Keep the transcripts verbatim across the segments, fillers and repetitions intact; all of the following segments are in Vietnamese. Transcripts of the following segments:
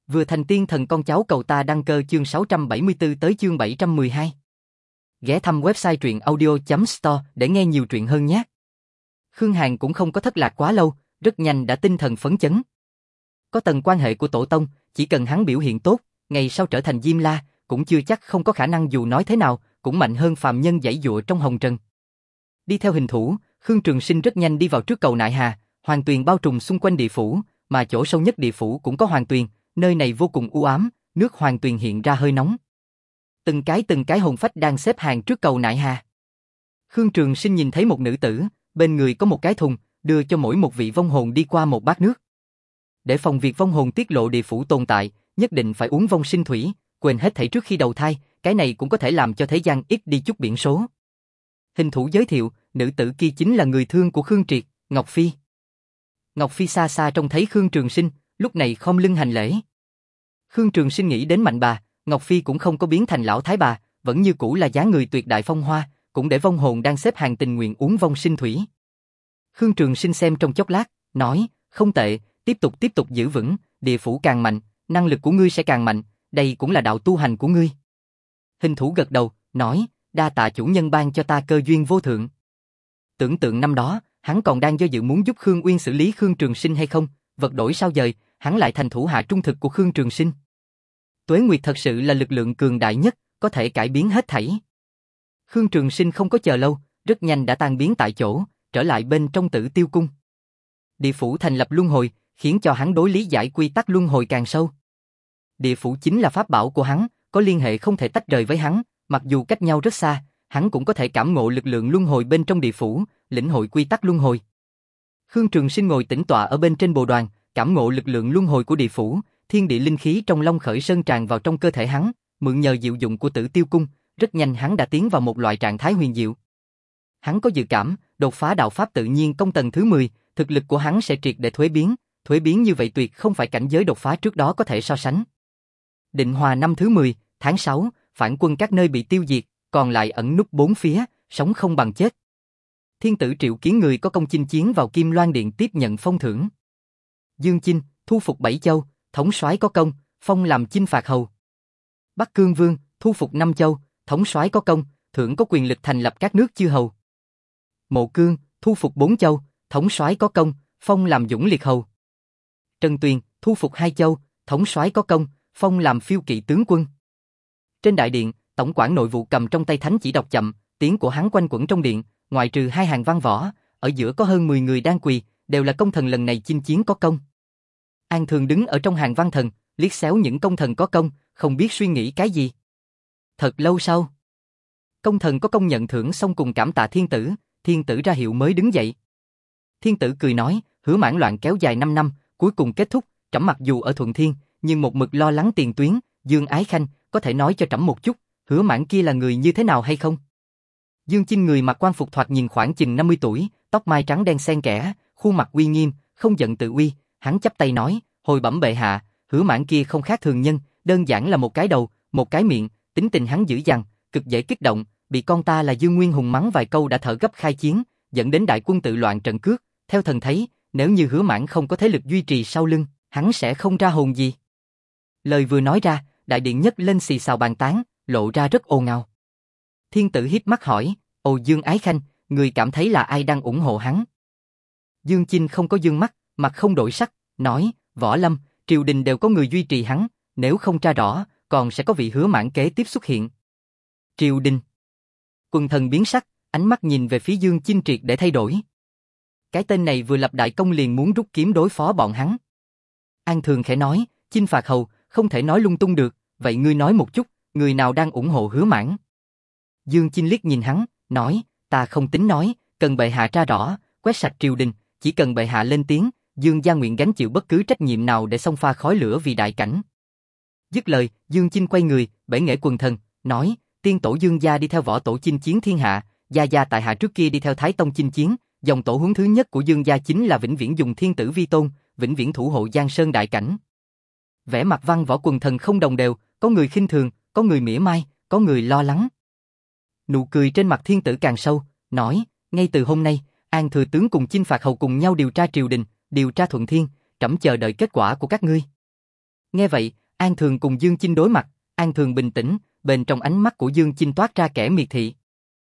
Vừa thành tiên thần con cháu cầu ta đăng cơ chương sáu trăm bảy mươi tư tới chương bảy trăm mười hai. Ghé thăm website truyện audio chấm store để nghe nhiều truyện hơn nhé. Khương Hàn cũng không có thất lạc quá lâu, rất nhanh đã tinh thần phấn chấn. Có tầng quan hệ của tổ tông, chỉ cần hắn biểu hiện tốt, ngày sau trở thành Diêm La, cũng chưa chắc không có khả năng dù nói thế nào, cũng mạnh hơn phàm nhân giãy giụa trong hồng trần. Đi theo hình thủ, Khương Trường Sinh rất nhanh đi vào trước cầu Nại Hà, hoàng tuyền bao trùm xung quanh địa phủ, mà chỗ sâu nhất địa phủ cũng có hoàng tuyền, nơi này vô cùng u ám, nước hoàng tuyền hiện ra hơi nóng. Từng cái từng cái hồn phách đang xếp hàng trước cầu Nại Hà. Khương Trường Sinh nhìn thấy một nữ tử, bên người có một cái thùng, đưa cho mỗi một vị vong hồn đi qua một bát nước. Để phòng việc vong hồn tiết lộ địa phủ tồn tại, nhất định phải uống vong sinh thủy, quên hết thảy trước khi đầu thai, cái này cũng có thể làm cho thế gian ít đi chút biển số. Hình thủ giới thiệu, nữ tử kia chính là người thương của Khương Triệt, Ngọc Phi. Ngọc Phi xa xa trông thấy Khương Trường Sinh, lúc này khom lưng hành lễ. Khương Trường Sinh nghĩ đến mạnh bà, Ngọc Phi cũng không có biến thành lão thái bà, vẫn như cũ là dáng người tuyệt đại phong hoa, cũng để vong hồn đang xếp hàng tình nguyện uống vong sinh thủy. Khương Trường Sinh xem trong chốc lát, nói, không tệ, tiếp tục tiếp tục giữ vững, địa phủ càng mạnh, năng lực của ngươi sẽ càng mạnh, đây cũng là đạo tu hành của ngươi. Hình thủ gật đầu, nói, đa tạ chủ nhân ban cho ta cơ duyên vô thượng. Tưởng tượng năm đó, hắn còn đang do dự muốn giúp Khương Uyên xử lý Khương Trường Sinh hay không, vật đổi sao dời, hắn lại thành thủ hạ trung thực của Khương Trường Sinh. Tuế Nguyệt thật sự là lực lượng cường đại nhất, có thể cải biến hết thảy. Khương Trường Sinh không có chờ lâu, rất nhanh đã tan biến tại chỗ, trở lại bên trong Tử Tiêu Cung. Địa phủ thành lập luân hồi, khiến cho hắn đối lý giải quy tắc luân hồi càng sâu. Địa phủ chính là pháp bảo của hắn, có liên hệ không thể tách rời với hắn, mặc dù cách nhau rất xa, hắn cũng có thể cảm ngộ lực lượng luân hồi bên trong địa phủ, lĩnh hội quy tắc luân hồi. Khương Trường Sinh ngồi tĩnh tọa ở bên trên bồ đoàn, cảm ngộ lực lượng luân hồi của địa phủ, thiên địa linh khí trong Long Khởi Sơn tràn vào trong cơ thể hắn, mượn nhờ diệu dụng của Tử Tiêu Cung, rất nhanh hắn đã tiến vào một loại trạng thái huyền diệu. Hắn có dự cảm, đột phá đạo pháp tự nhiên công tầng thứ mười, thực lực của hắn sẽ triệt để thuế biến, thuế biến như vậy tuyệt không phải cảnh giới đột phá trước đó có thể so sánh. Định Hòa năm thứ mười, tháng sáu, phản quân các nơi bị tiêu diệt, còn lại ẩn núp bốn phía, sống không bằng chết. Thiên tử triệu kiến người có công chinh chiến vào Kim Loan Điện tiếp nhận phong thưởng. Dương Chinh, thu phục bảy châu, thống soái có công, phong làm chinh phạt hầu. Bắc Cương Vương, thu phục năm châu, thống soái có công, thưởng có quyền lực thành lập các nước chư hầu. Mộ Cương, thu phục bốn châu, thống soái có công, phong làm dũng liệt hầu. Trần Tuyền, thu phục hai châu, thống soái có công, phong làm phiêu kỵ tướng quân. Trên đại điện, tổng quản nội vụ cầm trong tay thánh chỉ đọc chậm, tiếng của hắn quanh quẩn trong điện, ngoại trừ hai hàng văn võ, ở giữa có hơn mười người đang quỳ, đều là công thần lần này chinh chiến có công. An Thường đứng ở trong hàng văn thần, liếc xéo những công thần có công, không biết suy nghĩ cái gì. Thật lâu sau, công thần có công nhận thưởng xong cùng cảm tạ thiên tử, thiên tử ra hiệu mới đứng dậy. Thiên tử cười nói, Hứa Mãn loạn kéo dài năm năm, cuối cùng kết thúc, trẫm mặc dù ở Thuận Thiên, nhưng một mực lo lắng tiền tuyến, Dương Ái Khanh, có thể nói cho trẫm một chút, Hứa Mãn kia là người như thế nào hay không? Dương Chinh người mặc quan phục thoạt nhìn khoảng chừng năm mươi tuổi, tóc mai trắng đen xen kẽ, khuôn mặt uy nghiêm, không giận tự uy, hắn chắp tay nói, hồi bẩm bệ hạ, Hứa Mãn kia không khác thường nhân, đơn giản là một cái đầu, một cái miệng, tính tình hắn dữ dằn, cực dễ kích động, bị con ta là Dương Nguyên Hùng mắng vài câu đã thở gấp khai chiến, dẫn đến đại quân tự loạn trận cước, theo thần thấy, nếu như Hứa Mãn không có thế lực duy trì sau lưng, hắn sẽ không ra hồn gì. Lời vừa nói ra, đại điện nhất lên xì xào bàn tán, lộ ra rất ồn ào. Thiên tử híp mắt hỏi, ồ Dương Ái Khanh, người cảm thấy là ai đang ủng hộ hắn? Dương Chinh không có dương mắt, mặt không đổi sắc, nói, Võ Lâm, triều đình đều có người duy trì hắn, nếu không tra rõ, còn sẽ có vị Hứa Mãn kế tiếp xuất hiện. Triều đình. Quần thần biến sắc, ánh mắt nhìn về phía Dương Chinh triệt để thay đổi. Cái tên này vừa lập đại công liền muốn rút kiếm đối phó bọn hắn. An Thường khẽ nói, chinh phạt hầu, không thể nói lung tung được, vậy ngươi nói một chút, người nào đang ủng hộ Hứa Mãn? Dương Chinh liếc nhìn hắn, nói, ta không tính nói, cần bệ hạ tra rõ, quét sạch triều đình, chỉ cần bệ hạ lên tiếng, Dương gia nguyện gánh chịu bất cứ trách nhiệm nào để xông pha khói lửa vì đại cảnh. Dứt lời, Dương Chinh quay người, bể nghệ quần thần, nói, tiên tổ Dương gia đi theo võ tổ chinh chiến thiên hạ, gia gia tại hạ trước kia đi theo Thái Tông chinh chiến, dòng tổ huấn thứ nhất của Dương gia chính là vĩnh viễn dùng thiên tử vi tôn, vĩnh viễn thủ hộ Giang Sơn đại cảnh. Vẻ mặt văn võ quần thần không đồng đều, có người khinh thường, có người mỉa mai, có người lo lắng. Nụ cười trên mặt thiên tử càng sâu, nói, ngay từ hôm nay, An thừa tướng cùng chinh phạt hầu cùng nhau điều tra triều đình, điều tra Thuận Thiên, trẫm chờ đợi kết quả của các ngươi. Nghe vậy, An Thường cùng Dương Chinh đối mặt, An Thường bình tĩnh, bên trong ánh mắt của Dương Chinh toát ra kẻ miệt thị.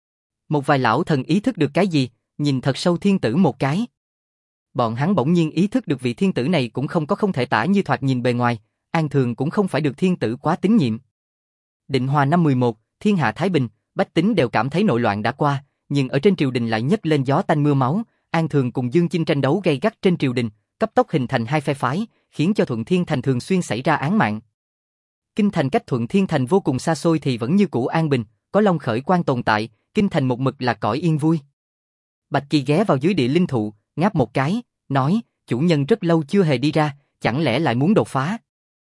Một vài lão thần ý thức được cái gì, nhìn thật sâu thiên tử một cái. Bọn hắn bỗng nhiên ý thức được vị thiên tử này cũng không có không thể tả như thoạt nhìn bề ngoài, An Thường cũng không phải được thiên tử quá tín nhiệm. Định Hòa năm mười một, thiên hạ thái bình, bách tính đều cảm thấy nội loạn đã qua, nhưng ở trên triều đình lại nhấc lên gió tanh mưa máu, An Thường cùng Dương Chinh tranh đấu gay gắt trên triều đình, cấp tốc hình thành hai phe phái, khiến cho Thuận Thiên Thành thường xuyên xảy ra án mạng. Kinh thành cách Thuận Thiên Thành vô cùng xa xôi thì vẫn như cũ an bình, có Long Khởi Quan tồn tại, kinh thành một mực là cõi yên vui. Bạch Kỳ ghé vào dưới địa linh thụ, ngáp một cái, nói, chủ nhân rất lâu chưa hề đi ra, chẳng lẽ lại muốn đột phá?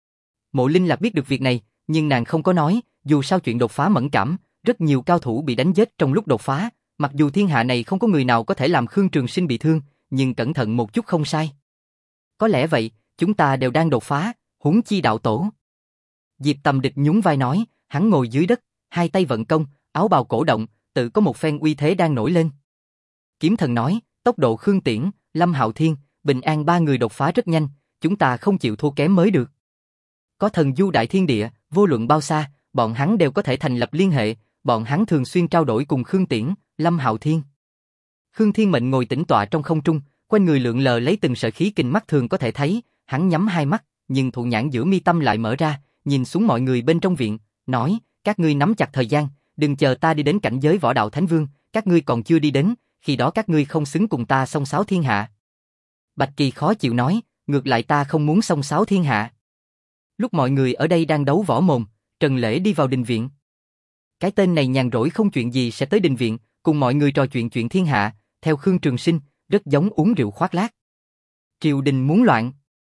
Mộ Linh Lạc biết được việc này, nhưng nàng không có nói, dù sao chuyện đột phá mẫn cảm, rất nhiều cao thủ bị đánh giết trong lúc đột phá, mặc dù thiên hạ này không có người nào có thể làm Khương Trường Sinh bị thương, nhưng cẩn thận một chút không sai. Có lẽ vậy, chúng ta đều đang đột phá, huống chi đạo tổ. Diệp Tầm Địch nhún vai nói, hắn ngồi dưới đất, hai tay vận công, áo bào cổ động, tự có một phen uy thế đang nổi lên. Kiếm Thần nói, tốc độ Khương Tiễn, Lâm Hạo Thiên, Bình An ba người đột phá rất nhanh, chúng ta không chịu thua kém mới được. Có thần du đại thiên địa, vô luận bao xa, bọn hắn đều có thể thành lập liên hệ, bọn hắn thường xuyên trao đổi cùng Khương Tiễn, Lâm Hạo Thiên. Khương Thiên Mệnh ngồi tĩnh tọa trong không trung, quanh người lượn lờ lấy từng sợi khí kình mắt thường có thể thấy, hắn nhắm hai mắt, nhưng thụ nhãn giữa mi tâm lại mở ra, nhìn xuống mọi người bên trong viện, nói, các ngươi nắm chặt thời gian, đừng chờ ta đi đến cảnh giới võ đạo thánh vương, các ngươi còn chưa đi đến, khi đó các ngươi không xứng cùng ta xông xáo thiên hạ. Bạch Kỳ khó chịu nói, ngược lại ta không muốn xông xáo thiên hạ. Lúc mọi người ở đây đang đấu võ mồm, Trần Lễ đi vào đình viện. Cái tên này nhàn rỗi không chuyện gì sẽ tới đình viện, cùng mọi người trò chuyện chuyện thiên hạ, theo Khương Trường Sinh, rất giống uống rượu khoác lác. Triều đình muốn loạn.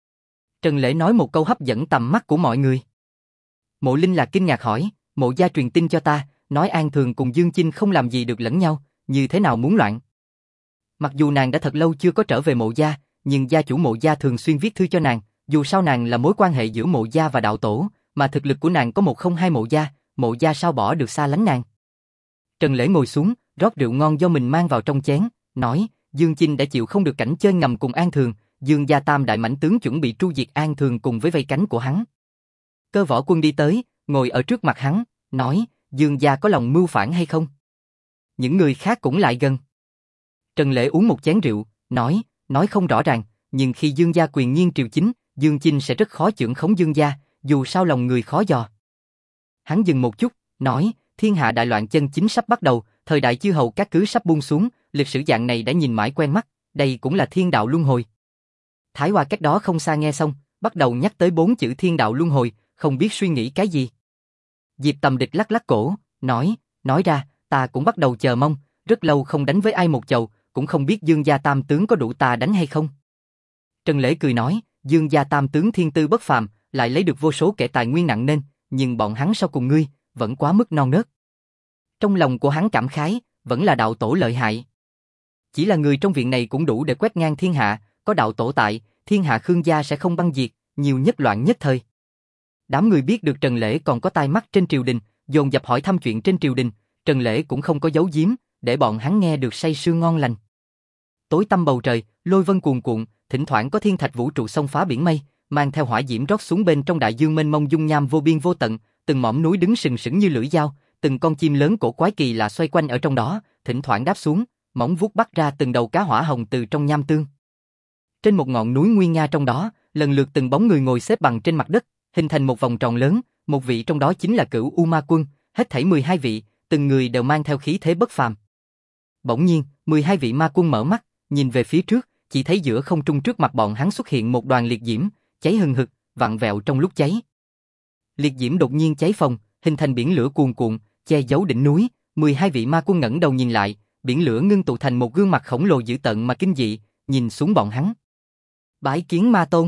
Trần Lễ nói một câu hấp dẫn tầm mắt của mọi người. Mộ Linh Lạc kinh ngạc hỏi, Mộ gia truyền tin cho ta, nói An Thường cùng Dương Chinh không làm gì được lẫn nhau, như thế nào muốn loạn? Mặc dù nàng đã thật lâu chưa có trở về Mộ gia, nhưng gia chủ Mộ gia thường xuyên viết thư cho nàng, dù sao nàng là mối quan hệ giữa Mộ gia và đạo tổ, mà thực lực của nàng có một không hai Mộ gia, Mộ gia sao bỏ được xa lánh nàng. Trần Lễ ngồi xuống, rót rượu ngon do mình mang vào trong chén, nói, Dương Chinh đã chịu không được cảnh chơi ngầm cùng An Thường, Dương gia tam đại mãnh tướng chuẩn bị tru diệt An Thường cùng với vây cánh của hắn. Cơ Võ Quân đi tới, ngồi ở trước mặt hắn, nói, Dương gia có lòng mưu phản hay không? Những người khác cũng lại gần. Trần Lễ uống một chén rượu, nói, nói không rõ ràng, nhưng khi Dương gia quyền nhiên triều chính, Dương Chinh sẽ rất khó chưởng khống Dương gia, dù sao lòng người khó dò. Hắn dừng một chút, nói, thiên hạ đại loạn chân chính sắp bắt đầu, thời đại chư hầu các cứ sắp buông xuống, lịch sử dạng này đã nhìn mãi quen mắt, đây cũng là thiên đạo luân hồi. Thái Hoa cách đó không xa nghe xong, bắt đầu nhắc tới bốn chữ thiên đạo luân hồi, không biết suy nghĩ cái gì. Diệp Tầm Địch lắc lắc cổ, nói, nói ra, ta cũng bắt đầu chờ mong, rất lâu không đánh với ai một chầu, cũng không biết Dương gia tam tướng có đủ ta đánh hay không. Trần Lễ cười nói, Dương gia tam tướng thiên tư bất phàm, lại lấy được vô số kẻ tài nguyên nặng nên, nhưng bọn hắn sau cùng ngươi, vẫn quá mức non nớt. Trong lòng của hắn cảm khái, vẫn là đạo tổ lợi hại. Chỉ là người trong viện này cũng đủ để quét ngang thiên hạ, có đạo tổ tại, thiên hạ Khương gia sẽ không băng diệt, nhiều nhất loạn nhất thời. Đám người biết được Trần Lễ còn có tai mắt trên triều đình, dồn dập hỏi thăm chuyện trên triều đình, Trần Lễ cũng không có giấu giếm, để bọn hắn nghe được say sưa ngon lành. Tối tăm bầu trời, lôi vân cuồn cuộn, thỉnh thoảng có thiên thạch vũ trụ xông phá biển mây, mang theo hỏa diễm rót xuống bên trong đại dương mênh mông dung nham vô biên vô tận, từng mỏm núi đứng sừng sững như lưỡi dao, từng con chim lớn cổ quái kỳ lạ xoay quanh ở trong đó, thỉnh thoảng đáp xuống, móng vuốt bắt ra từng đầu cá hỏa hồng từ trong nham tương. Trên một ngọn núi nguy nga trong đó, lần lượt từng bóng người ngồi xếp bằng trên mặt đất, hình thành một vòng tròn lớn, một vị trong đó chính là Cửu U Ma Quân, hết thảy mười hai vị, từng người đều mang theo khí thế bất phàm. Bỗng nhiên, mười hai vị ma quân mở mắt, nhìn về phía trước, chỉ thấy giữa không trung trước mặt bọn hắn xuất hiện một đoàn liệt diễm, cháy hừng hực, vặn vẹo trong lúc cháy. Liệt diễm đột nhiên cháy phồng, hình thành biển lửa cuồn cuộn, che giấu đỉnh núi, mười hai vị ma quân ngẩng đầu nhìn lại, biển lửa ngưng tụ thành một gương mặt khổng lồ dữ tợn mà kinh dị, nhìn xuống bọn hắn. Bái kiến ma tôn.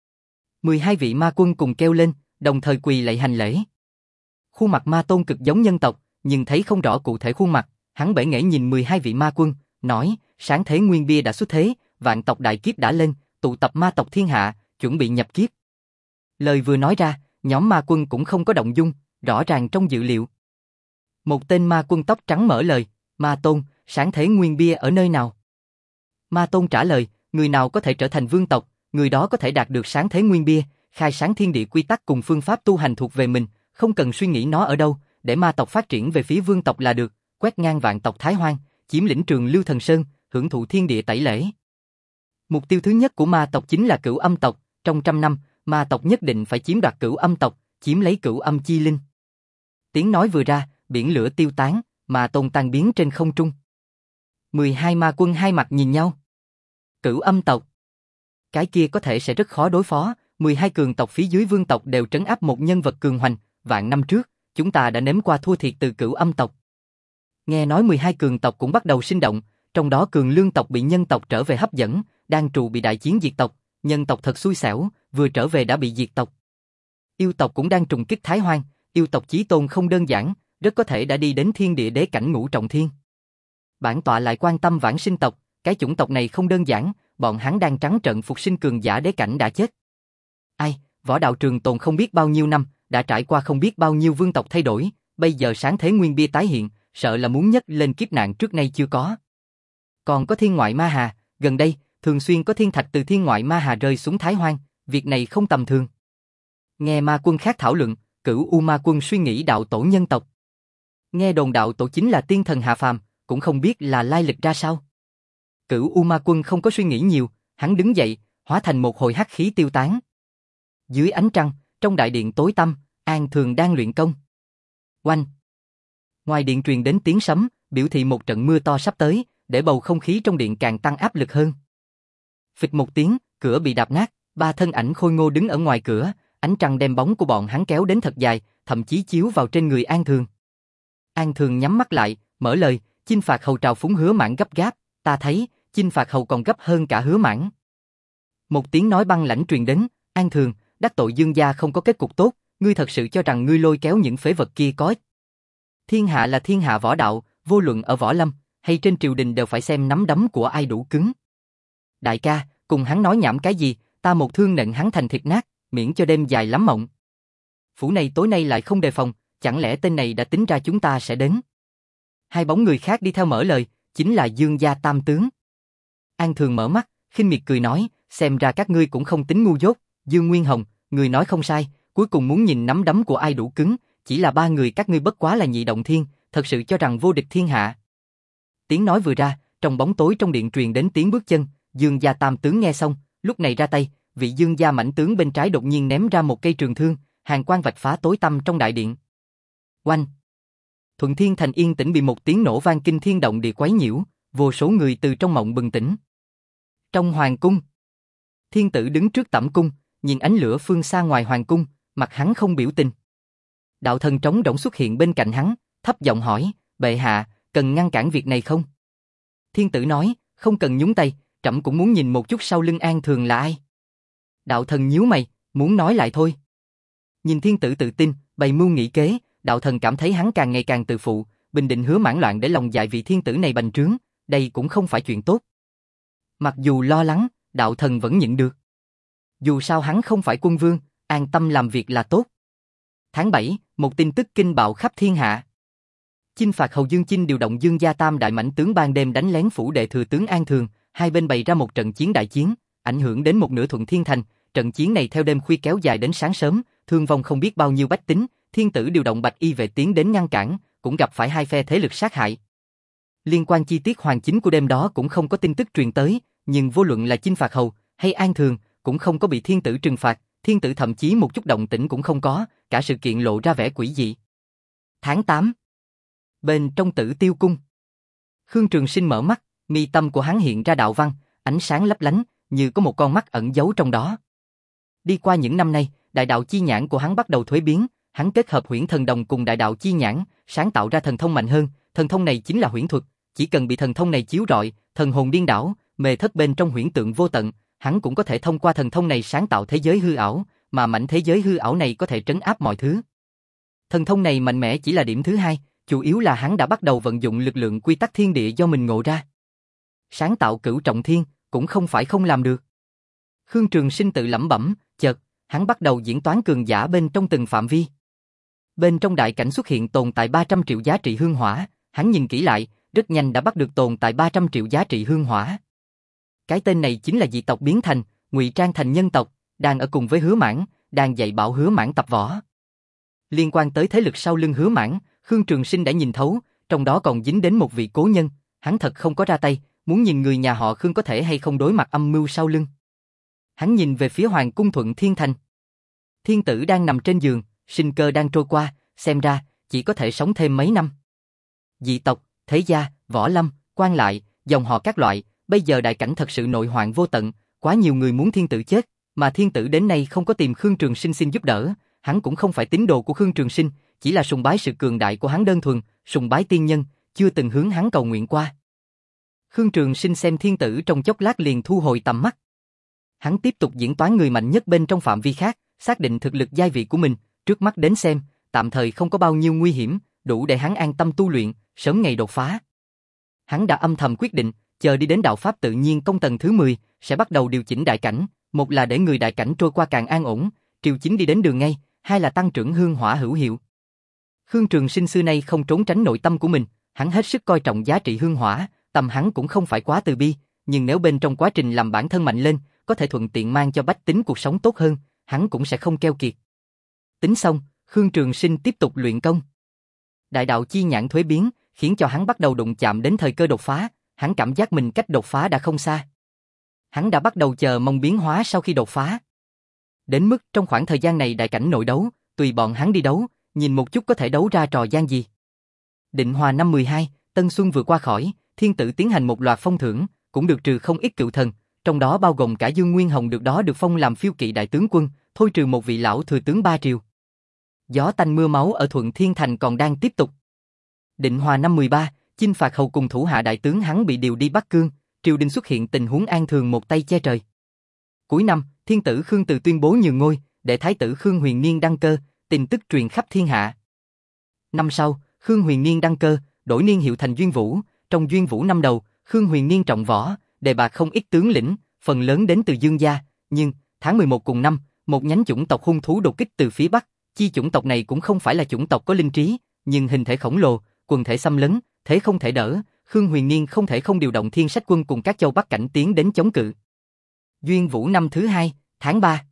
mười hai vị ma quân cùng kêu lên, đồng thời quỳ lạy hành lễ. Khuôn mặt ma tôn cực giống nhân tộc, nhưng thấy không rõ cụ thể khuôn mặt, hắn bể nghễ nhìn mười hai vị ma quân, nói, sáng thế nguyên bia đã xuất thế, vạn tộc đại kiếp đã lên, tụ tập ma tộc thiên hạ, chuẩn bị nhập kiếp. Lời vừa nói ra, nhóm ma quân cũng không có động dung, rõ ràng trong dự liệu. Một tên ma quân tóc trắng mở lời, ma tôn, sáng thế nguyên bia ở nơi nào? Ma tôn trả lời, người nào có thể trở thành vương tộc, người đó có thể đạt được sáng thế nguyên bia, khai sáng thiên địa quy tắc cùng phương pháp tu hành thuộc về mình, không cần suy nghĩ nó ở đâu, để ma tộc phát triển về phía vương tộc là được, quét ngang vạn tộc Thái Hoang, chiếm lĩnh Trường Lưu Thần Sơn, hưởng thụ thiên địa tẩy lễ. Mục tiêu thứ nhất của ma tộc chính là Cửu Âm tộc, trong trăm năm, ma tộc nhất định phải chiếm đoạt Cửu Âm tộc, chiếm lấy Cửu Âm chi linh. Tiếng nói vừa ra, biển lửa tiêu tán, ma tôn tan biến trên không trung. mười hai ma quân hai mặt nhìn nhau. Cửu Âm tộc. Cái kia có thể sẽ rất khó đối phó, mười hai cường tộc phía dưới vương tộc đều trấn áp một nhân vật cường hoành, vạn năm trước, chúng ta đã nếm qua thua thiệt từ Cửu Âm tộc. Nghe nói mười hai cường tộc cũng bắt đầu sinh động, trong đó Cường Lương tộc bị nhân tộc trở về hấp dẫn, Đan Trù bị đại chiến diệt tộc, nhân tộc thật xui xẻo, vừa trở về đã bị diệt tộc. Yêu tộc cũng đang trùng kích Thái Hoang, yêu tộc chí tôn không đơn giản, rất có thể đã đi đến thiên địa đế cảnh ngũ trọng thiên. Bản tọa lại quan tâm vãng sinh tộc, cái chủng tộc này không đơn giản, bọn hắn đang trắng trợn phục sinh cường giả đế cảnh đã chết. Ai, võ đạo trường tồn không biết bao nhiêu năm, đã trải qua không biết bao nhiêu vương tộc thay đổi, bây giờ sáng thế nguyên bia tái hiện, sợ là muốn nhấc lên kiếp nạn trước nay chưa có. Còn có thiên ngoại ma hà, gần đây, thường xuyên có thiên thạch từ thiên ngoại ma hà rơi xuống Thái Hoang, việc này không tầm thường. Nghe ma quân khác thảo luận, Cửu U ma quân suy nghĩ đạo tổ nhân tộc. Nghe đồn đạo tổ chính là tiên thần hạ phàm, cũng không biết là lai lịch ra sao. Cửu U ma quân không có suy nghĩ nhiều, hắn đứng dậy, hóa thành một hồi hắc khí tiêu tán. Dưới ánh trăng, trong đại điện tối tăm, An Thường đang luyện công. Oanh! Ngoài điện truyền đến tiếng sấm, biểu thị một trận mưa to sắp tới, để bầu không khí trong điện càng tăng áp lực hơn. Phịch một tiếng, cửa bị đạp nát, ba thân ảnh khôi ngô đứng ở ngoài cửa, ánh trăng đem bóng của bọn hắn kéo đến thật dài, thậm chí chiếu vào trên người An Thường. An Thường nhắm mắt lại, mở lời, Chinh Phạt Hầu trào phúng Hứa Mãn gấp gáp, ta thấy, Chinh Phạt Hầu còn gấp hơn cả Hứa Mãn. Một tiếng nói băng lãnh truyền đến, An Thường, đắc tội Dương gia không có kết cục tốt, ngươi thật sự cho rằng ngươi lôi kéo những phế vật kia có ích. Thiên hạ là thiên hạ võ đạo, vô luận ở võ lâm hay trên triều đình đều phải xem nắm đấm của ai đủ cứng. Đại ca, cùng hắn nói nhảm cái gì, ta một thương nện hắn thành thịt nát, miễn cho đêm dài lắm mộng. Phủ này tối nay lại không đề phòng, chẳng lẽ tên này đã tính ra chúng ta sẽ đến? Hai bóng người khác đi theo mở lời, chính là Dương gia tam tướng. An Thường mở mắt, khinh miệt cười nói, xem ra các ngươi cũng không tính ngu dốt, Dương Nguyên Hồng, người nói không sai, cuối cùng muốn nhìn nắm đấm của ai đủ cứng, chỉ là ba người các ngươi bất quá là nhị động thiên, thật sự cho rằng vô địch thiên hạ. Tiếng nói vừa ra, trong bóng tối trong điện truyền đến tiếng bước chân, Dương gia tam tướng nghe xong, lúc này ra tay, vị Dương gia mãnh tướng bên trái đột nhiên ném ra một cây trường thương, hàn quang vạch phá tối tăm trong đại điện. Oanh! Thuận Thiên Thành yên tĩnh bị một tiếng nổ vang kinh thiên động địa quấy nhiễu, vô số người từ trong mộng bừng tỉnh. Trong hoàng cung, Thiên Tử đứng trước tẩm cung, nhìn ánh lửa phương xa ngoài hoàng cung, mặt hắn không biểu tình. Đạo thần trống rỗng xuất hiện bên cạnh hắn, thấp giọng hỏi, bệ hạ, cần ngăn cản việc này không? Thiên Tử nói, không cần nhúng tay, trẫm cũng muốn nhìn một chút sau lưng An Thường là ai. Đạo thần nhíu mày, muốn nói lại thôi. Nhìn Thiên Tử tự tin, bày mưu nghị kế, đạo thần cảm thấy hắn càng ngày càng tự phụ, bình định Hứa Mãn loạn để lòng dạ vị Thiên Tử này bành trướng, đây cũng không phải chuyện tốt. Mặc dù lo lắng, đạo thần vẫn nhịn được. Dù sao hắn không phải quân vương, an tâm làm việc là tốt. Tháng bảy, một tin tức kinh bạo khắp thiên hạ. Chinh Phạt Hầu Dương Chinh điều động Dương gia tam đại mãnh tướng ban đêm đánh lén phủ đệ thừa tướng An Thường, hai bên bày ra một trận chiến đại chiến, ảnh hưởng đến một nửa Thuận Thiên Thành. Trận chiến này theo đêm khuya kéo dài đến sáng sớm, thương vong không biết bao nhiêu bách tính. Thiên Tử điều động bạch y vệ tiến đến ngăn cản, cũng gặp phải hai phe thế lực sát hại. Liên quan chi tiết hoàn chính của đêm đó cũng không có tin tức truyền tới, nhưng vô luận là Chinh Phạt Hầu hay An Thường cũng không có bị Thiên Tử trừng phạt. Thiên Tử thậm chí một chút động tĩnh cũng không có, cả sự kiện lộ ra vẻ quỷ dị. Tháng tám. Bên trong Tử Tiêu cung, Khương Trường Sinh mở mắt, mi tâm của hắn hiện ra đạo văn, ánh sáng lấp lánh, như có một con mắt ẩn giấu trong đó. Đi qua những năm nay, đại đạo chi nhãn của hắn bắt đầu thuế biến, hắn kết hợp huyễn thần đồng cùng đại đạo chi nhãn, sáng tạo ra thần thông mạnh hơn. Thần thông này chính là huyễn thuật, chỉ cần bị thần thông này chiếu rọi, thần hồn điên đảo, mê thất bên trong huyễn tượng vô tận, hắn cũng có thể thông qua thần thông này sáng tạo thế giới hư ảo, mà mảnh thế giới hư ảo này có thể trấn áp mọi thứ. Thần thông này mạnh mẽ chỉ là điểm thứ hai, chủ yếu là hắn đã bắt đầu vận dụng lực lượng quy tắc thiên địa do mình ngộ ra. Sáng tạo cửu trọng thiên cũng không phải không làm được. Khương Trường Sinh tự lẩm bẩm, chợt hắn bắt đầu diễn toán cường giả bên trong từng phạm vi. Bên trong đại cảnh xuất hiện tồn tại ba trăm triệu giá trị hương hỏa, hắn nhìn kỹ lại, rất nhanh đã bắt được tồn tại ba trăm triệu giá trị hương hỏa. Cái tên này chính là dị tộc biến thành, ngụy trang thành nhân tộc, đang ở cùng với Hứa Mãn, đang dạy bảo Hứa Mãn tập võ. Liên quan tới thế lực sau lưng Hứa Mãn, Khương Trường Sinh đã nhìn thấu, trong đó còn dính đến một vị cố nhân, hắn thật không có ra tay, muốn nhìn người nhà họ Khương có thể hay không đối mặt âm mưu sau lưng. Hắn nhìn về phía Hoàng cung Thuận Thiên Thành. Thiên tử đang nằm trên giường, sinh cơ đang trôi qua, xem ra chỉ có thể sống thêm mấy năm. Dị tộc, thế gia, võ lâm, quan lại, dòng họ các loại, bây giờ đại cảnh thật sự nội hoạn vô tận, quá nhiều người muốn thiên tử chết, mà thiên tử đến nay không có tìm Khương Trường Sinh xin giúp đỡ, hắn cũng không phải tín đồ của Khương Trường Sinh, chỉ là sùng bái sự cường đại của hắn đơn thuần, sùng bái tiên nhân, chưa từng hướng hắn cầu nguyện qua. Khương Trường Sinh xem thiên tử trong chốc lát liền thu hồi tầm mắt. Hắn tiếp tục diễn toán người mạnh nhất bên trong phạm vi khác, xác định thực lực giai vị của mình, trước mắt đến xem, tạm thời không có bao nhiêu nguy hiểm, đủ để hắn an tâm tu luyện, sớm ngày đột phá. Hắn đã âm thầm quyết định, chờ đi đến đạo pháp tự nhiên công tầng thứ mười, sẽ bắt đầu điều chỉnh đại cảnh, một là để người đại cảnh trôi qua càng an ổn, triều chính đi đến đường ngay, hai là tăng trưởng hương hỏa hữu hiệu. Khương Trường Sinh xưa nay không trốn tránh nội tâm của mình, hắn hết sức coi trọng giá trị hương hỏa, tâm hắn cũng không phải quá từ bi, nhưng nếu bên trong quá trình làm bản thân mạnh lên, có thể thuận tiện mang cho bách tính cuộc sống tốt hơn, hắn cũng sẽ không keo kiệt. Tính xong, Khương Trường Sinh tiếp tục luyện công. Đại đạo chi nhãn thuế biến, khiến cho hắn bắt đầu đụng chạm đến thời cơ đột phá, hắn cảm giác mình cách đột phá đã không xa. Hắn đã bắt đầu chờ mong biến hóa sau khi đột phá. Đến mức trong khoảng thời gian này đại cảnh nội đấu, tùy bọn hắn đi đấu, nhìn một chút có thể đấu ra trò gian gì. Định Hòa năm mười hai, Tân Xuân vừa qua khỏi, thiên tử tiến hành một loạt phong thưởng, cũng được trừ không ít cựu thần, trong đó bao gồm cả Dương Nguyên Hồng được đó được phong làm phiêu kỵ đại tướng quân, thôi trừ một vị lão thừa tướng ba triều. Gió tanh mưa máu ở Thuận Thiên Thành còn đang tiếp tục. Định Hòa năm mười ba, chinh phạt hầu cùng thủ hạ đại tướng hắn bị điều đi Bắc Cương, triều đình xuất hiện tình huống an thường một tay che trời. Cuối năm, thiên tử Khương Từ tuyên bố nhường ngôi, để thái tử Khương Huyền Niên đăng cơ, tin tức truyền khắp thiên hạ. Năm sau, Khương Huyền Niên đăng cơ, đổi niên hiệu thành Duyên Vũ, trong Duyên Vũ năm đầu, Khương Huyền Niên trọng võ, đề bạt không ít tướng lĩnh, phần lớn đến từ Dương gia, nhưng tháng mười một cùng năm, một nhánh chủng tộc hung thú đột kích từ phía Bắc, chi chủng tộc này cũng không phải là chủng tộc có linh trí, nhưng hình thể khổng lồ, quần thể xâm lấn, thế không thể đỡ, Khương Huyền Niên không thể không điều động Thiên Sách quân cùng các châu Bắc cảnh tiến đến chống cự. Duyên Vũ năm thứ hai, tháng ba.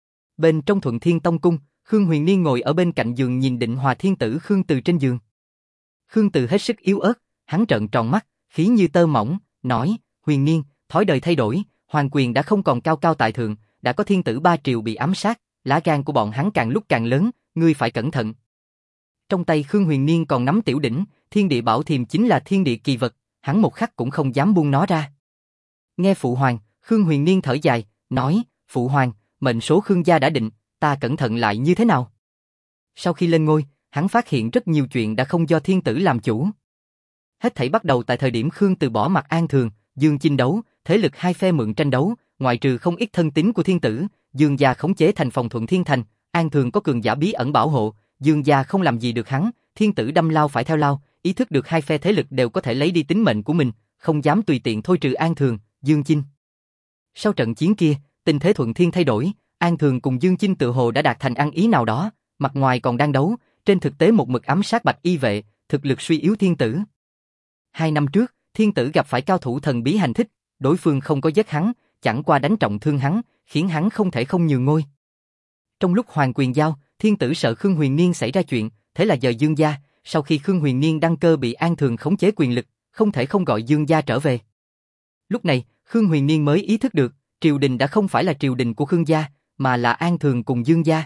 Bên trong Thuận Thiên Tông cung, Khương Huyền Niên ngồi ở bên cạnh giường nhìn Định Hòa thiên tử Khương Từ trên giường. Khương Từ hết sức yếu ớt, hắn trợn tròn mắt, khí như tơ mỏng, nói: "Huyền Niên, thói đời thay đổi, hoàng quyền đã không còn cao cao tại thượng, đã có thiên tử ba triều bị ám sát, lá gan của bọn hắn càng lúc càng lớn, ngươi phải cẩn thận." Trong tay Khương Huyền Niên còn nắm tiểu đỉnh, Thiên Địa Bảo Thiềm chính là thiên địa kỳ vật, hắn một khắc cũng không dám buông nó ra. Nghe phụ hoàng, Khương Huyền Niên thở dài, nói: "Phụ hoàng, mệnh số Khương gia đã định, ta cẩn thận lại như thế nào?" Sau khi lên ngôi, hắn phát hiện rất nhiều chuyện đã không do thiên tử làm chủ. Hết thảy bắt đầu tại thời điểm Khương từ bỏ mặt An Thường, Dương Chinh đấu, thế lực hai phe mượn tranh đấu, ngoại trừ không ít thân tín của thiên tử, Dương gia khống chế thành phòng Thuận Thiên Thành, An Thường có cường giả bí ẩn bảo hộ, Dương gia không làm gì được hắn, thiên tử đâm lao phải theo lao, ý thức được hai phe thế lực đều có thể lấy đi tính mệnh của mình, không dám tùy tiện thôi trừ An Thường, Dương Chinh. Sau trận chiến kia, tình thế Thuận Thiên thay đổi, An Thường cùng Dương Chinh tự hồ đã đạt thành ăn ý nào đó, mặt ngoài còn đang đấu, trên thực tế một mực ám sát Bạch Y vệ, thực lực suy yếu thiên tử. Hai năm trước, thiên tử gặp phải cao thủ thần bí hành thích, đối phương không có giết hắn, chẳng qua đánh trọng thương hắn, khiến hắn không thể không nhường ngôi. Trong lúc hoàng quyền giao, thiên tử sợ Khương Huyền Niên xảy ra chuyện, thế là dời Dương gia, sau khi Khương Huyền Niên đăng cơ bị An Thường khống chế quyền lực, không thể không gọi Dương gia trở về. Lúc này, Khương Huyền Niên mới ý thức được, triều đình đã không phải là triều đình của Khương gia, mà là An Thường cùng Dương gia.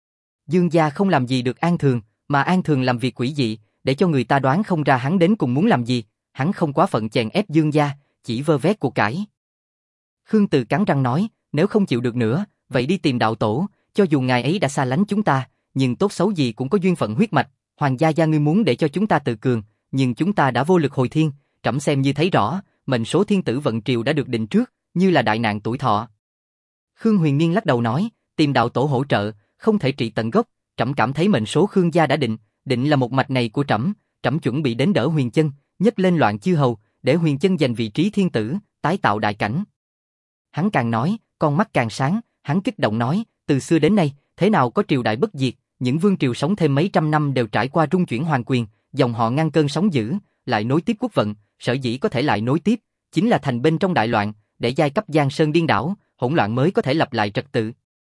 Dương gia không làm gì được An Thường, mà An Thường làm việc quỷ dị, để cho người ta đoán không ra hắn đến cùng muốn làm gì, hắn không quá phận chèn ép Dương gia, chỉ vơ vét của cải. Khương Từ cắn răng nói, nếu không chịu được nữa, vậy đi tìm đạo tổ, cho dù ngài ấy đã xa lánh chúng ta, nhưng tốt xấu gì cũng có duyên phận huyết mạch, hoàng gia gia ngươi muốn để cho chúng ta tự cường, nhưng chúng ta đã vô lực hồi thiên, trẫm xem như thấy rõ, mệnh số thiên tử vận triều đã được định trước, như là đại nạn tuổi thọ. Khương Huyền Niên lắc đầu nói, tìm đạo tổ hỗ trợ, không thể trị tận gốc, trẫm cảm thấy mệnh số Khương gia đã định, định là một mạch này của trẫm, trẫm chuẩn bị đến đỡ Huyền Chân, nhấc lên loạn chư hầu, để Huyền Chân giành vị trí thiên tử, tái tạo đại cảnh. Hắn càng nói, con mắt càng sáng, hắn kích động nói, từ xưa đến nay, thế nào có triều đại bất diệt, những vương triều sống thêm mấy trăm năm đều trải qua trung chuyển hoàng quyền, dòng họ ngăn cơn sóng dữ, lại nối tiếp quốc vận, sở dĩ có thể lại nối tiếp, chính là thành bên trong đại loạn, để giai cấp giang sơn điên đảo, hỗn loạn mới có thể lập lại trật tự.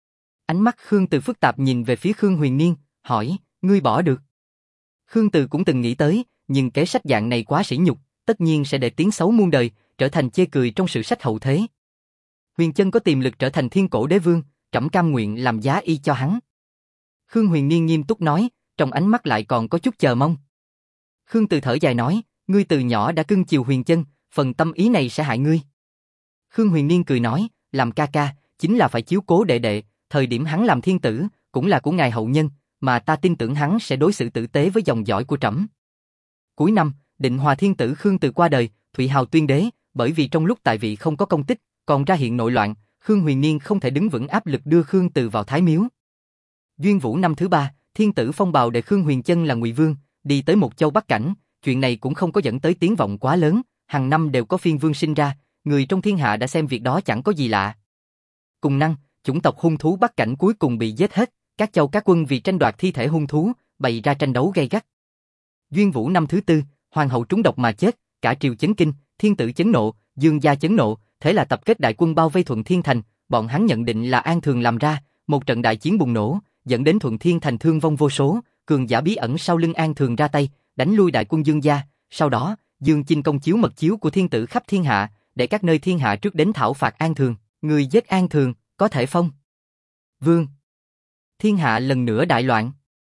Ánh mắt Khương Từ phức tạp nhìn về phía Khương Huyền Niên, hỏi, ngươi bỏ được. Khương Từ cũng từng nghĩ tới, nhưng kế sách dạng này quá sỉ nhục, tất nhiên sẽ để tiếng xấu muôn đời, trở thành chê cười trong sử sách hậu thế. Huyền Chân có tiềm lực trở thành thiên cổ đế vương, trẫm cam nguyện làm giá y cho hắn. Khương Huyền Niên nghiêm túc nói, trong ánh mắt lại còn có chút chờ mong. Khương Từ thở dài nói, ngươi từ nhỏ đã cưng chiều Huyền Chân, phần tâm ý này sẽ hại ngươi. Khương Huyền Niên cười nói, làm ca ca, chính là phải chiếu cố đệ đệ, thời điểm hắn làm thiên tử, cũng là của ngài hậu nhân, mà ta tin tưởng hắn sẽ đối xử tử tế với dòng dõi của trẫm. Cuối năm, Định Hòa thiên tử Khương Từ qua đời, Thụy Hào tuyên đế, bởi vì trong lúc tại vị không có công tích, còn ra hiện nội loạn, Khương Huyền Niên không thể đứng vững áp lực đưa Khương Từ vào Thái Miếu. Duyên Vũ năm thứ ba, thiên tử phong bào để Khương Huyền Chân là Ngụy Vương, đi tới một châu Bắc Cảnh, chuyện này cũng không có dẫn tới tiếng vọng quá lớn, hàng năm đều có phiên vương sinh ra, người trong thiên hạ đã xem việc đó chẳng có gì lạ. Cùng năm, chủng tộc hung thú Bắc Cảnh cuối cùng bị giết hết, các châu các quân vì tranh đoạt thi thể hung thú, bày ra tranh đấu gay gắt. Duyên Vũ năm thứ tư, hoàng hậu trúng độc mà chết, cả triều chấn kinh, thiên tử chấn nộ, dương gia chấn nộ, thế là tập kết đại quân bao vây Thuận Thiên Thành, bọn hắn nhận định là An Thường làm ra, một trận đại chiến bùng nổ, dẫn đến Thuận Thiên Thành thương vong vô số, cường giả bí ẩn sau lưng An Thường ra tay, đánh lui đại quân Dương gia, sau đó, Dương Chinh công chiếu mật chiếu của thiên tử khắp thiên hạ, để các nơi thiên hạ trước đến thảo phạt An Thường, người giết An Thường, có thể phong vương. Thiên hạ lần nữa đại loạn.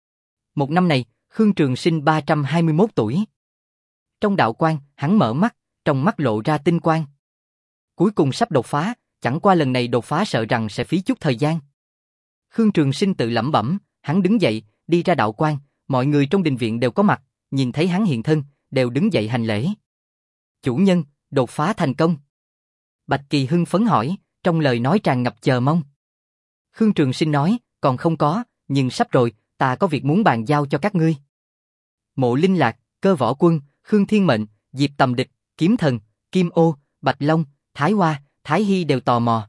Một năm này, Khương Trường Sinh ba trăm hai mươi mốt tuổi. Trong đạo quan, hắn mở mắt, trong mắt lộ ra tinh quang. Cuối cùng sắp đột phá, chẳng qua lần này đột phá sợ rằng sẽ phí chút thời gian. Khương Trường Sinh tự lẩm bẩm, hắn đứng dậy, đi ra đạo quan, mọi người trong đình viện đều có mặt, nhìn thấy hắn hiện thân, đều đứng dậy hành lễ. Chủ nhân, đột phá thành công. Bạch Kỳ hưng phấn hỏi, trong lời nói tràn ngập chờ mong. Khương Trường Sinh nói, còn không có, nhưng sắp rồi, ta có việc muốn bàn giao cho các ngươi. Mộ Linh Lạc, Cơ Võ Quân, Khương Thiên Mệnh, Diệp Tầm Địch, Kiếm Thần, Kim Ô, Bạch Long, Thái Hoa, Thái Hy đều tò mò.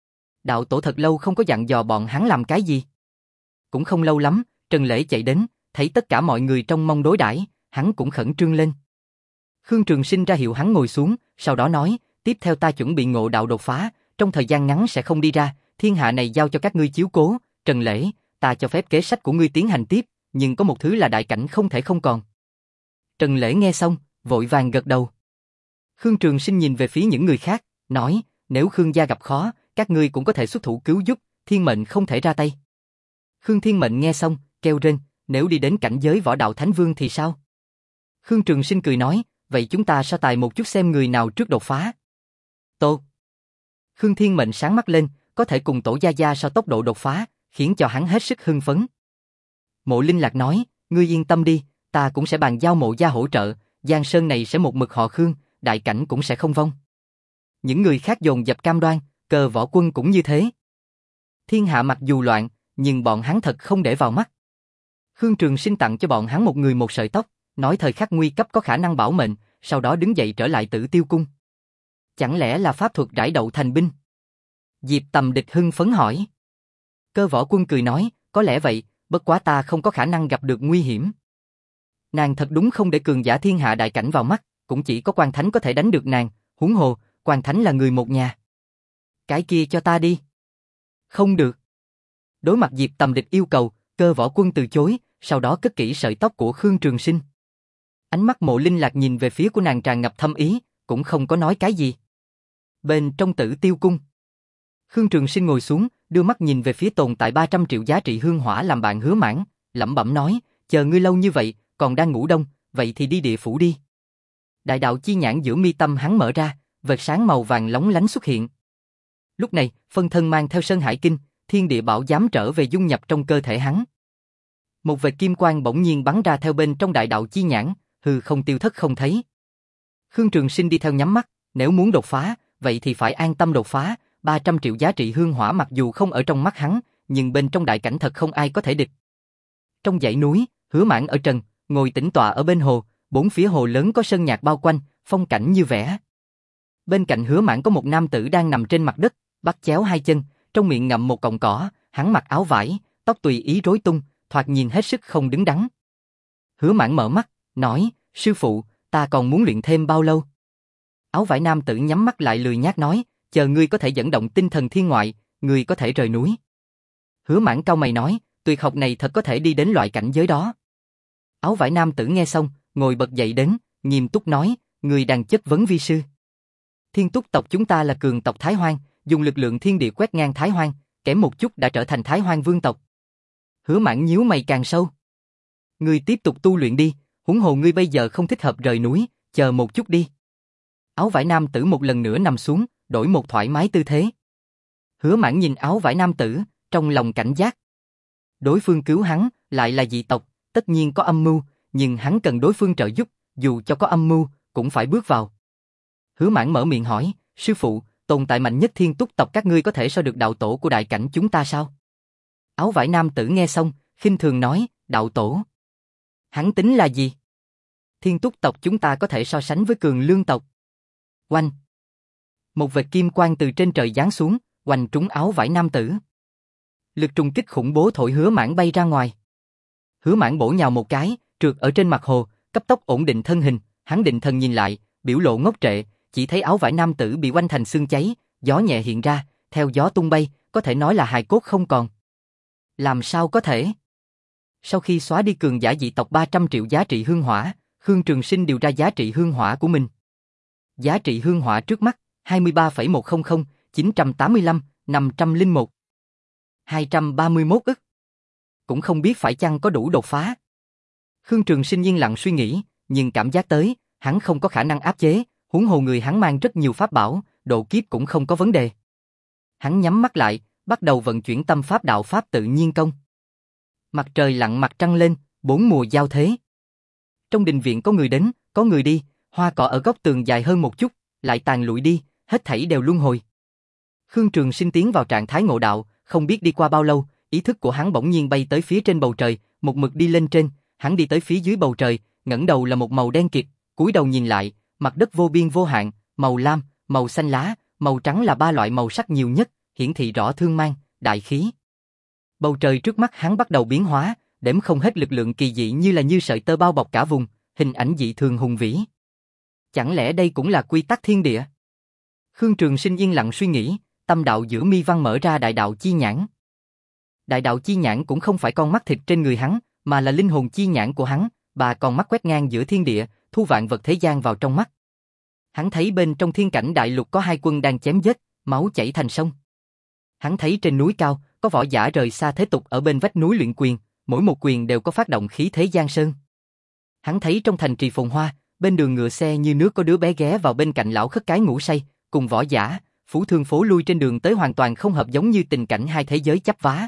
Đạo tổ thật lâu không có dặn dò bọn hắn làm cái gì. Cũng không lâu lắm, Trần Lễ chạy đến, thấy tất cả mọi người trong mong đối đãi, hắn cũng khẩn trương lên. Khương Trường Sinh ra hiệu hắn ngồi xuống, sau đó nói, tiếp theo ta chuẩn bị ngộ đạo đột phá, trong thời gian ngắn sẽ không đi ra, thiên hạ này giao cho các ngươi chiếu cố, Trần Lễ, ta cho phép kế sách của ngươi tiến hành tiếp, nhưng có một thứ là đại cảnh không thể không còn. Trần Lễ nghe xong, vội vàng gật đầu. Khương Trường Sinh nhìn về phía những người khác, nói, nếu Khương gia gặp khó, các ngươi cũng có thể xuất thủ cứu giúp, Thiên Mệnh không thể ra tay. Khương Thiên Mệnh nghe xong, kêu rên, nếu đi đến cảnh giới võ đạo thánh vương thì sao? Khương Trường Sinh cười nói, vậy chúng ta so tài một chút xem người nào trước đột phá. Tốt. Khương Thiên Mệnh sáng mắt lên, có thể cùng Tổ gia gia so tốc độ đột phá, khiến cho hắn hết sức hưng phấn. Mộ Linh Lạc nói, ngươi yên tâm đi, ta cũng sẽ bàn giao Mộ gia hỗ trợ, Giang Sơn này sẽ một mực họ Khương, đại cảnh cũng sẽ không vong. Những người khác dồn dập cam đoan, Cơ Võ Quân cũng như thế. Thiên hạ mặc dù loạn, nhưng bọn hắn thật không để vào mắt. Khương Trường Sinh tặng cho bọn hắn một người một sợi tóc, nói thời khắc nguy cấp có khả năng bảo mệnh, sau đó đứng dậy trở lại Tử Tiêu cung. Chẳng lẽ là pháp thuật rải đậu thành binh? Diệp Tầm Địch hưng phấn hỏi. Cơ Võ Quân cười nói, có lẽ vậy, bất quá ta không có khả năng gặp được nguy hiểm. Nàng thật đúng không để cường giả thiên hạ đại cảnh vào mắt, cũng chỉ có Quan Thánh có thể đánh được nàng, huống hồ, Quan Thánh là người một nhà. Cái kia cho ta đi. Không được. Đối mặt Diệp Tầm Địch yêu cầu, Cơ Võ Quân từ chối, sau đó cất kỹ sợi tóc của Khương Trường Sinh. Ánh mắt Mộ Linh Lạc nhìn về phía của nàng tràn ngập thâm ý, cũng không có nói cái gì. Bên trong Tử Tiêu cung, Khương Trường Sinh ngồi xuống, đưa mắt nhìn về phía tồn tại ba trăm triệu giá trị hương hỏa làm bạn Hứa Mãn, lẩm bẩm nói, chờ ngươi lâu như vậy, còn đang ngủ đông, vậy thì đi địa phủ đi. Đại đạo chi nhãn giữa mi tâm hắn mở ra, vệt sáng màu vàng lóng lánh xuất hiện. Lúc này, phân thân mang theo Sơn Hải Kinh, thiên địa bảo giám trở về dung nhập trong cơ thể hắn. Một vệt kim quang bỗng nhiên bắn ra theo bên trong đại đạo chi nhãn, hư không tiêu thất không thấy. Khương Trường Sinh đi theo nhắm mắt, nếu muốn đột phá, vậy thì phải an tâm đột phá, ba trăm triệu giá trị hương hỏa mặc dù không ở trong mắt hắn, nhưng bên trong đại cảnh thật không ai có thể địch. Trong dãy núi, Hứa Mãn ở trần, ngồi tĩnh tọa ở bên hồ, bốn phía hồ lớn có sơn nhạc bao quanh, phong cảnh như vẽ. Bên cạnh Hứa Mãn có một nam tử đang nằm trên mặt đất, bắt chéo hai chân, trong miệng ngậm một cọng cỏ, hắn mặc áo vải, tóc tùy ý rối tung, thoạt nhìn hết sức không đứng đắn. Hứa Mãn mở mắt, nói, sư phụ, ta còn muốn luyện thêm bao lâu? Áo vải nam tử nhắm mắt lại lười nhác nói, chờ ngươi có thể dẫn động tinh thần thiên ngoại, ngươi có thể rời núi. Hứa Mãn cau mày nói, tuyệt học này thật có thể đi đến loại cảnh giới đó. Áo vải nam tử nghe xong, ngồi bật dậy đến, nghiêm túc nói, người đang chất vấn vi sư. Thiên Túc tộc chúng ta là cường tộc Thái Hoang, dùng lực lượng thiên địa quét ngang Thái Hoang, kém một chút đã trở thành Thái Hoang vương tộc. Hứa Mãn nhíu mày càng sâu. Ngươi tiếp tục tu luyện đi, huống hồ ngươi bây giờ không thích hợp rời núi, chờ một chút đi. Áo vải nam tử một lần nữa nằm xuống, đổi một thoải mái tư thế. Hứa Mãn nhìn áo vải nam tử, trong lòng cảnh giác. Đối phương cứu hắn, lại là dị tộc, tất nhiên có âm mưu, nhưng hắn cần đối phương trợ giúp, dù cho có âm mưu, cũng phải bước vào. Hứa Mãn mở miệng hỏi, sư phụ, tồn tại mạnh nhất Thiên Túc tộc các ngươi có thể so được đạo tổ của đại cảnh chúng ta sao? Áo vải nam tử nghe xong, khinh thường nói, đạo tổ. Hắn tính là gì? Thiên Túc tộc chúng ta có thể so sánh với Cường Lương tộc. Oanh! Một vệt kim quang từ trên trời giáng xuống, oanh trúng áo vải nam tử. Lực trùng kích khủng bố thổi Hứa Mãn bay ra ngoài. Hứa Mãn bổ nhào một cái, trượt ở trên mặt hồ, cấp tốc ổn định thân hình, hắn định thần nhìn lại, biểu lộ ngốc trệ, chỉ thấy áo vải nam tử bị oanh thành xương cháy, gió nhẹ hiện ra, theo gió tung bay, có thể nói là hài cốt không còn. Làm sao có thể? Sau khi xóa đi cường giả dị tộc ba trăm triệu giá trị hương hỏa, Khương Trường Sinh điều ra giá trị hương hỏa của mình. Giá trị hương hỏa trước mắt, hai mươi ba phẩy một không không, chín trăm tám mươi lăm, năm trăm lẻ một. hai trăm ba mươi mốt ức. Cũng không biết phải chăng có đủ đột phá. Khương Trường Sinh yên lặng suy nghĩ, nhưng cảm giác tới, hắn không có khả năng áp chế, huống hồ người hắn mang rất nhiều pháp bảo, độ kiếp cũng không có vấn đề. Hắn nhắm mắt lại, bắt đầu vận chuyển tâm pháp đạo pháp tự nhiên công. Mặt trời lặn mặt trăng lên, bốn mùa giao thế. Trong đình viện có người đến, có người đi, hoa cỏ ở góc tường dài hơn một chút, lại tàn lụi đi, hết thảy đều luân hồi. Khương Trường Sinh tiến vào trạng thái ngộ đạo, không biết đi qua bao lâu, ý thức của hắn bỗng nhiên bay tới phía trên bầu trời, một mực đi lên trên, hắn đi tới phía dưới bầu trời, ngẩng đầu là một màu đen kịt, cúi đầu nhìn lại, mặt đất vô biên vô hạn, màu lam, màu xanh lá, màu trắng là ba loại màu sắc nhiều nhất, hiển thị rõ thương mang, đại khí. Bầu trời trước mắt hắn bắt đầu biến hóa, đếm không hết lực lượng kỳ dị như là như sợi tơ bao bọc cả vùng, hình ảnh dị thường hùng vĩ. Chẳng lẽ đây cũng là quy tắc thiên địa? Khương Trường Sinh yên lặng suy nghĩ, tâm đạo giữa mi văn mở ra đại đạo chi nhãn. Đại đạo chi nhãn cũng không phải con mắt thịt trên người hắn, mà là linh hồn chi nhãn của hắn, bà con mắt quét ngang giữa thiên địa, thu vạn vật thế gian vào trong mắt. Hắn thấy bên trong thiên cảnh đại lục có hai quân đang chém giết, máu chảy thành sông. Hắn thấy trên núi cao, có võ giả rời xa thế tục ở bên vách núi luyện quyền, mỗi một quyền đều có phát động khí thế giang sơn. Hắn thấy trong thành trì phồn hoa, bên đường ngựa xe như nước có đứa bé ghé vào bên cạnh lão khất cái ngủ say, cùng võ giả, phú thương phố lui trên đường tới hoàn toàn không hợp giống như tình cảnh hai thế giới chắp vá.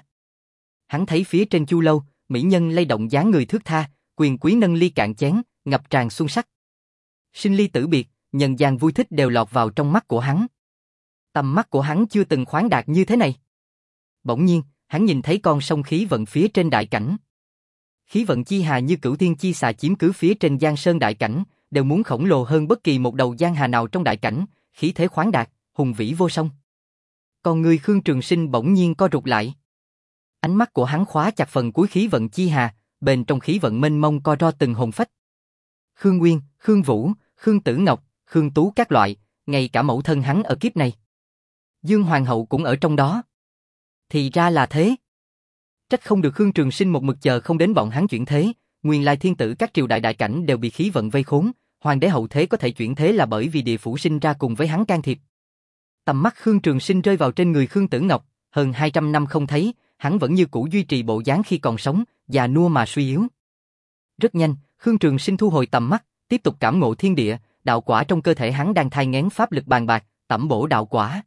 Hắn thấy phía trên chu lâu, mỹ nhân lay động dáng người thướt tha, quyền quý nâng ly cạn chén, ngập tràn xuân sắc. Sinh ly tử biệt, nhân gian vui thích đều lọt vào trong mắt của hắn. Tầm mắt của hắn chưa từng khoáng đạt như thế này. Bỗng nhiên, hắn nhìn thấy con sông khí vận phía trên đại cảnh. Khí vận chi hà như cửu thiên chi xà chiếm cứ phía trên giang sơn đại cảnh, đều muốn khổng lồ hơn bất kỳ một đầu giang hà nào trong đại cảnh, khí thế khoáng đạt, hùng vĩ vô song. Còn người Khương Trường Sinh bỗng nhiên co rụt lại. Ánh mắt của hắn khóa chặt phần cuối khí vận chi hà, bên trong khí vận mênh mông co ro từng hồn phách. Khương Nguyên, Khương Vũ, Khương Tử Ngọc, Khương Tú các loại, ngay cả mẫu thân hắn ở kiếp này. Dương Hoàng hậu cũng ở trong đó. Thì ra là thế. Trách không được Khương Trường Sinh một mực chờ không đến bọn hắn chuyển thế, nguyên lai thiên tử các triều đại đại cảnh đều bị khí vận vây khốn, hoàng đế hậu thế có thể chuyển thế là bởi vì địa phủ sinh ra cùng với hắn can thiệp. Tầm mắt Khương Trường Sinh rơi vào trên người Khương Tử Ngọc, hơn hai trăm năm không thấy, hắn vẫn như cũ duy trì bộ dáng khi còn sống, già nua mà suy yếu. Rất nhanh, Khương Trường Sinh thu hồi tầm mắt, tiếp tục cảm ngộ thiên địa, đạo quả trong cơ thể hắn đang thai nghén pháp lực bàn bạc, tẩm bổ đạo quả.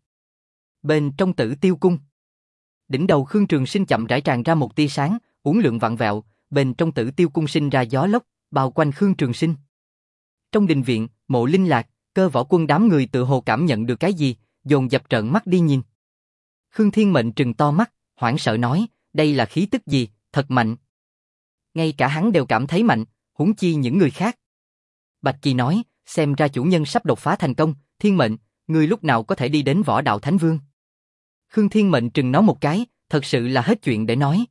Bên trong Tử Tiêu cung, đỉnh đầu Khương Trường Sinh chậm rãi tràn ra một tia sáng, uốn lượn vặn vẹo, bên trong Tử Tiêu cung sinh ra gió lốc, bao quanh Khương Trường Sinh. Trong đình viện, Mộ Linh Lạc, Cơ Võ Quân đám người tự hồ cảm nhận được cái gì, dồn dập trợn mắt đi nhìn. Khương Thiên Mệnh trừng to mắt, hoảng sợ nói, đây là khí tức gì, thật mạnh. Ngay cả hắn đều cảm thấy mạnh, huống chi những người khác. Bạch Kỳ nói, xem ra chủ nhân sắp đột phá thành công, Thiên Mệnh, ngươi lúc nào có thể đi đến Võ Đạo Thánh Vương. Khương Thiên Mệnh trừng nó một cái, thật sự là hết chuyện để nói.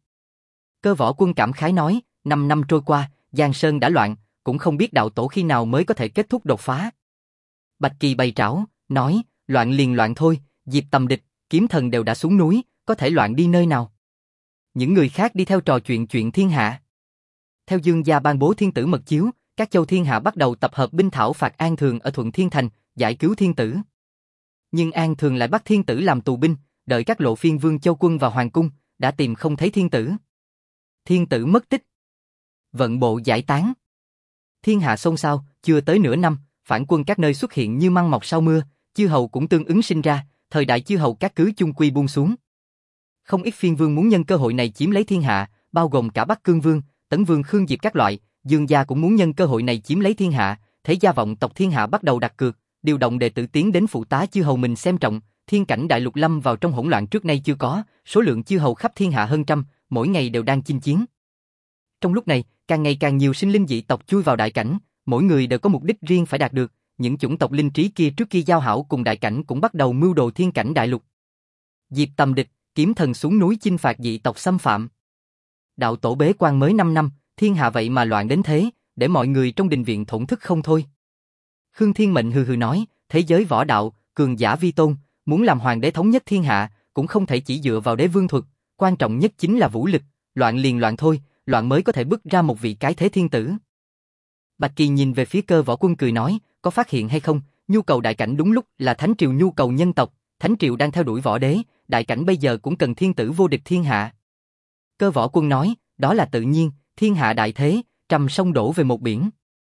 Cơ Võ Quân cảm khái nói, năm năm trôi qua, Giang Sơn đã loạn, cũng không biết đạo tổ khi nào mới có thể kết thúc đột phá. Bạch Kỳ bày trảo, nói, loạn liền loạn thôi, Diệp Tầm Địch, Kiếm Thần đều đã xuống núi, có thể loạn đi nơi nào. những người khác đi theo trò chuyện chuyện thiên hạ. Theo Dương gia ban bố thiên tử mật chiếu, các châu thiên hạ bắt đầu tập hợp binh thảo phạt An Thường ở Thuận Thiên Thành, giải cứu thiên tử. Nhưng An Thường lại bắt thiên tử làm tù binh, đợi các lộ phiên vương châu quân vào hoàng cung, đã tìm không thấy thiên tử. Thiên tử mất tích. Vận bộ giải tán. Thiên hạ xôn xao, chưa tới nửa năm, phản quân các nơi xuất hiện như măng mọc sau mưa, chư hầu cũng tương ứng sinh ra, thời đại chư hầu các cứ chung quy buông xuống. Không ít phiên vương muốn nhân cơ hội này chiếm lấy thiên hạ, bao gồm cả Bắc Cương Vương, Tấn Vương Khương Diệp các loại, Dương gia cũng muốn nhân cơ hội này chiếm lấy thiên hạ, thế gia vọng tộc thiên hạ bắt đầu đặt cược, điều động đệ tử tiến đến phụ tá chư hầu mình xem trọng, thiên cảnh đại lục lâm vào trong hỗn loạn trước nay chưa có, số lượng chư hầu khắp thiên hạ hơn trăm, mỗi ngày đều đang chinh chiến. Trong lúc này, càng ngày càng nhiều sinh linh dị tộc chui vào đại cảnh, mỗi người đều có mục đích riêng phải đạt được, những chủng tộc linh trí kia trước kia giao hảo cùng đại cảnh cũng bắt đầu mưu đồ thiên cảnh đại lục. Diệp Tầm địch, kiếm thần xuống núi chinh phạt dị tộc xâm phạm. Đạo tổ bế quan mới năm năm, thiên hạ vậy mà loạn đến thế, để mọi người trong đình viện thổn thức không thôi. Khương Thiên Mệnh hừ hừ nói, thế giới võ đạo, cường giả vi tôn, muốn làm hoàng đế thống nhất thiên hạ, cũng không thể chỉ dựa vào đế vương thuật, quan trọng nhất chính là vũ lực, loạn liền loạn thôi, loạn mới có thể bứt ra một vị cái thế thiên tử. Bạch Kỳ nhìn về phía Cơ Võ Quân cười nói, có phát hiện hay không, nhu cầu đại cảnh đúng lúc là Thánh Triều nhu cầu nhân tộc, Thánh Triều đang theo đuổi võ đế, đại cảnh bây giờ cũng cần thiên tử vô địch thiên hạ. Cơ Võ Quân nói, đó là tự nhiên, thiên hạ đại thế, trăm sông đổ về một biển.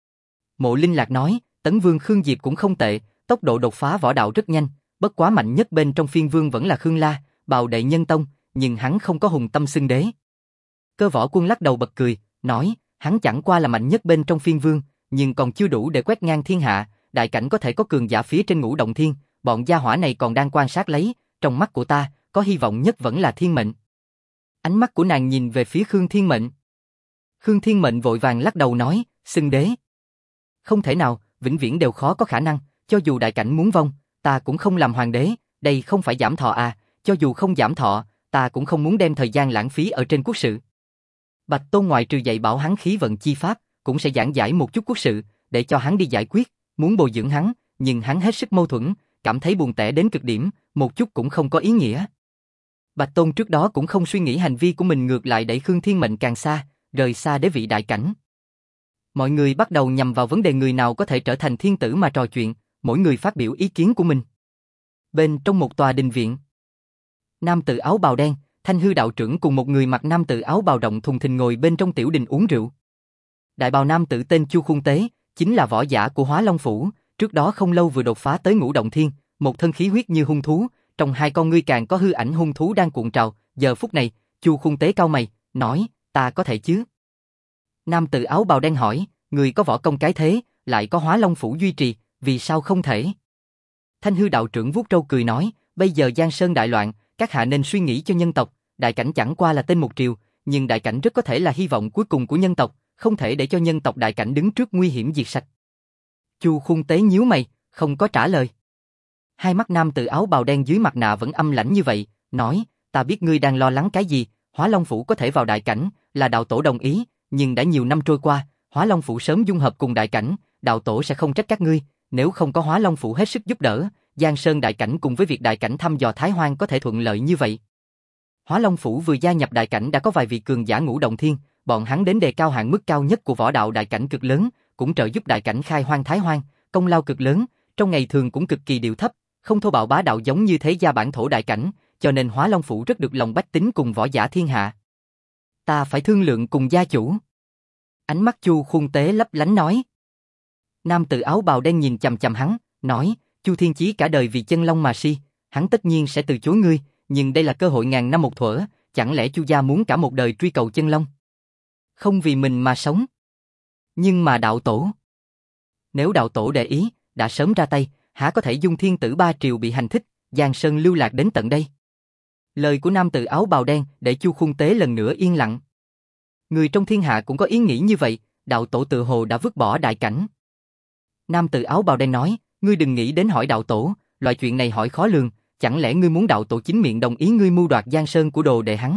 Mộ Linh Lạc nói, Tấn Vương Khương Diệp cũng không tệ, tốc độ đột phá võ đạo rất nhanh, bất quá mạnh nhất bên trong phiên vương vẫn là Khương La, bào đệ nhân tông, nhưng hắn không có hùng tâm xưng đế. Cơ Võ Quân lắc đầu bật cười, nói, hắn chẳng qua là mạnh nhất bên trong phiên vương, nhưng còn chưa đủ để quét ngang thiên hạ, đại cảnh có thể có cường giả phía trên ngũ động thiên, bọn gia hỏa này còn đang quan sát lấy, trong mắt của ta, có hy vọng nhất vẫn là Thiên Mệnh. Ánh mắt của nàng nhìn về phía Khương Thiên Mệnh. Khương Thiên Mệnh vội vàng lắc đầu nói, xưng đế. Không thể nào, vĩnh viễn đều khó có khả năng, cho dù đại cảnh muốn vong, ta cũng không làm hoàng đế, đây không phải giảm thọ à, cho dù không giảm thọ, ta cũng không muốn đem thời gian lãng phí ở trên quốc sự. Bạch Tôn ngoại trừ dạy bảo hắn khí vận chi pháp, cũng sẽ giảng giải một chút quốc sự, để cho hắn đi giải quyết, muốn bồi dưỡng hắn, nhưng hắn hết sức mâu thuẫn, cảm thấy buồn tẻ đến cực điểm, một chút cũng không có ý nghĩa. Bạch Tôn trước đó cũng không suy nghĩ hành vi của mình ngược lại đẩy Khương Thiên Mệnh càng xa, rời xa đế vị đại cảnh. Mọi người bắt đầu nhằm vào vấn đề người nào có thể trở thành thiên tử mà trò chuyện, mỗi người phát biểu ý kiến của mình. Bên trong một tòa đình viện, nam tử áo bào đen, Thanh Hư đạo trưởng cùng một người mặc nam tử áo bào rộng thùng thình ngồi bên trong tiểu đình uống rượu. Đại bào nam tử tên Chu Khung Tế, chính là võ giả của Hóa Long Phủ, trước đó không lâu vừa đột phá tới ngũ động thiên, một thân khí huyết như hung thú, trong hai con ngươi càng có hư ảnh hung thú đang cuộn trào, giờ phút này, Chu Khung Tế cau mày, nói, ta có thể chứ? Nam tử áo bào đen hỏi, người có võ công cái thế, lại có Hóa Long Phủ duy trì, vì sao không thể? Thanh Hư đạo trưởng vuốt râu cười nói, bây giờ Giang Sơn đại loạn, các hạ nên suy nghĩ cho nhân tộc, đại cảnh chẳng qua là tên một triều, nhưng đại cảnh rất có thể là hy vọng cuối cùng của nhân tộc, không thể để cho nhân tộc đại cảnh đứng trước nguy hiểm diệt sạch. Chu Khung Tế nhíu mày, không có trả lời. Hai mắt nam tử áo bào đen dưới mặt nạ vẫn âm lãnh như vậy, nói, ta biết ngươi đang lo lắng cái gì, Hóa Long Phủ có thể vào đại cảnh, là đạo tổ đồng ý, nhưng đã nhiều năm trôi qua, Hóa Long Phủ sớm dung hợp cùng đại cảnh, đạo tổ sẽ không trách các ngươi, nếu không có Hóa Long Phủ hết sức giúp đỡ, Giang Sơn đại cảnh cùng với việc đại cảnh thăm dò Thái Hoang có thể thuận lợi như vậy. Hóa Long Phủ vừa gia nhập đại cảnh đã có vài vị cường giả ngũ động thiên, bọn hắn đến đề cao hạn mức cao nhất của võ đạo đại cảnh cực lớn, cũng trợ giúp đại cảnh khai hoang Thái Hoang, công lao cực lớn, trong ngày thường cũng cực kỳ điệu thấp, không thô bạo bá đạo giống như thế gia bản thổ đại cảnh, cho nên Hóa Long Phủ rất được lòng bách tính cùng võ giả thiên hạ. Ta phải thương lượng cùng gia chủ. Ánh mắt Chu Khung Tế lấp lánh nói. Nam tử áo bào đen nhìn chằm chằm hắn, nói, Chu Thiên Chí cả đời vì chân long mà si, hắn tất nhiên sẽ từ chối ngươi, nhưng đây là cơ hội ngàn năm một thuở, chẳng lẽ Chu gia muốn cả một đời truy cầu chân long? Không vì mình mà sống. Nhưng mà đạo tổ. Nếu đạo tổ để ý, đã sớm ra tay, há có thể dung thiên tử ba triều bị hành thích, Giang Sơn lưu lạc đến tận đây. Lời của nam tử áo bào đen để Chu Khung Tế lần nữa yên lặng. Người trong thiên hạ cũng có ý nghĩ như vậy, đạo tổ tự hồ đã vứt bỏ đại cảnh. Nam tử áo bào đen nói, ngươi đừng nghĩ đến hỏi đạo tổ, loại chuyện này hỏi khó lường, chẳng lẽ ngươi muốn đạo tổ chính miệng đồng ý ngươi mưu đoạt Giang Sơn của đồ đệ hắn?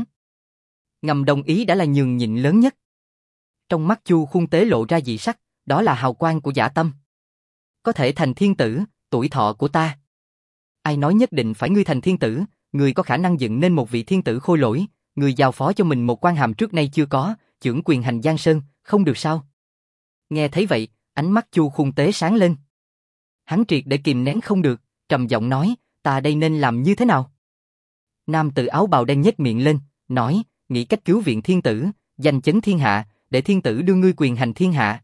Ngầm đồng ý đã là nhường nhịn lớn nhất. Trong mắt Chu Khung Tế lộ ra dị sắc, đó là hào quang của dã tâm. Có thể thành thiên tử, tuổi thọ của ta. Ai nói nhất định phải ngươi thành thiên tử, ngươi có khả năng dựng nên một vị thiên tử khôi lỗi, người giao phó cho mình một quan hàm trước nay chưa có, chưởng quyền hành Giang Sơn, không được sao? Nghe thấy vậy, ánh mắt Chu Khung Tế sáng lên. Hắn triệt để kìm nén không được, trầm giọng nói, ta đây nên làm như thế nào? Nam tử áo bào đen nhếch miệng lên, nói, nghĩ cách cứu viện thiên tử, giành chấn thiên hạ, để thiên tử đưa ngươi quyền hành thiên hạ.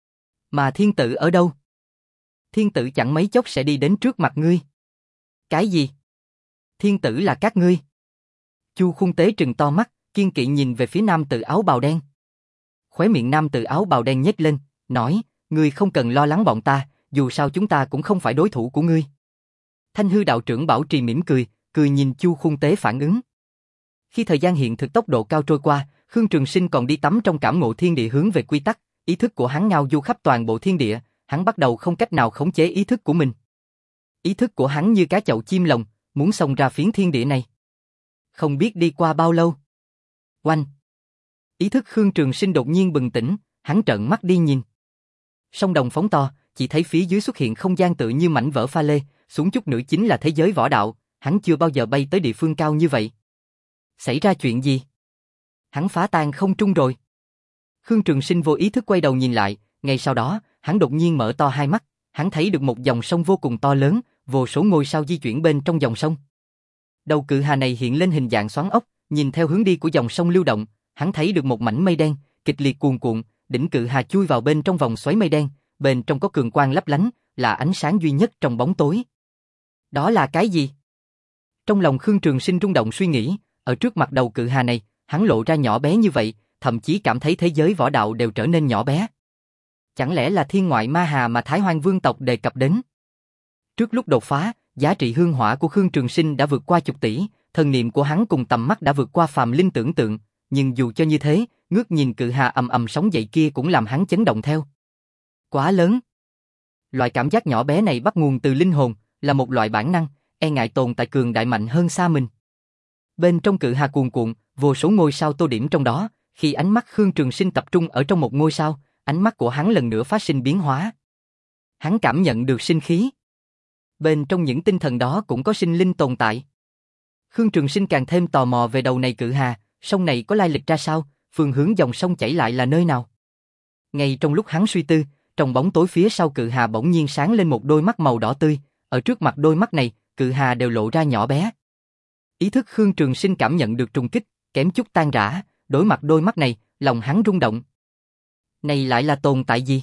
Mà thiên tử ở đâu? Thiên tử chẳng mấy chốc sẽ đi đến trước mặt ngươi. Cái gì? Thiên tử là các ngươi. Chu Khung Tế trừng to mắt, kiên kỵ nhìn về phía nam tử áo bào đen. Khóe miệng nam tử áo bào đen nhếch lên, nói, ngươi không cần lo lắng bọn ta, dù sao chúng ta cũng không phải đối thủ của ngươi. Thanh hư đạo trưởng Bảo Trì mỉm cười, cười nhìn Chu Khung Tế phản ứng. Khi thời gian hiện thực tốc độ cao trôi qua, Khương Trường Sinh còn đi tắm trong cảm ngộ thiên địa hướng về quy tắc, ý thức của hắn ngao du khắp toàn bộ thiên địa, hắn bắt đầu không cách nào khống chế ý thức của mình. Ý thức của hắn như cá chậu chim lồng, muốn xông ra phiến thiên địa này. Không biết đi qua bao lâu. Oanh! Ý thức Khương Trường Sinh đột nhiên bừng tỉnh, hắn trợn mắt đi nhìn. Sông đồng phóng to, chỉ thấy phía dưới xuất hiện không gian tự như mảnh vỡ pha lê, xuống chút nữa chính là thế giới võ đạo, hắn chưa bao giờ bay tới địa phương cao như vậy. Xảy ra chuyện gì? Hắn phá tan không trung rồi. Khương Trường Sinh vô ý thức quay đầu nhìn lại, ngay sau đó, hắn đột nhiên mở to hai mắt, hắn thấy được một dòng sông vô cùng to lớn, vô số ngôi sao di chuyển bên trong dòng sông. Đầu cự hà này hiện lên hình dạng xoắn ốc, nhìn theo hướng đi của dòng sông lưu động, hắn thấy được một mảnh mây đen, kịch liệt cuồn cuộn, đỉnh cự hà chui vào bên trong vòng xoáy mây đen, bên trong có cường quang lấp lánh, là ánh sáng duy nhất trong bóng tối. Đó là cái gì? Trong lòng Khương Trường Sinh rung động suy nghĩ, ở trước mặt đầu cự hà này, hắn lộ ra nhỏ bé như vậy, thậm chí cảm thấy thế giới võ đạo đều trở nên nhỏ bé. Chẳng lẽ là thiên ngoại ma hà mà Thái Hoang Vương tộc đề cập đến? Trước lúc đột phá, giá trị hương hỏa của Khương Trường Sinh đã vượt qua chục tỷ, thần niệm của hắn cùng tầm mắt đã vượt qua phàm linh tưởng tượng, nhưng dù cho như thế, ngước nhìn cự hà ầm ầm sóng dậy kia cũng làm hắn chấn động theo. Quá lớn. Loại cảm giác nhỏ bé này bắt nguồn từ linh hồn, là một loại bản năng, e ngại tồn tại cường đại mạnh hơn xa mình. Bên trong cự hà cuồn cuộn, vô số ngôi sao tô điểm trong đó, khi ánh mắt Khương Trường Sinh tập trung ở trong một ngôi sao, ánh mắt của hắn lần nữa phát sinh biến hóa. Hắn cảm nhận được sinh khí. Bên trong những tinh thần đó cũng có sinh linh tồn tại. Khương Trường Sinh càng thêm tò mò về đầu này cự hà, sông này có lai lịch ra sao, phương hướng dòng sông chảy lại là nơi nào. Ngay trong lúc hắn suy tư, trong bóng tối phía sau cự hà bỗng nhiên sáng lên một đôi mắt màu đỏ tươi, ở trước mặt đôi mắt này, cự hà đều lộ ra nhỏ bé. Ý thức Khương Trường Sinh cảm nhận được trùng kích, kém chút tan rã, đối mặt đôi mắt này, lòng hắn rung động. Này lại là tồn tại gì?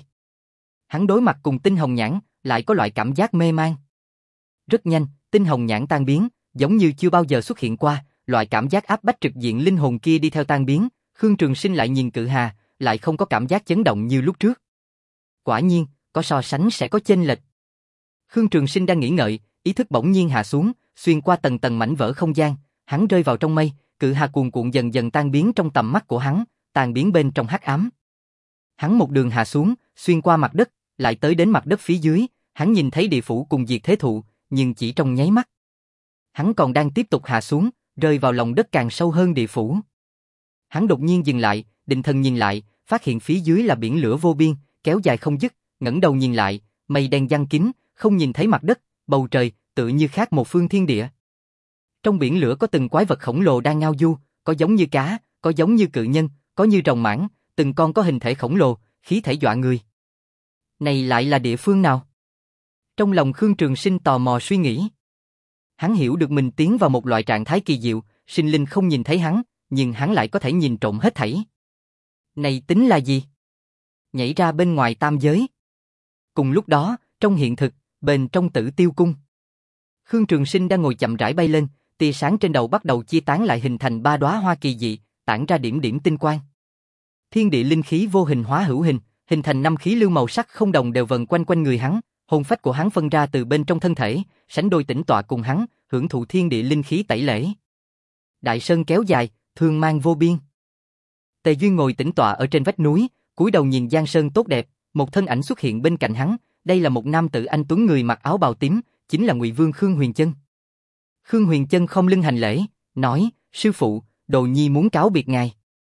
Hắn đối mặt cùng tinh hồng nhãn, lại có loại cảm giác mê man. Rất nhanh, tinh hồng nhãn tan biến, giống như chưa bao giờ xuất hiện qua, loại cảm giác áp bách trực diện linh hồn kia đi theo tan biến, Khương Trường Sinh lại nhìn cự hà, lại không có cảm giác chấn động như lúc trước. Quả nhiên, có so sánh sẽ có chênh lệch. Khương Trường Sinh đang nghĩ ngợi, ý thức bỗng nhiên hạ xuống, xuyên qua tầng tầng mảnh vỡ không gian, hắn rơi vào trong mây, cự hà cuồn cuộn dần dần tan biến trong tầm mắt của hắn, tan biến bên trong hắc ám. Hắn một đường hạ xuống, xuyên qua mặt đất, lại tới đến mặt đất phía dưới, hắn nhìn thấy địa phủ cùng diệt thế thụ, nhưng chỉ trong nháy mắt. Hắn còn đang tiếp tục hạ xuống, rơi vào lòng đất càng sâu hơn địa phủ. Hắn đột nhiên dừng lại, định thần nhìn lại, phát hiện phía dưới là biển lửa vô biên, kéo dài không dứt, ngẩng đầu nhìn lại, mây đen giăng kín, không nhìn thấy mặt đất, bầu trời, tự như khác một phương thiên địa. Trong biển lửa có từng quái vật khổng lồ đang ngao du, có giống như cá, có giống như cự nhân, có như rồng mãng, từng con có hình thể khổng lồ, khí thể dọa người. Này lại là địa phương nào? Trong lòng Khương Trường Sinh tò mò suy nghĩ. Hắn hiểu được mình tiến vào một loại trạng thái kỳ diệu, sinh linh không nhìn thấy hắn, nhưng hắn lại có thể nhìn trộm hết thảy. Này tính là gì? Nhảy ra bên ngoài tam giới. Cùng lúc đó, trong hiện thực, bên trong Tử Tiêu Cung, Khương Trường Sinh đang ngồi chậm rãi bay lên, tia sáng trên đầu bắt đầu chia tán lại hình thành ba đóa hoa kỳ dị, tản ra điểm điểm tinh quang. Thiên địa linh khí vô hình hóa hữu hình, hình thành năm khí lưu màu sắc không đồng đều vần quanh quanh người hắn, hồn phách của hắn phân ra từ bên trong thân thể, sánh đôi tĩnh tọa cùng hắn, hưởng thụ thiên địa linh khí tẩy lễ. Đại sơn kéo dài, thương mang vô biên. Tề Duyên ngồi tĩnh tọa ở trên vách núi, cúi đầu nhìn giang sơn tốt đẹp, một thân ảnh xuất hiện bên cạnh hắn, đây là một nam tử anh tuấn người mặc áo bào tím, chính là Ngụy Vương Khương Huyền Chân. Khương Huyền Chân khom lưng hành lễ, nói: "Sư phụ, đồ nhi muốn cáo biệt ngài."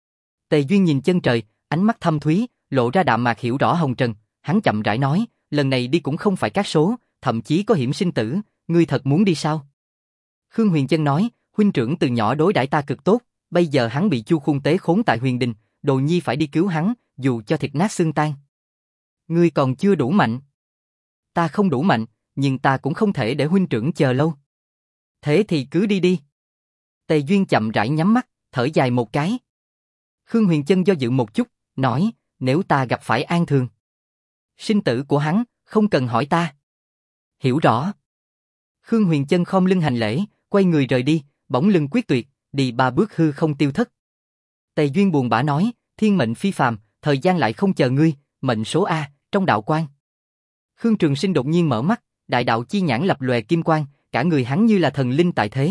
Tề Duyên nhìn chân trời, ánh mắt thâm thúy, lộ ra đạm mạc hiểu rõ hồng trần, hắn chậm rãi nói: "Lần này đi cũng không phải cát số, thậm chí có hiểm sinh tử, ngươi thật muốn đi sao?" Khương Huyền Chân nói: "Huynh trưởng từ nhỏ đối đãi ta cực tốt, bây giờ hắn bị Chu Khung tế khốn tại Huyền Đình, Đồ Nhi phải đi cứu hắn, dù cho thịt nát xương tan. Ngươi còn chưa đủ mạnh. Ta không đủ mạnh, nhưng ta cũng không thể để huynh trưởng chờ lâu. Thế thì cứ đi đi. Tề Duyên chậm rãi nhắm mắt, thở dài một cái. Khương Huyền Trân do dự một chút, nói, nếu ta gặp phải An Thường, sinh tử của hắn, không cần hỏi ta. Hiểu rõ. Khương Huyền Trân khom lưng hành lễ, quay người rời đi, bỗng lưng quyết tuyệt, đi ba bước hư không tiêu thất. Tề Duyên buồn bã nói, thiên mệnh phi phàm, thời gian lại không chờ ngươi, mệnh số A, trong đạo quan. Khương Trường Sinh đột nhiên mở mắt, đại đạo chi nhãn lập lòe kim quang, cả người hắn như là thần linh tại thế.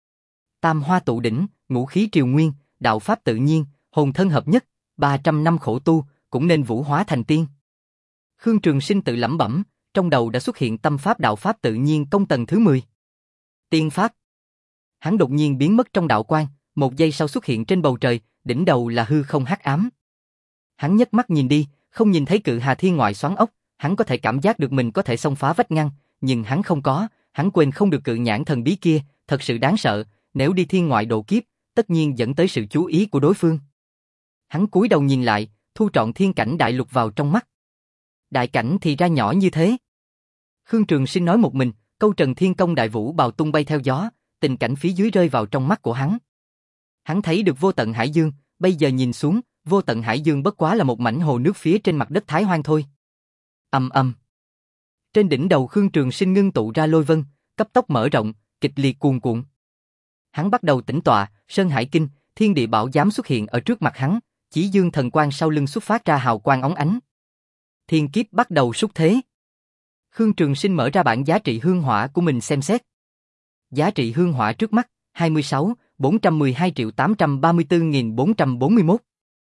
Tam hoa tụ đỉnh, ngũ khí triều nguyên, đạo pháp tự nhiên, hồn thân hợp nhất, ba trăm năm khổ tu, cũng nên vũ hóa thành tiên. Khương Trường Sinh tự lẩm bẩm, trong đầu đã xuất hiện tâm pháp đạo pháp tự nhiên công tầng thứ mười. Tiên pháp. Hắn đột nhiên biến mất trong đạo quan, một giây sau xuất hiện trên bầu trời, đỉnh đầu là hư không hắc ám. Hắn nhấc mắt nhìn đi, không nhìn thấy cự hà thiên ngoại xoắn ốc, hắn có thể cảm giác được mình có thể xông phá vách ngăn, nhưng hắn không có, hắn quên không được cự nhãn thần bí kia, thật sự đáng sợ, nếu đi thiên ngoại độ kiếp, tất nhiên dẫn tới sự chú ý của đối phương. Hắn cúi đầu nhìn lại, thu trọn thiên cảnh đại lục vào trong mắt. Đại cảnh thì ra nhỏ như thế. Khương Trường Sinh nói một mình, câu Trần Thiên Công đại vũ bào tung bay theo gió, tình cảnh phía dưới rơi vào trong mắt của hắn. Hắn thấy được vô tận hải dương, bây giờ nhìn xuống, vô tận hải dương bất quá là một mảnh hồ nước phía trên mặt đất Thái Hoang thôi. Ầm ầm. Trên đỉnh đầu Khương Trường Sinh ngưng tụ ra lôi vân, cấp tốc mở rộng, kịch liệt cuồn cuộn. Hắn bắt đầu tĩnh tọa, Sơn Hải Kinh, Thiên Địa Bảo Giám xuất hiện ở trước mặt hắn, Chí Dương thần quang sau lưng xuất phát ra hào quang óng ánh. Thiên kiếp bắt đầu xuất thế. Khương Trường Sinh mở ra bảng giá trị hương hỏa của mình xem xét. Giá trị hương hỏa trước mắt, hai mươi sáu, bốn trăm mười hai triệu tám trăm ba mươi tư nghìn bốn trăm bốn mươi mốt.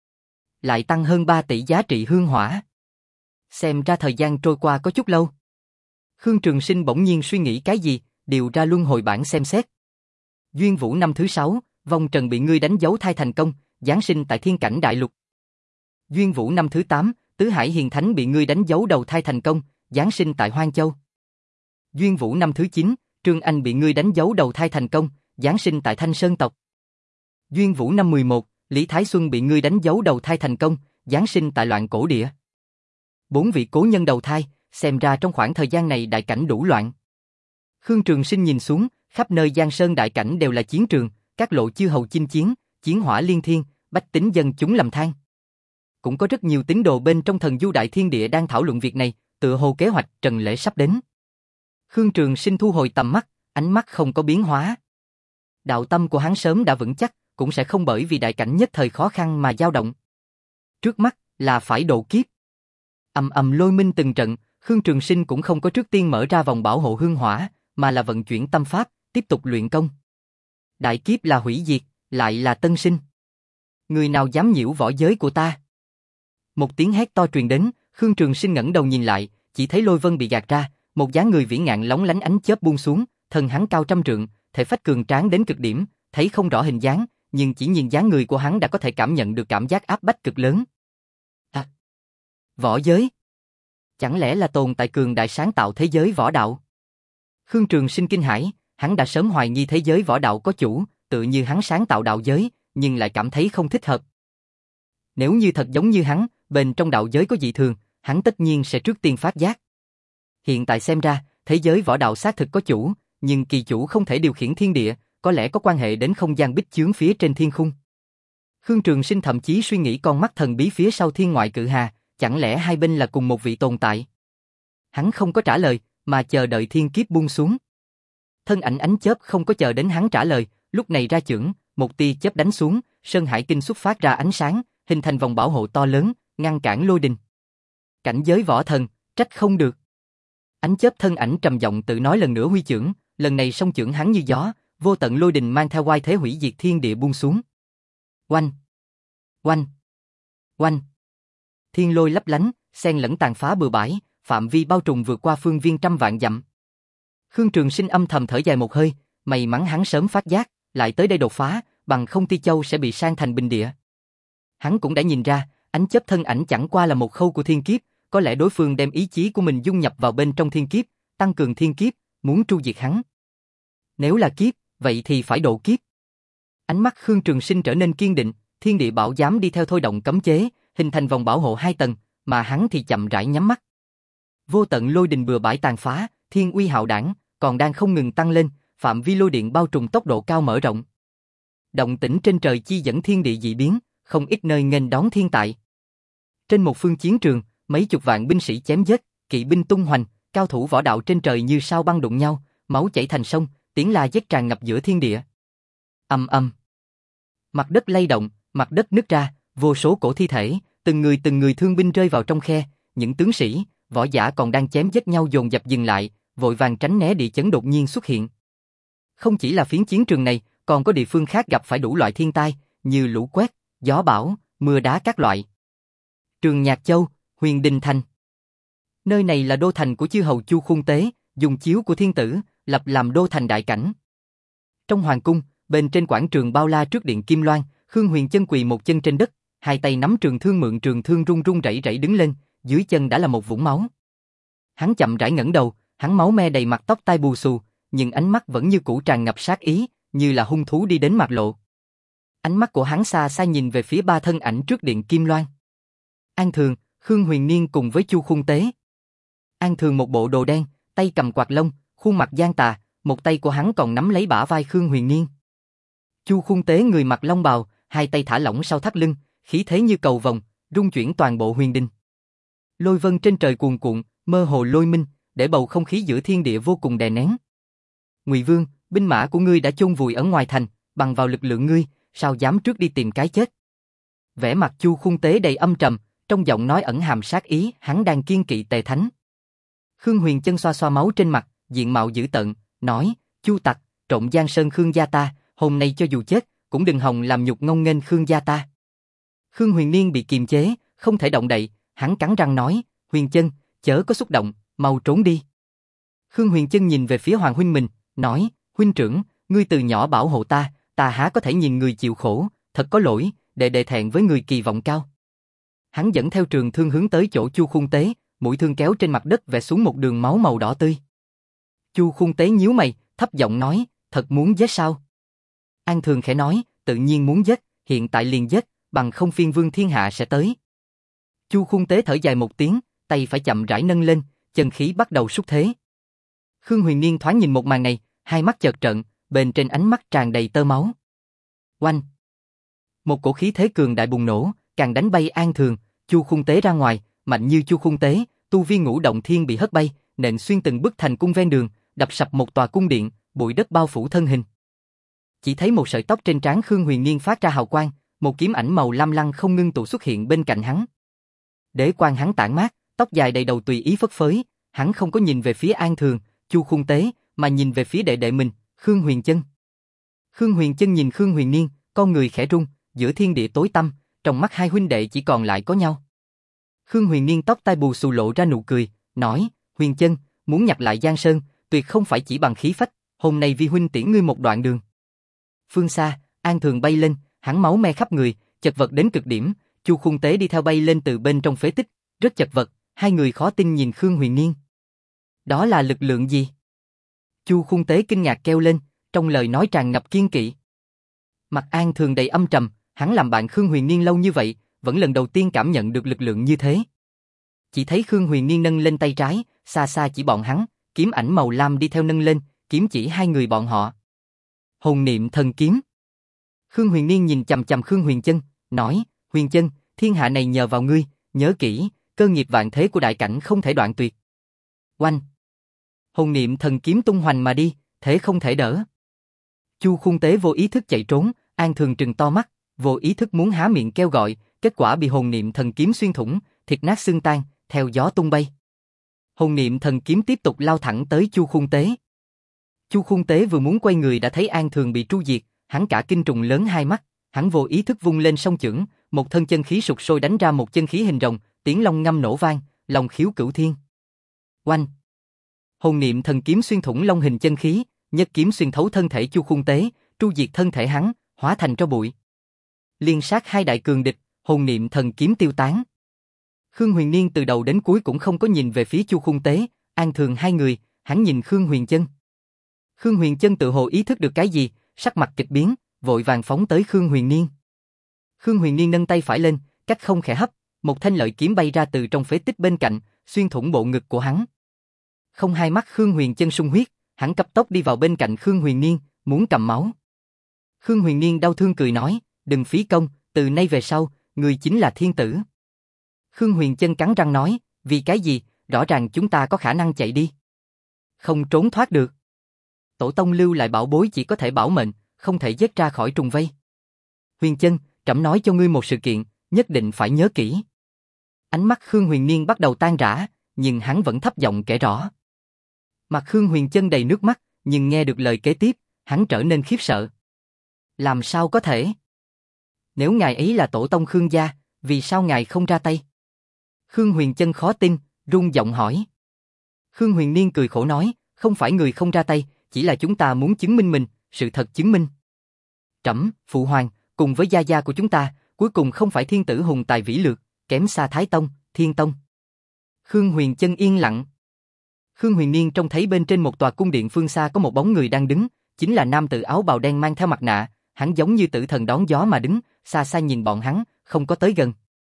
Lại tăng hơn ba tỷ giá trị hương hỏa. Xem ra thời gian trôi qua có chút lâu. Khương Trường Sinh bỗng nhiên suy nghĩ cái gì, điều ra luân hồi bảng xem xét. Duyên Vũ năm thứ sáu, vong trần bị ngươi đánh dấu thai thành công, giáng sinh tại thiên cảnh đại lục. Duyên Vũ năm thứ tám, Tứ Hải Hiền Thánh bị ngươi đánh dấu đầu thai thành công, giáng sinh tại Hoang Châu. Duyên Vũ năm thứ chín, Trương Anh bị ngươi đánh dấu đầu thai thành công, giáng sinh tại Thanh Sơn tộc. Duyên Vũ năm mười một, Lý Thái Xuân bị ngươi đánh dấu đầu thai thành công, giáng sinh tại Loạn Cổ Địa. Bốn vị cố nhân đầu thai, xem ra trong khoảng thời gian này đại cảnh đủ loạn. Khương Trường Sinh nhìn xuống, khắp nơi Giang Sơn đại cảnh đều là chiến trường, các lộ chư hầu chinh chiến, chiến hỏa liên thiên, bách tính dân chúng lầm than. Cũng có rất nhiều tín đồ bên trong Thần Du Đại Thiên Địa đang thảo luận việc này, tựa hồ kế hoạch trần lễ sắp đến. Khương Trường Sinh thu hồi tầm mắt, ánh mắt không có biến hóa. Đạo tâm của hắn sớm đã vững chắc, cũng sẽ không bởi vì đại cảnh nhất thời khó khăn mà dao động. Trước mắt là phải độ kiếp. Ầm ầm lôi minh từng trận, Khương Trường Sinh cũng không có trước tiên mở ra vòng bảo hộ hương hỏa, mà là vận chuyển tâm pháp, tiếp tục luyện công. Đại kiếp là hủy diệt, lại là tân sinh. Người nào dám nhiễu võ giới của ta? Một tiếng hét to truyền đến, Khương Trường Sinh ngẩng đầu nhìn lại, chỉ thấy lôi vân bị gạt ra, một dáng người vĩ ngạn lóng lánh ánh chớp buông xuống, thân hắn cao trăm trượng, thể phách cường tráng đến cực điểm, thấy không rõ hình dáng, nhưng chỉ nhìn dáng người của hắn đã có thể cảm nhận được cảm giác áp bách cực lớn. À, võ giới. Chẳng lẽ là tồn tại cường đại sáng tạo thế giới võ đạo? Khương Trường Sinh kinh hãi, hắn đã sớm hoài nghi thế giới võ đạo có chủ, tự như hắn sáng tạo đạo giới, nhưng lại cảm thấy không thích hợp. Nếu như thật giống như hắn, bên trong đạo giới có dị thường, hắn tất nhiên sẽ trước tiên phát giác. Hiện tại xem ra, thế giới võ đạo xác thực có chủ, nhưng kỳ chủ không thể điều khiển thiên địa, có lẽ có quan hệ đến không gian bích chướng phía trên thiên khung. Khương Trường Sinh thậm chí suy nghĩ con mắt thần bí phía sau thiên ngoại cự hà, chẳng lẽ hai bên là cùng một vị tồn tại? Hắn không có trả lời, mà chờ đợi thiên kiếp buông xuống. Thân ảnh ánh chớp không có chờ đến hắn trả lời, lúc này ra chưởng, một tia chớp đánh xuống, Sơn Hải Kinh xuất phát ra ánh sáng, hình thành vòng bảo hộ to lớn, ngăn cản lôi đình. Cảnh giới võ thần, trách không được. Ánh chớp thân ảnh trầm giọng tự nói lần nữa huy chưởng, lần này song chưởng hắn như gió, vô tận lôi đình mang theo oai thế hủy diệt thiên địa buông xuống. Oanh, oanh, oanh. Thiên lôi lấp lánh, xen lẫn tàn phá bừa bãi, phạm vi bao trùm vượt qua phương viên trăm vạn dặm. Khương Trường Sinh âm thầm thở dài một hơi, may mắn hắn sớm phát giác, lại tới đây đột phá, bằng không Ti Châu sẽ bị san thành bình địa. Hắn cũng đã nhìn ra, ánh chớp thân ảnh chẳng qua là một khâu của thiên kiếp, có lẽ đối phương đem ý chí của mình dung nhập vào bên trong thiên kiếp, tăng cường thiên kiếp, muốn tru diệt hắn. Nếu là kiếp, vậy thì phải độ kiếp. Ánh mắt Khương Trường Sinh trở nên kiên định, thiên địa bảo giám đi theo thôi động cấm chế, hình thành vòng bảo hộ hai tầng, mà hắn thì chậm rãi nhắm mắt. Vô tận lôi đình bừa bãi tàn phá, thiên uy hạo đảng, còn đang không ngừng tăng lên, phạm vi lôi điện bao trùm tốc độ cao mở rộng. Động tĩnh trên trời chi dẫn thiên địa dị biến, không ít nơi nghênh đón thiên tại. Trên một phương chiến trường, mấy chục vạn binh sĩ chém giết, kỵ binh tung hoành, cao thủ võ đạo trên trời như sao băng đụng nhau, máu chảy thành sông, tiếng la giết tràn ngập giữa thiên địa. Ầm ầm. Mặt đất lay động, mặt đất nứt ra, vô số cổ thi thể, từng người từng người thương binh rơi vào trong khe, những tướng sĩ, võ giả còn đang chém giết nhau dồn dập dừng lại, vội vàng tránh né địa chấn đột nhiên xuất hiện. Không chỉ là phiến chiến trường này, còn có địa phương khác gặp phải đủ loại thiên tai, như lũ quét, gió bão, mưa đá các loại. Trường Nhạc Châu, Huyền Đình Thành. Nơi này là đô thành của chư hầu Chu Khung Tế, dùng chiếu của thiên tử, lập làm đô thành đại cảnh. Trong hoàng cung, bên trên quảng trường bao la trước điện Kim Loan, Khương Huyền Chân quỳ một chân trên đất, hai tay nắm trường thương mượn trường thương run run rẩy rẩy đứng lên, dưới chân đã là một vũng máu. Hắn chậm rãi ngẩng đầu, hắn máu me đầy mặt, tóc tai bù xù, nhưng ánh mắt vẫn như cũ tràn ngập sát ý, như là hung thú đi đến mặt lộ. Ánh mắt của hắn xa xa nhìn về phía ba thân ảnh trước điện Kim Loan. An Thường, Khương Huyền Niên cùng với Chu Khung Tế. An Thường một bộ đồ đen, tay cầm quạt lông, khuôn mặt gian tà, một tay của hắn còn nắm lấy bả vai Khương Huyền Niên. Chu Khung Tế người mặc long bào, hai tay thả lỏng sau thắt lưng, khí thế như cầu vồng, rung chuyển toàn bộ huyền đình. Lôi vân trên trời cuồn cuộn, mơ hồ lôi minh, để bầu không khí giữa thiên địa vô cùng đè nén. Ngụy Vương, binh mã của ngươi đã chôn vùi ở ngoài thành, bằng vào lực lượng ngươi, sao dám trước đi tìm cái chết? Vẻ mặt Chu Khung Tế đầy âm trầm, trong giọng nói ẩn hàm sát ý, hắn đang kiên kỵ Tề Thánh. Khương Huyền Chân xoa xoa máu trên mặt, diện mạo dữ tợn, nói: Chu tặc, trộm Giang Sơn Khương gia ta, hôm nay cho dù chết, cũng đừng hòng làm nhục ngông nghênh Khương gia ta. Khương Huyền Niên bị kiềm chế, không thể động đậy, hắn cắn răng nói: Huyền Chân, chớ có xúc động, mau trốn đi. Khương Huyền Chân nhìn về phía Hoàng huynh mình, nói: huynh trưởng, ngươi từ nhỏ bảo hộ ta, ta há có thể nhìn người chịu khổ, thật có lỗi, đệ đệ thẹn với người kỳ vọng cao. Hắn dẫn theo trường thương hướng tới chỗ Chu Khung Tế, mũi thương kéo trên mặt đất vẽ xuống một đường máu màu đỏ tươi. Chu Khung Tế nhíu mày, thấp giọng nói: thật muốn giết sao? An Thường khẽ nói: tự nhiên muốn giết, hiện tại liền giết, bằng không phiên vương thiên hạ sẽ tới. Chu Khung Tế thở dài một tiếng, tay phải chậm rãi nâng lên, chân khí bắt đầu xúc thế. Khương Huyền Niên thoáng nhìn một màn này, hai mắt chợt trợn, bên trên ánh mắt tràn đầy tơ máu. Oanh! Một cổ khí thế cường đại bùng nổ, càng đánh bay An Thường, Chu Khung Tế ra ngoài, mạnh như Chu Khung Tế, tu vi ngũ động thiên bị hất bay, nện xuyên từng bức thành cung ven đường, đập sập một tòa cung điện, bụi đất bao phủ thân hình. Chỉ thấy một sợi tóc trên trán Khương Huyền Niên phát ra hào quang, một kiếm ảnh màu lam lăng không ngưng tụ xuất hiện bên cạnh hắn. Đế quang hắn tản mát, tóc dài đầy đầu tùy ý phất phới, hắn không có nhìn về phía An Thường, Chu Khung Tế, mà nhìn về phía đệ đệ mình, Khương Huyền Chân. Khương Huyền Chân nhìn Khương Huyền Niên, con người khẽ rung, giữa thiên địa tối tăm, trong mắt hai huynh đệ chỉ còn lại có nhau. Khương Huyền Niên tóc tai bù xù lộ ra nụ cười, nói: Huyền Chân, muốn nhặt lại Giang Sơn, tuyệt không phải chỉ bằng khí phách, hôm nay vi huynh tiễn ngươi một đoạn đường. Phương xa, An Thường bay lên, hắn máu me khắp người, chật vật đến cực điểm, Chu Khung Tế đi theo bay lên từ bên trong phế tích, rất chật vật, hai người khó tin nhìn Khương Huyền Niên. Đó là lực lượng gì? Chu Khung Tế kinh ngạc kêu lên, trong lời nói tràn ngập kiên kỵ. Mặt An Thường đầy âm trầm, hắn làm bạn Khương Huyền Niên lâu như vậy, vẫn lần đầu tiên cảm nhận được lực lượng như thế. Chỉ thấy Khương Huyền Niên nâng lên tay trái, xa xa chỉ bọn hắn, kiếm ảnh màu lam đi theo nâng lên, kiếm chỉ hai người bọn họ. Hồn niệm thần kiếm. Khương Huyền Niên nhìn chằm chằm Khương Huyền Chân, nói: Huyền Chân, thiên hạ này nhờ vào ngươi, nhớ kỹ, cơ nghiệp vạn thế của đại cảnh không thể đoạn tuyệt. Oanh! Hồn niệm thần kiếm tung hoành mà đi, thế không thể đỡ. Chu Khung Tế vô ý thức chạy trốn, An Thường trừng to mắt, vô ý thức muốn há miệng kêu gọi, kết quả bị hồn niệm thần kiếm xuyên thủng, thịt nát xương tan, theo gió tung bay. Hồn niệm thần kiếm tiếp tục lao thẳng tới Chu Khung Tế. Chu Khung Tế vừa muốn quay người đã thấy An Thường bị tru diệt, hắn cả kinh trùng lớn hai mắt, hắn vô ý thức vung lên song chưởng, một thân chân khí sục sôi đánh ra một chân khí hình rồng, tiếng long ngâm nổ vang, long khiếu cửu thiên. Oanh! Hồn niệm thần kiếm xuyên thủng long hình chân khí, nhất kiếm xuyên thấu thân thể Chu Khung Tế, tru diệt thân thể hắn, hóa thành tro bụi. Liên sát hai đại cường địch, hồn niệm thần kiếm tiêu tán. Khương Huyền Niên từ đầu đến cuối cũng không có nhìn về phía Chu Khung Tế, An Thường hai người, hắn nhìn Khương Huyền Chân. Khương Huyền Chân tự hồ ý thức được cái gì, sắc mặt kịch biến, vội vàng phóng tới Khương Huyền Niên. Khương Huyền Niên nâng tay phải lên, cách không khẽ hấp, một thanh lợi kiếm bay ra từ trong phế tích bên cạnh, xuyên thủng bộ ngực của hắn. Không hai mắt Khương Huyền Chân sung huyết, hắn cấp tốc đi vào bên cạnh Khương Huyền Niên, muốn cầm máu. Khương Huyền Niên đau thương cười nói, đừng phí công, từ nay về sau, người chính là thiên tử. Khương Huyền Chân cắn răng nói, vì cái gì, rõ ràng chúng ta có khả năng chạy đi. Không trốn thoát được. Tổ tông lưu lại bảo bối chỉ có thể bảo mệnh, không thể giết ra khỏi trùng vây. Huyền Chân, trẫm nói cho ngươi một sự kiện, nhất định phải nhớ kỹ. Ánh mắt Khương Huyền Niên bắt đầu tan rã, nhưng hắn vẫn thấp giọng kể rõ. Mặt Khương Huyền Chân đầy nước mắt, nhưng nghe được lời kế tiếp, hắn trở nên khiếp sợ. Làm sao có thể? Nếu ngài ấy là tổ tông Khương gia, vì sao ngài không ra tay? Khương Huyền Chân khó tin, run giọng hỏi. Khương Huyền Niên cười khổ nói, không phải người không ra tay, chỉ là chúng ta muốn chứng minh mình, sự thật chứng minh. Trẫm, phụ hoàng, cùng với gia gia của chúng ta, cuối cùng không phải thiên tử hùng tài vĩ lược, kém xa Thái Tông, Thiên Tông. Khương Huyền Chân yên lặng. Khương Huyền Niên trông thấy bên trên một tòa cung điện phương xa có một bóng người đang đứng, chính là nam tử áo bào đen mang theo mặt nạ, hắn giống như tử thần đón gió mà đứng, xa xa nhìn bọn hắn, không có tới gần.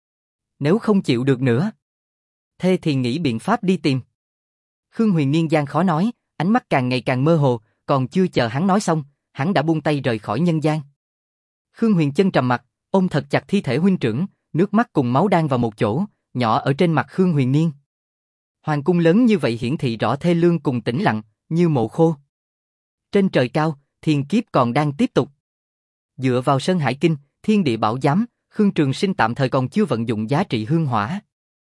Nếu không chịu được nữa, thế thì nghĩ biện pháp đi tìm. Khương Huyền Niên gian khó nói, ánh mắt càng ngày càng mơ hồ, còn chưa chờ hắn nói xong, hắn đã buông tay rời khỏi nhân gian. Khương Huyền Chân trầm mặt, ôm thật chặt thi thể huynh trưởng, nước mắt cùng máu đan vào một chỗ, nhỏ ở trên mặt Khương Huyền Niên. Hoàng cung lớn như vậy hiển thị rõ thê lương cùng tĩnh lặng, như mộ khô. Trên trời cao, thiên kiếp còn đang tiếp tục. Dựa vào Sơn Hải Kinh, thiên địa bảo giám, Khương Trường Sinh tạm thời còn chưa vận dụng giá trị hương hỏa.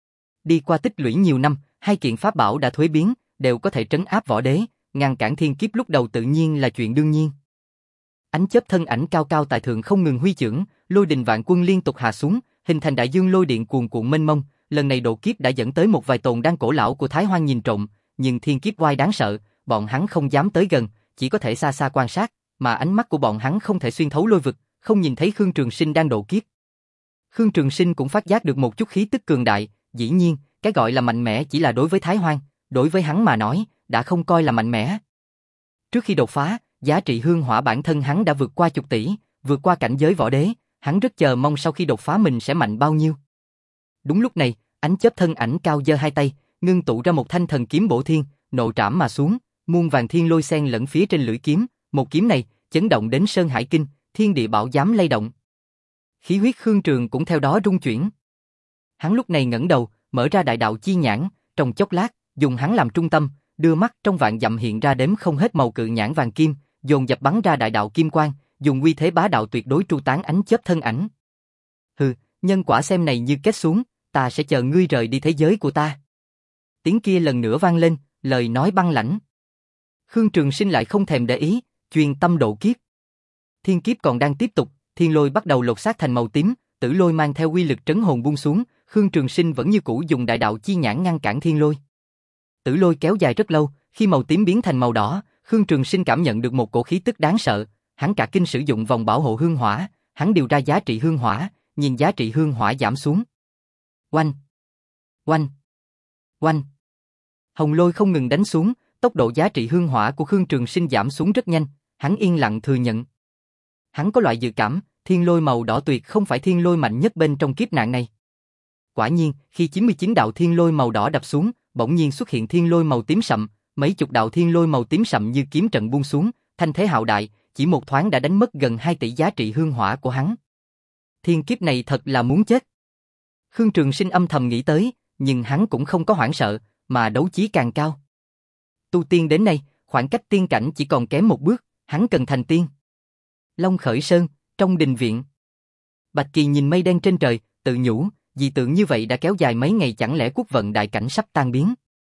Đi qua tích lũy nhiều năm, hai kiện pháp bảo đã thuế biến, đều có thể trấn áp võ đế, ngăn cản thiên kiếp lúc đầu tự nhiên là chuyện đương nhiên. Ánh chớp thân ảnh cao cao tại thượng không ngừng huy chưởng, lôi đình vạn quân liên tục hạ xuống, hình thành đại dương lôi điện cuồn cuộn mênh mông. Lần này độ kiếp đã dẫn tới một vài tồn đan cổ lão của Thái Hoang nhìn trộm, nhưng thiên kiếp oai đáng sợ, bọn hắn không dám tới gần, chỉ có thể xa xa quan sát, mà ánh mắt của bọn hắn không thể xuyên thấu lôi vực, không nhìn thấy Khương Trường Sinh đang độ kiếp. Khương Trường Sinh cũng phát giác được một chút khí tức cường đại, dĩ nhiên, cái gọi là mạnh mẽ chỉ là đối với Thái Hoang, đối với hắn mà nói, đã không coi là mạnh mẽ. Trước khi đột phá, giá trị hương hỏa bản thân hắn đã vượt qua chục tỷ, vượt qua cảnh giới võ đế, hắn rất chờ mong sau khi đột phá mình sẽ mạnh bao nhiêu. Đúng lúc này, ánh chớp thân ảnh cao giơ hai tay, ngưng tụ ra một thanh thần kiếm bổ thiên, nộ trảm mà xuống, muôn vàng thiên lôi xen lẫn phía trên lưỡi kiếm, một kiếm này chấn động đến Sơn Hải Kinh, thiên địa bảo giám lay động. Khí huyết Khương Trường cũng theo đó rung chuyển. Hắn lúc này ngẩng đầu, mở ra đại đạo chi nhãn, trong chốc lát, dùng hắn làm trung tâm, đưa mắt trong vạn dặm hiện ra đếm không hết màu cự nhãn vàng kim, dồn dập bắn ra đại đạo kim quang, dùng uy thế bá đạo tuyệt đối tru tán ánh chớp thân ảnh. Hừ, nhân quả xem này như kết xuống, ta sẽ chờ ngươi rời đi thế giới của ta. Tiếng kia lần nữa vang lên, lời nói băng lãnh. Khương Trường Sinh lại không thèm để ý, chuyên tâm độ kiếp. Thiên kiếp còn đang tiếp tục, thiên lôi bắt đầu lột xác thành màu tím, tử lôi mang theo uy lực trấn hồn buông xuống, Khương Trường Sinh vẫn như cũ dùng đại đạo chi nhãn ngăn cản thiên lôi. Tử lôi kéo dài rất lâu, khi màu tím biến thành màu đỏ, Khương Trường Sinh cảm nhận được một cổ khí tức đáng sợ, hắn cả kinh sử dụng vòng bảo hộ hương hỏa, hắn điều ra giá trị hương hỏa, nhìn giá trị hương hỏa giảm xuống. Oanh, oanh, oanh. Hồng lôi không ngừng đánh xuống, tốc độ giá trị hương hỏa của Khương Trường Sinh giảm xuống rất nhanh, hắn yên lặng thừa nhận. Hắn có loại dự cảm, thiên lôi màu đỏ tuyệt không phải thiên lôi mạnh nhất bên trong kiếp nạn này. Quả nhiên, khi chín mươi chín đạo thiên lôi màu đỏ đập xuống, bỗng nhiên xuất hiện thiên lôi màu tím sậm, mấy chục đạo thiên lôi màu tím sậm như kiếm trận buông xuống, thanh thế hạo đại, chỉ một thoáng đã đánh mất gần hai tỷ giá trị hương hỏa của hắn. Thiên kiếp này thật là muốn chết. Khương Trường Sinh âm thầm nghĩ tới, nhưng hắn cũng không có hoảng sợ, mà đấu chí càng cao. Tu tiên đến nay, khoảng cách tiên cảnh chỉ còn kém một bước, hắn cần thành tiên. Long Khởi Sơn, trong đình viện. Bạch Kỳ nhìn mây đen trên trời, tự nhủ, dị tượng như vậy đã kéo dài mấy ngày, chẳng lẽ quốc vận đại cảnh sắp tan biến.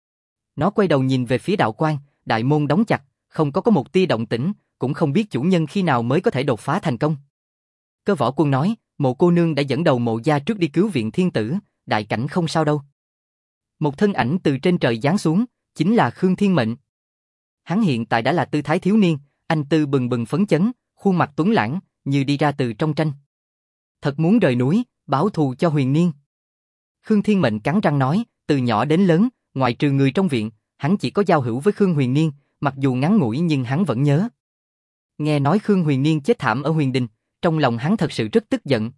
Nó quay đầu nhìn về phía đạo quan, đại môn đóng chặt, không có có một tia động tĩnh, cũng không biết chủ nhân khi nào mới có thể đột phá thành công. Cơ Võ Quân nói, Mộ cô nương đã dẫn đầu Mộ gia trước đi cứu viện thiên tử, đại cảnh không sao đâu. Một thân ảnh từ trên trời giáng xuống, chính là Khương Thiên Mệnh. Hắn hiện tại đã là tư thái thiếu niên, anh tư bừng bừng phấn chấn, khuôn mặt tuấn lãng, như đi ra từ trong tranh. Thật muốn rời núi, báo thù cho Huyền Niên. Khương Thiên Mệnh cắn răng nói, từ nhỏ đến lớn, ngoại trừ người trong viện, hắn chỉ có giao hữu với Khương Huyền Niên, mặc dù ngắn ngủi nhưng hắn vẫn nhớ. Nghe nói Khương Huyền Niên chết thảm ở Huyền Đình, trong lòng hắn thật sự rất tức giận.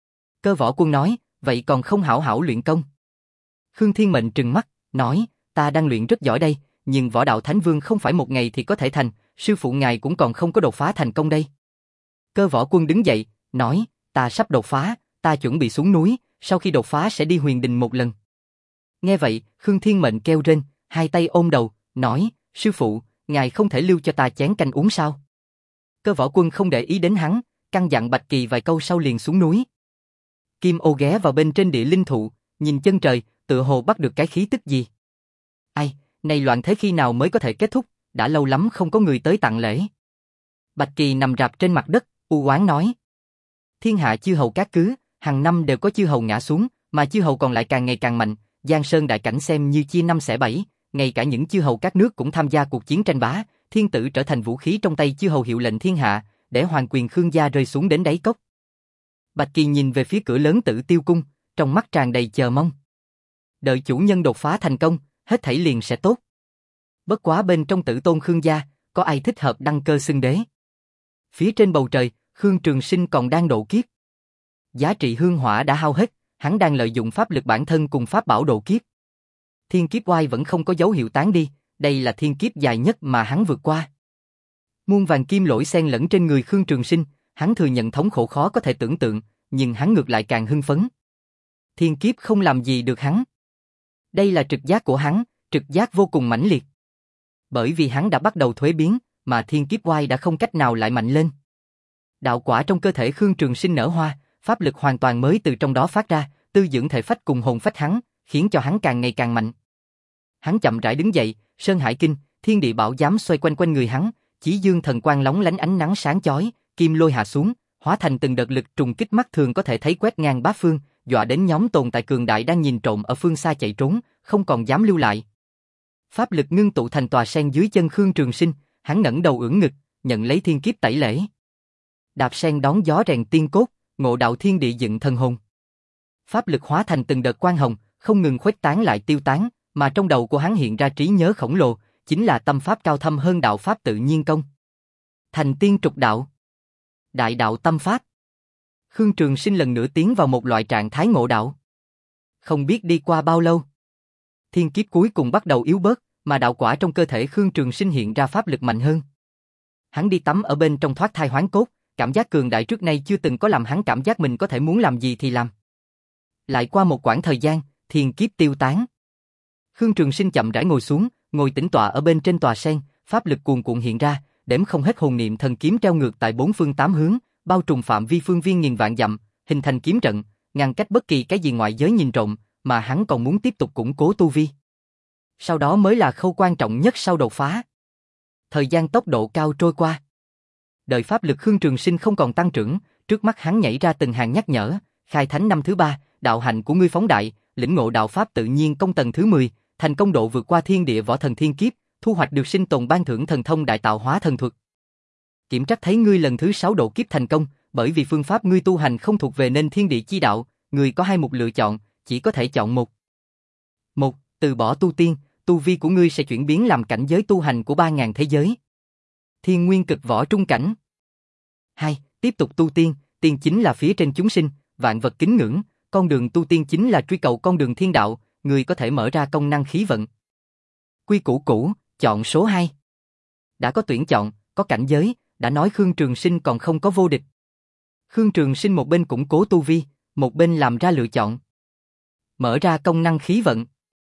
Cơ Võ Quân nói, vậy còn không hảo hảo luyện công. Khương Thiên Mệnh trừng mắt, nói, ta đang luyện rất giỏi đây, nhưng võ đạo Thánh Vương không phải một ngày thì có thể thành, sư phụ ngài cũng còn không có đột phá thành công đây. Cơ Võ Quân đứng dậy, nói, ta sắp đột phá, ta chuẩn bị xuống núi, sau khi đột phá sẽ đi Huyền Đình một lần. Nghe vậy, Khương Thiên Mệnh kêu rên, hai tay ôm đầu, nói, sư phụ, ngài không thể lưu cho ta chén canh uống sao? Cơ Võ Quân không để ý đến hắn, căn dặn Bạch Kỳ vài câu sau liền xuống núi. Kim Ô ghé vào bên trên địa linh thụ, nhìn chân trời, tựa hồ bắt được cái khí tức gì. Ai, này loạn thế khi nào mới có thể kết thúc, đã lâu lắm không có người tới tặng lễ. Bạch Kỳ nằm rạp trên mặt đất, u oán nói. Thiên hạ chư hầu các cứ, hàng năm đều có chư hầu ngã xuống, mà chư hầu còn lại càng ngày càng mạnh, Giang Sơn đại cảnh xem như chia năm xẻ bảy, ngay cả những chư hầu các nước cũng tham gia cuộc chiến tranh bá, thiên tử trở thành vũ khí trong tay chư hầu hiệu lệnh thiên hạ, để hoàng quyền Khương gia rơi xuống đến đáy cốc. Bạch Kỳ nhìn về phía cửa lớn Tử Tiêu cung, trong mắt tràn đầy chờ mong. Đợi chủ nhân đột phá thành công, hết thảy liền sẽ tốt. Bất quá bên trong Tử Tôn Khương gia, có ai thích hợp đăng cơ xưng đế? Phía trên bầu trời, Khương Trường Sinh còn đang độ kiếp. Giá trị hương hỏa đã hao hết, hắn đang lợi dụng pháp lực bản thân cùng pháp bảo độ kiếp. Thiên kiếp oai vẫn không có dấu hiệu tán đi, đây là thiên kiếp dài nhất mà hắn vượt qua. Muôn vàng kim lỗi xen lẫn trên người Khương Trường Sinh, hắn thừa nhận thống khổ khó có thể tưởng tượng, nhưng hắn ngược lại càng hưng phấn. Thiên kiếp không làm gì được hắn. Đây là trực giác của hắn, trực giác vô cùng mãnh liệt. Bởi vì hắn đã bắt đầu thuế biến, mà thiên kiếp oai đã không cách nào lại mạnh lên. Đạo quả trong cơ thể Khương Trường Sinh nở hoa, pháp lực hoàn toàn mới từ trong đó phát ra, tư dưỡng thể phách cùng hồn phách hắn, khiến cho hắn càng ngày càng mạnh. Hắn chậm rãi đứng dậy, Sơn Hải Kinh, Thiên Địa Bảo Giám xoay quanh quanh người hắn, Chí Dương thần quang lóng lánh ánh nắng sáng chói, kim lôi hạ xuống, hóa thành từng đợt lực trùng kích mắt thường có thể thấy quét ngang bát phương, dọa đến nhóm tồn tại cường đại đang nhìn trộm ở phương xa chạy trốn, không còn dám lưu lại. Pháp lực ngưng tụ thành tòa sen dưới chân Khương Trường Sinh, hắn ngẩng đầu ưỡn ngực, nhận lấy thiên kiếp tẩy lễ. Đạp sen đón gió rèn tiên cốt, ngộ đạo thiên địa dựng thần hồn. Pháp lực hóa thành từng đợt quang hồng, không ngừng khuếch tán lại tiêu tán, mà trong đầu của hắn hiện ra trí nhớ khổng lồ, chính là tâm pháp cao thâm hơn đạo pháp tự nhiên công. Thành tiên trục đạo, đại đạo tâm pháp. Khương Trường Sinh lần nữa tiến vào một loại trạng thái ngộ đạo. Không biết đi qua bao lâu, thiên kiếp cuối cùng bắt đầu yếu bớt, mà đạo quả trong cơ thể Khương Trường Sinh hiện ra pháp lực mạnh hơn. Hắn đi tắm ở bên trong thoát thai hoán cốt, cảm giác cường đại trước nay chưa từng có làm hắn cảm giác mình có thể muốn làm gì thì làm. Lại qua một quãng thời gian, thiên kiếp tiêu tán. Khương Trường Sinh chậm rãi ngồi xuống, ngồi tĩnh tọa ở bên trên tòa sen, pháp lực cuồn cuộn hiện ra, đếm không hết hồn niệm thần kiếm treo ngược tại bốn phương tám hướng, bao trùm phạm vi phương viên nghìn vạn dặm, hình thành kiếm trận, ngăn cách bất kỳ cái gì ngoại giới nhìn trộm, mà hắn còn muốn tiếp tục củng cố tu vi. Sau đó mới là khâu quan trọng nhất sau đột phá. Thời gian tốc độ cao trôi qua. Đợi pháp lực Khương Trường Sinh không còn tăng trưởng, trước mắt hắn nhảy ra từng hàng nhắc nhở, khai thánh năm thứ ba, đạo hạnh của ngươi phóng đại, lĩnh ngộ đạo pháp tự nhiên công tầng thứ mười, thành công độ vượt qua thiên địa võ thần thiên kiếp, thu hoạch được sinh tồn ban thưởng thần thông đại tạo hóa thần thuật. Kiểm trắc thấy ngươi lần thứ sáu độ kiếp thành công, bởi vì phương pháp ngươi tu hành không thuộc về nên thiên địa chi đạo, ngươi có hai mục lựa chọn, chỉ có thể chọn một. Một, từ bỏ tu tiên, tu vi của ngươi sẽ chuyển biến làm cảnh giới tu hành của ba ngàn thế giới. Thiên nguyên cực võ trung cảnh. Hai, tiếp tục tu tiên, tiên chính là phía trên chúng sinh, vạn vật kính ngưỡng, con đường tu tiên chính là truy cầu con đường thiên đạo, ngươi có thể mở ra công năng khí vận. Quy củ cũ, chọn số hai. Đã có tuyển chọn, có cảnh giới, đã nói Khương Trường Sinh còn không có vô địch. Khương Trường Sinh một bên củng cố tu vi, một bên làm ra lựa chọn. Mở ra công năng khí vận.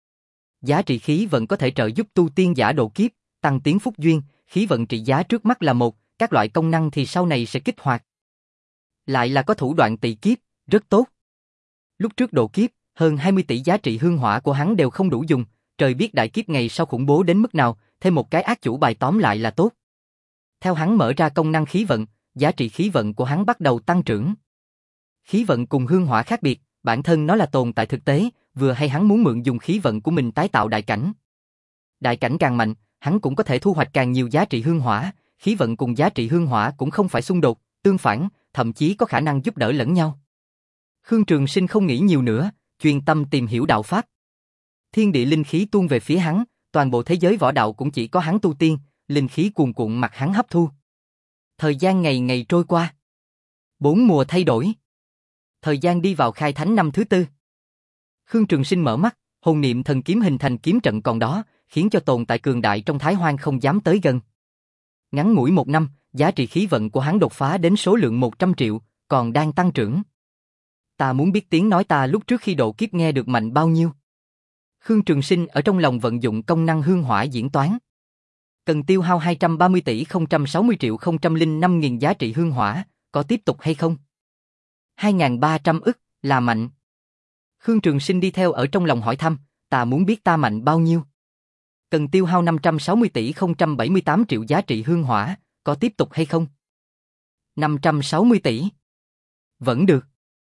Giá trị khí vận có thể trợ giúp tu tiên giả độ kiếp, tăng tiến phúc duyên, khí vận trị giá trước mắt là một, các loại công năng thì sau này sẽ kích hoạt. Lại là có thủ đoạn tỳ kiếp, rất tốt. Lúc trước độ kiếp, hơn hai mươi tỷ giá trị hương hỏa của hắn đều không đủ dùng, trời biết đại kiếp ngày sau khủng bố đến mức nào, thêm một cái ác chủ bài tóm lại là tốt. Theo hắn mở ra công năng khí vận, giá trị khí vận của hắn bắt đầu tăng trưởng. Khí vận cùng hương hỏa khác biệt, bản thân nó là tồn tại thực tế, vừa hay hắn muốn mượn dùng khí vận của mình tái tạo đại cảnh. Đại cảnh càng mạnh, hắn cũng có thể thu hoạch càng nhiều giá trị hương hỏa, khí vận cùng giá trị hương hỏa cũng không phải xung đột, tương phản, thậm chí có khả năng giúp đỡ lẫn nhau. Khương Trường Sinh không nghĩ nhiều nữa, chuyên tâm tìm hiểu đạo pháp. Thiên địa linh khí tuôn về phía hắn, toàn bộ thế giới võ đạo cũng chỉ có hắn tu tiên, linh khí cuồn cuộn mặc hắn hấp thu. Thời gian ngày ngày trôi qua. Bốn mùa thay đổi. Thời gian đi vào khai thánh năm thứ tư. Khương Trường Sinh mở mắt, hồn niệm thần kiếm hình thành kiếm trận còn đó, khiến cho tồn tại cường đại trong Thái Hoang không dám tới gần. Ngắn ngủi một năm, giá trị khí vận của hắn đột phá đến số lượng một trăm triệu, còn đang tăng trưởng. Ta muốn biết tiếng nói ta lúc trước khi độ kiếp nghe được mạnh bao nhiêu. Khương Trường Sinh ở trong lòng vận dụng công năng hương hỏa diễn toán. Cần tiêu hao hai trăm ba mươi tỷ không trăm sáu mươi triệu không trăm lẻ năm nghìn giá trị hương hỏa, có tiếp tục hay không? hai nghìn ba trăm ức, là mạnh. Khương Trường Sinh đi theo ở trong lòng hỏi thăm, ta muốn biết ta mạnh bao nhiêu. Cần tiêu hao năm trăm sáu mươi tỷ không trăm bảy mươi tám triệu giá trị hương hỏa, có tiếp tục hay không? năm trăm sáu mươi tỷ. Vẫn được.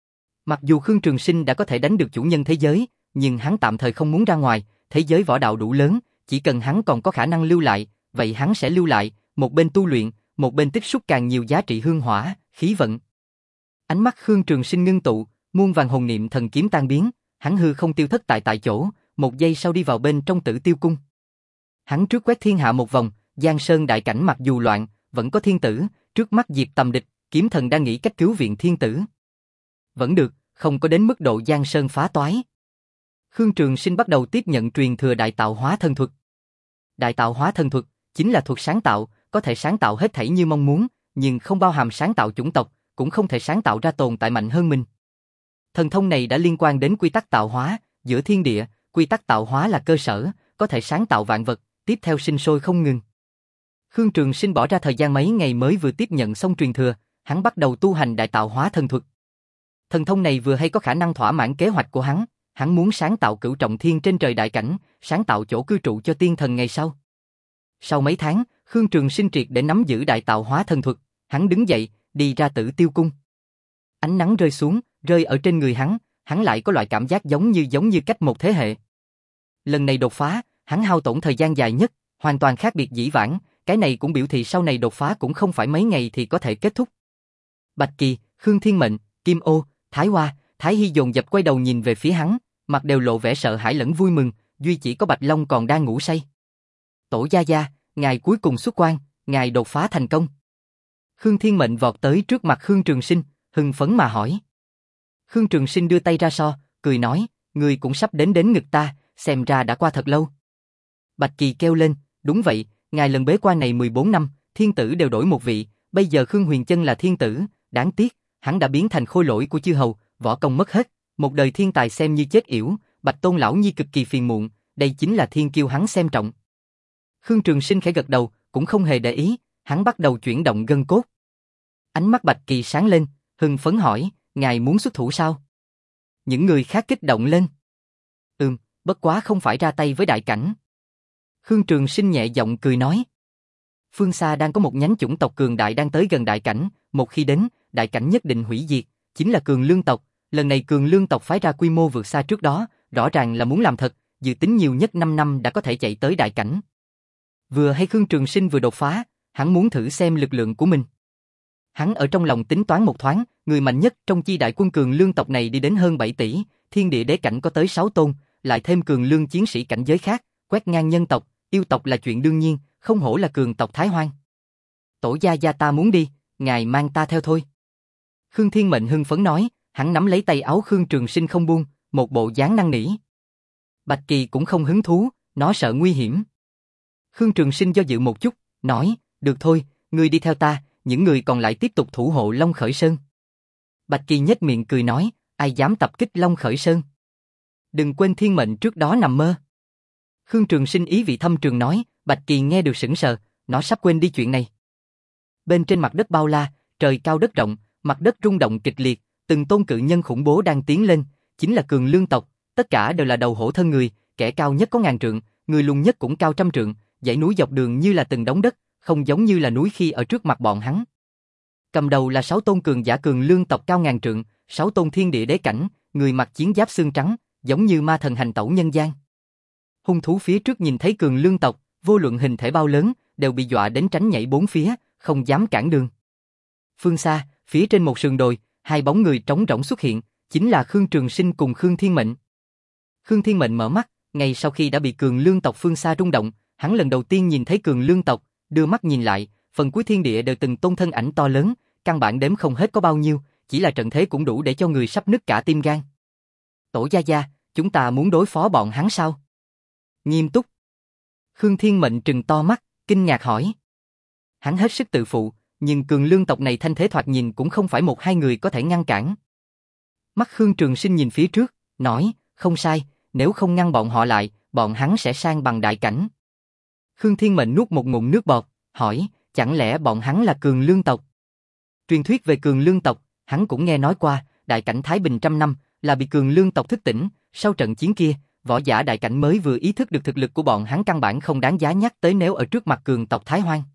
Mặc dù Khương Trường Sinh đã có thể đánh được chủ nhân thế giới, nhưng hắn tạm thời không muốn ra ngoài, thế giới võ đạo đủ lớn, chỉ cần hắn còn có khả năng lưu lại, vậy hắn sẽ lưu lại, một bên tu luyện, một bên tích xúc càng nhiều giá trị hương hỏa, khí vận. Ánh mắt Khương Trường Sinh ngưng tụ, muôn vàng hồn niệm thần kiếm tan biến, hắn hư không tiêu thất tại tại chỗ, một giây sau đi vào bên trong Tử Tiêu cung. Hắn trước quét thiên hạ một vòng, Giang Sơn đại cảnh mặc dù loạn, vẫn có thiên tử, trước mắt Diệp Tầm địch, kiếm thần đang nghĩ cách cứu viện thiên tử. Vẫn được, không có đến mức độ Giang Sơn phá toái. Khương Trường Sinh bắt đầu tiếp nhận truyền thừa Đại Tạo Hóa Thân Thuật. Đại Tạo Hóa Thân Thuật chính là thuật sáng tạo, có thể sáng tạo hết thảy như mong muốn, nhưng không bao hàm sáng tạo chủng tộc, cũng không thể sáng tạo ra tồn tại mạnh hơn mình. Thần thông này đã liên quan đến quy tắc tạo hóa, giữa thiên địa, quy tắc tạo hóa là cơ sở, có thể sáng tạo vạn vật, tiếp theo sinh sôi không ngừng. Khương Trường Sinh bỏ ra thời gian mấy ngày mới vừa tiếp nhận xong truyền thừa, hắn bắt đầu tu hành Đại Tạo Hóa Thân Thuật. Thần thông này vừa hay có khả năng thỏa mãn kế hoạch của hắn, hắn muốn sáng tạo cửu trọng thiên trên trời đại cảnh, sáng tạo chỗ cư trụ cho tiên thần ngày sau. Sau mấy tháng, Khương Trường Sinh triệt để nắm giữ Đại Tạo Hóa Thân Thuật, hắn đứng dậy, đi ra Tử Tiêu cung. Ánh nắng rơi xuống, rơi ở trên người hắn, hắn lại có loại cảm giác giống như giống như cách một thế hệ. Lần này đột phá, hắn hao tổn thời gian dài nhất, hoàn toàn khác biệt dĩ vãng, cái này cũng biểu thị sau này đột phá cũng không phải mấy ngày thì có thể kết thúc. Bạch Kỳ, Khương Thiên Mệnh, Kim Ô, Thái Hoa, Thái Hy dồn dập quay đầu nhìn về phía hắn, mặt đều lộ vẻ sợ hãi lẫn vui mừng, duy chỉ có Bạch Long còn đang ngủ say. Tổ gia gia, ngài cuối cùng xuất quan, ngài đột phá thành công. Khương Thiên Mệnh vọt tới trước mặt Khương Trường Sinh, hưng phấn mà hỏi. Khương Trường Sinh đưa tay ra so, cười nói, người cũng sắp đến đến ngực ta, xem ra đã qua thật lâu. Bạch Kỳ kêu lên, đúng vậy, ngài lần bế quan này mười bốn năm, thiên tử đều đổi một vị, bây giờ Khương Huyền Chân là thiên tử, đáng tiếc, hắn đã biến thành khôi lỗi của chư hầu, võ công mất hết, một đời thiên tài xem như chết yểu, Bạch Tôn lão nhi cực kỳ phiền muộn, đây chính là thiên kiêu hắn xem trọng. Khương Trường Sinh khẽ gật đầu, cũng không hề để ý, hắn bắt đầu chuyển động gân cốt. Ánh mắt Bạch Kỳ sáng lên, hưng phấn hỏi, ngài muốn xuất thủ sao? Những người khác kích động lên. Ừm, bất quá không phải ra tay với đại cảnh. Khương Trường Sinh nhẹ giọng cười nói. Phương xa đang có một nhánh chủng tộc cường đại đang tới gần đại cảnh, một khi đến, đại cảnh nhất định hủy diệt, chính là Cường Lương tộc. Lần này Cường Lương tộc phái ra quy mô vượt xa trước đó, rõ ràng là muốn làm thật, dự tính nhiều nhất năm năm đã có thể chạy tới đại cảnh. Vừa hay Khương Trường Sinh vừa đột phá, hắn muốn thử xem lực lượng của mình. Hắn ở trong lòng tính toán một thoáng, người mạnh nhất trong chi đại quân Cường Lương tộc này đi đến hơn bảy tỷ, thiên địa đế cảnh có tới sáu tôn, lại thêm Cường Lương chiến sĩ cảnh giới khác, quét ngang nhân tộc, yêu tộc là chuyện đương nhiên, không hổ là cường tộc Thái Hoang. Tổ gia gia ta muốn đi, ngài mang ta theo thôi. Khương Thiên Mệnh hưng phấn nói, hắn nắm lấy tay áo Khương Trường Sinh không buông, một bộ dáng năn nỉ. Bạch Kỳ cũng không hứng thú, nó sợ nguy hiểm. Khương Trường Sinh do dự một chút, nói, được thôi, ngươi đi theo ta, những người còn lại tiếp tục thủ hộ Long Khởi Sơn. Bạch Kỳ nhếch miệng cười nói, ai dám tập kích Long Khởi Sơn? Đừng quên thiên mệnh trước đó nằm mơ. Khương Trường Sinh ý vị thâm trường nói, Bạch Kỳ nghe được sững sờ, nó sắp quên đi chuyện này. Bên trên mặt đất bao la, trời cao đất rộng, mặt đất rung động kịch liệt, từng tôn cự nhân khủng bố đang tiến lên, chính là Cường Lương tộc, tất cả đều là đầu hổ thân người, kẻ cao nhất có ngàn trượng, người lùn nhất cũng cao trăm trượng, dãy núi dọc đường như là từng đống đất, không giống như là núi khi ở trước mặt bọn hắn. Cầm đầu là sáu tôn cường giả Cường Lương tộc cao ngàn trượng, sáu tôn thiên địa đế cảnh, người mặc chiến giáp xương trắng, giống như ma thần hành tẩu nhân gian. Hung thú phía trước nhìn thấy Cường Lương tộc, vô luận hình thể bao lớn, đều bị dọa đến tránh nhảy bốn phía, không dám cản đường. Phương xa, phía trên một sườn đồi, hai bóng người trống rỗng xuất hiện, chính là Khương Trường Sinh cùng Khương Thiên Mệnh. Khương Thiên Mệnh mở mắt, ngay sau khi đã bị Cường Lương tộc phương xa rung động, hắn lần đầu tiên nhìn thấy Cường Lương tộc, đưa mắt nhìn lại, phần cuối thiên địa đều từng tôn thân ảnh to lớn, căn bản đếm không hết có bao nhiêu, chỉ là trận thế cũng đủ để cho người sắp nứt cả tim gan. Tổ gia gia, chúng ta muốn đối phó bọn hắn sao? Nghiêm túc. Khương Thiên Mệnh trừng to mắt, kinh ngạc hỏi. Hắn hết sức tự phụ, nhưng cường lương tộc này thanh thế thoạt nhìn cũng không phải một hai người có thể ngăn cản. Mắt Khương Trường Sinh nhìn phía trước, nói, không sai, nếu không ngăn bọn họ lại, bọn hắn sẽ sang bằng đại cảnh. Khương Thiên Mệnh nuốt một ngụm nước bọt, hỏi, chẳng lẽ bọn hắn là cường lương tộc? Truyền thuyết về cường lương tộc, hắn cũng nghe nói qua, đại cảnh Thái Bình trăm năm, là bị cường lương tộc thức tỉnh, sau trận chiến kia, võ giả đại cảnh mới vừa ý thức được thực lực của bọn hắn căn bản không đáng giá nhắc tới nếu ở trước mặt cường tộc Thái Hoang.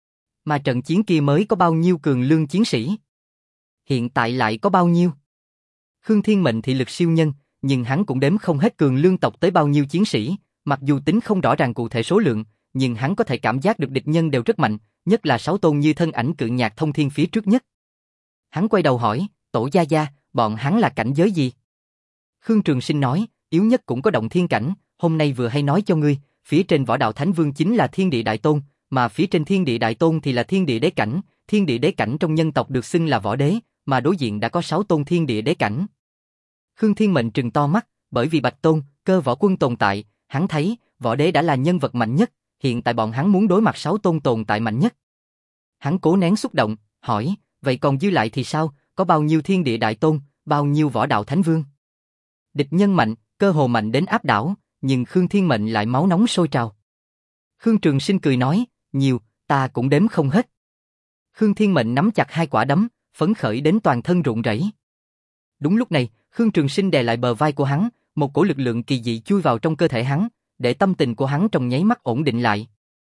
Mà trận chiến kia mới có bao nhiêu cường lương chiến sĩ? Hiện tại lại có bao nhiêu? Khương Thiên Mệnh thị lực siêu nhân, nhưng hắn cũng đếm không hết cường lương tộc tới bao nhiêu chiến sĩ, mặc dù tính không rõ ràng cụ thể số lượng, nhưng hắn có thể cảm giác được địch nhân đều rất mạnh, nhất là sáu tôn như thân ảnh cự nhạc thông thiên phía trước nhất. Hắn quay đầu hỏi, Tổ gia gia, bọn hắn là cảnh giới gì? Khương Trường Sinh nói, yếu nhất cũng có động thiên cảnh, hôm nay vừa hay nói cho ngươi, phía trên võ đạo Thánh Vương chính là thiên địa đại tôn, mà phía trên thiên địa đại tôn thì là thiên địa đế cảnh, thiên địa đế cảnh trong nhân tộc được xưng là võ đế, mà đối diện đã có sáu tôn thiên địa đế cảnh. Khương Thiên Mệnh trừng to mắt, bởi vì Bạch Tôn, Cơ Võ Quân tồn tại, hắn thấy, võ đế đã là nhân vật mạnh nhất, hiện tại bọn hắn muốn đối mặt sáu tôn tồn tại mạnh nhất. Hắn cố nén xúc động, hỏi, vậy còn dư lại thì sao, có bao nhiêu thiên địa đại tôn, bao nhiêu võ đạo thánh vương? Địch nhân mạnh, cơ hồ mạnh đến áp đảo, nhưng Khương Thiên Mệnh lại máu nóng sôi trào. Khương Trường Sinh cười nói, nhiều, ta cũng đếm không hết. Khương Thiên Mệnh nắm chặt hai quả đấm, phấn khởi đến toàn thân rụng rẩy. Đúng lúc này, Khương Trường Sinh đè lại bờ vai của hắn, một cổ lực lượng kỳ dị chui vào trong cơ thể hắn, để tâm tình của hắn trong nháy mắt ổn định lại.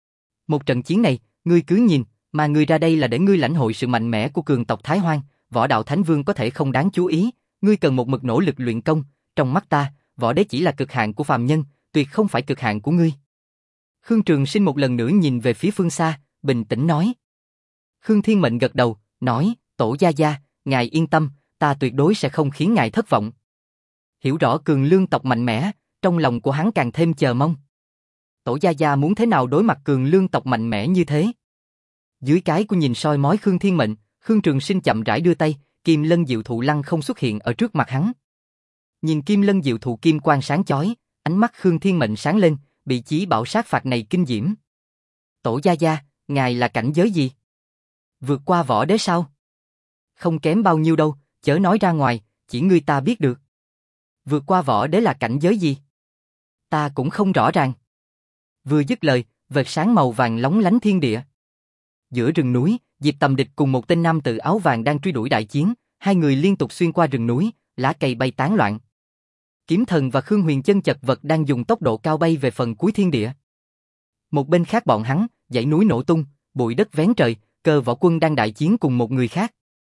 Một trận chiến này, ngươi cứ nhìn, mà ngươi ra đây là để ngươi lãnh hội sự mạnh mẽ của cường tộc Thái Hoang, võ đạo Thánh Vương có thể không đáng chú ý, ngươi cần một mực nỗ lực luyện công, trong mắt ta, võ đế chỉ là cực hạn của phàm nhân, tuyệt không phải cực hạn của ngươi. Khương Trường Sinh một lần nữa nhìn về phía phương xa, bình tĩnh nói. Khương Thiên Mệnh gật đầu, nói, Tổ gia gia, ngài yên tâm, ta tuyệt đối sẽ không khiến ngài thất vọng. Hiểu rõ cường lương tộc mạnh mẽ, trong lòng của hắn càng thêm chờ mong. Tổ gia gia muốn thế nào đối mặt cường lương tộc mạnh mẽ như thế? Dưới cái của nhìn soi mói Khương Thiên Mệnh, Khương Trường Sinh chậm rãi đưa tay, Kim Lân Diệu Thụ lăng không xuất hiện ở trước mặt hắn. Nhìn Kim Lân Diệu Thụ kim quang sáng chói, ánh mắt Khương Thiên Mệnh sáng lên, bị chí bảo sát phạt này kinh diễm. Tổ gia gia, ngài là cảnh giới gì? Vượt qua võ đế sao? Không kém bao nhiêu đâu, chớ nói ra ngoài, chỉ ngươi ta biết được. Vượt qua võ đế là cảnh giới gì? Ta cũng không rõ ràng. Vừa dứt lời, vệt sáng màu vàng lóng lánh thiên địa. Giữa rừng núi, Diệp Tầm Địch cùng một tên nam tử áo vàng đang truy đuổi đại chiến, hai người liên tục xuyên qua rừng núi, lá cây bay tán loạn. Kiếm Thần và Khương Huyền Chân chật vật đang dùng tốc độ cao bay về phần cuối thiên địa. Một bên khác bọn hắn, dãy núi nổ tung, bụi đất vén trời, Cơ Võ Quân đang đại chiến cùng một người khác.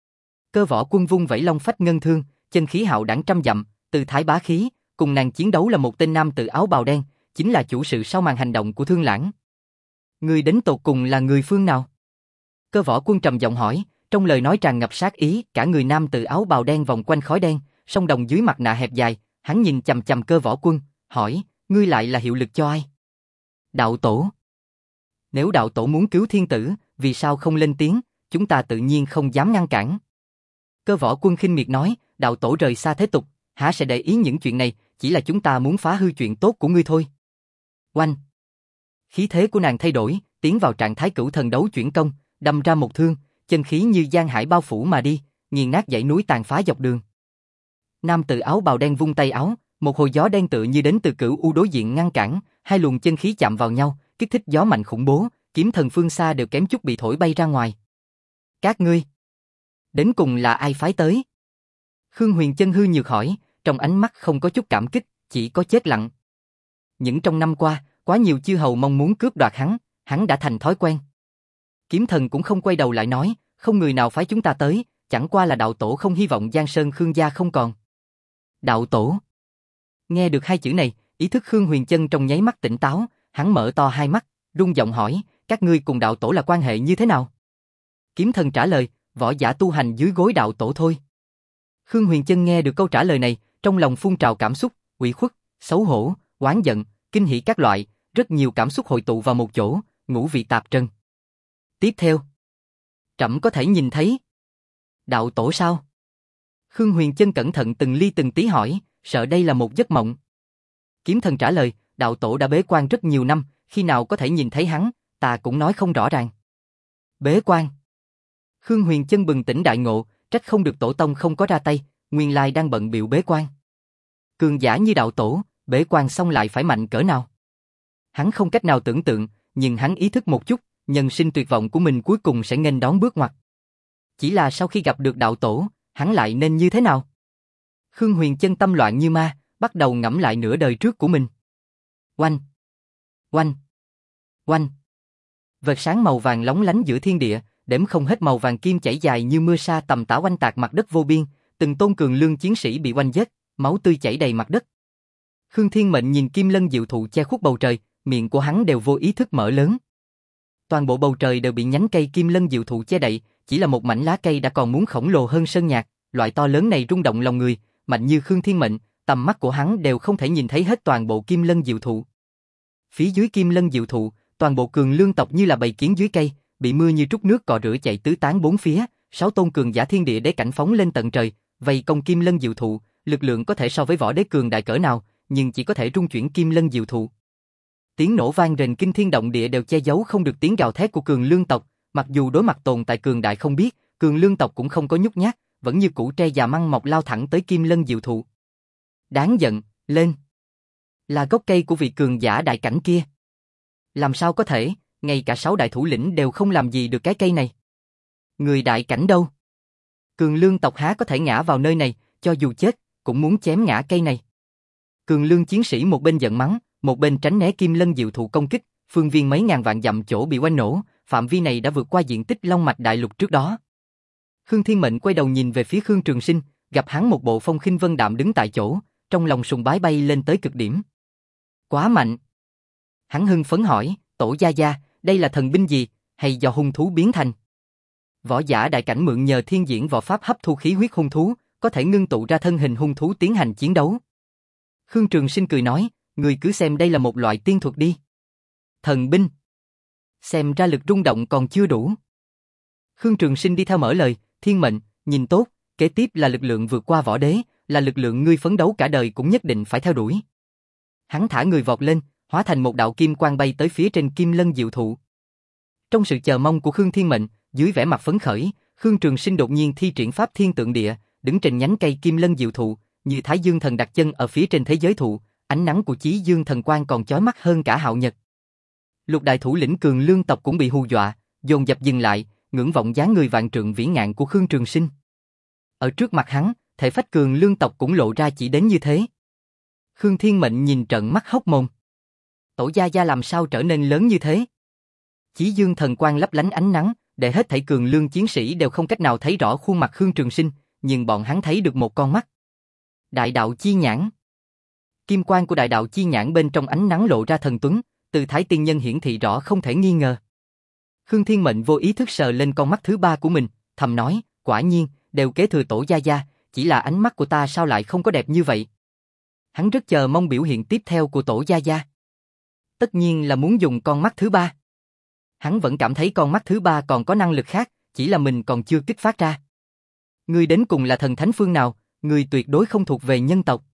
Cơ Võ Quân vung vẩy long phách ngân thương, chân khí hạo đảng trăm dặm, từ thái bá khí, cùng nàng chiến đấu là một tên nam tử áo bào đen, chính là chủ sự sau màn hành động của Thương Lãng. Người đến tột cùng là người phương nào? Cơ Võ Quân trầm giọng hỏi, trong lời nói tràn ngập sát ý, cả người nam tử áo bào đen vòng quanh khói đen, song đồng dưới mặt nạ hẹp dài, hắn nhìn chằm chằm Cơ Võ Quân, hỏi, ngươi lại là hiệu lực cho ai? Đạo tổ. Nếu đạo tổ muốn cứu thiên tử, vì sao không lên tiếng, chúng ta tự nhiên không dám ngăn cản. Cơ Võ Quân khinh miệt nói, đạo tổ rời xa thế tục, há sẽ để ý những chuyện này, chỉ là chúng ta muốn phá hư chuyện tốt của ngươi thôi. Oanh! Khí thế của nàng thay đổi, tiến vào trạng thái cửu thần đấu chuyển công, đâm ra một thương, chân khí như giang hải bao phủ mà đi, nghiền nát dãy núi tàn phá dọc đường. Nam tử áo bào đen vung tay áo, một hồi gió đen tựa như đến từ cửu u đối diện ngăn cản, hai luồng chân khí chạm vào nhau, kích thích gió mạnh khủng bố, kiếm thần phương xa đều kém chút bị thổi bay ra ngoài. Các ngươi, đến cùng là ai phái tới? Khương Huyền Chân hư nhược hỏi, trong ánh mắt không có chút cảm kích, chỉ có chết lặng. Những trong năm qua, quá nhiều chư hầu mong muốn cướp đoạt hắn, hắn đã thành thói quen. Kiếm thần cũng không quay đầu lại nói, không người nào phái chúng ta tới, chẳng qua là đạo tổ không hy vọng Giang Sơn Khương gia không còn. Đạo tổ. Nghe được hai chữ này, ý thức Khương Huyền Chân trong nháy mắt tỉnh táo, hắn mở to hai mắt, rung giọng hỏi, các ngươi cùng đạo tổ là quan hệ như thế nào? Kiếm thần trả lời, võ giả tu hành dưới gối đạo tổ thôi. Khương Huyền Chân nghe được câu trả lời này, trong lòng phun trào cảm xúc, ủy khuất, xấu hổ, oán giận, kinh hỉ các loại, rất nhiều cảm xúc hội tụ vào một chỗ, ngũ vị tạp trần. Tiếp theo, trẫm có thể nhìn thấy đạo tổ sao? Khương Huyền Chân cẩn thận từng ly từng tí hỏi, sợ đây là một giấc mộng. Kiếm Thần trả lời, đạo tổ đã bế quan rất nhiều năm, khi nào có thể nhìn thấy hắn, ta cũng nói không rõ ràng. Bế quan? Khương Huyền Chân bừng tỉnh đại ngộ, trách không được tổ tông không có ra tay, nguyên lai đang bận bịu bế quan. Cường giả như đạo tổ, bế quan xong lại phải mạnh cỡ nào? Hắn không cách nào tưởng tượng, nhưng hắn ý thức một chút, nhân sinh tuyệt vọng của mình cuối cùng sẽ nghênh đón bước ngoặt. Chỉ là sau khi gặp được đạo tổ, hắn lại nên như thế nào? Khương Huyền Chân tâm loạn như ma, bắt đầu ngẫm lại nửa đời trước của mình. Oanh! Oanh! Oanh! Vệt sáng màu vàng lóng lánh giữa thiên địa, đếm không hết màu vàng kim chảy dài như mưa sa tầm tã oanh tạc mặt đất vô biên, từng tôn cường lương chiến sĩ bị oanh giết, máu tươi chảy đầy mặt đất. Khương Thiên Mệnh nhìn kim lân diệu thụ che khuất bầu trời, miệng của hắn đều vô ý thức mở lớn. Toàn bộ bầu trời đều bị nhánh cây kim lân diệu thụ che đậy, chỉ là một mảnh lá cây đã còn muốn khổng lồ hơn sơn nhạc, loại to lớn này rung động lòng người, mạnh như Khương Thiên Mệnh, tầm mắt của hắn đều không thể nhìn thấy hết toàn bộ kim lân diệu thụ. Phía dưới kim lân diệu thụ, toàn bộ cường lương tộc như là bầy kiến dưới cây, bị mưa như trút nước cọ rửa chạy tứ tán bốn phía, sáu tôn cường giả thiên địa đế cảnh phóng lên tận trời, vây công kim lân diệu thụ, lực lượng có thể so với võ đế cường đại cỡ nào, nhưng chỉ có thể rung chuyển kim lân diệu thụ. Tiếng nổ vang rền kinh thiên động địa đều che giấu không được tiếng gào thét của cường lương tộc, mặc dù đối mặt tồn tại cường đại không biết, cường lương tộc cũng không có nhút nhát, vẫn như củ tre già măng mọc lao thẳng tới kim lân diệu thụ. Đáng giận, lên! Là gốc cây của vị cường giả đại cảnh kia. Làm sao có thể, ngay cả sáu đại thủ lĩnh đều không làm gì được cái cây này. Người đại cảnh đâu? Cường lương tộc há có thể ngã vào nơi này, cho dù chết, cũng muốn chém ngã cây này. Cường lương chiến sĩ một bên giận mắng, một bên tránh né kim lân diệu thụ công kích, phương viên mấy ngàn vạn dặm chỗ bị oanh nổ, phạm vi này đã vượt qua diện tích Long Mạch Đại Lục trước đó. Khương Thiên Mệnh quay đầu nhìn về phía Khương Trường Sinh, gặp hắn một bộ phong khinh vân đạm đứng tại chỗ, trong lòng sùng bái bay lên tới cực điểm. Quá mạnh! Hắn hưng phấn hỏi, tổ gia gia, đây là thần binh gì, hay do hung thú biến thành? Võ giả đại cảnh mượn nhờ thiên diễn võ pháp hấp thu khí huyết hung thú, có thể ngưng tụ ra thân hình hung thú tiến hành chiến đấu. Khương Trường Sinh cười nói, người cứ xem đây là một loại tiên thuật đi. Thần binh. Xem ra lực rung động còn chưa đủ. Khương Trường Sinh đi theo mở lời, Thiên Mệnh, nhìn tốt, kế tiếp là lực lượng vượt qua võ đế, là lực lượng ngươi phấn đấu cả đời cũng nhất định phải theo đuổi. Hắn thả người vọt lên, hóa thành một đạo kim quang bay tới phía trên kim lân diệu thụ. Trong sự chờ mong của Khương Thiên Mệnh, dưới vẻ mặt phấn khởi, Khương Trường Sinh đột nhiên thi triển pháp thiên tượng địa, đứng trên nhánh cây kim lân diệu thụ, như Thái Dương Thần đặt chân ở phía trên thế giới thụ, ánh nắng của Chí Dương Thần quang còn chói mắt hơn cả hạo nhật. Lục đại thủ lĩnh cường lương tộc cũng bị hù dọa, dồn dập dừng lại, ngưỡng vọng dáng người vạn trượng vĩ ngạn của Khương Trường Sinh. Ở trước mặt hắn, thể phách cường lương tộc cũng lộ ra chỉ đến như thế. Khương Thiên Mệnh nhìn trợn mắt hốc mồm. Tổ gia gia làm sao trở nên lớn như thế? Chí Dương Thần quang lấp lánh ánh nắng, để hết thảy cường lương chiến sĩ đều không cách nào thấy rõ khuôn mặt Khương Trường Sinh, nhưng bọn hắn thấy được một con mắt. Đại đạo chi nhãn. Kim quang của đại đạo chi nhãn bên trong ánh nắng lộ ra thần tuấn, từ thái tiên nhân hiển thị rõ không thể nghi ngờ. Khương Thiên Mệnh vô ý thức sờ lên con mắt thứ ba của mình, thầm nói, quả nhiên, đều kế thừa tổ gia gia, chỉ là ánh mắt của ta sao lại không có đẹp như vậy. Hắn rất chờ mong biểu hiện tiếp theo của tổ gia gia. Tất nhiên là muốn dùng con mắt thứ ba. Hắn vẫn cảm thấy con mắt thứ ba còn có năng lực khác, chỉ là mình còn chưa kích phát ra. Ngươi đến cùng là thần thánh phương nào, ngươi tuyệt đối không thuộc về nhân tộc.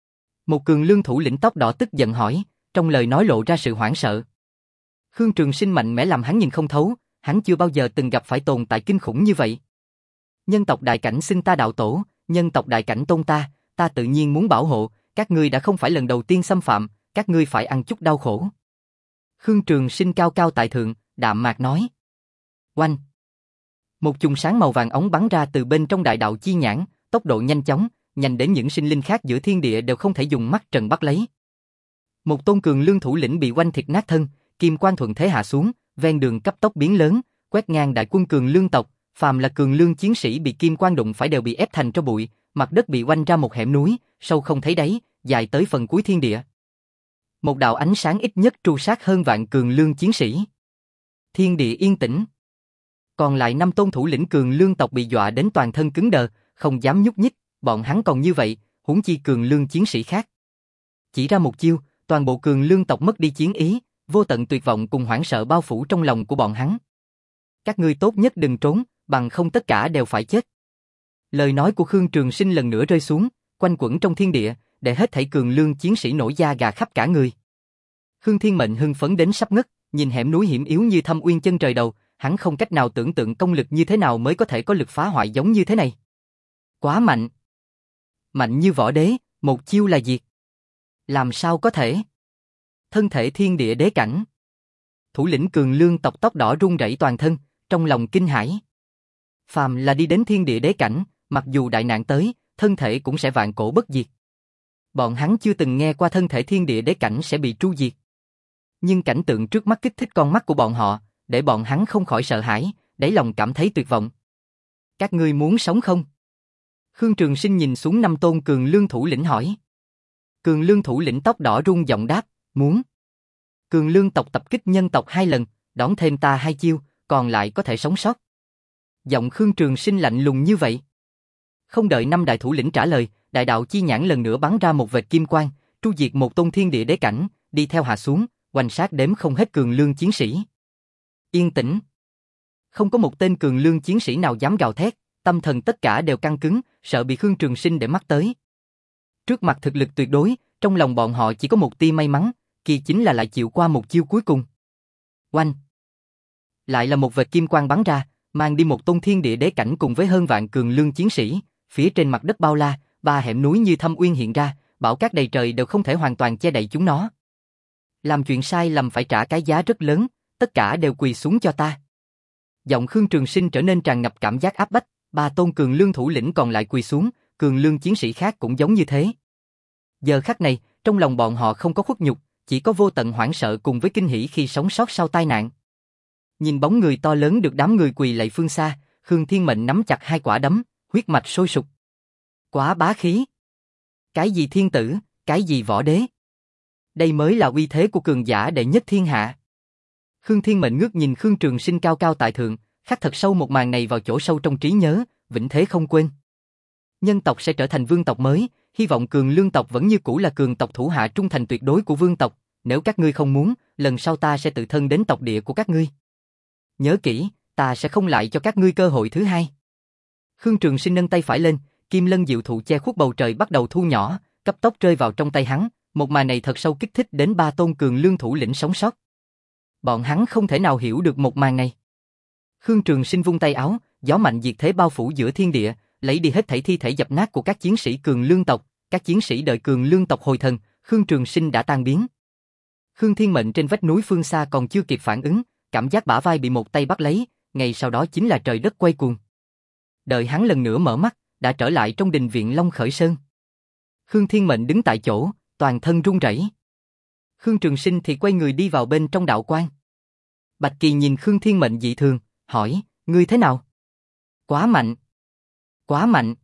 Một cường lương thủ lĩnh tóc đỏ tức giận hỏi, trong lời nói lộ ra sự hoảng sợ. Khương Trường Sinh mạnh mẽ làm hắn nhìn không thấu, hắn chưa bao giờ từng gặp phải tồn tại kinh khủng như vậy. Nhân tộc đại cảnh xưng ta đạo tổ, nhân tộc đại cảnh tôn ta, ta tự nhiên muốn bảo hộ, các ngươi đã không phải lần đầu tiên xâm phạm, các ngươi phải ăn chút đau khổ. Khương Trường Sinh cao cao tại thượng, đạm mạc nói. Oanh! Một chùm sáng màu vàng ống bắn ra từ bên trong đại đạo chi nhãn, tốc độ nhanh chóng, nhanh đến những sinh linh khác giữa thiên địa đều không thể dùng mắt trần bắt lấy. Một tôn cường lương thủ lĩnh bị oanh thịt nát thân, kim quang thuận thế hạ xuống, ven đường cấp tốc biến lớn, quét ngang đại quân cường lương tộc, phàm là cường lương chiến sĩ bị kim quang đụng phải đều bị ép thành tro bụi, mặt đất bị oanh ra một hẻm núi, sâu không thấy đáy, dài tới phần cuối thiên địa. Một đạo ánh sáng ít nhất tru sát hơn vạn cường lương chiến sĩ. Thiên địa yên tĩnh. Còn lại năm tôn thủ lĩnh cường lương tộc bị dọa đến toàn thân cứng đờ, không dám nhúc nhích, bọn hắn còn như vậy, huống chi cường lương chiến sĩ khác. Chỉ ra một chiêu, toàn bộ cường lương tộc mất đi chiến ý, vô tận tuyệt vọng cùng hoảng sợ bao phủ trong lòng của bọn hắn. Các ngươi tốt nhất đừng trốn, bằng không tất cả đều phải chết. Lời nói của Khương Trường Sinh lần nữa rơi xuống, quanh quẩn trong thiên địa, để hết thảy cường lương chiến sĩ nổi da gà khắp cả người. Khương Thiên Mệnh hưng phấn đến sắp ngất, nhìn hẻm núi hiểm yếu như thâm uyên chân trời đầu, hắn không cách nào tưởng tượng công lực như thế nào mới có thể có lực phá hoại giống như thế này. Quá mạnh. Mạnh như võ đế, một chiêu là diệt. Làm sao có thể? Thân thể thiên địa đế cảnh. Thủ lĩnh cường lương tộc tóc đỏ run rẩy toàn thân, trong lòng kinh hãi. Phàm là đi đến thiên địa đế cảnh, mặc dù đại nạn tới, thân thể cũng sẽ vạn cổ bất diệt. Bọn hắn chưa từng nghe qua thân thể thiên địa đế cảnh sẽ bị tru diệt. Nhưng cảnh tượng trước mắt kích thích con mắt của bọn họ, để bọn hắn không khỏi sợ hãi, đáy lòng cảm thấy tuyệt vọng. Các ngươi muốn sống không? Khương Trường Sinh nhìn xuống năm tôn cường lương thủ lĩnh hỏi. Cường lương thủ lĩnh tóc đỏ run giọng đáp, muốn. Cường lương tộc tập kích nhân tộc hai lần, đón thêm ta hai chiêu, còn lại có thể sống sót. Giọng Khương Trường Sinh lạnh lùng như vậy. Không đợi năm đại thủ lĩnh trả lời, đại đạo chi nhãn lần nữa bắn ra một vệt kim quang, tru diệt một tôn thiên địa đế cảnh, đi theo hạ xuống, hoành sát đếm không hết cường lương chiến sĩ. Yên tĩnh. Không có một tên cường lương chiến sĩ nào dám gào thét, tâm thần tất cả đều căng cứng, sợ bị Khương Trường Sinh để mắt tới. Trước mặt thực lực tuyệt đối, trong lòng bọn họ chỉ có một tia may mắn, kỳ chính là lại chịu qua một chiêu cuối cùng. Oanh! Lại là một vệt kim quang bắn ra, mang đi một tôn thiên địa đế cảnh cùng với hơn vạn cường lương chiến sĩ, phía trên mặt đất bao la, ba hẻm núi như thâm uyên hiện ra, bão cát đầy trời đều không thể hoàn toàn che đậy chúng nó. Làm chuyện sai lầm phải trả cái giá rất lớn, tất cả đều quỳ xuống cho ta. Giọng Khương Trường Sinh trở nên tràn ngập cảm giác áp bách, ba tôn cường lương thủ lĩnh còn lại quỳ xuống, cường lương chiến sĩ khác cũng giống như thế. Giờ khắc này, trong lòng bọn họ không có khuất nhục, chỉ có vô tận hoảng sợ cùng với kinh hỉ khi sống sót sau tai nạn. Nhìn bóng người to lớn được đám người quỳ lạy phương xa, Khương Thiên Mệnh nắm chặt hai quả đấm, huyết mạch sôi sục. Quá bá khí. Cái gì thiên tử, cái gì võ đế. Đây mới là uy thế của cường giả đệ nhất thiên hạ. Khương Thiên Mệnh ngước nhìn Khương Trường Sinh cao cao tại thượng, khắc thật sâu một màn này vào chỗ sâu trong trí nhớ, vĩnh thế không quên. Nhân tộc sẽ trở thành vương tộc mới, hy vọng cường lương tộc vẫn như cũ là cường tộc thủ hạ trung thành tuyệt đối của vương tộc, nếu các ngươi không muốn, lần sau ta sẽ tự thân đến tộc địa của các ngươi. Nhớ kỹ, ta sẽ không lại cho các ngươi cơ hội thứ hai. Khương Trường Sinh nâng tay phải lên, kim lân diệu thụ che khuất bầu trời bắt đầu thu nhỏ, cấp tốc rơi vào trong tay hắn, một màn này thật sâu kích thích đến ba tôn cường lương thủ lĩnh sống sót. Bọn hắn không thể nào hiểu được một màn này. Khương Trường Sinh vung tay áo, gió mạnh diệt thế bao phủ giữa thiên địa, lấy đi hết thảy thi thể dập nát của các chiến sĩ cường lương tộc, các chiến sĩ đợi cường lương tộc hồi thần, Khương Trường Sinh đã tan biến. Khương Thiên Mệnh trên vách núi phương xa còn chưa kịp phản ứng, cảm giác bả vai bị một tay bắt lấy, ngay sau đó chính là trời đất quay cuồng. Đợi hắn lần nữa mở mắt, đã trở lại trong đình viện Long Khởi Sơn. Khương Thiên Mệnh đứng tại chỗ, toàn thân run rẩy. Khương Trường Sinh thì quay người đi vào bên trong đạo quan. Bạch Kỳ nhìn Khương Thiên Mệnh dị thường, hỏi, ngươi thế nào? Quá mạnh. Quá mạnh.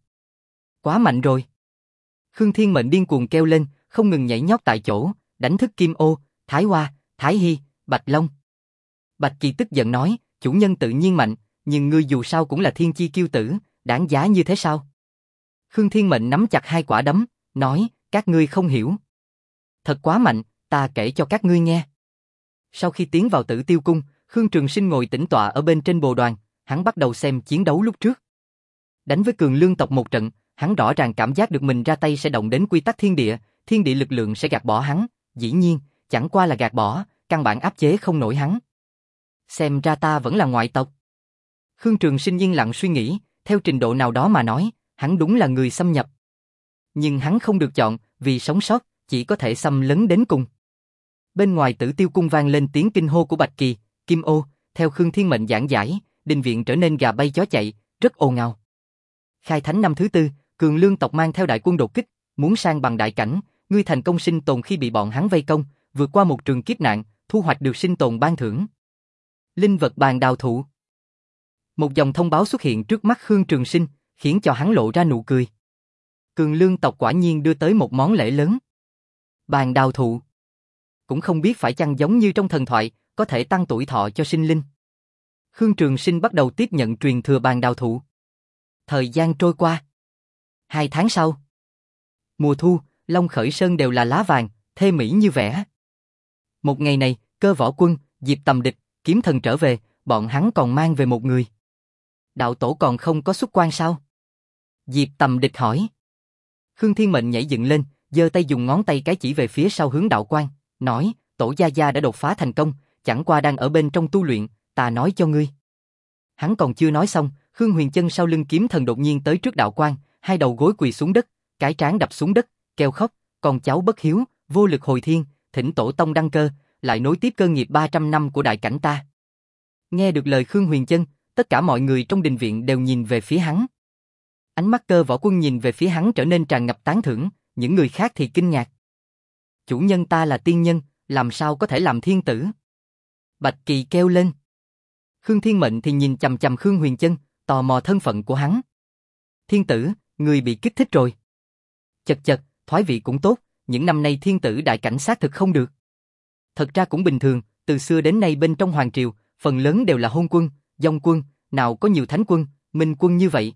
Quá mạnh rồi. Khương Thiên Mệnh điên cuồng kêu lên, không ngừng nhảy nhót tại chỗ, đánh thức Kim Ô, Thái Hoa, Thái Hy, Bạch Long. Bạch Kỳ tức giận nói, chủ nhân tự nhiên mạnh, nhưng ngươi dù sao cũng là thiên chi kiêu tử, đáng giá như thế sao? Khương Thiên Mệnh nắm chặt hai quả đấm, nói, các ngươi không hiểu. Thật quá mạnh, ta kể cho các ngươi nghe. Sau khi tiến vào Tử Tiêu Cung, Khương Trường Sinh ngồi tĩnh tọa ở bên trên bồ đoàn, hắn bắt đầu xem chiến đấu lúc trước. Đánh với cường lương tộc một trận, hắn rõ ràng cảm giác được mình ra tay sẽ động đến quy tắc thiên địa, thiên địa lực lượng sẽ gạt bỏ hắn, dĩ nhiên, chẳng qua là gạt bỏ, căn bản áp chế không nổi hắn. Xem ra ta vẫn là ngoại tộc. Khương Trường Sinh yên lặng suy nghĩ, theo trình độ nào đó mà nói, hắn đúng là người xâm nhập. Nhưng hắn không được chọn, vì sống sót, chỉ có thể xâm lấn đến cùng. Bên ngoài Tử Tiêu Cung vang lên tiếng kinh hô của Bạch Kỳ, Kim Ô, theo Khương Thiên Mệnh giảng giải, đình viện trở nên gà bay chó chạy, rất ồn ào. Khai thánh năm thứ tư, cường lương tộc mang theo đại quân đột kích, muốn sang bằng đại cảnh, ngươi thành công sinh tồn khi bị bọn hắn vây công, vượt qua một trường kiếp nạn, thu hoạch được sinh tồn ban thưởng. Linh vật bàn đào thụ. Một dòng thông báo xuất hiện trước mắt Khương Trường Sinh, khiến cho hắn lộ ra nụ cười. Cường lương tộc quả nhiên đưa tới một món lễ lớn. Bàn đào thụ. Cũng không biết phải chăng giống như trong thần thoại, có thể tăng tuổi thọ cho sinh linh. Khương Trường Sinh bắt đầu tiếp nhận truyền thừa bàn đào thụ. Thời gian trôi qua. Hai tháng sau. Mùa thu, Long Khởi Sơn đều là lá vàng, thê mỹ như vẽ. Một ngày này, Cơ Võ Quân, Diệp Tầm Địch, Kiếm Thần trở về, bọn hắn còn mang về một người. Đạo tổ còn không có xuất quan sao? Diệp Tầm Địch hỏi. Khương Thiên Mệnh nhảy dựng lên, giơ tay dùng ngón tay cái chỉ về phía sau hướng đạo quan, nói, tổ gia gia đã đột phá thành công, chẳng qua đang ở bên trong tu luyện, ta nói cho ngươi. Hắn còn chưa nói xong, Khương Huyền Chân sau lưng kiếm thần đột nhiên tới trước đạo quan, hai đầu gối quỳ xuống đất, cái trán đập xuống đất, kêu khóc, con cháu bất hiếu, vô lực hồi thiên, thỉnh tổ tông đăng cơ, lại nối tiếp cơ nghiệp ba trăm năm của đại cảnh ta. Nghe được lời Khương Huyền Chân, tất cả mọi người trong đình viện đều nhìn về phía hắn. Ánh mắt Cơ Võ Quân nhìn về phía hắn trở nên tràn ngập tán thưởng, những người khác thì kinh ngạc. Chủ nhân ta là tiên nhân, làm sao có thể làm thiên tử? Bạch Kỳ kêu lên. Khương Thiên Mệnh thì nhìn chằm chằm Khương Huyền Chân, tò mò thân phận của hắn. Thiên tử, người bị kích thích rồi. Chật chật, thoái vị cũng tốt, những năm nay thiên tử đại cảnh xác thực không được. Thật ra cũng bình thường, từ xưa đến nay bên trong hoàng triều, phần lớn đều là hôn quân, dòng quân, nào có nhiều thánh quân, minh quân như vậy.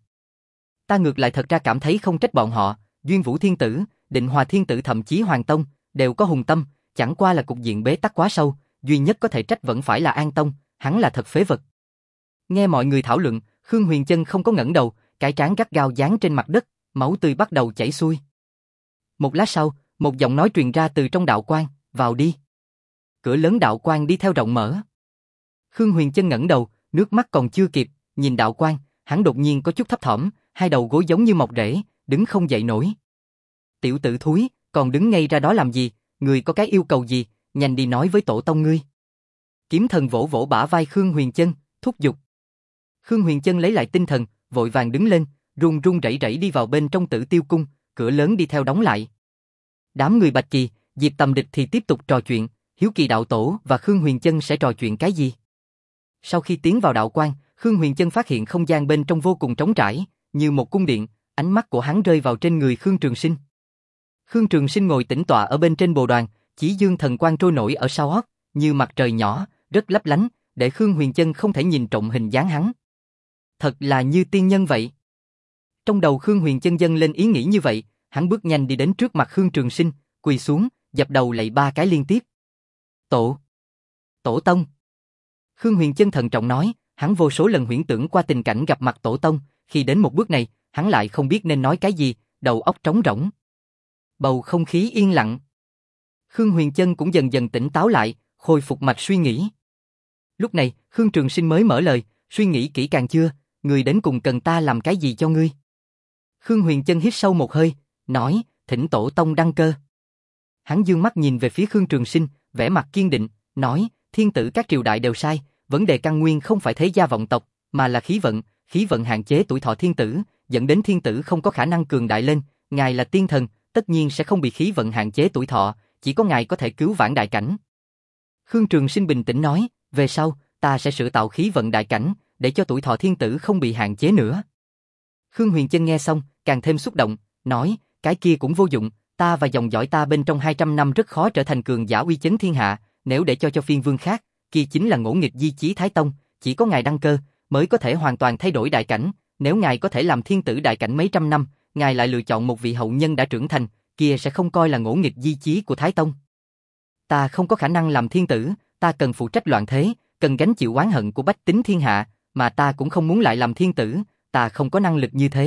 Ta ngược lại thật ra cảm thấy không trách bọn họ, Duyên Vũ Thiên Tử, Định Hòa Thiên Tử thậm chí Hoàng Tông, đều có hùng tâm, chẳng qua là cục diện bế tắc quá sâu, duy nhất có thể trách vẫn phải là An Tông, hắn là thật phế vật. Nghe mọi người thảo luận, Khương Huyền Chân không có ngẩng đầu, cái trán gắt gao dán trên mặt đất, máu tươi bắt đầu chảy xuôi. Một lát sau, một giọng nói truyền ra từ trong đạo quan, vào đi. Cửa lớn đạo quan đi theo rộng mở. Khương Huyền Chân ngẩng đầu, nước mắt còn chưa kịp, nhìn đạo quan, hắn đột nhiên có chút thấp thỏm, hai đầu gối giống như mọc rễ, đứng không dậy nổi. Tiểu tử thúi, còn đứng ngay ra đó làm gì, người có cái yêu cầu gì, nhanh đi nói với tổ tông ngươi. Kiếm thần vỗ vỗ bả vai Khương Huyền Chân, thúc giục. Khương Huyền Chân lấy lại tinh thần, vội vàng đứng lên, run run rẩy rẩy đi vào bên trong Tử Tiêu cung, cửa lớn đi theo đóng lại. Đám người Bạch Kỳ, Diệp Tầm Địch thì tiếp tục trò chuyện, hiếu kỳ đạo tổ và Khương Huyền Chân sẽ trò chuyện cái gì. Sau khi tiến vào đạo quan, Khương Huyền Chân phát hiện không gian bên trong vô cùng trống trải, như một cung điện, ánh mắt của hắn rơi vào trên người Khương Trường Sinh. Khương Trường Sinh ngồi tĩnh tọa ở bên trên bồ đoàn, chỉ dương thần quang trôi nổi ở sau ót, như mặt trời nhỏ, rất lấp lánh, để Khương Huyền Chân không thể nhìn trộm hình dáng hắn. Thật là như tiên nhân vậy. Trong đầu Khương Huyền Chân dâng lên ý nghĩ như vậy, hắn bước nhanh đi đến trước mặt Khương Trường Sinh, quỳ xuống, dập đầu lạy ba cái liên tiếp. Tổ, Tổ Tông. Khương Huyền Chân thận trọng nói, hắn vô số lần huyễn tưởng qua tình cảnh gặp mặt Tổ Tông, khi đến một bước này, hắn lại không biết nên nói cái gì, đầu óc trống rỗng. Bầu không khí yên lặng. Khương Huyền Chân cũng dần dần tỉnh táo lại, khôi phục mạch suy nghĩ. Lúc này, Khương Trường Sinh mới mở lời, suy nghĩ kỹ càng chưa, người đến cùng cần ta làm cái gì cho ngươi? Khương Huyền Chân hít sâu một hơi, nói, thỉnh Tổ Tông đăng cơ. Hắn dương mắt nhìn về phía Khương Trường Sinh, vẻ mặt kiên định, nói, thiên tử các triều đại đều sai, vấn đề căn nguyên không phải thế gia vọng tộc, mà là khí vận, khí vận hạn chế tuổi thọ thiên tử, dẫn đến thiên tử không có khả năng cường đại lên, ngài là tiên thần, tất nhiên sẽ không bị khí vận hạn chế tuổi thọ, chỉ có ngài có thể cứu vãn đại cảnh. Khương Trường Sinh bình tĩnh nói, về sau, ta sẽ sửa tạo khí vận đại cảnh, để cho tuổi thọ thiên tử không bị hạn chế nữa. Khương Huyền Chân nghe xong, càng thêm xúc động, nói, cái kia cũng vô dụng, ta và dòng dõi ta bên trong hai trăm năm rất khó trở thành cường giả uy chấn thiên hạ, nếu để cho cho phiên vương khác, kia chính là ngỗ nghịch di chí Thái Tông, chỉ có ngài đăng cơ, mới có thể hoàn toàn thay đổi đại cảnh, nếu ngài có thể làm thiên tử đại cảnh mấy trăm năm, ngài lại lựa chọn một vị hậu nhân đã trưởng thành, kia sẽ không coi là ngỗ nghịch di chí của Thái Tông. Ta không có khả năng làm thiên tử, ta cần phụ trách loạn thế, cần gánh chịu oán hận của bách tính thiên hạ, mà ta cũng không muốn lại làm thiên tử, ta không có năng lực như thế.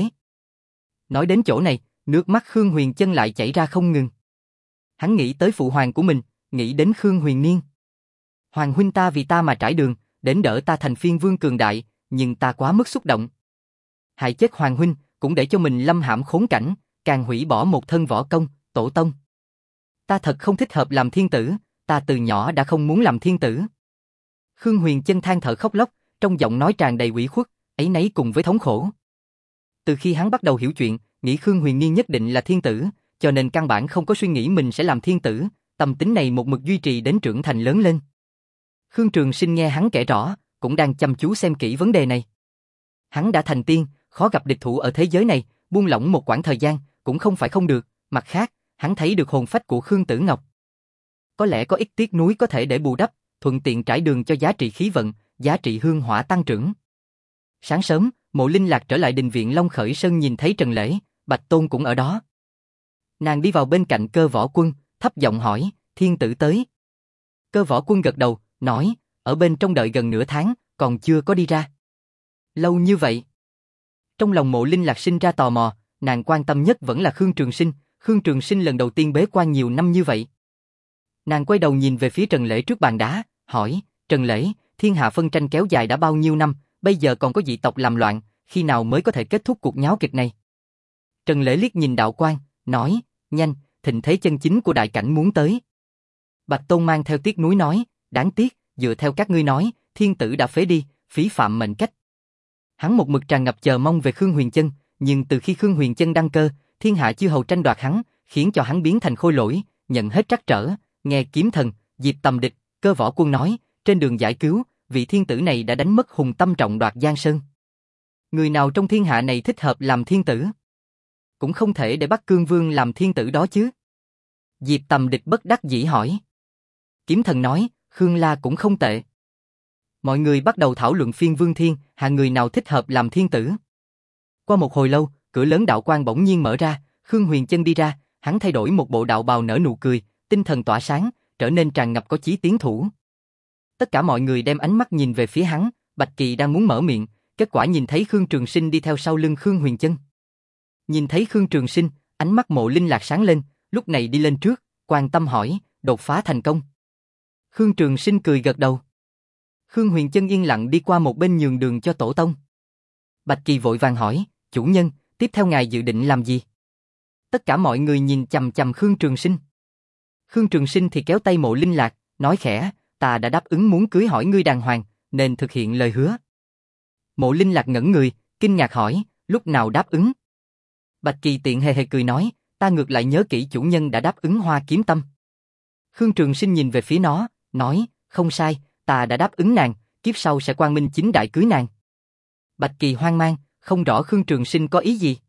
Nói đến chỗ này, nước mắt Khương Huyền Chân lại chảy ra không ngừng. Hắn nghĩ tới phụ hoàng của mình, nghĩ đến Khương Huyền Niên. Hoàng huynh ta vì ta mà trải đường, đến đỡ ta thành phiên vương cường đại, nhưng ta quá mức xúc động. Hại chết Hoàng huynh, cũng để cho mình lâm hãm khốn cảnh, càng hủy bỏ một thân võ công, Tổ Tông. Ta thật không thích hợp làm thiên tử, ta từ nhỏ đã không muốn làm thiên tử. Khương Huyền Chân than thở khóc lóc, trong giọng nói tràn đầy ủy khuất, áy náy cùng với thống khổ. Từ khi hắn bắt đầu hiểu chuyện, nghĩ Khương Huyền Niên nhất định là thiên tử, cho nên căn bản không có suy nghĩ mình sẽ làm thiên tử, tâm tính này một mực duy trì đến trưởng thành lớn lên. Khương Trường Sinh nghe hắn kể rõ, cũng đang chăm chú xem kỹ vấn đề này. Hắn đã thành tiên, khó gặp địch thủ ở thế giới này, buông lỏng một quãng thời gian, cũng không phải không được, mặt khác, hắn thấy được hồn phách của Khương Tử Ngọc. Có lẽ có ít tiếc nuối có thể để bù đắp, thuận tiện trải đường cho giá trị khí vận, giá trị hương hỏa tăng trưởng. Sáng sớm, Mộ Linh Lạc trở lại đình viện Long Khởi Sơn nhìn thấy Trần Lễ, Bạch Tôn cũng ở đó. Nàng đi vào bên cạnh Cơ Võ Quân, thấp giọng hỏi, thiên tử tới. Cơ Võ Quân gật đầu, nói, ở bên trong đợi gần nửa tháng, còn chưa có đi ra. Lâu như vậy. Trong lòng Mộ Linh Lạc sinh ra tò mò, nàng quan tâm nhất vẫn là Khương Trường Sinh, Khương Trường Sinh lần đầu tiên bế quan nhiều năm như vậy. Nàng quay đầu nhìn về phía Trần Lễ trước bàn đá, hỏi, Trần Lễ, thiên hạ phân tranh kéo dài đã bao nhiêu năm, bây giờ còn có dị tộc làm loạn, khi nào mới có thể kết thúc cuộc nháo kịch này? Trần Lễ liếc nhìn đạo quan, nói, nhanh, thịnh thế chân chính của đại cảnh muốn tới. Bạch Tôn mang theo tiếc nuối nói, đáng tiếc, dựa theo các ngươi nói, thiên tử đã phế đi, phí phạm mệnh cách. Hắn một mực tràn ngập chờ mong về Khương Huyền Chân, nhưng từ khi Khương Huyền Chân đăng cơ, thiên hạ chư hầu tranh đoạt hắn, khiến cho hắn biến thành khôi lỗi, nhận hết trắc trở. Nghe Kiếm Thần, Diệp Tầm Địch, Cơ Võ Quân nói, trên đường giải cứu, vị thiên tử này đã đánh mất hùng tâm trọng đoạt Giang Sơn. Người nào trong thiên hạ này thích hợp làm thiên tử? Cũng không thể để Bắc Cương Vương làm thiên tử đó chứ. Diệp Tầm Địch bất đắc dĩ hỏi. Kiếm Thần nói, Khương La cũng không tệ. Mọi người bắt đầu thảo luận phiên Vương Thiên, hạ người nào thích hợp làm thiên tử. Qua một hồi lâu, cửa lớn đạo quan bỗng nhiên mở ra, Khương Huyền Chân đi ra, hắn thay đổi một bộ đạo bào nở nụ cười, tinh thần tỏa sáng, trở nên tràn ngập có chí tiến thủ. Tất cả mọi người đem ánh mắt nhìn về phía hắn, Bạch Kỳ đang muốn mở miệng, kết quả nhìn thấy Khương Trường Sinh đi theo sau lưng Khương Huyền Chân. Nhìn thấy Khương Trường Sinh, ánh mắt Mộ Linh Lạc sáng lên, lúc này đi lên trước, quan tâm hỏi, đột phá thành công. Khương Trường Sinh cười gật đầu. Khương Huyền Chân yên lặng đi qua một bên nhường đường cho tổ tông. Bạch Kỳ vội vàng hỏi, chủ nhân, tiếp theo ngài dự định làm gì? Tất cả mọi người nhìn chằm chằm Khương Trường Sinh. Khương Trường Sinh thì kéo tay Mộ Linh Lạc, nói khẽ, ta đã đáp ứng muốn cưới hỏi ngươi đàng hoàng, nên thực hiện lời hứa. Mộ Linh Lạc ngẩn người, kinh ngạc hỏi, lúc nào đáp ứng? Bạch Kỳ tiện hề hề cười nói, ta ngược lại nhớ kỹ chủ nhân đã đáp ứng Hoa Kiếm Tâm. Khương Trường Sinh nhìn về phía nó, nói, không sai, ta đã đáp ứng nàng, kiếp sau sẽ quang minh chính đại cưới nàng. Bạch Kỳ hoang mang, không rõ Khương Trường Sinh có ý gì.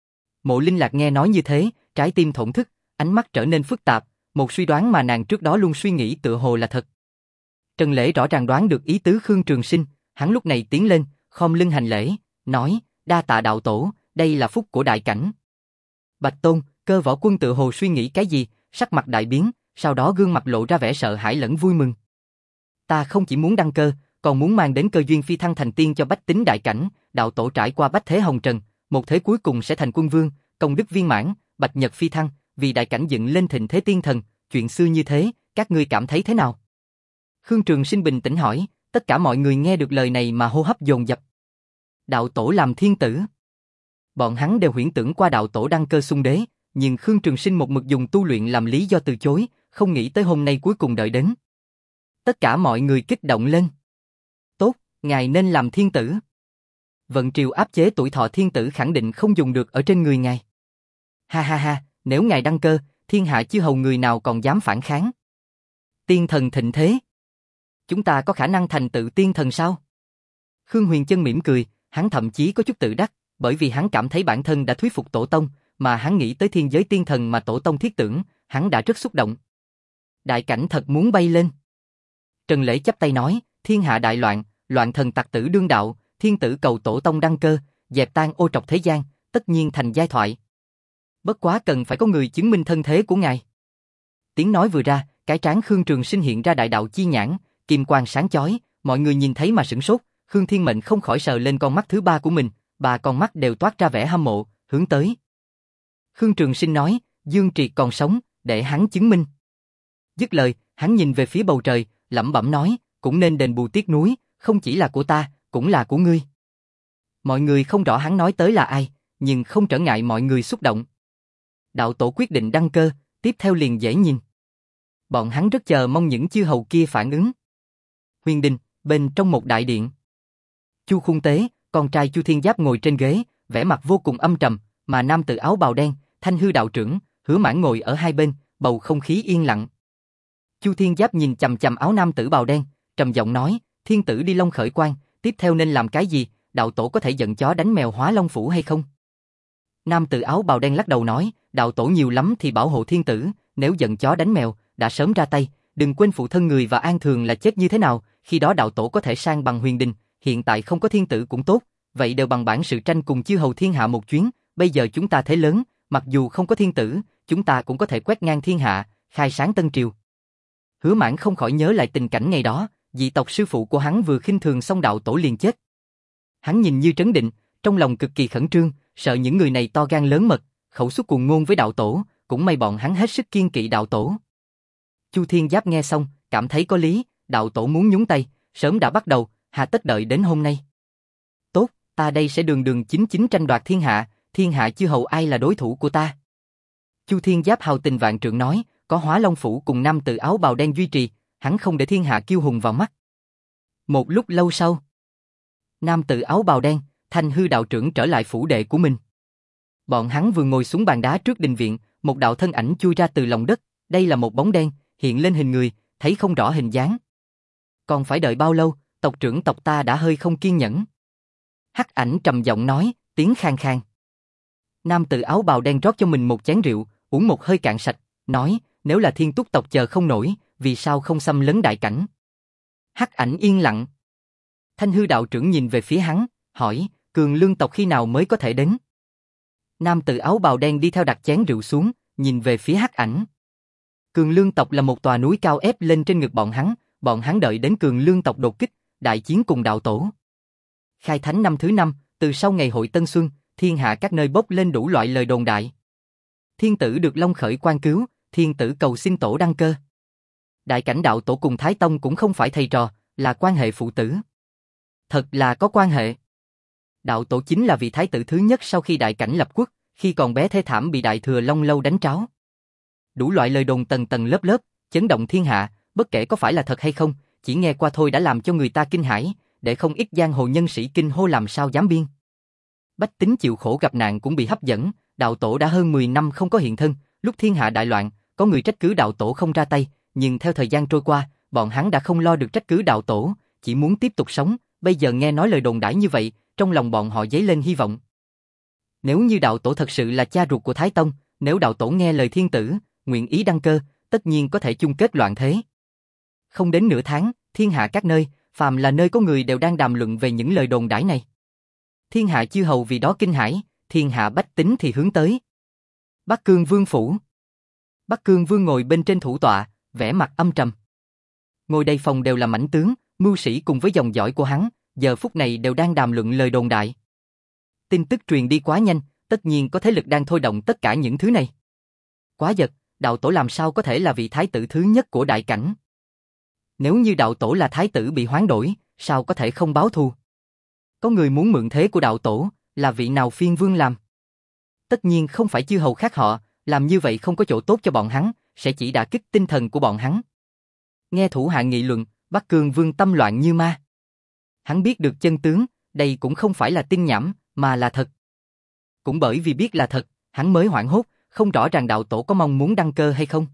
Mộ Linh Lạc nghe nói như thế, trái tim thổn thức, ánh mắt trở nên phức tạp, một suy đoán mà nàng trước đó luôn suy nghĩ tựa hồ là thật. Trần Lễ rõ ràng đoán được ý tứ Khương Trường Sinh, hắn lúc này tiến lên, khom lưng hành lễ, nói, đa tạ đạo tổ, đây là phúc của đại cảnh. Bạch Tôn, Cơ Võ Quân tựa hồ suy nghĩ cái gì, sắc mặt đại biến, sau đó gương mặt lộ ra vẻ sợ hãi lẫn vui mừng. Ta không chỉ muốn đăng cơ, còn muốn mang đến cơ duyên phi thăng thành tiên cho bách tính đại cảnh, đạo tổ trải qua bách thế hồng trần, một thế cuối cùng sẽ thành quân vương, công đức viên mãn, bạch nhật phi thăng, vì đại cảnh dựng lên thịnh thế tiên thần, chuyện xưa như thế, các ngươi cảm thấy thế nào? Khương Trường Sinh bình tĩnh hỏi, tất cả mọi người nghe được lời này mà hô hấp dồn dập. Đạo tổ làm thiên tử. Bọn hắn đều huyễn tưởng qua đạo tổ đăng cơ xung đế, nhưng Khương Trường Sinh một mực dùng tu luyện làm lý do từ chối, không nghĩ tới hôm nay cuối cùng đợi đến. Tất cả mọi người kích động lên. Tốt, ngài nên làm thiên tử. Vận triều áp chế tuổi thọ thiên tử khẳng định không dùng được ở trên người ngài. Ha ha ha, nếu ngài đăng cơ, thiên hạ chư hầu người nào còn dám phản kháng? Tiên thần thịnh thế. Chúng ta có khả năng thành tựu tiên thần sao? Khương Huyền Chân mỉm cười, hắn thậm chí có chút tự đắc, bởi vì hắn cảm thấy bản thân đã thuyết phục tổ tông, mà hắn nghĩ tới thiên giới tiên thần mà tổ tông thiết tưởng, hắn đã rất xúc động. Đại cảnh thật muốn bay lên. Trần Lễ chắp tay nói, thiên hạ đại loạn, loạn thần tặc tử đương đạo, thiên tử cầu tổ tông đăng cơ, dẹp tan ô trọc thế gian, tất nhiên thành giai thoại. Bất quá cần phải có người chứng minh thân thế của ngài. Tiếng nói vừa ra, cái trán Khương Trường Sinh hiện ra đại đạo chi nhãn, kim quang sáng chói, mọi người nhìn thấy mà sửng sốt, Khương Thiên Mệnh không khỏi sờ lên con mắt thứ ba của mình, ba con mắt đều toát ra vẻ hâm mộ, hướng tới. Khương Trường Sinh nói, Dương Triệt còn sống, để hắn chứng minh. Dứt lời, hắn nhìn về phía bầu trời, lẩm bẩm nói, cũng nên đền bù tiếc nuối, không chỉ là của ta, cũng là của ngươi. Mọi người không rõ hắn nói tới là ai, nhưng không trở ngại mọi người xúc động. Đạo tổ quyết định đăng cơ, tiếp theo liền dễ nhìn. Bọn hắn rất chờ mong những chư hầu kia phản ứng. Huyền Đình, bên trong một đại điện. Chu Khung Tế, con trai Chu Thiên Giáp ngồi trên ghế, vẻ mặt vô cùng âm trầm, mà nam tử áo bào đen, Thanh Hư đạo trưởng, Hứa Mãn ngồi ở hai bên, bầu không khí yên lặng. Chu Thiên Giáp nhìn chằm chằm áo nam tử bào đen, trầm giọng nói, thiên tử đi Long khởi quan, tiếp theo nên làm cái gì, đạo tổ có thể giận chó đánh mèo hóa Long phủ hay không? Nam tử áo bào đen lắc đầu nói, đạo tổ nhiều lắm thì bảo hộ thiên tử, nếu giận chó đánh mèo, đã sớm ra tay, đừng quên phụ thân người và An Thường là chết như thế nào, khi đó đạo tổ có thể sang bằng Huyền Đình, hiện tại không có thiên tử cũng tốt, vậy đều bằng bản sự tranh cùng chư hầu thiên hạ một chuyến, bây giờ chúng ta thế lớn, mặc dù không có thiên tử, chúng ta cũng có thể quét ngang thiên hạ, khai sáng tân triều. Hứa Mãn không khỏi nhớ lại tình cảnh ngày đó, dị tộc sư phụ của hắn vừa khinh thường xong đạo tổ liền chết. Hắn nhìn như trấn định, trong lòng cực kỳ khẩn trương, sợ những người này to gan lớn mật, khẩu xuất cuồng ngôn với đạo tổ, cũng may bọn hắn hết sức kiên kỵ đạo tổ. Chu Thiên Giáp nghe xong, cảm thấy có lý, đạo tổ muốn nhúng tay, sớm đã bắt đầu, hà tất đợi đến hôm nay. Tốt, ta đây sẽ đường đường chính chính tranh đoạt thiên hạ, thiên hạ chư hầu ai là đối thủ của ta. Chu Thiên Giáp hào tình vạn trượng nói, có Hóa Long Phủ cùng nam tử áo bào đen duy trì, hắn không để thiên hạ kiêu hùng vào mắt. Một lúc lâu sau, nam tử áo bào đen, Thanh Hư đạo trưởng trở lại phủ đệ của mình. Bọn hắn vừa ngồi xuống bàn đá trước đình viện, một đạo thân ảnh chui ra từ lòng đất, đây là một bóng đen, hiện lên hình người, thấy không rõ hình dáng. Còn phải đợi bao lâu, tộc trưởng tộc ta đã hơi không kiên nhẫn. Hắc ảnh trầm giọng nói, tiếng khang khang. Nam tử áo bào đen rót cho mình một chén rượu, uống một hơi cạn sạch, nói, nếu là Thiên Túc tộc chờ không nổi, vì sao không xâm lấn đại cảnh? Hắc ảnh yên lặng. Thanh Hư đạo trưởng nhìn về phía hắn, hỏi, Cường Lương tộc khi nào mới có thể đến? Nam tử áo bào đen đi theo đặt chén rượu xuống, nhìn về phía Hắc ảnh. Cường Lương tộc là một tòa núi cao ép lên trên ngực bọn hắn, bọn hắn đợi đến Cường Lương tộc đột kích, đại chiến cùng đạo tổ. Khai thánh năm thứ năm, từ sau ngày hội Tân Xuân, thiên hạ các nơi bốc lên đủ loại lời đồn đại. Thiên tử được Long Khởi quan cứu, thiên tử cầu xin tổ đăng cơ. Đại cảnh đạo tổ cùng Thái Tông cũng không phải thầy trò, là quan hệ phụ tử. Thật là có quan hệ. Đạo tổ chính là vị thái tử thứ nhất sau khi đại cảnh lập quốc, khi còn bé thê thảm bị đại thừa Long Lâu đánh tráo. Đủ loại lời đồn tầng tầng lớp lớp, chấn động thiên hạ, bất kể có phải là thật hay không, chỉ nghe qua thôi đã làm cho người ta kinh hãi, để không ít giang hồ nhân sĩ kinh hô làm sao dám biên. Bách tính chịu khổ gặp nạn cũng bị hấp dẫn, đạo tổ đã hơn mười năm không có hiện thân, lúc thiên hạ đại loạn, có người trách cứ đạo tổ không ra tay, nhưng theo thời gian trôi qua, bọn hắn đã không lo được trách cứ đạo tổ, chỉ muốn tiếp tục sống, bây giờ nghe nói lời đồn đãi như vậy, trong lòng bọn họ dấy lên hy vọng. Nếu như đạo tổ thật sự là cha ruột của Thái Tông, nếu đạo tổ nghe lời thiên tử, nguyện ý đăng cơ, tất nhiên có thể chung kết loạn thế. Không đến nửa tháng, thiên hạ các nơi, phàm là nơi có người đều đang đàm luận về những lời đồn đãi này. Thiên hạ chư hầu vì đó kinh hãi, thiên hạ bách tính thì hướng tới Bắc Cương Vương phủ. Bắc Cương Vương ngồi bên trên thủ tọa, vẻ mặt âm trầm. Ngồi đây phòng đều là mãnh tướng, mưu sĩ cùng với dòng dõi của hắn, giờ phút này đều đang đàm luận lời đồn đại. Tin tức truyền đi quá nhanh, tất nhiên có thế lực đang thôi động tất cả những thứ này. Quá giật, đạo tổ làm sao có thể là vị thái tử thứ nhất của đại cảnh? Nếu như đạo tổ là thái tử bị hoán đổi, sao có thể không báo thù? Có người muốn mượn thế của đạo tổ, là vị nào phiên vương làm? Tất nhiên không phải chư hầu khác họ, làm như vậy không có chỗ tốt cho bọn hắn, sẽ chỉ đả kích tinh thần của bọn hắn. Nghe thủ hạ nghị luận, Bắc Cương Vương tâm loạn như ma. Hắn biết được chân tướng, đây cũng không phải là tin nhảm, mà là thật. Cũng bởi vì biết là thật, hắn mới hoảng hốt, không rõ ràng đạo tổ có mong muốn đăng cơ hay không.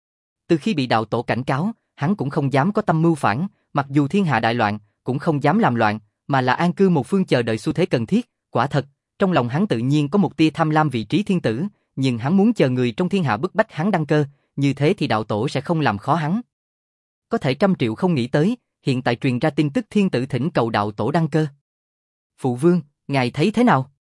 Từ khi bị đạo tổ cảnh cáo, hắn cũng không dám có tâm mưu phản, mặc dù thiên hạ đại loạn, cũng không dám làm loạn, mà là an cư một phương chờ đợi xu thế cần thiết. Quả thật, trong lòng hắn tự nhiên có một tia tham lam vị trí thiên tử, nhưng hắn muốn chờ người trong thiên hạ bức bách hắn đăng cơ, như thế thì đạo tổ sẽ không làm khó hắn. Có thể trăm triệu không nghĩ tới, hiện tại truyền ra tin tức thiên tử thỉnh cầu đạo tổ đăng cơ. Phụ vương, ngài thấy thế nào?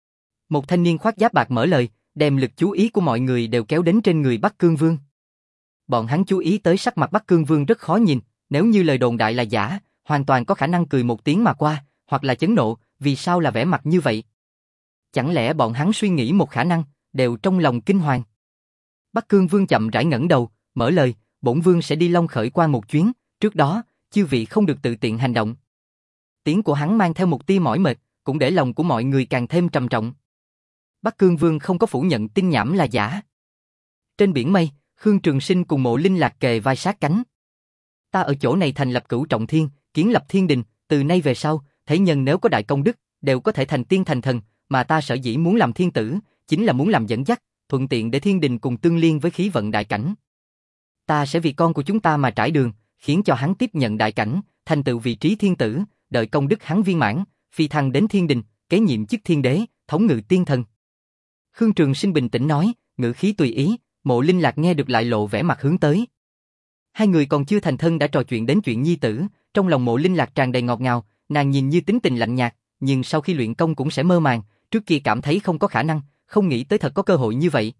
Một thanh niên khoác giáp bạc mở lời, đem lực chú ý của mọi người đều kéo đến trên người Bắc Cương Vương. Bọn hắn chú ý tới sắc mặt Bắc Cương Vương rất khó nhìn, nếu như lời đồn đại là giả, hoàn toàn có khả năng cười một tiếng mà qua, hoặc là chấn nộ, vì sao là vẻ mặt như vậy? Chẳng lẽ bọn hắn suy nghĩ một khả năng, đều trong lòng kinh hoàng. Bắc Cương Vương chậm rãi ngẩng đầu, mở lời, bổn vương sẽ đi Long Khởi quan một chuyến, trước đó, chư vị không được tự tiện hành động. Tiếng của hắn mang theo một tia mỏi mệt, cũng để lòng của mọi người càng thêm trầm trọng. Bắc Cương Vương không có phủ nhận tin nhảm là giả. Trên biển mây, Khương Trường Sinh cùng Mộ Linh Lạc kề vai sát cánh. Ta ở chỗ này thành lập Cửu Trọng Thiên, kiến lập thiên đình, từ nay về sau, thế nhân nếu có đại công đức, đều có thể thành tiên thành thần, mà ta sở dĩ muốn làm thiên tử, chính là muốn làm dẫn dắt, thuận tiện để thiên đình cùng tương liên với khí vận đại cảnh. Ta sẽ vì con của chúng ta mà trải đường, khiến cho hắn tiếp nhận đại cảnh, thành tựu vị trí thiên tử, đợi công đức hắn viên mãn, phi thăng đến thiên đình, kế nhiệm chức thiên đế, thống ngự tiên thần. Khương Trường Sinh bình tĩnh nói, ngữ khí tùy ý, Mộ Linh Lạc nghe được lại lộ vẻ mặt hướng tới. Hai người còn chưa thành thân đã trò chuyện đến chuyện nhi tử, trong lòng Mộ Linh Lạc tràn đầy ngọt ngào, nàng nhìn như tính tình lạnh nhạt, nhưng sau khi luyện công cũng sẽ mơ màng, trước kia cảm thấy không có khả năng, không nghĩ tới thật có cơ hội như vậy.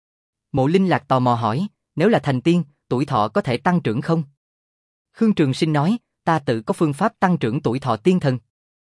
Mộ Linh Lạc tò mò hỏi, nếu là thành tiên, tuổi thọ có thể tăng trưởng không? Khương Trường Sinh nói, ta tự có phương pháp tăng trưởng tuổi thọ tiên thần.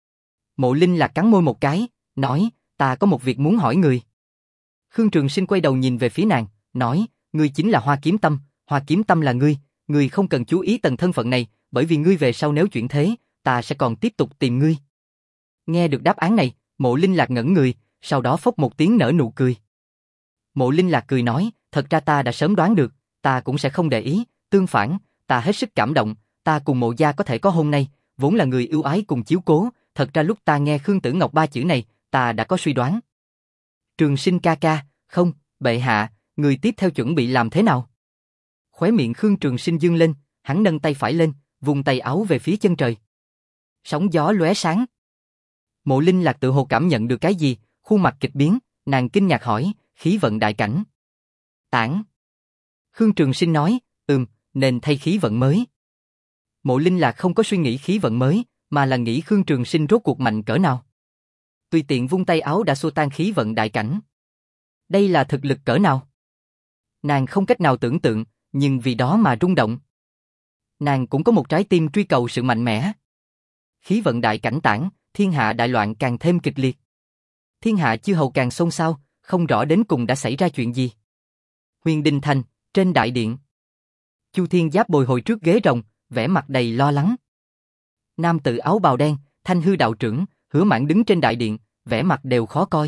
Mộ Linh Lạc cắn môi một cái, nói, ta có một việc muốn hỏi người. Khương Trường Sinh quay đầu nhìn về phía nàng, nói, ngươi chính là Hoa Kiếm Tâm, Hoa Kiếm Tâm là ngươi, ngươi không cần chú ý tầng thân phận này, bởi vì ngươi về sau nếu chuyển thế, ta sẽ còn tiếp tục tìm ngươi. Nghe được đáp án này, Mộ Linh Lạc ngẩn người, sau đó phốc một tiếng nở nụ cười. Mộ Linh Lạc cười nói, thật ra ta đã sớm đoán được, ta cũng sẽ không để ý, tương phản, ta hết sức cảm động, ta cùng Mộ gia có thể có hôm nay, vốn là người ưu ái cùng chiếu cố, thật ra lúc ta nghe Khương Tử Ngọc ba chữ này, ta đã có suy đoán. Trường Sinh ca ca, không, bệ hạ, người tiếp theo chuẩn bị làm thế nào? Khóe miệng Khương Trường Sinh dương lên, hắn nâng tay phải lên, vùng tay áo về phía chân trời. Sóng gió lóe sáng. Mộ Linh Lạc tự hồ cảm nhận được cái gì, khuôn mặt kịch biến, nàng kinh ngạc hỏi, khí vận đại cảnh. Tản. Khương Trường Sinh nói, ừm, nên thay khí vận mới. Mộ Linh Lạc không có suy nghĩ khí vận mới, mà là nghĩ Khương Trường Sinh rốt cuộc mạnh cỡ nào. Tùy tiện vung tay áo đã xua tan khí vận đại cảnh. Đây là thực lực cỡ nào? Nàng không cách nào tưởng tượng, nhưng vì đó mà rung động. Nàng cũng có một trái tim truy cầu sự mạnh mẽ. Khí vận đại cảnh tản, thiên hạ đại loạn càng thêm kịch liệt. Thiên hạ chư hầu càng xôn xao, không rõ đến cùng đã xảy ra chuyện gì. Huyền Đình Thành, trên đại điện. Chu Thiên Giáp bồi hồi trước ghế rồng, vẻ mặt đầy lo lắng. Nam tử áo bào đen, Thanh Hư đạo trưởng, Hứa Mãn đứng trên đại điện, vẻ mặt đều khó coi.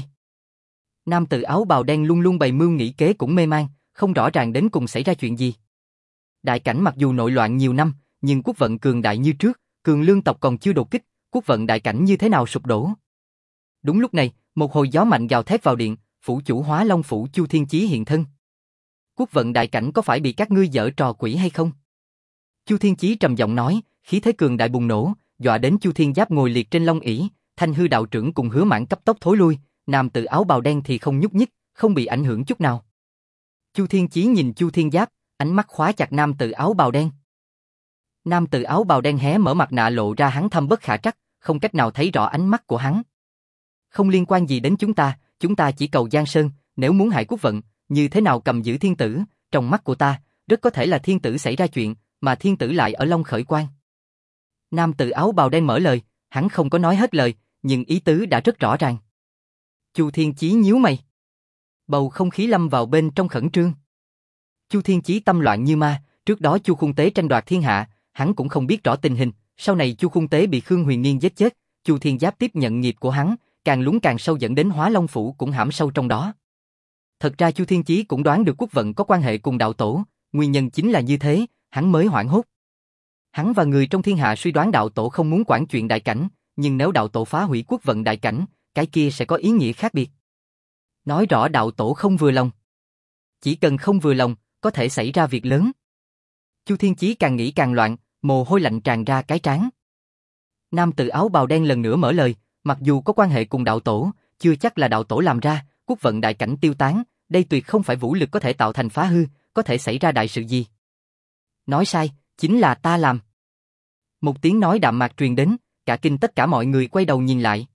Nam tử áo bào đen luôn luôn bày mưu nghĩ kế cũng mê man, không rõ ràng đến cùng xảy ra chuyện gì. Đại cảnh mặc dù nội loạn nhiều năm, nhưng quốc vận cường đại như trước, Cường Lương tộc còn chưa đột kích, quốc vận đại cảnh như thế nào sụp đổ. Đúng lúc này, một hồi gió mạnh gào thét vào điện, phủ chủ Hóa Long phủ Chu Thiên Chí hiện thân. Quốc vận đại cảnh có phải bị các ngươi giở trò quỷ hay không? Chu Thiên Chí trầm giọng nói, khí thế cường đại bùng nổ, dọa đến Chu Thiên Giáp ngồi liệt trên long ỷ, Thanh Hư đạo trưởng cùng Hứa Mãn cấp tốc thối lui, nam tử áo bào đen thì không nhúc nhích, không bị ảnh hưởng chút nào. Chu Thiên Chí nhìn Chu Thiên Giáp, ánh mắt khóa chặt nam tử áo bào đen. Nam tử áo bào đen hé mở mặt nạ lộ ra hắn thâm bất khả trắc, không cách nào thấy rõ ánh mắt của hắn. Không liên quan gì đến chúng ta, chúng ta chỉ cầu Giang Sơn, nếu muốn hại quốc vận, như thế nào cầm giữ thiên tử, trong mắt của ta, rất có thể là thiên tử xảy ra chuyện, mà thiên tử lại ở Long Khởi Quan. Nam tử áo bào đen mở lời, hắn không có nói hết lời, nhưng ý tứ đã rất rõ ràng. Chu Thiên Chí nhíu mày. Bầu không khí lâm vào bên trong khẩn trương. Chu Thiên Chí tâm loạn như ma, trước đó Chu Khung Tế tranh đoạt thiên hạ, hắn cũng không biết rõ tình hình, sau này Chu Khung Tế bị Khương Huyền Niên giết chết, Chu Thiên Giáp tiếp nhận nghiệp của hắn, càng lún càng sâu dẫn đến Hóa Long phủ cũng hãm sâu trong đó. Thật ra Chu Thiên Chí cũng đoán được quốc vận có quan hệ cùng đạo tổ, nguyên nhân chính là như thế, hắn mới hoảng hốt. Hắn và người trong thiên hạ suy đoán đạo tổ không muốn quản chuyện đại cảnh, nhưng nếu đạo tổ phá hủy quốc vận đại cảnh, cái kia sẽ có ý nghĩa khác biệt. Nói rõ đạo tổ không vừa lòng. Chỉ cần không vừa lòng, có thể xảy ra việc lớn. Chu Thiên Chí càng nghĩ càng loạn, mồ hôi lạnh tràn ra cái trán. Nam tử áo bào đen lần nữa mở lời, mặc dù có quan hệ cùng đạo tổ, chưa chắc là đạo tổ làm ra, quốc vận đại cảnh tiêu tán, đây tuyệt không phải vũ lực có thể tạo thành phá hư, có thể xảy ra đại sự gì. Nói sai, chính là ta làm. Một tiếng nói đạm mạc truyền đến, cả kinh tất cả mọi người quay đầu nhìn lại.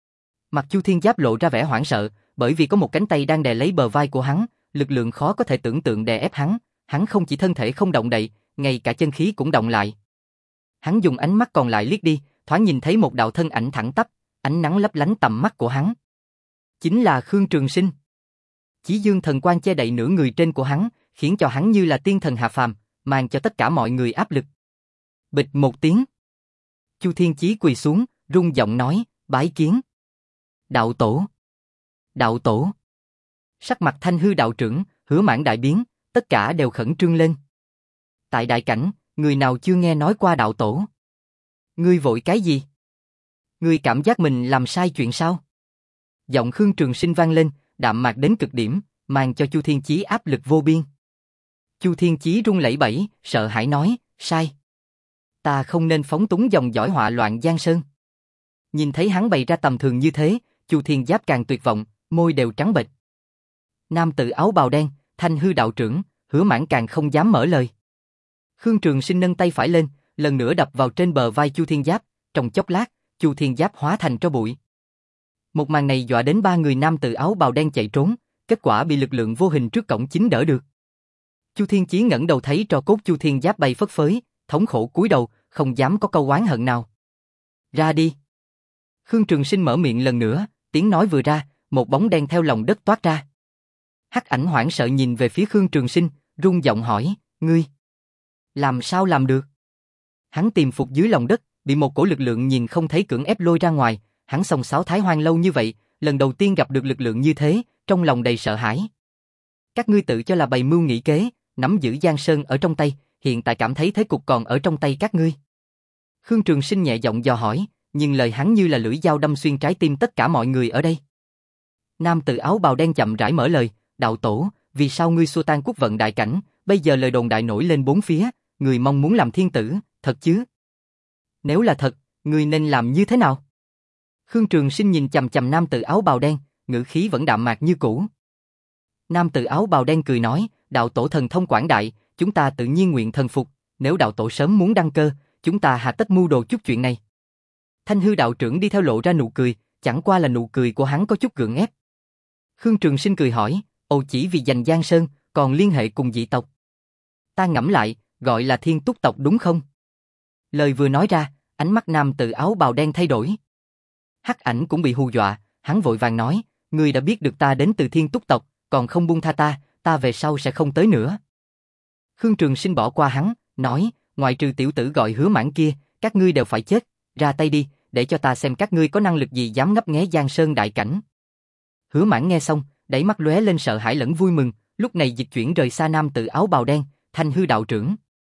Mặt Chu Thiên Giáp lộ ra vẻ hoảng sợ, bởi vì có một cánh tay đang đè lấy bờ vai của hắn, lực lượng khó có thể tưởng tượng đè ép hắn, hắn không chỉ thân thể không động đậy, ngay cả chân khí cũng động lại. Hắn dùng ánh mắt còn lại liếc đi, thoáng nhìn thấy một đạo thân ảnh thẳng tắp, ánh nắng lấp lánh tầm mắt của hắn. Chính là Khương Trường Sinh. Chí dương thần quang che đậy nửa người trên của hắn, khiến cho hắn như là tiên thần hạ phàm, mang cho tất cả mọi người áp lực. Bịch một tiếng. Chu Thiên Chí quỳ xuống, rung giọng nói, bái kiến. Đạo tổ. Đạo tổ. Sắc mặt Thanh Hư đạo trưởng, Hứa Mãn đại biến, tất cả đều khẩn trương lên. Tại đại cảnh, người nào chưa nghe nói qua đạo tổ? Ngươi vội cái gì? Ngươi cảm giác mình làm sai chuyện sao? Giọng Khương Trường Sinh vang lên, đạm mạc đến cực điểm, mang cho Chu Thiên Chí áp lực vô biên. Chu Thiên Chí run lẩy bẩy, sợ hãi nói, sai. Ta không nên phóng túng dòng dõi họa loạn Giang Sơn. Nhìn thấy hắn bày ra tầm thường như thế, Chu Thiên Giáp càng tuyệt vọng, môi đều trắng bệch. Nam tử áo bào đen, Thanh Hư đạo trưởng, Hứa Mãn càng không dám mở lời. Khương Trường Sinh nâng tay phải lên, lần nữa đập vào trên bờ vai Chu Thiên Giáp, trong chốc lát, Chu Thiên Giáp hóa thành tro bụi. Một màn này dọa đến ba người nam tử áo bào đen chạy trốn, kết quả bị lực lượng vô hình trước cổng chính đỡ được. Chu Thiên Chí ngẩng đầu thấy tro cốt Chu Thiên Giáp bay phất phới, thống khổ cúi đầu, không dám có câu oán hận nào. Ra đi. Khương Trường Sinh mở miệng lần nữa, tiếng nói vừa ra, một bóng đen theo lòng đất toát ra. Hắc ảnh hoảng sợ nhìn về phía Khương Trường Sinh, run giọng hỏi, ngươi làm sao làm được? Hắn tìm phục dưới lòng đất, bị một cổ lực lượng nhìn không thấy cưỡng ép lôi ra ngoài, hắn xông xáo Thái Hoang lâu như vậy, lần đầu tiên gặp được lực lượng như thế, trong lòng đầy sợ hãi. Các ngươi tự cho là bày mưu nghị kế, nắm giữ Giang Sơn ở trong tay, hiện tại cảm thấy thế cục còn ở trong tay các ngươi. Khương Trường Sinh nhẹ giọng dò hỏi, nhưng lời hắn như là lưỡi dao đâm xuyên trái tim tất cả mọi người ở đây. Nam tử áo bào đen chậm rãi mở lời, đạo tổ, vì sao ngươi xua tan quốc vận đại cảnh, bây giờ lời đồn đại nổi lên bốn phía, người mong muốn làm thiên tử, thật chứ? Nếu là thật, ngươi nên làm như thế nào? Khương Trường Sinh nhìn chằm chằm nam tử áo bào đen, ngữ khí vẫn đạm mạc như cũ. Nam tử áo bào đen cười nói, đạo tổ thần thông quảng đại, chúng ta tự nhiên nguyện thần phục, nếu đạo tổ sớm muốn đăng cơ, chúng ta hà tất mưu đồ chút chuyện này. Thanh hư đạo trưởng đi theo lộ ra nụ cười, chẳng qua là nụ cười của hắn có chút gượng ép. Khương Trường Sinh cười hỏi, ồ chỉ vì giành Giang Sơn, còn liên hệ cùng dị tộc. Ta ngẫm lại, gọi là thiên túc tộc đúng không? Lời vừa nói ra, ánh mắt nam tử áo bào đen thay đổi. Hắc ảnh cũng bị hù dọa, hắn vội vàng nói, ngươi đã biết được ta đến từ thiên túc tộc, còn không buông tha ta, ta về sau sẽ không tới nữa. Khương Trường Sinh bỏ qua hắn, nói, ngoại trừ tiểu tử gọi Hứa Mãn kia, các ngươi đều phải chết, ra tay đi, để cho ta xem các ngươi có năng lực gì dám ngấp nghé Giang Sơn đại cảnh. Hứa Mãn nghe xong, đáy mắt lóe lên sợ hãi lẫn vui mừng, lúc này dịch chuyển rời xa nam tử áo bào đen, Thanh hư đạo trưởng.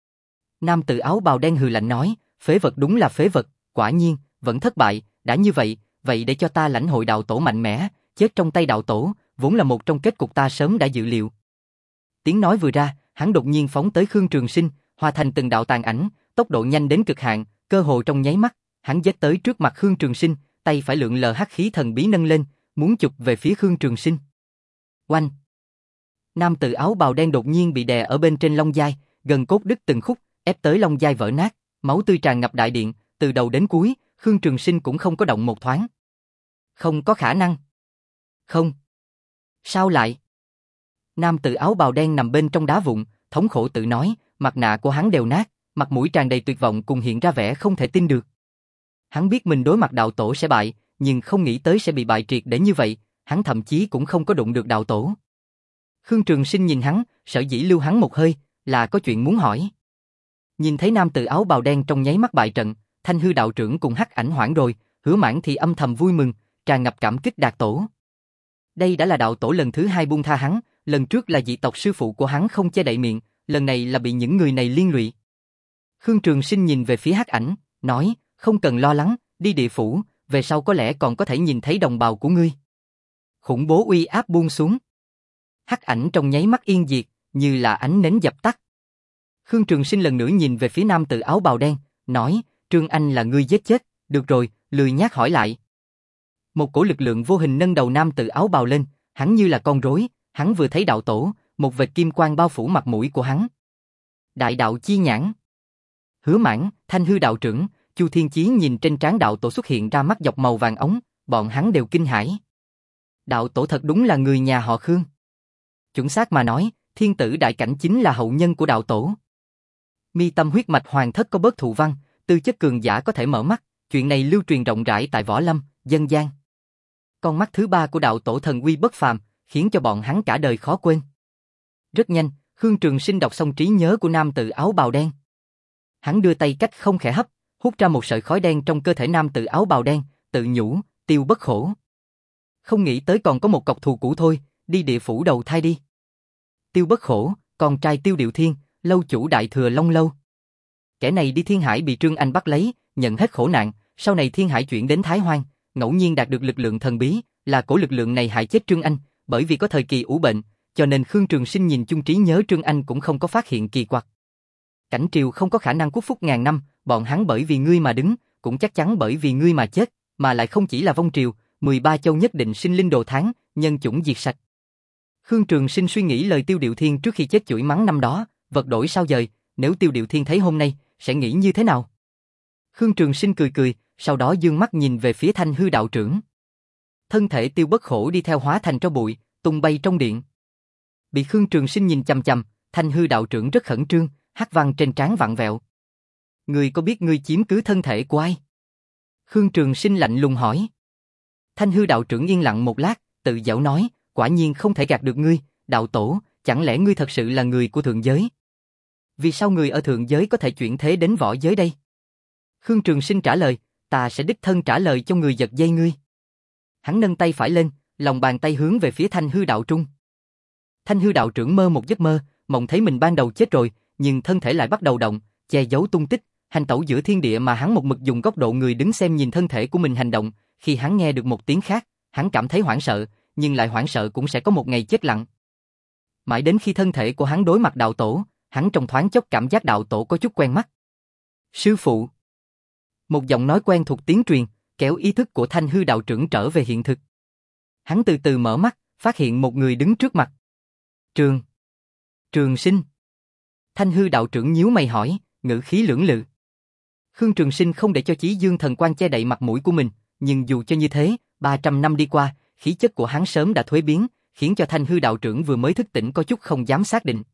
Nam tử áo bào đen hừ lạnh nói, phế vật đúng là phế vật, quả nhiên, vẫn thất bại, đã như vậy, vậy để cho ta lãnh hội đạo tổ mạnh mẽ, chết trong tay đạo tổ, vốn là một trong kết cục ta sớm đã dự liệu. Tiếng nói vừa ra, hắn đột nhiên phóng tới Khương Trường Sinh, hóa thành từng đạo tàn ảnh, tốc độ nhanh đến cực hạn, cơ hồ trong nháy mắt, hắn giết tới trước mặt Khương Trường Sinh, tay phải lượn lờ hắc khí thần bí nâng lên, muốn chụp về phía Khương Trường Sinh. Oanh! Nam tử áo bào đen đột nhiên bị đè ở bên trên lông giai, gần cốt đứt từng khúc, ép tới lông giai vỡ nát, máu tươi tràn ngập đại điện, từ đầu đến cuối, Khương Trường Sinh cũng không có động một thoáng. Không có khả năng. Không. Sao lại? Nam tử áo bào đen nằm bên trong đá vụn, thống khổ tự nói, mặt nạ của hắn đều nát, mặt mũi tràn đầy tuyệt vọng cùng hiện ra vẻ không thể tin được. Hắn biết mình đối mặt đạo tổ sẽ bại, nhưng không nghĩ tới sẽ bị bại triệt để như vậy, hắn thậm chí cũng không có đụng được đạo tổ. Khương Trường Sinh nhìn hắn, sở dĩ lưu hắn một hơi, là có chuyện muốn hỏi. Nhìn thấy nam tử áo bào đen trong nháy mắt bại trận, Thanh hư đạo trưởng cùng Hắc ảnh hoảng rồi, Hứa Mãn thì âm thầm vui mừng, tràn ngập cảm kích đạt tổ. Đây đã là đạo tổ lần thứ hai buông tha hắn, lần trước là dị tộc sư phụ của hắn không che đậy miệng, lần này là bị những người này liên lụy. Khương Trường Sinh nhìn về phía Hắc ảnh, nói, không cần lo lắng, đi địa phủ, về sau có lẽ còn có thể nhìn thấy đồng bào của ngươi. Khủng bố uy áp buông xuống. Hắc ảnh trong nháy mắt yên diệt, như là ánh nến dập tắt. Khương Trường Sinh lần nữa nhìn về phía nam tử áo bào đen, nói, Trương Anh là ngươi giết chết, được rồi, lười nhác hỏi lại. Một cổ lực lượng vô hình nâng đầu nam tử áo bào lên, hắn như là con rối, hắn vừa thấy đạo tổ, một vệt kim quang bao phủ mặt mũi của hắn. Đại đạo chi nhãn. Hứa Mãn, Thanh hư đạo trưởng, Chu Thiên Chí nhìn trên trán đạo tổ xuất hiện ra mắt dọc màu vàng ống, bọn hắn đều kinh hãi. Đạo tổ thật đúng là người nhà họ Khương. Chuẩn xác mà nói, thiên tử đại cảnh chính là hậu nhân của đạo tổ. Mi tâm huyết mạch hoàng thất có bớt thụ văn, tư chất cường giả có thể mở mắt, chuyện này lưu truyền rộng rãi tại võ lâm, dân gian. Con mắt thứ ba của đạo tổ thần uy bất phàm, khiến cho bọn hắn cả đời khó quên. Rất nhanh, Khương Trường Sinh đọc xong trí nhớ của nam tử áo bào đen. Hắn đưa tay cách không khẽ hấp, hút ra một sợi khói đen trong cơ thể nam tử áo bào đen, tự nhủ, Tiêu Bất Khổ. Không nghĩ tới còn có một cọc thù cũ thôi, đi địa phủ đầu thai đi. Tiêu Bất Khổ, con trai Tiêu Điệu Thiên, lâu chủ đại thừa Long Lâu. Kẻ này đi Thiên Hải bị Trương Anh bắt lấy, nhận hết khổ nạn, sau này Thiên Hải chuyển đến Thái Hoang, ngẫu nhiên đạt được lực lượng thần bí, là cổ lực lượng này hại chết Trương Anh, bởi vì có thời kỳ ủ bệnh, cho nên Khương Trường Sinh nhìn chung trí nhớ Trương Anh cũng không có phát hiện kỳ quặc. Cảnh triều không có khả năng quốc phúc ngàn năm, bọn hắn bởi vì ngươi mà đứng, cũng chắc chắn bởi vì ngươi mà chết, mà lại không chỉ là vong triều, mười ba châu nhất định sinh linh đồ tháng, nhân chủng diệt sạch. Khương Trường Sinh suy nghĩ lời Tiêu Điệu Thiên trước khi chết chửi mắng năm đó, vật đổi sao dời, nếu Tiêu Điệu Thiên thấy hôm nay, sẽ nghĩ như thế nào? Khương Trường Sinh cười cười, sau đó dương mắt nhìn về phía Thanh hư đạo trưởng. Thân thể Tiêu Bất Khổ đi theo hóa thành tro bụi, tung bay trong điện. Bị Khương Trường Sinh nhìn chằm chằm, Thanh hư đạo trưởng rất khẩn trương, hắc văn trên trán vặn vẹo. Ngươi có biết ngươi chiếm cứ thân thể của ai? Khương Trường Sinh lạnh lùng hỏi. Thanh hư đạo trưởng yên lặng một lát, tự giễu nói, quả nhiên không thể gạt được ngươi, đạo tổ, chẳng lẽ ngươi thật sự là người của thượng giới? Vì sao người ở thượng giới có thể chuyển thế đến võ giới đây? Khương Trường Sinh trả lời, ta sẽ đích thân trả lời cho người giật dây ngươi. Hắn nâng tay phải lên, lòng bàn tay hướng về phía Thanh hư đạo trung. Thanh hư đạo trưởng mơ một giấc mơ, mộng thấy mình ban đầu chết rồi, nhưng thân thể lại bắt đầu động, che giấu tung tích, hành tẩu giữa thiên địa mà hắn một mực dùng góc độ người đứng xem nhìn thân thể của mình hành động. Khi hắn nghe được một tiếng khác, hắn cảm thấy hoảng sợ, nhưng lại hoảng sợ cũng sẽ có một ngày chết lặng. Mãi đến khi thân thể của hắn đối mặt đạo tổ, hắn trong thoáng chốc cảm giác đạo tổ có chút quen mắt. Sư phụ. Một giọng nói quen thuộc tiếng truyền, kéo ý thức của Thanh hư đạo trưởng trở về hiện thực. Hắn từ từ mở mắt, phát hiện một người đứng trước mặt. Trường. Trường Sinh. Thanh hư đạo trưởng nhíu mày hỏi, ngữ khí lưỡng lự. Khương Trường Sinh không để cho Chí Dương thần quang che đậy mặt mũi của mình, nhưng dù cho như thế, ba trăm năm đi qua, khí chất của hắn sớm đã thuế biến, khiến cho Thanh hư đạo trưởng vừa mới thức tỉnh có chút không dám xác định.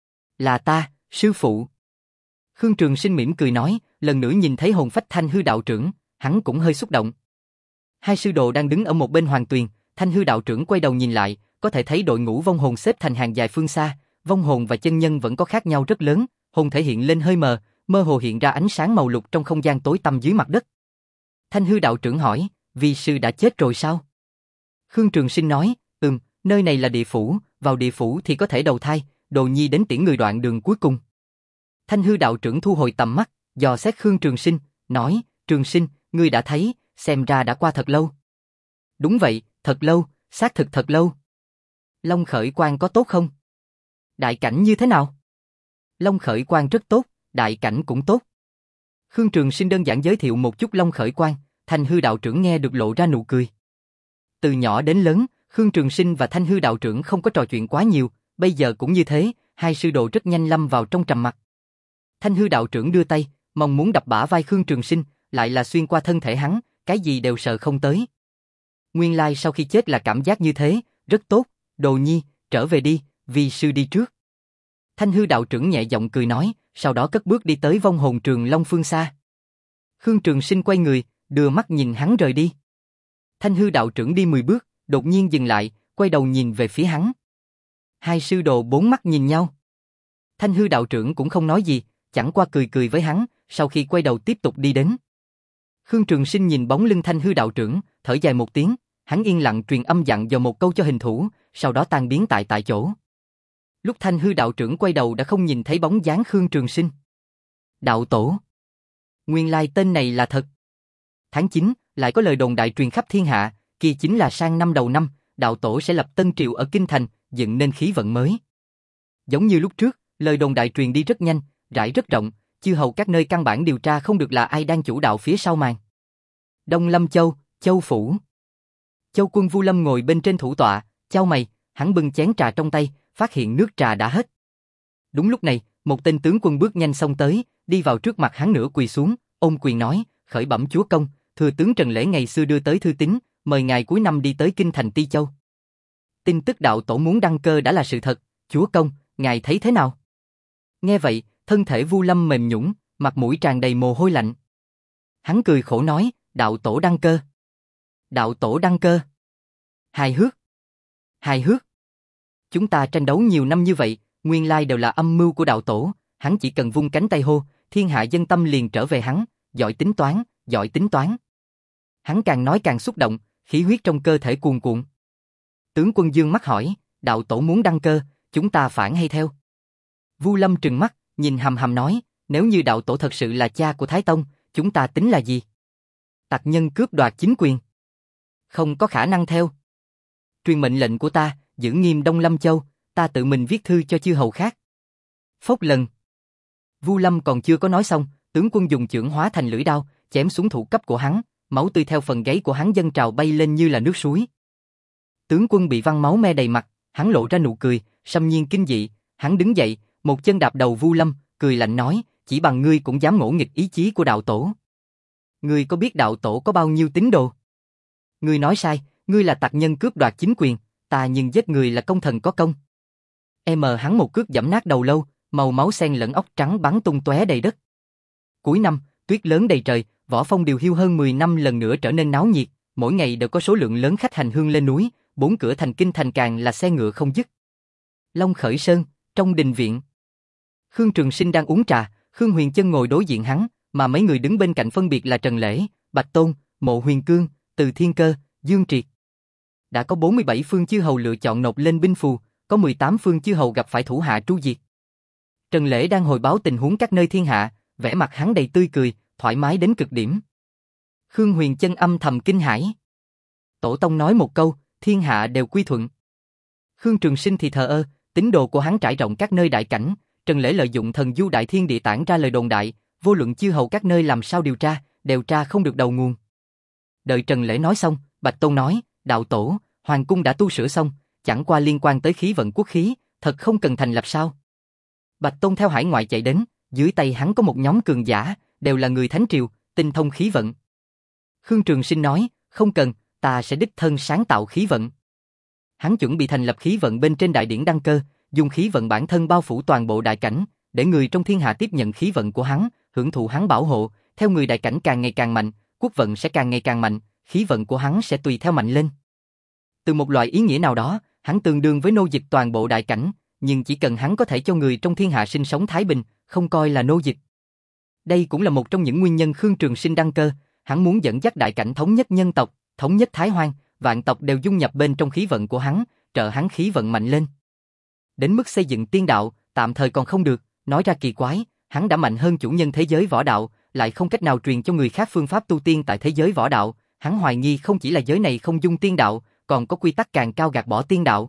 Là ta, sư phụ. Khương Trường Sinh mỉm cười nói, lần nữa nhìn thấy hồn phách Thanh hư đạo trưởng, hắn cũng hơi xúc động. Hai sư đồ đang đứng ở một bên hoàng tuyền, Thanh hư đạo trưởng quay đầu nhìn lại, có thể thấy đội ngũ vong hồn xếp thành hàng dài phương xa, vong hồn và chân nhân vẫn có khác nhau rất lớn, hồn thể hiện lên hơi mờ, mơ hồ hiện ra ánh sáng màu lục trong không gian tối tăm dưới mặt đất. Thanh hư đạo trưởng hỏi, vi sư đã chết rồi sao? Khương Trường Sinh nói, ừm, nơi này là địa phủ, vào địa phủ thì có thể đầu thai, đồ nhi đến tiễn người đoạn đường cuối cùng. Thanh hư đạo trưởng thu hồi tầm mắt, dò xét Khương Trường Sinh, nói, Trường Sinh, ngươi đã thấy, xem ra đã qua thật lâu. Đúng vậy, thật lâu, xác thực thật lâu. Long khởi quan có tốt không? Đại cảnh như thế nào? Long khởi quan rất tốt, đại cảnh cũng tốt. Khương Trường Sinh đơn giản giới thiệu một chút Long khởi quan, Thanh hư đạo trưởng nghe được lộ ra nụ cười. Từ nhỏ đến lớn, Khương Trường Sinh và Thanh hư đạo trưởng không có trò chuyện quá nhiều, bây giờ cũng như thế, hai sư đồ rất nhanh lâm vào trong trầm mặc. Thanh hư đạo trưởng đưa tay, mong muốn đập bả vai Khương Trường Sinh, lại là xuyên qua thân thể hắn, cái gì đều sờ không tới. Nguyên lai sau khi chết là cảm giác như thế, rất tốt, đồ nhi, trở về đi, vi sư đi trước. Thanh hư đạo trưởng nhẹ giọng cười nói, sau đó cất bước đi tới vong hồn trường Long phương xa. Khương Trường Sinh quay người, đưa mắt nhìn hắn rời đi. Thanh hư đạo trưởng đi mười bước, đột nhiên dừng lại, quay đầu nhìn về phía hắn. Hai sư đồ bốn mắt nhìn nhau. Thanh hư đạo trưởng cũng không nói gì, chẳng qua cười cười với hắn, sau khi quay đầu tiếp tục đi đến. Khương Trường Sinh nhìn bóng lưng Thanh hư đạo trưởng, thở dài một tiếng, hắn yên lặng truyền âm dặn dò một câu cho hình thủ, sau đó tan biến tại tại chỗ. Lúc Thanh hư đạo trưởng quay đầu đã không nhìn thấy bóng dáng Khương Trường Sinh. Đạo tổ. Nguyên lai tên này là thật. Tháng chín, lại có lời đồn đại truyền khắp thiên hạ, kia chính là sang năm đầu năm, đạo tổ sẽ lập tân triều ở Kinh Thành, dựng nên khí vận mới. Giống như lúc trước, lời đồn đại truyền đi rất nhanh, rải rất rộng, chư hầu các nơi căn bản điều tra không được là ai đang chủ đạo phía sau màn. Đông Lâm Châu, Châu Phủ. Châu quân Vu Lâm ngồi bên trên thủ tọa, chau mày, hắn bưng chén trà trong tay, phát hiện nước trà đã hết. Đúng lúc này, một tên tướng quân bước nhanh xông tới, đi vào trước mặt hắn nửa quỳ xuống, ôm quyền nói, khởi bẩm chúa công, thừa tướng Trần Lễ ngày xưa đưa tới thư tín, mời ngài cuối năm đi tới Kinh Thành Ti Châu. Tin tức đạo tổ muốn đăng cơ đã là sự thật, chúa công, ngài thấy thế nào? Nghe vậy, thân thể Vu Lâm mềm nhũn, mặt mũi tràn đầy mồ hôi lạnh. Hắn cười khổ nói, đạo tổ đăng cơ. Đạo tổ đăng cơ. Hài hước. Hài hước. Chúng ta tranh đấu nhiều năm như vậy, nguyên lai đều là âm mưu của đạo tổ, hắn chỉ cần vung cánh tay hô, thiên hạ dân tâm liền trở về hắn, giỏi tính toán, giỏi tính toán. Hắn càng nói càng xúc động, khí huyết trong cơ thể cuồn cuộn. Tướng quân dương mắt hỏi, đạo tổ muốn đăng cơ, chúng ta phản hay theo? Vu Lâm trừng mắt, nhìn hằm hằm nói, nếu như đạo tổ thật sự là cha của Thái Tông, chúng ta tính là gì? Tặc nhân cướp đoạt chính quyền. Không có khả năng theo. Truyền mệnh lệnh của ta, giữ nghiêm Đông Lâm Châu, ta tự mình viết thư cho chư hầu khác. Phốc lần. Vu Lâm còn chưa có nói xong, tướng quân dùng chưởng hóa thành lưỡi đao, chém xuống thủ cấp của hắn, máu tươi theo phần gáy của hắn dâng trào bay lên như là nước suối. Tướng quân bị văng máu me đầy mặt, hắn lộ ra nụ cười, xâm nhiên kinh dị, hắn đứng dậy, một chân đạp đầu Vu Lâm, cười lạnh nói, chỉ bằng ngươi cũng dám ngỗ nghịch ý chí của đạo tổ. Ngươi có biết đạo tổ có bao nhiêu tín đồ? Ngươi nói sai, ngươi là tặc nhân cướp đoạt chính quyền, ta nhưng giết người là công thần có công. Em hắn một cước giẫm nát đầu lâu, màu máu xen lẫn óc trắng bắn tung tóe đầy đất. Cuối năm, tuyết lớn đầy trời, Võ Phong điều hiu hơn mười năm lần nữa trở nên náo nhiệt, mỗi ngày đều có số lượng lớn khách hành hương lên núi, bốn cửa thành kinh thành càng là xe ngựa không dứt. Long Khởi Sơn, trong đình viện. Khương Trường Sinh đang uống trà, Khương Huyền Chân ngồi đối diện hắn, mà mấy người đứng bên cạnh phân biệt là Trần Lễ, Bạch Tôn, Mộ Huyền Cương, Từ Thiên Cơ, Dương Triệt. Đã có bốn mươi bảy phương chư hầu lựa chọn nộp lên binh phù, có mười tám phương chư hầu gặp phải thủ hạ tru diệt. Trần Lễ đang hồi báo tình huống các nơi thiên hạ, vẻ mặt hắn đầy tươi cười, thoải mái đến cực điểm. Khương Huyền Chân âm thầm kinh hãi. Tổ tông nói một câu, thiên hạ đều quy thuận. Khương Trường Sinh thì thờ ơ, tín đồ của hắn trải rộng các nơi đại cảnh, Trần Lễ lợi dụng thần du đại thiên địa tản ra lời đồn đại, vô luận chư hầu các nơi làm sao điều tra, đều tra không được đầu nguồn. Đợi Trần Lễ nói xong, Bạch Tôn nói, đạo tổ, hoàng cung đã tu sửa xong, chẳng qua liên quan tới khí vận quốc khí, thật không cần thành lập sao? Bạch Tôn theo hải ngoại chạy đến, dưới tay hắn có một nhóm cường giả, đều là người thánh triều, tinh thông khí vận. Khương Trường Sinh nói, không cần, ta sẽ đích thân sáng tạo khí vận. Hắn chuẩn bị thành lập khí vận bên trên đại điển đăng cơ, dùng khí vận bản thân bao phủ toàn bộ đại cảnh, để người trong thiên hạ tiếp nhận khí vận của hắn, hưởng thụ hắn bảo hộ, theo người đại cảnh càng ngày càng mạnh, quốc vận sẽ càng ngày càng mạnh, khí vận của hắn sẽ tùy theo mạnh lên. Từ một loại ý nghĩa nào đó, hắn tương đương với nô dịch toàn bộ đại cảnh, nhưng chỉ cần hắn có thể cho người trong thiên hạ sinh sống thái bình, không coi là nô dịch. Đây cũng là một trong những nguyên nhân Khương Trường Sinh đăng cơ, hắn muốn dẫn dắt đại cảnh thống nhất nhân tộc, thống nhất Thái Hoang, vạn tộc đều dung nhập bên trong khí vận của hắn, trợ hắn khí vận mạnh lên. Đến mức xây dựng tiên đạo, tạm thời còn không được, nói ra kỳ quái, hắn đã mạnh hơn chủ nhân thế giới võ đạo, lại không cách nào truyền cho người khác phương pháp tu tiên tại thế giới võ đạo, hắn hoài nghi không chỉ là giới này không dung tiên đạo, còn có quy tắc càng cao gạt bỏ tiên đạo.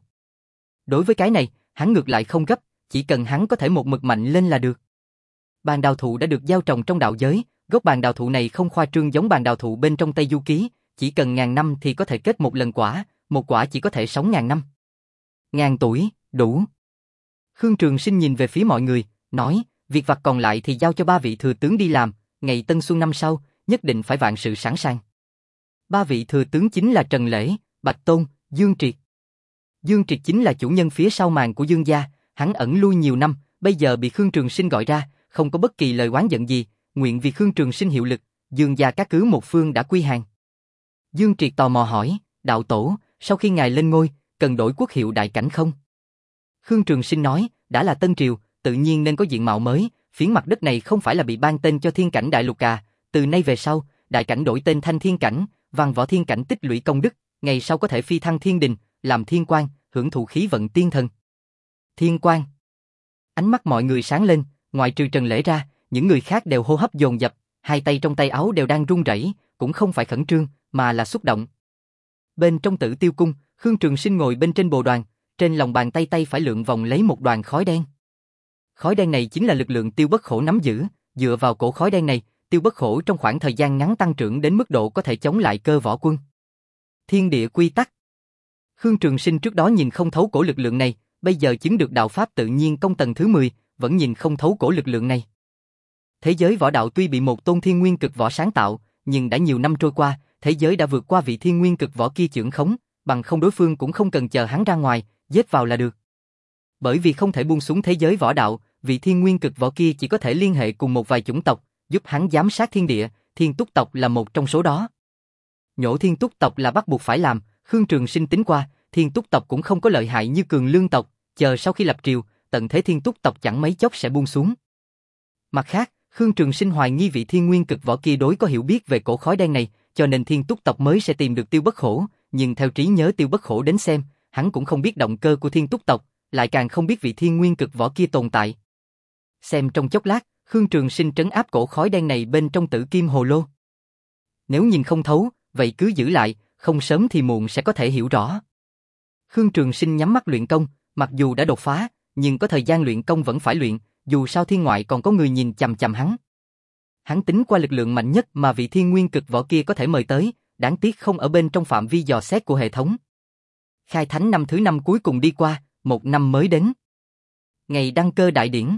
Đối với cái này, hắn ngược lại không gấp, chỉ cần hắn có thể một mực mạnh lên là được. Bàn đào thụ đã được gieo trồng trong đạo giới, gốc bàn đào thụ này không khoa trương giống bàn đào thụ bên trong Tây Du Ký, chỉ cần ngàn năm thì có thể kết một lần quả, một quả chỉ có thể sống ngàn năm. Ngàn tuổi, đủ. Khương Trường Sinh nhìn về phía mọi người, nói, việc vặt còn lại thì giao cho ba vị thừa tướng đi làm, ngày Tân Xuân năm sau, nhất định phải vạn sự sẵn sàng. Ba vị thừa tướng chính là Trần Lễ, Bạch Tôn, Dương Triệt. Dương Triệt chính là chủ nhân phía sau màn của Dương gia, hắn ẩn lui nhiều năm, bây giờ bị Khương Trường Sinh gọi ra, không có bất kỳ lời oán giận gì, nguyện vì Khương Trường Sinh hiệu lực, Dương gia các cứ một phương đã quy hàng. Dương Triệt tò mò hỏi, đạo tổ, sau khi ngài lên ngôi, cần đổi quốc hiệu đại cảnh không? Khương Trường Sinh nói, đã là Tân Triều, tự nhiên nên có diện mạo mới, phiến mặt đất này không phải là bị ban tên cho Thiên Cảnh Đại Lục à, từ nay về sau, đại cảnh đổi tên Thanh Thiên Cảnh, văn võ thiên cảnh tích lũy công đức, ngày sau có thể phi thăng thiên đình, làm thiên quan, hưởng thụ khí vận tiên thần. Thiên quan. Ánh mắt mọi người sáng lên, ngoại trừ Trần Lễ ra, những người khác đều hô hấp dồn dập, hai tay trong tay áo đều đang run rẩy, cũng không phải khẩn trương, mà là xúc động. Bên trong Tử Tiêu cung, Khương Trường Sinh ngồi bên trên bồ đoàn, trên lòng bàn tay tay phải lượn vòng lấy một đoàn khói đen. Khói đen này chính là lực lượng Tiêu Bất Khổ nắm giữ, dựa vào cổ khói đen này, Tiêu Bất Khổ trong khoảng thời gian ngắn tăng trưởng đến mức độ có thể chống lại Cơ Võ Quân. Thiên địa quy tắc. Khương Trường Sinh trước đó nhìn không thấu cổ lực lượng này, bây giờ chứng được đạo pháp tự nhiên công tầng thứ mười, vẫn nhìn không thấu cổ lực lượng này. Thế giới võ đạo tuy bị một tôn thiên nguyên cực võ sáng tạo, nhưng đã nhiều năm trôi qua, thế giới đã vượt qua vị thiên nguyên cực võ kia chưởng khống, bằng không đối phương cũng không cần chờ hắn ra ngoài, giết vào là được. Bởi vì không thể buông xuống thế giới võ đạo, vị thiên nguyên cực võ kia chỉ có thể liên hệ cùng một vài chủng tộc, giúp hắn giám sát thiên địa, Thiên Túc tộc là một trong số đó. Nhổ Thiên Túc tộc là bắt buộc phải làm, Khương Trường Sinh tính qua, Thiên Túc tộc cũng không có lợi hại như Cường Lương tộc, chờ sau khi lập triều, tận thế Thiên Túc tộc chẳng mấy chốc sẽ buông xuống. Mặt khác, Khương Trường Sinh hoài nghi vị thiên nguyên cực võ kia đối có hiểu biết về cổ khói đen này, cho nên Thiên Túc tộc mới sẽ tìm được Tiêu Bất Khổ, nhưng theo trí nhớ Tiêu Bất Khổ đến xem, hắn cũng không biết động cơ của Thiên Túc tộc, lại càng không biết vị thiên nguyên cực võ kia tồn tại. Xem trong chốc lát, Khương Trường Sinh trấn áp cổ khói đen này bên trong Tử Kim Hồ Lô. Nếu nhìn không thấu, vậy cứ giữ lại, không sớm thì muộn sẽ có thể hiểu rõ. Khương Trường Sinh nhắm mắt luyện công, mặc dù đã đột phá, nhưng có thời gian luyện công vẫn phải luyện, dù sao thiên ngoại còn có người nhìn chằm chằm hắn. Hắn tính qua lực lượng mạnh nhất mà vị thiên nguyên cực võ kia có thể mời tới, đáng tiếc không ở bên trong phạm vi dò xét của hệ thống. Khai thánh năm thứ năm cuối cùng đi qua, một năm mới đến. Ngày đăng cơ đại điển.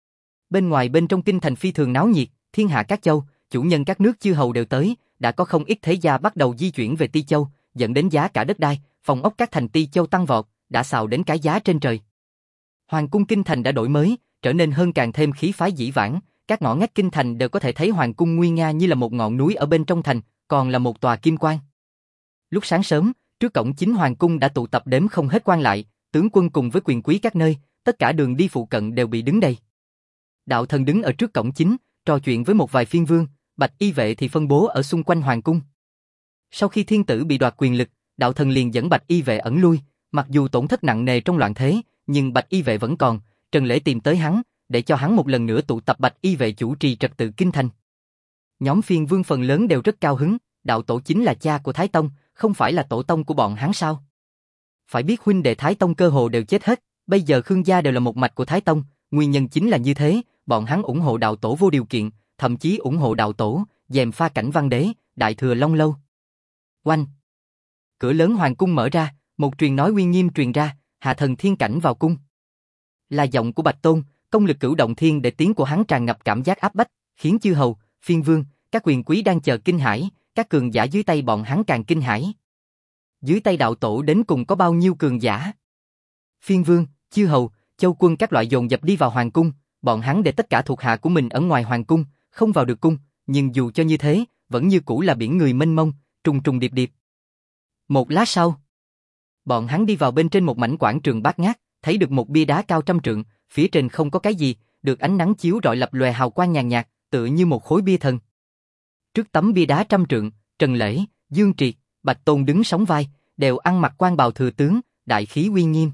Bên ngoài bên trong kinh thành phi thường náo nhiệt, thiên hạ các châu, chủ nhân các nước chư hầu đều tới, đã có không ít thế gia bắt đầu di chuyển về Ti Châu, dẫn đến giá cả đất đai, phòng ốc các thành Ti Châu tăng vọt, đã xào đến cái giá trên trời. Hoàng cung kinh thành đã đổi mới, trở nên hơn càng thêm khí phái dĩ vãng, các ngõ ngách kinh thành đều có thể thấy hoàng cung nguy nga như là một ngọn núi ở bên trong thành, còn là một tòa kim quan. Lúc sáng sớm, trước cổng chính hoàng cung đã tụ tập đếm không hết quan lại, tướng quân cùng với quyền quý các nơi, tất cả đường đi phụ cận đều bị đứng đầy. Đạo thần đứng ở trước cổng chính, trò chuyện với một vài phiên vương, bạch y vệ thì phân bố ở xung quanh hoàng cung. Sau khi thiên tử bị đoạt quyền lực, đạo thần liền dẫn bạch y vệ ẩn lui, mặc dù tổn thất nặng nề trong loạn thế, nhưng bạch y vệ vẫn còn. Trần Lễ tìm tới hắn, để cho hắn một lần nữa tụ tập bạch y vệ chủ trì trật tự kinh thành. Nhóm phiên vương phần lớn đều rất cao hứng, đạo tổ chính là cha của Thái Tông, không phải là tổ tông của bọn hắn sao? Phải biết huynh đệ Thái Tông cơ hồ đều chết hết, bây giờ Khương gia đều là một mạch của Thái Tông, nguyên nhân chính là như thế, bọn hắn ủng hộ đạo tổ vô điều kiện, thậm chí ủng hộ đạo tổ, gièm pha cảnh văn đế, đại thừa Long Lâu. Oanh! Cửa lớn hoàng cung mở ra, một truyền nói uy nghiêm truyền ra, hạ thần thiên cảnh vào cung. Là giọng của Bạch Tôn, công lực cửu động thiên để tiếng của hắn tràn ngập cảm giác áp bách, khiến chư hầu, phiên vương, các quyền quý đang chờ kinh hãi, các cường giả dưới tay bọn hắn càng kinh hãi. Dưới tay đạo tổ đến cùng có bao nhiêu cường giả? Phiên vương, chư hầu, châu quân các loại dồn dập đi vào hoàng cung, bọn hắn để tất cả thuộc hạ của mình ở ngoài hoàng cung, không vào được cung, nhưng dù cho như thế, vẫn như cũ là biển người mênh mông, trùng trùng điệp điệp. Một lát sau, bọn hắn đi vào bên trên một mảnh quảng trường bát ngát, thấy được một bia đá cao trăm trượng, phía trên không có cái gì, được ánh nắng chiếu rọi lập lòe hào quang nhàn nhạt, tựa như một khối bia thần. Trước tấm bia đá trăm trượng, Trần Lễ, Dương Triệt, Bạch Tôn đứng sóng vai, đều ăn mặc quan bào thừa tướng, đại khí uy nghiêm.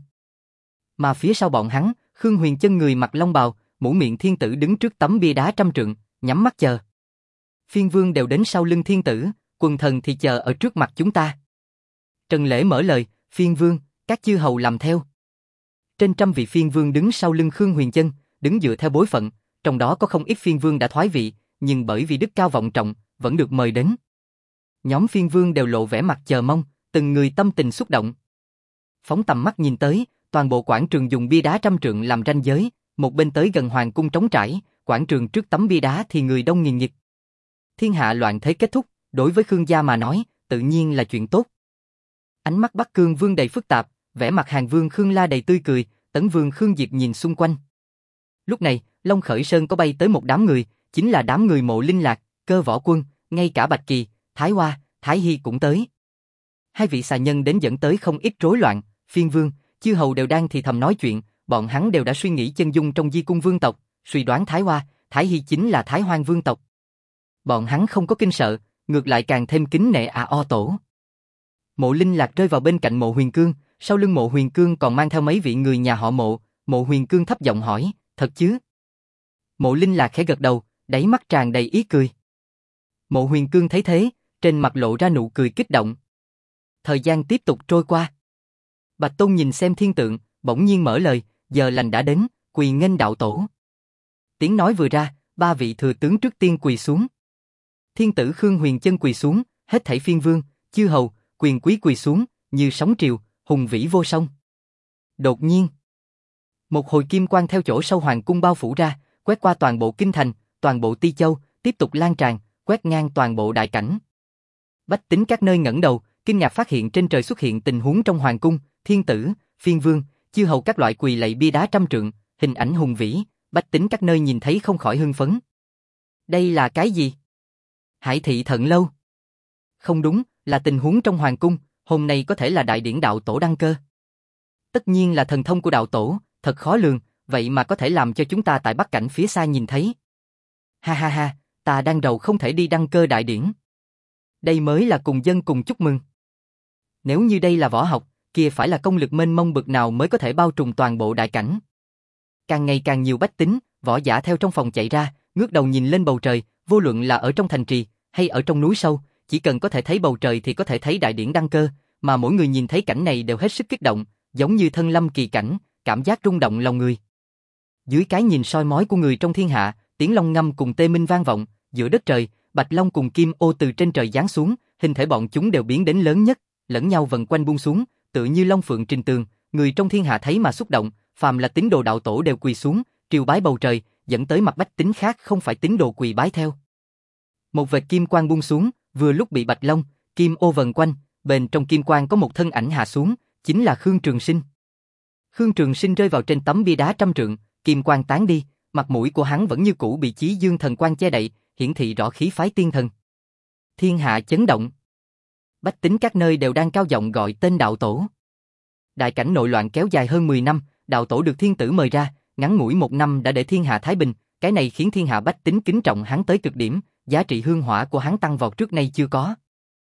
Mà phía sau bọn hắn, Khương Huyền Chân người mặc long bào, mũ miệng thiên tử đứng trước tấm bia đá trăm trượng, nhắm mắt chờ. Phiên vương đều đến sau lưng thiên tử, quần thần thì chờ ở trước mặt chúng ta. Trần Lễ mở lời, phiên vương, các chư hầu làm theo. Trên trăm vị phiên vương đứng sau lưng Khương Huyền Chân, đứng dựa theo bối phận, trong đó có không ít phiên vương đã thoái vị, nhưng bởi vì đức cao vọng trọng, vẫn được mời đến. Nhóm phiên vương đều lộ vẻ mặt chờ mong, từng người tâm tình xúc động. Phóng tầm mắt nhìn tới, toàn bộ quảng trường dùng bia đá trăm trượng làm ranh giới, một bên tới gần hoàng cung trống trải, quảng trường trước tấm bia đá thì người đông nghìn nghịt. Thiên hạ loạn thế kết thúc, đối với Khương gia mà nói, tự nhiên là chuyện tốt. Ánh mắt Bắc Cương Vương đầy phức tạp, vẻ mặt Hàn Vương Khương La đầy tươi cười, Tấn Vương Khương Diệt nhìn xung quanh. Lúc này, Long Khởi Sơn có bay tới một đám người, chính là đám người Mộ Linh Lạc, Cơ Võ Quân, ngay cả Bạch Kỳ, Thái Hoa, Thái Hy cũng tới. Hai vị xà nhân đến dẫn tới không ít rối loạn, phiên vương, chư hầu đều đang thì thầm nói chuyện, bọn hắn đều đã suy nghĩ chân dung trong di cung vương tộc, suy đoán Thái Hoa, Thái Hy chính là Thái Hoang vương tộc. Bọn hắn không có kinh sợ, ngược lại càng thêm kính nể A O Tổ. Mộ Linh Lạc rơi vào bên cạnh Mộ Huyền Cương, sau lưng Mộ Huyền Cương còn mang theo mấy vị người nhà họ Mộ. Mộ Huyền Cương thấp giọng hỏi, thật chứ? Mộ Linh Lạc khẽ gật đầu, đáy mắt tràn đầy ý cười. Mộ Huyền Cương thấy thế, trên mặt lộ ra nụ cười kích động. Thời gian tiếp tục trôi qua. Bạch Tôn nhìn xem thiên tượng, bỗng nhiên mở lời, giờ lành đã đến, quỳ nghênh đạo tổ. Tiếng nói vừa ra, ba vị thừa tướng trước tiên quỳ xuống. Thiên tử Khương Huyền Chân quỳ xuống, hết thảy phiên vương, chư hầu, quyền quý quỳ xuống, như sóng triều, hùng vĩ vô song. Đột nhiên, một hồi kim quang theo chỗ sâu hoàng cung bao phủ ra, quét qua toàn bộ kinh thành, toàn bộ Ti Châu, tiếp tục lan tràn, quét ngang toàn bộ đại cảnh. Bách tính các nơi ngẩng đầu, kinh ngạc phát hiện trên trời xuất hiện tình huống trong hoàng cung, thiên tử, phiên vương, chư hầu các loại quỳ lạy bia đá trăm trượng, hình ảnh hùng vĩ, bách tính các nơi nhìn thấy không khỏi hưng phấn. Đây là cái gì? Hải thị thận lâu? Không đúng, là tình huống trong hoàng cung, hôm nay có thể là đại điển đạo tổ đăng cơ. Tất nhiên là thần thông của đạo tổ, thật khó lường, vậy mà có thể làm cho chúng ta tại Bắc Cảnh phía xa nhìn thấy. Ha ha ha, ta đang rầu không thể đi đăng cơ đại điển. Đây mới là cùng dân cùng chúc mừng. Nếu như đây là võ học, kia phải là công lực mênh mông bực nào mới có thể bao trùm toàn bộ đại cảnh. Càng ngày càng nhiều bách tính, võ giả theo trong phòng chạy ra, ngước đầu nhìn lên bầu trời, vô luận là ở trong thành trì hay ở trong núi sâu, chỉ cần có thể thấy bầu trời thì có thể thấy đại điển đăng cơ, mà mỗi người nhìn thấy cảnh này đều hết sức kích động, giống như thân lâm kỳ cảnh, cảm giác rung động lòng người. Dưới cái nhìn soi mói của người trong thiên hạ, tiếng long ngâm cùng tê minh vang vọng, giữa đất trời, Bạch Long cùng Kim Ô từ trên trời giáng xuống, hình thể bọn chúng đều biến đến lớn nhất, lẫn nhau vần quanh buông xuống, tựa như long phượng trình tường, người trong thiên hạ thấy mà xúc động, phàm là tín đồ đạo tổ đều quỳ xuống, triều bái bầu trời, dẫn tới mặt bách tính khác không phải tín đồ quỳ bái theo. Một vệt kim quang buông xuống, vừa lúc bị Bạch Long, Kim Ô vần quanh, bên trong kim quang có một thân ảnh hạ xuống, chính là Khương Trường Sinh. Khương Trường Sinh rơi vào trên tấm bia đá trăm trượng, kim quang tán đi, mặt mũi của hắn vẫn như cũ bị Chí Dương thần quang che đậy, hiển thị rõ khí phái tiên thần. Thiên hạ chấn động. Bách tính các nơi đều đang cao giọng gọi tên đạo tổ. Đại cảnh nội loạn kéo dài hơn mười năm, đạo tổ được thiên tử mời ra, ngắn ngủi một năm đã để thiên hạ thái bình, cái này khiến thiên hạ bách tính kính trọng hắn tới cực điểm, giá trị hương hỏa của hắn tăng vọt trước nay chưa có.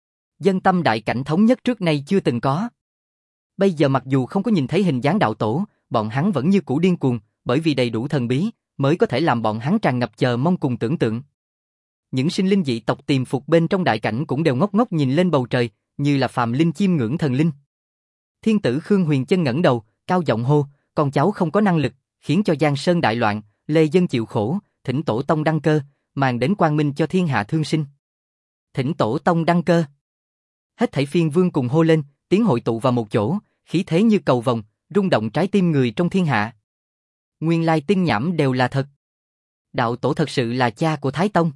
Dân tâm đại cảnh thống nhất trước nay chưa từng có. Bây giờ mặc dù không có nhìn thấy hình dáng đạo tổ, bọn hắn vẫn như cũ điên cuồng, bởi vì đầy đủ thần bí, mới có thể làm bọn hắn tràn ngập chờ mong cùng tưởng tượng. Những sinh linh dị tộc tiềm phục bên trong đại cảnh cũng đều ngốc ngốc nhìn lên bầu trời, như là phàm linh chiêm ngưỡng thần linh. Thiên tử Khương Huyền Chân ngẩng đầu, cao giọng hô, con cháu không có năng lực, khiến cho Giang Sơn đại loạn, lê dân chịu khổ, thỉnh tổ tông đăng cơ, màng đến quang minh cho thiên hạ thương sinh. Thỉnh tổ tông đăng cơ. Hết thảy phiên vương cùng hô lên, tiếng hội tụ vào một chỗ, khí thế như cầu vồng, rung động trái tim người trong thiên hạ. Nguyên lai tin nhảm đều là thật. Đạo tổ thật sự là cha của Thái Tông.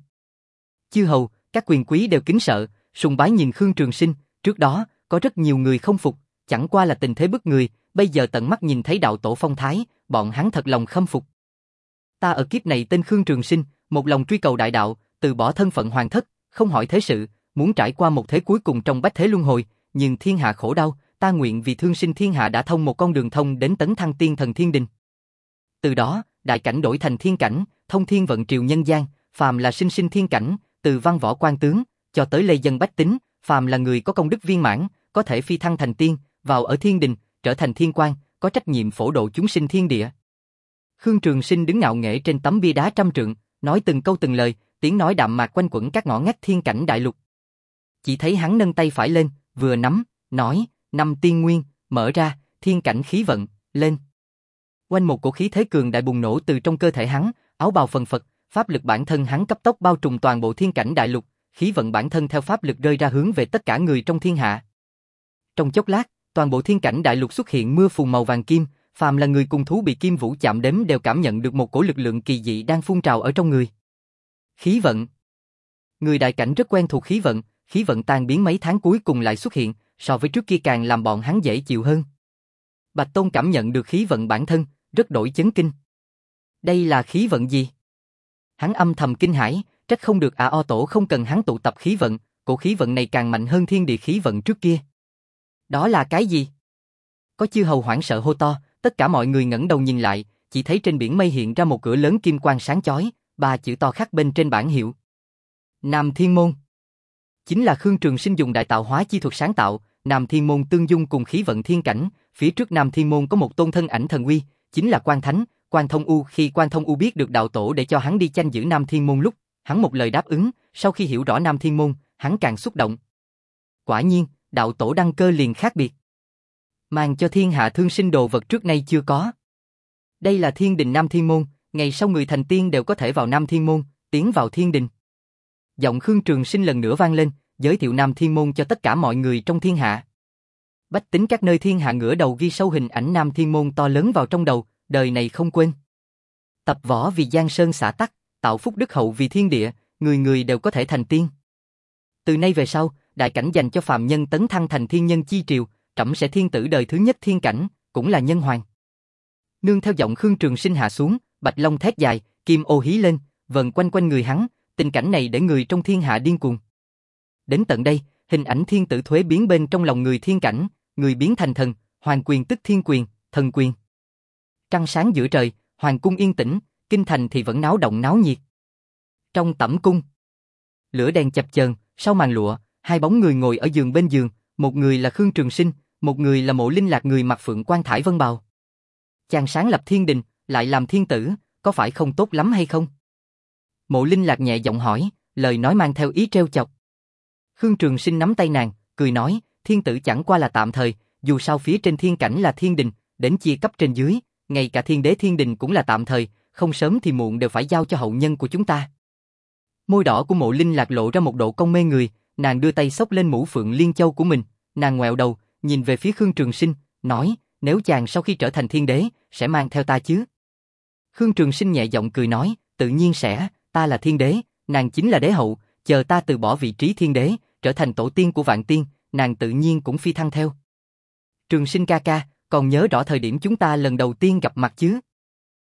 Chư hầu, các quyền quý đều kính sợ, sùng bái nhìn Khương Trường Sinh, trước đó, có rất nhiều người không phục, chẳng qua là tình thế bức người, bây giờ tận mắt nhìn thấy đạo tổ phong thái, bọn hắn thật lòng khâm phục. Ta ở kiếp này tên Khương Trường Sinh, một lòng truy cầu đại đạo, từ bỏ thân phận hoàng thất, không hỏi thế sự, muốn trải qua một thế cuối cùng trong bách thế luân hồi, nhưng thiên hạ khổ đau, ta nguyện vì thương sinh thiên hạ đã thông một con đường thông đến tấn thăng tiên thần thiên đình. Từ đó, đại cảnh đổi thành thiên cảnh, thông thiên vận triều nhân gian, phàm là sinh sinh thiên cảnh, từ văn võ quan tướng, cho tới lê dân bách tính, phàm là người có công đức viên mãn, có thể phi thăng thành tiên, vào ở thiên đình, trở thành thiên quan, có trách nhiệm phổ độ chúng sinh thiên địa. Khương Trường Sinh đứng ngạo nghễ trên tấm bia đá trăm trượng, nói từng câu từng lời, tiếng nói đạm mạc quanh quẩn các ngõ ngách thiên cảnh đại lục. Chỉ thấy hắn nâng tay phải lên, vừa nắm, nói, năm tiên nguyên, mở ra, thiên cảnh khí vận, lên. Quanh một cổ khí thế cường đại bùng nổ từ trong cơ thể hắn, áo bào phần phật, pháp lực bản thân hắn cấp tốc bao trùm toàn bộ thiên cảnh đại lục, khí vận bản thân theo pháp lực rơi ra hướng về tất cả người trong thiên hạ. Trong chốc lát, toàn bộ thiên cảnh đại lục xuất hiện mưa phùn màu vàng kim, phàm là người cùng thú bị kim vũ chạm đếm đều cảm nhận được một cổ lực lượng kỳ dị đang phun trào ở trong người. Khí vận. Người đại cảnh rất quen thuộc khí vận, khí vận tan biến mấy tháng cuối cùng lại xuất hiện, so với trước kia càng làm bọn hắn dễ chịu hơn. Bạch Tôn cảm nhận được khí vận bản thân, rất đổi chấn kinh. Đây là khí vận gì? Hắn âm thầm kinh hãi, trách không được A O Tổ không cần hắn tụ tập khí vận, cổ khí vận này càng mạnh hơn thiên địa khí vận trước kia. Đó là cái gì? Có chư hầu hoảng sợ hô to, tất cả mọi người ngẩng đầu nhìn lại, chỉ thấy trên biển mây hiện ra một cửa lớn kim quang sáng chói, ba chữ to khắc bên trên bảng hiệu. Nam Thiên Môn. Chính là Khương Trường Sinh dùng đại tạo hóa chi thuật sáng tạo, Nam Thiên Môn tương dung cùng khí vận thiên cảnh, phía trước Nam Thiên Môn có một tôn thân ảnh thần uy, chính là Quan Thánh, Quan Thông U. Khi Quan Thông U biết được đạo tổ để cho hắn đi tranh giữ Nam Thiên Môn lúc, hắn một lời đáp ứng, sau khi hiểu rõ Nam Thiên Môn, hắn càng xúc động. Quả nhiên, đạo tổ đăng cơ liền khác biệt. Mang cho thiên hạ thương sinh đồ vật trước nay chưa có. Đây là thiên đình Nam Thiên Môn, ngày sau người thành tiên đều có thể vào Nam Thiên Môn, tiến vào thiên đình. Giọng Khương Trường Sinh lần nữa vang lên, giới thiệu Nam Thiên Môn cho tất cả mọi người trong thiên hạ. Bách tính các nơi thiên hạ ngửa đầu ghi sâu hình ảnh Nam Thiên Môn to lớn vào trong đầu, đời này không quên. Tập võ vì Giang Sơn xã tắc, tạo phúc đức hậu vì thiên địa, người người đều có thể thành tiên. Từ nay về sau, đại cảnh dành cho phàm nhân tấn thăng thành thiên nhân chi triều, trẫm sẽ thiên tử đời thứ nhất thiên cảnh, cũng là nhân hoàng. Nương theo giọng Khương Trường Sinh hạ xuống, bạch long thét dài, kim ô hí lên, vần quanh quanh người hắn, tình cảnh này để người trong thiên hạ điên cuồng. Đến tận đây, hình ảnh thiên tử thuế biến bên trong lòng người thiên cảnh, người biến thành thần, hoàng quyền tức thiên quyền, thần quyền. Trăng sáng giữa trời, hoàng cung yên tĩnh, kinh thành thì vẫn náo động náo nhiệt. Trong tẩm cung, lửa đèn chập chờn, sau màn lụa, hai bóng người ngồi ở giường bên giường, một người là Khương Trường Sinh, một người là Mộ Linh Lạc người mặc phượng quan thải vân bào. Chàng sáng lập thiên đình, lại làm thiên tử, có phải không tốt lắm hay không? Mộ Linh Lạc nhẹ giọng hỏi, lời nói mang theo ý trêu chọc. Khương Trường Sinh nắm tay nàng, cười nói, thiên tử chẳng qua là tạm thời, dù sao phía trên thiên cảnh là thiên đình, đến chia cấp trên dưới, ngay cả thiên đế thiên đình cũng là tạm thời, không sớm thì muộn đều phải giao cho hậu nhân của chúng ta. Môi đỏ của Mộ Linh Lạc lộ ra một độ cong mê người, nàng đưa tay xốc lên mũ phượng liên châu của mình, nàng ngoẹo đầu, nhìn về phía Khương Trường Sinh, nói, nếu chàng sau khi trở thành thiên đế, sẽ mang theo ta chứ? Khương Trường Sinh nhẹ giọng cười nói, tự nhiên sẽ, ta là thiên đế, nàng chính là đế hậu, chờ ta từ bỏ vị trí thiên đế, trở thành tổ tiên của vạn tiên, nàng tự nhiên cũng phi thăng theo. Trường Sinh ca ca, còn nhớ rõ thời điểm chúng ta lần đầu tiên gặp mặt chứ?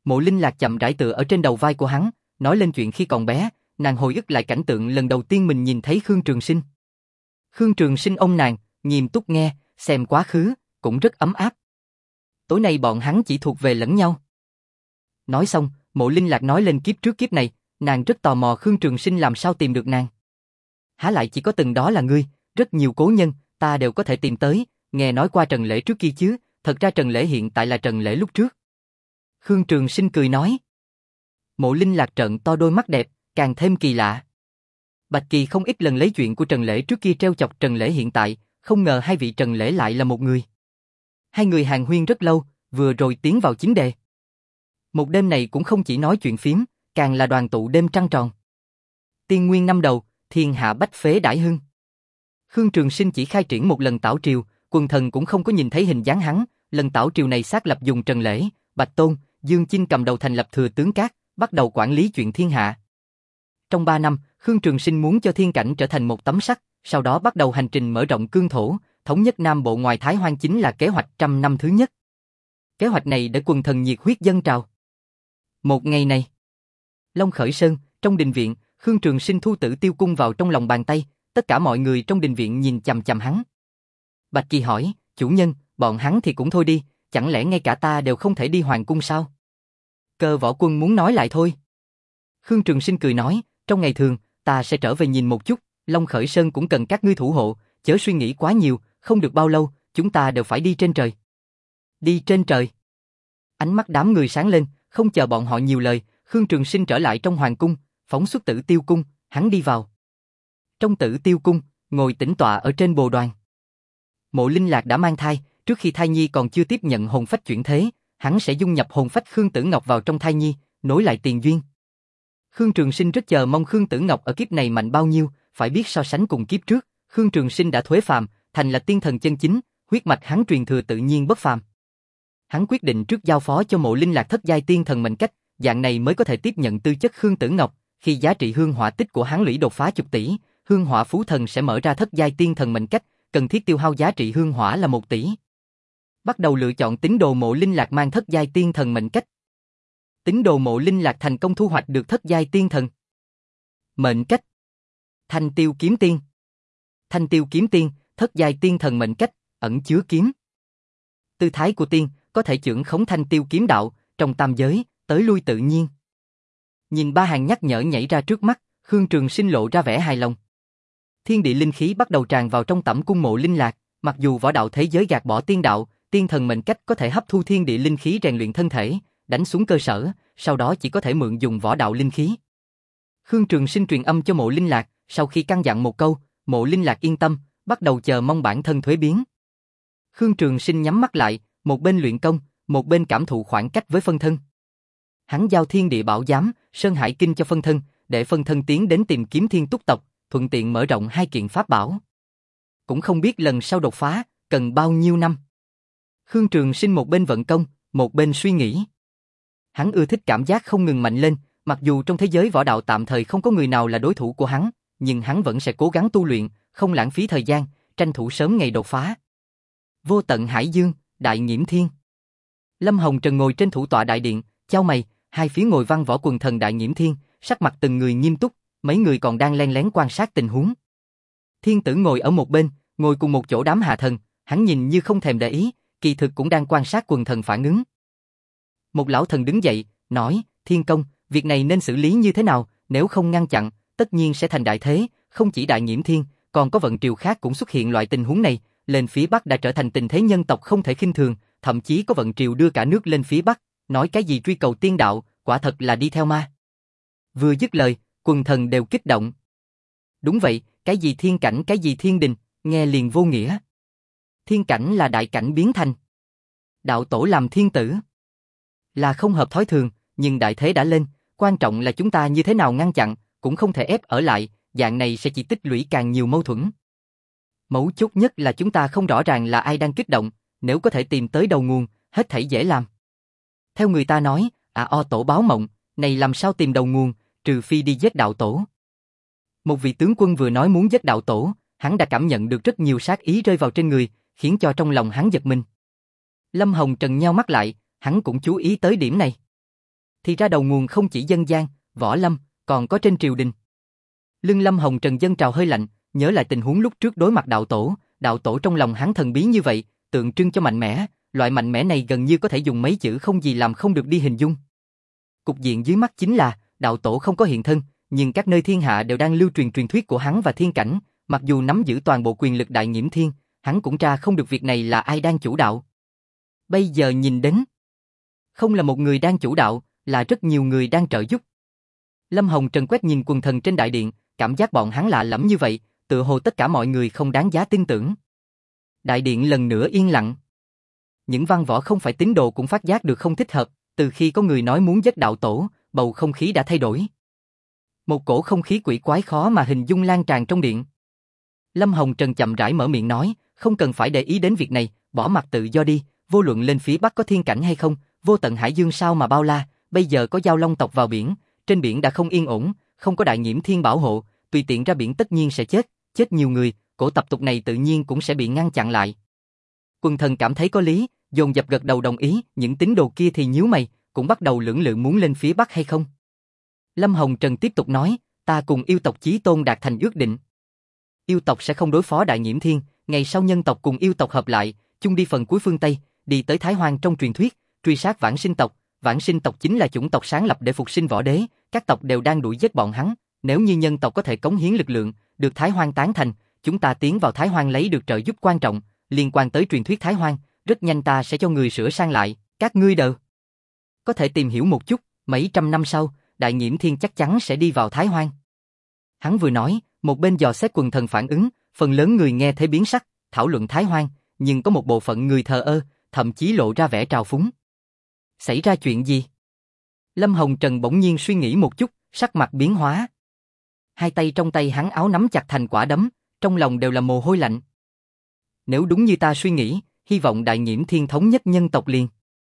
Mộ Linh Lạc chậm rãi tựa ở trên đầu vai của hắn, nói lên chuyện khi còn bé, nàng hồi ức lại cảnh tượng lần đầu tiên mình nhìn thấy Khương Trường Sinh. Khương Trường Sinh ôm nàng, nghiêm túc nghe, xem quá khứ, cũng rất ấm áp. Tối nay bọn hắn chỉ thuộc về lẫn nhau. Nói xong, Mộ Linh Lạc nói lên kiếp trước kiếp này, nàng rất tò mò Khương Trường Sinh làm sao tìm được nàng. Há lại chỉ có từng đó là ngươi, rất nhiều cố nhân, ta đều có thể tìm tới, nghe nói qua Trần Lễ trước kia chứ, thật ra Trần Lễ hiện tại là Trần Lễ lúc trước. Khương Trường Sinh cười nói. Mộ Linh Lạc trợn to đôi mắt đẹp, càng thêm kỳ lạ. Bạch Kỳ không ít lần lấy chuyện của Trần Lễ trước kia treo chọc Trần Lễ hiện tại, không ngờ hai vị Trần Lễ lại là một người. Hai người hàn huyên rất lâu, vừa rồi tiến vào chính đề. Một đêm này cũng không chỉ nói chuyện phiếm, càng là đoàn tụ đêm trăng tròn. Tiên nguyên năm đầu, thiên hạ bách phế đãi hưng. Khương Trường Sinh chỉ khai triển một lần tảo triều, quần thần cũng không có nhìn thấy hình dáng hắn, lần tảo triều này xác lập dùng Trần Lễ, Bạch Tôn, Dương Chinh cầm đầu thành lập thừa tướng các, bắt đầu quản lý chuyện thiên hạ. Trong ba năm, Khương Trường Sinh muốn cho thiên cảnh trở thành một tấm sắt, sau đó bắt đầu hành trình mở rộng cương thổ, thống nhất Nam Bộ ngoài Thái Hoang chính là kế hoạch trăm năm thứ nhất. Kế hoạch này để quần thần nhiệt huyết dâng trào. Một ngày này, Long Khởi Sơn, trong đình viện, Khương Trường Sinh thu Tử Tiêu cung vào trong lòng bàn tay, tất cả mọi người trong đình viện nhìn chằm chằm hắn. Bạch Kỳ hỏi, chủ nhân, bọn hắn thì cũng thôi đi, chẳng lẽ ngay cả ta đều không thể đi hoàng cung sao? Cơ Võ Quân muốn nói lại thôi. Khương Trường Sinh cười nói, trong ngày thường, ta sẽ trở về nhìn một chút, Long Khởi Sơn cũng cần các ngươi thủ hộ, chớ suy nghĩ quá nhiều, không được bao lâu, chúng ta đều phải đi trên trời. Đi trên trời. Ánh mắt đám người sáng lên, không chờ bọn họ nhiều lời, Khương Trường Sinh trở lại trong hoàng cung, phóng xuất Tử Tiêu cung, hắn đi vào. Trong Tử Tiêu cung, ngồi tĩnh tọa ở trên bồ đoàn. Mộ Linh Lạc đã mang thai, trước khi thai nhi còn chưa tiếp nhận hồn phách chuyển thế, hắn sẽ dung nhập hồn phách Khương Tử Ngọc vào trong thai nhi, nối lại tiền duyên. Khương Trường Sinh rất chờ mong Khương Tử Ngọc ở kiếp này mạnh bao nhiêu, phải biết so sánh cùng kiếp trước, Khương Trường Sinh đã thuế phàm, thành là tiên thần chân chính, huyết mạch hắn truyền thừa tự nhiên bất phàm. Hắn quyết định trước giao phó cho Mộ Linh Lạc thất giai tiên thần mệnh cách, dạng này mới có thể tiếp nhận tư chất Khương Tử Ngọc, khi giá trị hương hỏa tích của hắn lũy đột phá chục tỷ, hương hỏa phú thần sẽ mở ra thất giai tiên thần mệnh cách, cần thiết tiêu hao giá trị hương hỏa là một tỷ. Bắt đầu lựa chọn tín đồ Mộ Linh Lạc mang thất giai tiên thần mệnh cách. Tín đồ Mộ Linh Lạc thành công thu hoạch được thất giai tiên thần mệnh cách. Thanh Tiêu kiếm tiên. Thanh Tiêu kiếm tiên, thất giai tiên thần mệnh cách, ẩn chứa kiếm. Tư thái của tiên, có thể chưởng khống Thanh Tiêu kiếm đạo, trong tam giới, tới lui tự nhiên. Nhìn ba hàng nhắc nhở nhảy ra trước mắt, Khương Trường Sinh lộ ra vẻ hài lòng. Thiên địa linh khí bắt đầu tràn vào trong tẩm cung Mộ Linh Lạc, mặc dù võ đạo thế giới gạt bỏ tiên đạo, tiên thần mệnh cách có thể hấp thu thiên địa linh khí rèn luyện thân thể, đánh xuống cơ sở, sau đó chỉ có thể mượn dùng võ đạo linh khí. Khương Trường Sinh truyền âm cho Mộ Linh Lạc, sau khi căn dặn một câu, Mộ Linh Lạc yên tâm, bắt đầu chờ mong bản thân thuế biến. Khương Trường Sinh nhắm mắt lại, một bên luyện công, một bên cảm thụ khoảng cách với phân thân. Hắn giao thiên địa bảo giám, Sơn Hải Kinh cho phân thân, để phân thân tiến đến tìm kiếm thiên túc tộc, thuận tiện mở rộng hai kiện pháp bảo. Cũng không biết lần sau đột phá, cần bao nhiêu năm. Khương Trường Sinh một bên vận công, một bên suy nghĩ. Hắn ưa thích cảm giác không ngừng mạnh lên, mặc dù trong thế giới võ đạo tạm thời không có người nào là đối thủ của hắn, nhưng hắn vẫn sẽ cố gắng tu luyện, không lãng phí thời gian, tranh thủ sớm ngày đột phá. Vô tận hải dương, đại nhiễm thiên. Lâm Hồng Trần ngồi trên thủ tọa đại điện, chau mày, hai phía ngồi văn võ quần thần đại nhiễm thiên, sắc mặt từng người nghiêm túc, mấy người còn đang len lén quan sát tình huống. Thiên Tử ngồi ở một bên, ngồi cùng một chỗ đám hạ thần, hắn nhìn như không thèm để ý, kỳ thực cũng đang quan sát quần thần phản ứng. Một lão thần đứng dậy, nói, Thiên Công, việc này nên xử lý như thế nào, nếu không ngăn chặn, tất nhiên sẽ thành đại thế, không chỉ đại nhiễm thiên, còn có vận triều khác cũng xuất hiện loại tình huống này, lên phía Bắc đã trở thành tình thế nhân tộc không thể khinh thường, thậm chí có vận triều đưa cả nước lên phía Bắc, nói cái gì truy cầu tiên đạo, quả thật là đi theo ma. Vừa dứt lời, quần thần đều kích động. Đúng vậy, cái gì thiên cảnh cái gì thiên đình, nghe liền vô nghĩa. Thiên cảnh là đại cảnh biến thành. Đạo tổ làm thiên tử. Là không hợp thói thường, nhưng đại thế đã lên, quan trọng là chúng ta như thế nào ngăn chặn, cũng không thể ép ở lại, dạng này sẽ chỉ tích lũy càng nhiều mâu thuẫn. Mấu chốt nhất là chúng ta không rõ ràng là ai đang kích động, nếu có thể tìm tới đầu nguồn, hết thảy dễ làm. Theo người ta nói, à o tổ báo mộng, này làm sao tìm đầu nguồn, trừ phi đi giết đạo tổ. Một vị tướng quân vừa nói muốn giết đạo tổ, hắn đã cảm nhận được rất nhiều sát ý rơi vào trên người, khiến cho trong lòng hắn giật mình. Lâm Hồng Trần nheo mắt lại, hắn cũng chú ý tới điểm này. Thì ra đầu nguồn không chỉ dân gian, võ lâm, còn có trên triều đình. Lưng Lâm Hồng Trần dâng trào hơi lạnh, nhớ lại tình huống lúc trước đối mặt đạo tổ, đạo tổ trong lòng hắn thần bí như vậy, tượng trưng cho mạnh mẽ, loại mạnh mẽ này gần như có thể dùng mấy chữ không gì làm không được đi hình dung. Cục diện dưới mắt chính là, đạo tổ không có hiện thân, nhưng các nơi thiên hạ đều đang lưu truyền truyền thuyết của hắn và thiên cảnh, mặc dù nắm giữ toàn bộ quyền lực đại nhiễm thiên, hắn cũng tra không được việc này là ai đang chủ đạo. Bây giờ nhìn đến, không là một người đang chủ đạo, là rất nhiều người đang trợ giúp. Lâm Hồng Trần quét nhìn quần thần trên đại điện, cảm giác bọn hắn lạ lẫm như vậy, tựa hồ tất cả mọi người không đáng giá tin tưởng. Đại điện lần nữa yên lặng. Những văn võ không phải tín đồ cũng phát giác được không thích hợp, từ khi có người nói muốn giết đạo tổ, bầu không khí đã thay đổi. Một cổ không khí quỷ quái khó mà hình dung lan tràn trong điện. Lâm Hồng Trần chậm rãi mở miệng nói, không cần phải để ý đến việc này, bỏ mặc tự do đi, vô luận lên phía Bắc có thiên cảnh hay không, vô tận hải dương sao mà bao la, bây giờ có giao long tộc vào biển, trên biển đã không yên ổn, không có đại nhiễm thiên bảo hộ, tùy tiện ra biển tất nhiên sẽ chết, chết nhiều người, cổ tập tục này tự nhiên cũng sẽ bị ngăn chặn lại. Quần thần cảm thấy có lý, dồn dập gật đầu đồng ý, những tín đồ kia thì nhíu mày, cũng bắt đầu lưỡng lự muốn lên phía Bắc hay không. Lâm Hồng Trần tiếp tục nói, ta cùng yêu tộc Chí Tôn đạt thành ước định. Yêu tộc sẽ không đối phó đại nhiễm thiên, ngày sau nhân tộc cùng yêu tộc hợp lại, chung đi phần cuối phương Tây, đi tới Thái Hoang trong truyền thuyết, truy sát vãng sinh tộc. Vãng sinh tộc chính là chủng tộc sáng lập để phục sinh võ đế, các tộc đều đang đuổi giết bọn hắn. Nếu như nhân tộc có thể cống hiến lực lượng, được Thái Hoang tán thành, chúng ta tiến vào Thái Hoang lấy được trợ giúp quan trọng, liên quan tới truyền thuyết Thái Hoang, rất nhanh ta sẽ cho người sửa sang lại, các ngươi đều có thể tìm hiểu một chút, mấy trăm năm sau, đại nhiễm thiên chắc chắn sẽ đi vào Thái Hoang. Hắn vừa nói, một bên dò xét quần thần phản ứng, phần lớn người nghe thế biến sắc, thảo luận Thái Hoang, nhưng có một bộ phận người thờ ơ, thậm chí lộ ra vẻ trào phúng. Xảy ra chuyện gì? Lâm Hồng Trần bỗng nhiên suy nghĩ một chút, sắc mặt biến hóa. Hai tay trong tay hắn áo nắm chặt thành quả đấm, trong lòng đều là mồ hôi lạnh. Nếu đúng như ta suy nghĩ, hy vọng đại nhiễm thiên thống nhất nhân tộc liền.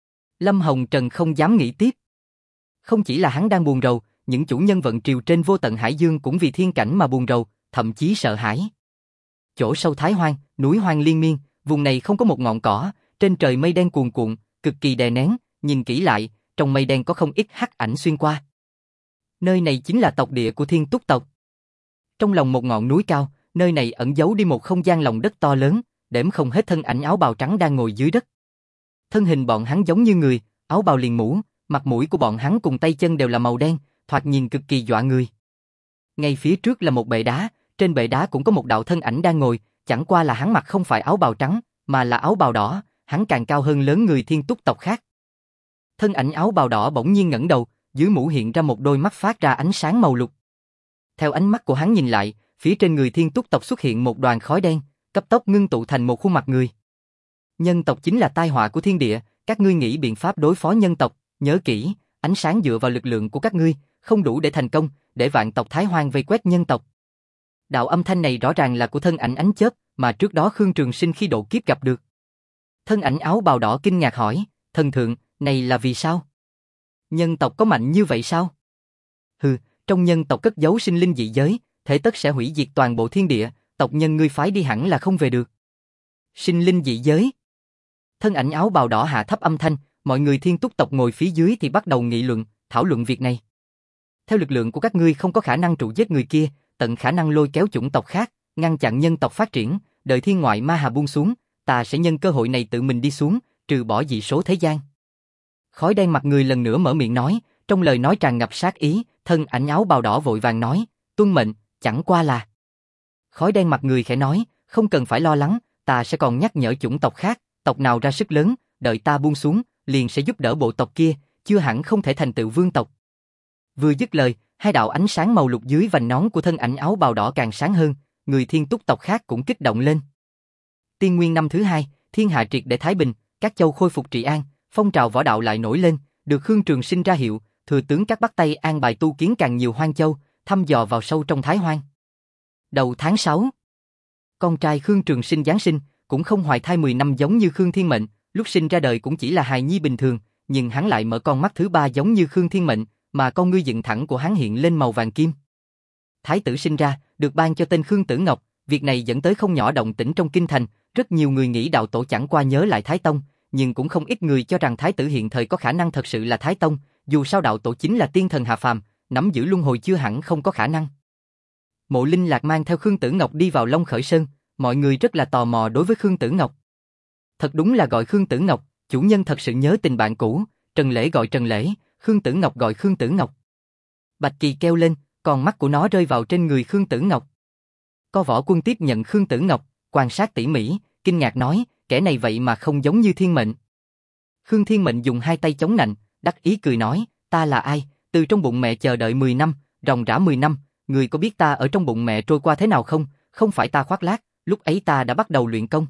Lâm Hồng Trần không dám nghĩ tiếp. Không chỉ là hắn đang buồn rầu, những chủ nhân vận triều trên vô tận hải dương cũng vì thiên cảnh mà buồn rầu, thậm chí sợ hãi. Chỗ sâu Thái Hoang, núi hoang liên miên, vùng này không có một ngọn cỏ, trên trời mây đen cuồn cuộn, cực kỳ đè nén, nhìn kỹ lại, trong mây đen có không ít hắc ảnh xuyên qua. Nơi này chính là tộc địa của Thiên Túc tộc. Trong lòng một ngọn núi cao, nơi này ẩn giấu đi một không gian lòng đất to lớn, đếm không hết thân ảnh áo bào trắng đang ngồi dưới đất. Thân hình bọn hắn giống như người, áo bào liền mũ, mặt mũi của bọn hắn cùng tay chân đều là màu đen, thoạt nhìn cực kỳ dọa người. Ngay phía trước là một bệ đá, trên bệ đá cũng có một đạo thân ảnh đang ngồi, chẳng qua là hắn mặc không phải áo bào trắng, mà là áo bào đỏ, hắn càng cao hơn lớn người Thiên Túc tộc khác. Thân ảnh áo bào đỏ bỗng nhiên ngẩng đầu, dưới mũ hiện ra một đôi mắt phát ra ánh sáng màu lục. Theo ánh mắt của hắn nhìn lại, phía trên người Thiên Túc tộc xuất hiện một đoàn khói đen, cấp tốc ngưng tụ thành một khuôn mặt người. Nhân tộc chính là tai họa của thiên địa, các ngươi nghĩ biện pháp đối phó nhân tộc, nhớ kỹ, ánh sáng dựa vào lực lượng của các ngươi, không đủ để thành công, để vạn tộc Thái Hoang vây quét nhân tộc. Đạo âm thanh này rõ ràng là của thân ảnh ánh chớp, mà trước đó Khương Trường Sinh khi độ kiếp gặp được. Thân ảnh áo bào đỏ kinh ngạc hỏi, thần thượng, này là vì sao? Nhân tộc có mạnh như vậy sao? Hừ, trong nhân tộc cất giấu sinh linh dị giới, thể tất sẽ hủy diệt toàn bộ thiên địa, tộc nhân ngươi phái đi hẳn là không về được. Sinh linh dị giới. Thân ảnh áo bào đỏ hạ thấp âm thanh, mọi người Thiên Túc tộc ngồi phía dưới thì bắt đầu nghị luận, thảo luận việc này. Theo lực lượng của các ngươi không có khả năng trụ giết người kia, tận khả năng lôi kéo chủng tộc khác, ngăn chặn nhân tộc phát triển, đợi thiên ngoại ma hà buông xuống, ta sẽ nhân cơ hội này tự mình đi xuống, trừ bỏ dị số thế gian. Khói đen mặt người lần nữa mở miệng nói, trong lời nói tràn ngập sát ý, thân ảnh áo bào đỏ vội vàng nói, tuân mệnh, chẳng qua là. Khói đen mặt người khẽ nói, không cần phải lo lắng, ta sẽ còn nhắc nhở chủng tộc khác, tộc nào ra sức lớn, đợi ta buông xuống, liền sẽ giúp đỡ bộ tộc kia, chưa hẳn không thể thành tựu vương tộc. Vừa dứt lời, hai đạo ánh sáng màu lục dưới vành nón của thân ảnh áo bào đỏ càng sáng hơn, người Thiên Túc tộc khác cũng kích động lên. Tiên nguyên năm thứ hai, thiên hạ triệt để thái bình, các châu khôi phục trị an, phong trào võ đạo lại nổi lên, được Khương Trường Sinh ra hiệu, thừa tướng các Bắc Tây an bài tu kiến càng nhiều hoang châu, thăm dò vào sâu trong Thái Hoang. Đầu tháng sáu, con trai Khương Trường Sinh giáng sinh, cũng không hoài thai mười năm giống như Khương Thiên Mệnh, lúc sinh ra đời cũng chỉ là hài nhi bình thường, nhưng hắn lại mở con mắt thứ ba giống như Khương Thiên Mệnh, mà con ngươi dựng thẳng của hắn hiện lên màu vàng kim. Thái tử sinh ra, được ban cho tên Khương Tử Ngọc, việc này dẫn tới không nhỏ động tĩnh trong kinh thành, rất nhiều người nghĩ đạo tổ chẳng qua nhớ lại Thái Tông, nhưng cũng không ít người cho rằng Thái tử hiện thời có khả năng thật sự là Thái Tông, dù sao đạo tổ chính là tiên thần hạ phàm, nắm giữ luân hồi chưa hẳn không có khả năng. Mộ Linh Lạc mang theo Khương Tử Ngọc đi vào Long Khởi Sơn, mọi người rất là tò mò đối với Khương Tử Ngọc. Thật đúng là gọi Khương Tử Ngọc, chủ nhân thật sự nhớ tình bạn cũ, Trần Lễ gọi Trần Lễ, Khương Tử Ngọc gọi Khương Tử Ngọc. Bạch Kỳ kêu lên, còn mắt của nó rơi vào trên người Khương Tử Ngọc. Có Võ Quân tiếp nhận Khương Tử Ngọc, quan sát tỉ mỉ, kinh ngạc nói, kẻ này vậy mà không giống như Thiên Mệnh. Khương Thiên Mệnh dùng hai tay chống nạnh, đắc ý cười nói, ta là ai, từ trong bụng mẹ chờ đợi mười năm, ròng rã mười năm, người có biết ta ở trong bụng mẹ trôi qua thế nào không, không phải ta khoác lác, lúc ấy ta đã bắt đầu luyện công.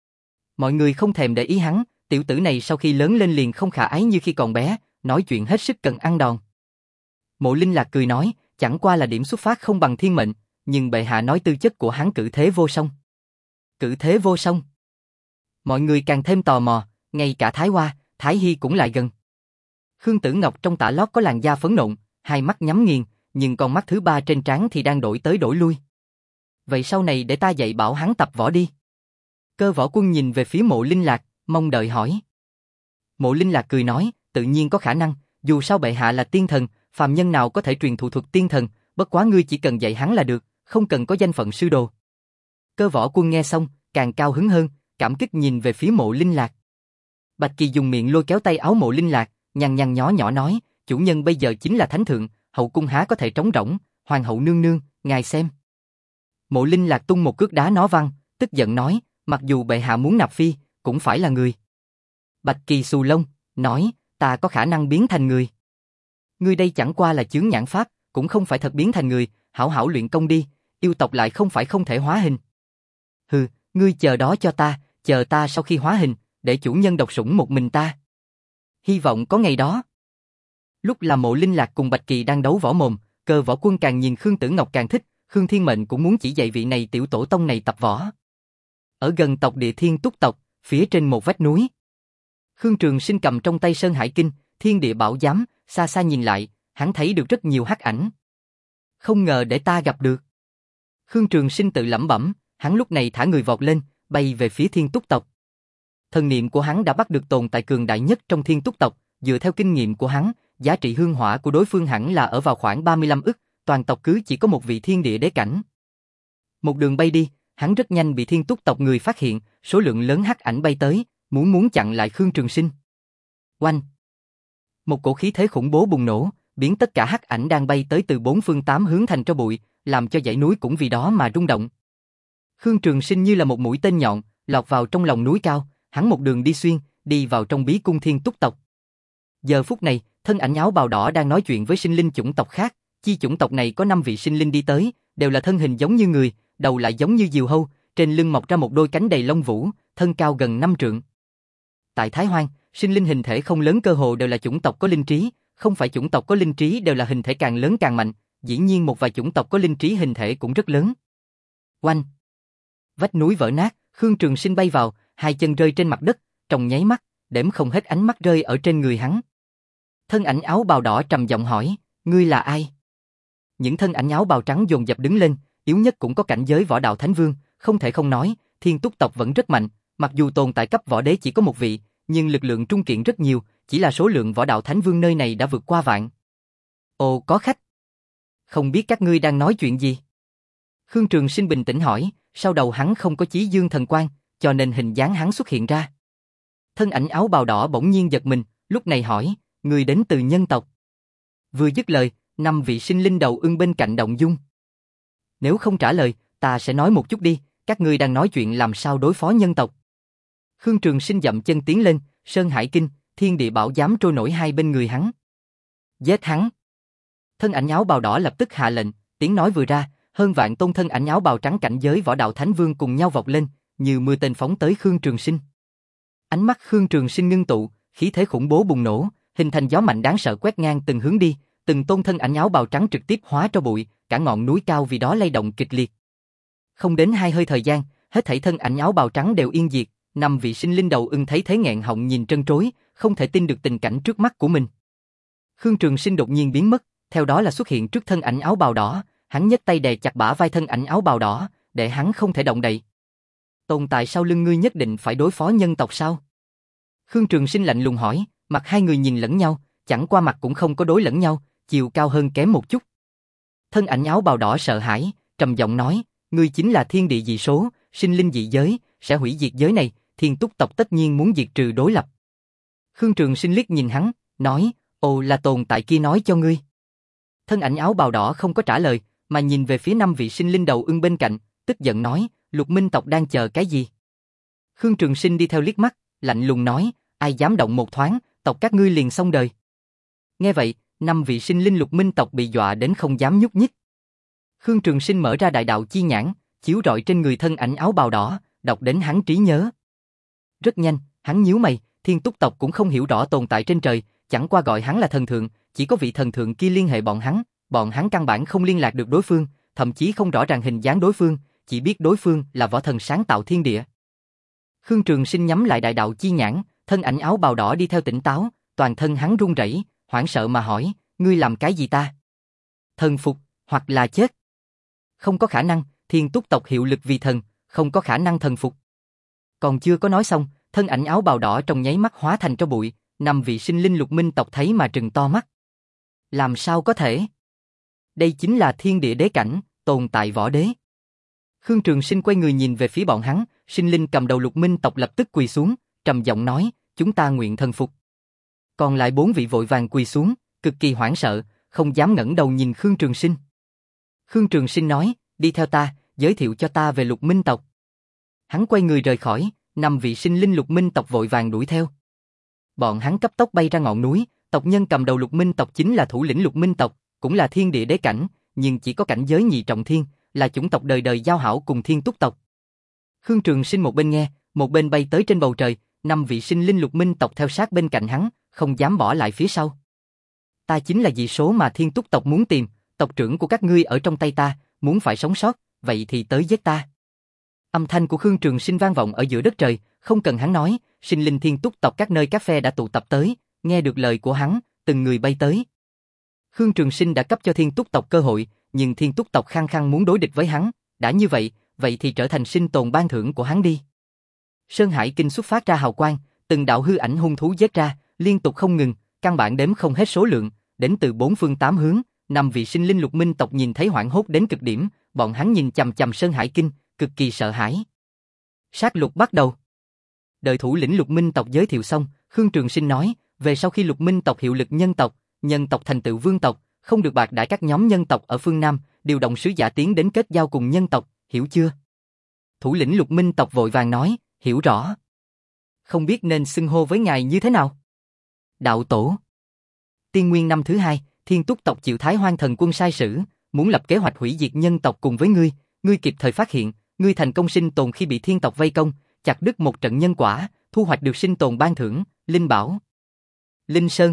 Mọi người không thèm để ý hắn, tiểu tử này sau khi lớn lên liền không khả ái như khi còn bé, nói chuyện hết sức cần ăn đòn. Mộ Linh Lạc cười nói, chẳng qua là điểm xuất phát không bằng Thiên Mệnh, nhưng bệ hạ nói tư chất của hắn cử thế vô song. Cử thế vô song. Mọi người càng thêm tò mò, ngay cả Thái Hoa, Thái Hy cũng lại gần. Khương Tử Ngọc trong tả lót có làn da phấn nộn, hai mắt nhắm nghiền, nhưng con mắt thứ ba trên trán thì đang đổi tới đổi lui. Vậy sau này để ta dạy bảo hắn tập võ đi. Cơ Võ Quân nhìn về phía Mộ Linh Lạc, mong đợi hỏi. Mộ Linh Lạc cười nói, tự nhiên có khả năng, dù sao bệ hạ là tiên thần, phàm nhân nào có thể truyền thụ thuật tiên thần, bất quá ngươi chỉ cần dạy hắn là được, không cần có danh phận sư đồ. Cơ Võ Quân nghe xong, càng cao hứng hơn, cảm kích nhìn về phía Mộ Linh Lạc. Bạch Kỳ dùng miệng lôi kéo tay áo Mộ Linh Lạc, nhăn nhăn nhỏ nhỏ nói, chủ nhân bây giờ chính là thánh thượng, hậu cung há có thể trống rỗng, hoàng hậu nương nương, ngài xem. Mộ Linh Lạc tung một cước đá nó văng, tức giận nói, mặc dù bệ hạ muốn nạp phi, cũng phải là người. Bạch Kỳ xù lông, nói, ta có khả năng biến thành người. Ngươi đây chẳng qua là chướng nhãn pháp, cũng không phải thật biến thành người, hảo hảo luyện công đi, yêu tộc lại không phải không thể hóa hình. Hừ, ngươi chờ đó cho ta, chờ ta sau khi hóa hình, để chủ nhân độc sủng một mình ta. Hy vọng có ngày đó. Lúc là Mộ Linh Lạc cùng Bạch Kỳ đang đấu võ mồm, Cơ Võ Quân càng nhìn Khương Tử Ngọc càng thích, Khương Thiên Mệnh cũng muốn chỉ dạy vị này tiểu tổ tông này tập võ. Ở gần tộc Địa Thiên Túc tộc, phía trên một vách núi, Khương Trường Sinh cầm trong tay Sơn Hải Kinh, Thiên Địa Bảo Giám, xa xa nhìn lại, hắn thấy được rất nhiều hắc ảnh. Không ngờ để ta gặp được. Khương Trường Sinh tự lẩm bẩm, hắn lúc này thả người vọt lên, bay về phía Thiên Túc tộc. Thần niệm của hắn đã bắt được tồn tại cường đại nhất trong Thiên Túc tộc, dựa theo kinh nghiệm của hắn, giá trị hương hỏa của đối phương hẳn là ở vào khoảng ba mươi lăm ức, toàn tộc cứ chỉ có một vị thiên địa đế cảnh. Một đường bay đi, hắn rất nhanh bị Thiên Túc tộc người phát hiện, số lượng lớn hắc ảnh bay tới, muốn muốn chặn lại Khương Trường Sinh. Oanh! Một cổ khí thế khủng bố bùng nổ, biến tất cả hắc ảnh đang bay tới từ bốn phương tám hướng thành tro bụi, làm cho dãy núi cũng vì đó mà rung động. Khương Trường Sinh như là một mũi tên nhọn, lọt vào trong lòng núi cao, hắn một đường đi xuyên, đi vào trong bí cung Thiên Túc tộc. Giờ phút này, thân ảnh áo bào đỏ đang nói chuyện với sinh linh chủng tộc khác, chi chủng tộc này có năm vị sinh linh đi tới, đều là thân hình giống như người, đầu lại giống như diều hâu, trên lưng mọc ra một đôi cánh đầy lông vũ, thân cao gần năm trượng. Tại Thái Hoang, sinh linh hình thể không lớn cơ hồ đều là chủng tộc có linh trí, không phải chủng tộc có linh trí đều là hình thể càng lớn càng mạnh, dĩ nhiên một vài chủng tộc có linh trí hình thể cũng rất lớn. Oanh! Vách núi vỡ nát, Khương Trường Sinh bay vào, hai chân rơi trên mặt đất, trong nháy mắt, đếm không hết ánh mắt rơi ở trên người hắn. Thân ảnh áo bào đỏ trầm giọng hỏi, ngươi là ai? Những thân ảnh áo bào trắng dồn dập đứng lên, yếu nhất cũng có cảnh giới võ đạo thánh vương, không thể không nói, Thiên Túc tộc vẫn rất mạnh, mặc dù tồn tại cấp võ đế chỉ có một vị, nhưng lực lượng trung kiện rất nhiều, chỉ là số lượng võ đạo thánh vương nơi này đã vượt qua vạn. Ồ, có khách. Không biết các ngươi đang nói chuyện gì? Khương Trường Sinh bình tĩnh hỏi, sau đầu hắn không có chí dương thần quang, cho nên hình dáng hắn xuất hiện ra. Thân ảnh áo bào đỏ bỗng nhiên giật mình, lúc này hỏi, người đến từ nhân tộc. Vừa dứt lời, năm vị sinh linh đầu ưng bên cạnh động dung. Nếu không trả lời, ta sẽ nói một chút đi, các ngươi đang nói chuyện làm sao đối phó nhân tộc. Khương Trường Sinh dậm chân tiến lên, Sơn Hải Kinh, Thiên Địa Bảo Giám trôi nổi hai bên người hắn. Giết hắn. Thân ảnh áo bào đỏ lập tức hạ lệnh, tiếng nói vừa ra, hơn vạn tôn thân ảnh áo bào trắng cảnh giới võ đạo thánh vương cùng nhau vọt lên, như mưa tên phóng tới Khương Trường Sinh. Ánh mắt Khương Trường Sinh ngưng tụ, khí thế khủng bố bùng nổ, hình thành gió mạnh đáng sợ quét ngang từng hướng đi, từng tôn thân ảnh áo bào trắng trực tiếp hóa tro bụi, cả ngọn núi cao vì đó lay động kịch liệt. Không đến hai hơi thời gian, hết thảy thân ảnh áo bào trắng đều yên diệt, năm vị sinh linh đầu ưng thấy thế nghẹn họng nhìn trân trối, không thể tin được tình cảnh trước mắt của mình. Khương Trường Sinh đột nhiên biến mất, theo đó là xuất hiện trước thân ảnh áo bào đỏ, hắn nhấc tay đè chặt bả vai thân ảnh áo bào đỏ, để hắn không thể động đậy. Tồn tại sau lưng ngươi nhất định phải đối phó nhân tộc sao? Khương Trường Sinh lạnh lùng hỏi, mặt hai người nhìn lẫn nhau, chẳng qua mặt cũng không có đối lẫn nhau, chiều cao hơn kém một chút. Thân ảnh áo bào đỏ sợ hãi, trầm giọng nói, ngươi chính là thiên địa dị số, sinh linh dị giới, sẽ hủy diệt giới này, Thiên Túc tộc tất nhiên muốn diệt trừ đối lập. Khương Trường Sinh liếc nhìn hắn, nói, ồ là tồn tại kia nói cho ngươi. Thân ảnh áo bào đỏ không có trả lời, mà nhìn về phía năm vị sinh linh đầu ưng bên cạnh, tức giận nói, Lục Minh tộc đang chờ cái gì? Khương Trường Sinh đi theo liếc mắt, lạnh lùng nói, ai dám động một thoáng, tộc các ngươi liền xong đời. Nghe vậy, năm vị sinh linh Lục Minh tộc bị dọa đến không dám nhúc nhích. Khương Trường Sinh mở ra đại đạo chi nhãn, chiếu rọi trên người thân ảnh áo bào đỏ, đọc đến hắn trí nhớ. Rất nhanh, hắn nhíu mày, Thiên Túc tộc cũng không hiểu rõ tồn tại trên trời, chẳng qua gọi hắn là thần thượng, chỉ có vị thần thượng kia liên hệ bọn hắn, bọn hắn căn bản không liên lạc được đối phương, thậm chí không rõ ràng hình dáng đối phương, chỉ biết đối phương là võ thần sáng tạo thiên địa. Khương Trường Sinh nhắm lại đại đạo chi nhãn, thân ảnh áo bào đỏ đi theo tỉnh táo, toàn thân hắn run rẩy, hoảng sợ mà hỏi, ngươi làm cái gì ta? Thần phục, hoặc là chết? Không có khả năng, Thiên Túc tộc hiệu lực vì thần, không có khả năng thần phục. Còn chưa có nói xong, thân ảnh áo bào đỏ trong nháy mắt hóa thành tro bụi, năm vị sinh linh Lục Minh tộc thấy mà trừng to mắt. Làm sao có thể? Đây chính là thiên địa đế cảnh, tồn tại võ đế. Khương Trường Sinh quay người nhìn về phía bọn hắn, sinh linh cầm đầu Lục Minh tộc lập tức quỳ xuống, trầm giọng nói, chúng ta nguyện thần phục. Còn lại bốn vị vội vàng quỳ xuống, cực kỳ hoảng sợ, không dám ngẩng đầu nhìn Khương Trường Sinh. Khương Trường Sinh nói, đi theo ta, giới thiệu cho ta về Lục Minh tộc. Hắn quay người rời khỏi, năm vị sinh linh Lục Minh tộc vội vàng đuổi theo. Bọn hắn cấp tốc bay ra ngọn núi, tộc nhân cầm đầu Lục Minh tộc chính là thủ lĩnh Lục Minh tộc, cũng là thiên địa đế cảnh, nhưng chỉ có cảnh giới nhị trọng thiên, là chủng tộc đời đời giao hảo cùng Thiên Túc tộc. Khương Trường Sinh một bên nghe, một bên bay tới trên bầu trời, năm vị sinh linh Lục Minh tộc theo sát bên cạnh hắn, không dám bỏ lại phía sau. Ta chính là dị số mà Thiên Túc tộc muốn tìm, tộc trưởng của các ngươi ở trong tay ta, muốn phải sống sót, vậy thì tới giết ta. Âm thanh của Khương Trường Sinh vang vọng ở giữa đất trời, không cần hắn nói, sinh linh Thiên Túc tộc các nơi các phe đã tụ tập tới, nghe được lời của hắn, từng người bay tới. Khương Trường Sinh đã cấp cho Thiên Túc tộc cơ hội, nhưng Thiên Túc tộc khăng khăng muốn đối địch với hắn, đã như vậy, vậy thì trở thành sinh tồn ban thưởng của hắn đi. Sơn Hải Kinh xuất phát ra hào quang, từng đạo hư ảnh hung thú giết ra, liên tục không ngừng, căn bản đếm không hết số lượng, đến từ bốn phương tám hướng, năm vị sinh linh Lục Minh tộc nhìn thấy hoảng hốt đến cực điểm, bọn hắn nhìn chằm chằm Sơn Hải Kinh, cực kỳ sợ hãi. Sát lục bắt đầu. Đợi thủ lĩnh Lục Minh tộc giới thiệu xong, Khương Trường Sinh nói, về sau khi Lục Minh tộc hiệu lực nhân tộc, nhân tộc thành tựu vương tộc, không được bạc đãi các nhóm nhân tộc ở phương Nam, điều động sứ giả tiến đến kết giao cùng nhân tộc, hiểu chưa? Thủ lĩnh Lục Minh tộc vội vàng nói, hiểu rõ. Không biết nên xưng hô với ngài như thế nào? Đạo tổ. Tiên nguyên năm thứ hai, Thiên Túc tộc chịu Thái Hoang thần quân sai sử, muốn lập kế hoạch hủy diệt nhân tộc cùng với ngươi, ngươi kịp thời phát hiện, ngươi thành công sinh tồn khi bị thiên tộc vây công, chặt đứt một trận nhân quả, thu hoạch được sinh tồn ban thưởng, linh bảo. Linh Sơn.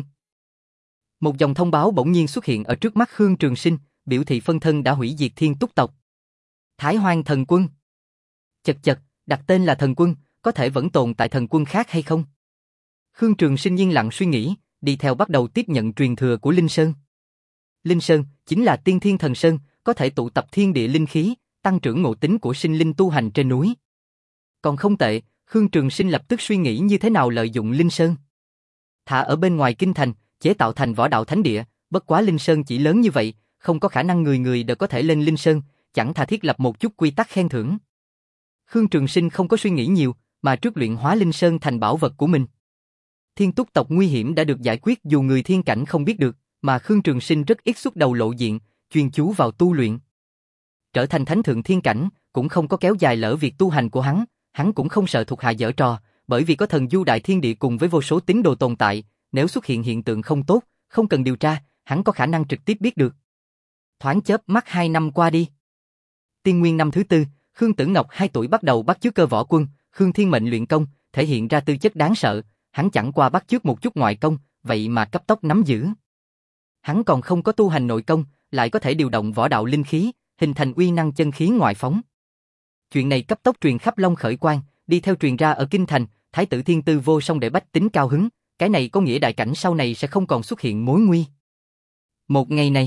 Một dòng thông báo bỗng nhiên xuất hiện ở trước mắt Khương Trường Sinh, biểu thị phân thân đã hủy diệt Thiên Túc tộc. Thái Hoang thần quân. Chật chật, đặt tên là thần quân, có thể vẫn tồn tại thần quân khác hay không? Khương Trường Sinh yên lặng suy nghĩ, đi theo bắt đầu tiếp nhận truyền thừa của Linh Sơn. Linh Sơn chính là tiên thiên thần sơn, có thể tụ tập thiên địa linh khí, tăng trưởng ngộ tính của sinh linh tu hành trên núi. Còn không tệ, Khương Trường Sinh lập tức suy nghĩ như thế nào lợi dụng Linh Sơn. Thả ở bên ngoài kinh thành, chế tạo thành võ đạo thánh địa, bất quá Linh Sơn chỉ lớn như vậy, không có khả năng người người đều có thể lên Linh Sơn, chẳng thà thiết lập một chút quy tắc khen thưởng. Khương Trường Sinh không có suy nghĩ nhiều, mà trước luyện hóa Linh Sơn thành bảo vật của mình. Thiên Túc tộc nguy hiểm đã được giải quyết dù người thiên cảnh không biết được, mà Khương Trường Sinh rất ít xuất đầu lộ diện, chuyên chú vào tu luyện. Trở thành thánh thượng thiên cảnh, cũng không có kéo dài lỡ việc tu hành của hắn, hắn cũng không sợ thuộc hạ giở trò, bởi vì có thần du đại thiên địa cùng với vô số tín đồ tồn tại, nếu xuất hiện hiện tượng không tốt, không cần điều tra, hắn có khả năng trực tiếp biết được. Thoáng chớp mắt hai năm qua đi. Tiên nguyên năm thứ tư, Khương Tử Ngọc hai tuổi bắt đầu bắt chước cơ võ quân, Khương Thiên Mệnh luyện công, thể hiện ra tư chất đáng sợ, hắn chẳng qua bắt chước một chút ngoại công, vậy mà cấp tốc nắm giữ. Hắn còn không có tu hành nội công, lại có thể điều động võ đạo linh khí, hình thành uy năng chân khí ngoại phóng. Chuyện này cấp tốc truyền khắp Long Khởi Quan, đi theo truyền ra ở kinh thành, Thái tử Thiên Tư vô song để bách tính cao hứng, cái này có nghĩa đại cảnh sau này sẽ không còn xuất hiện mối nguy. Một ngày này,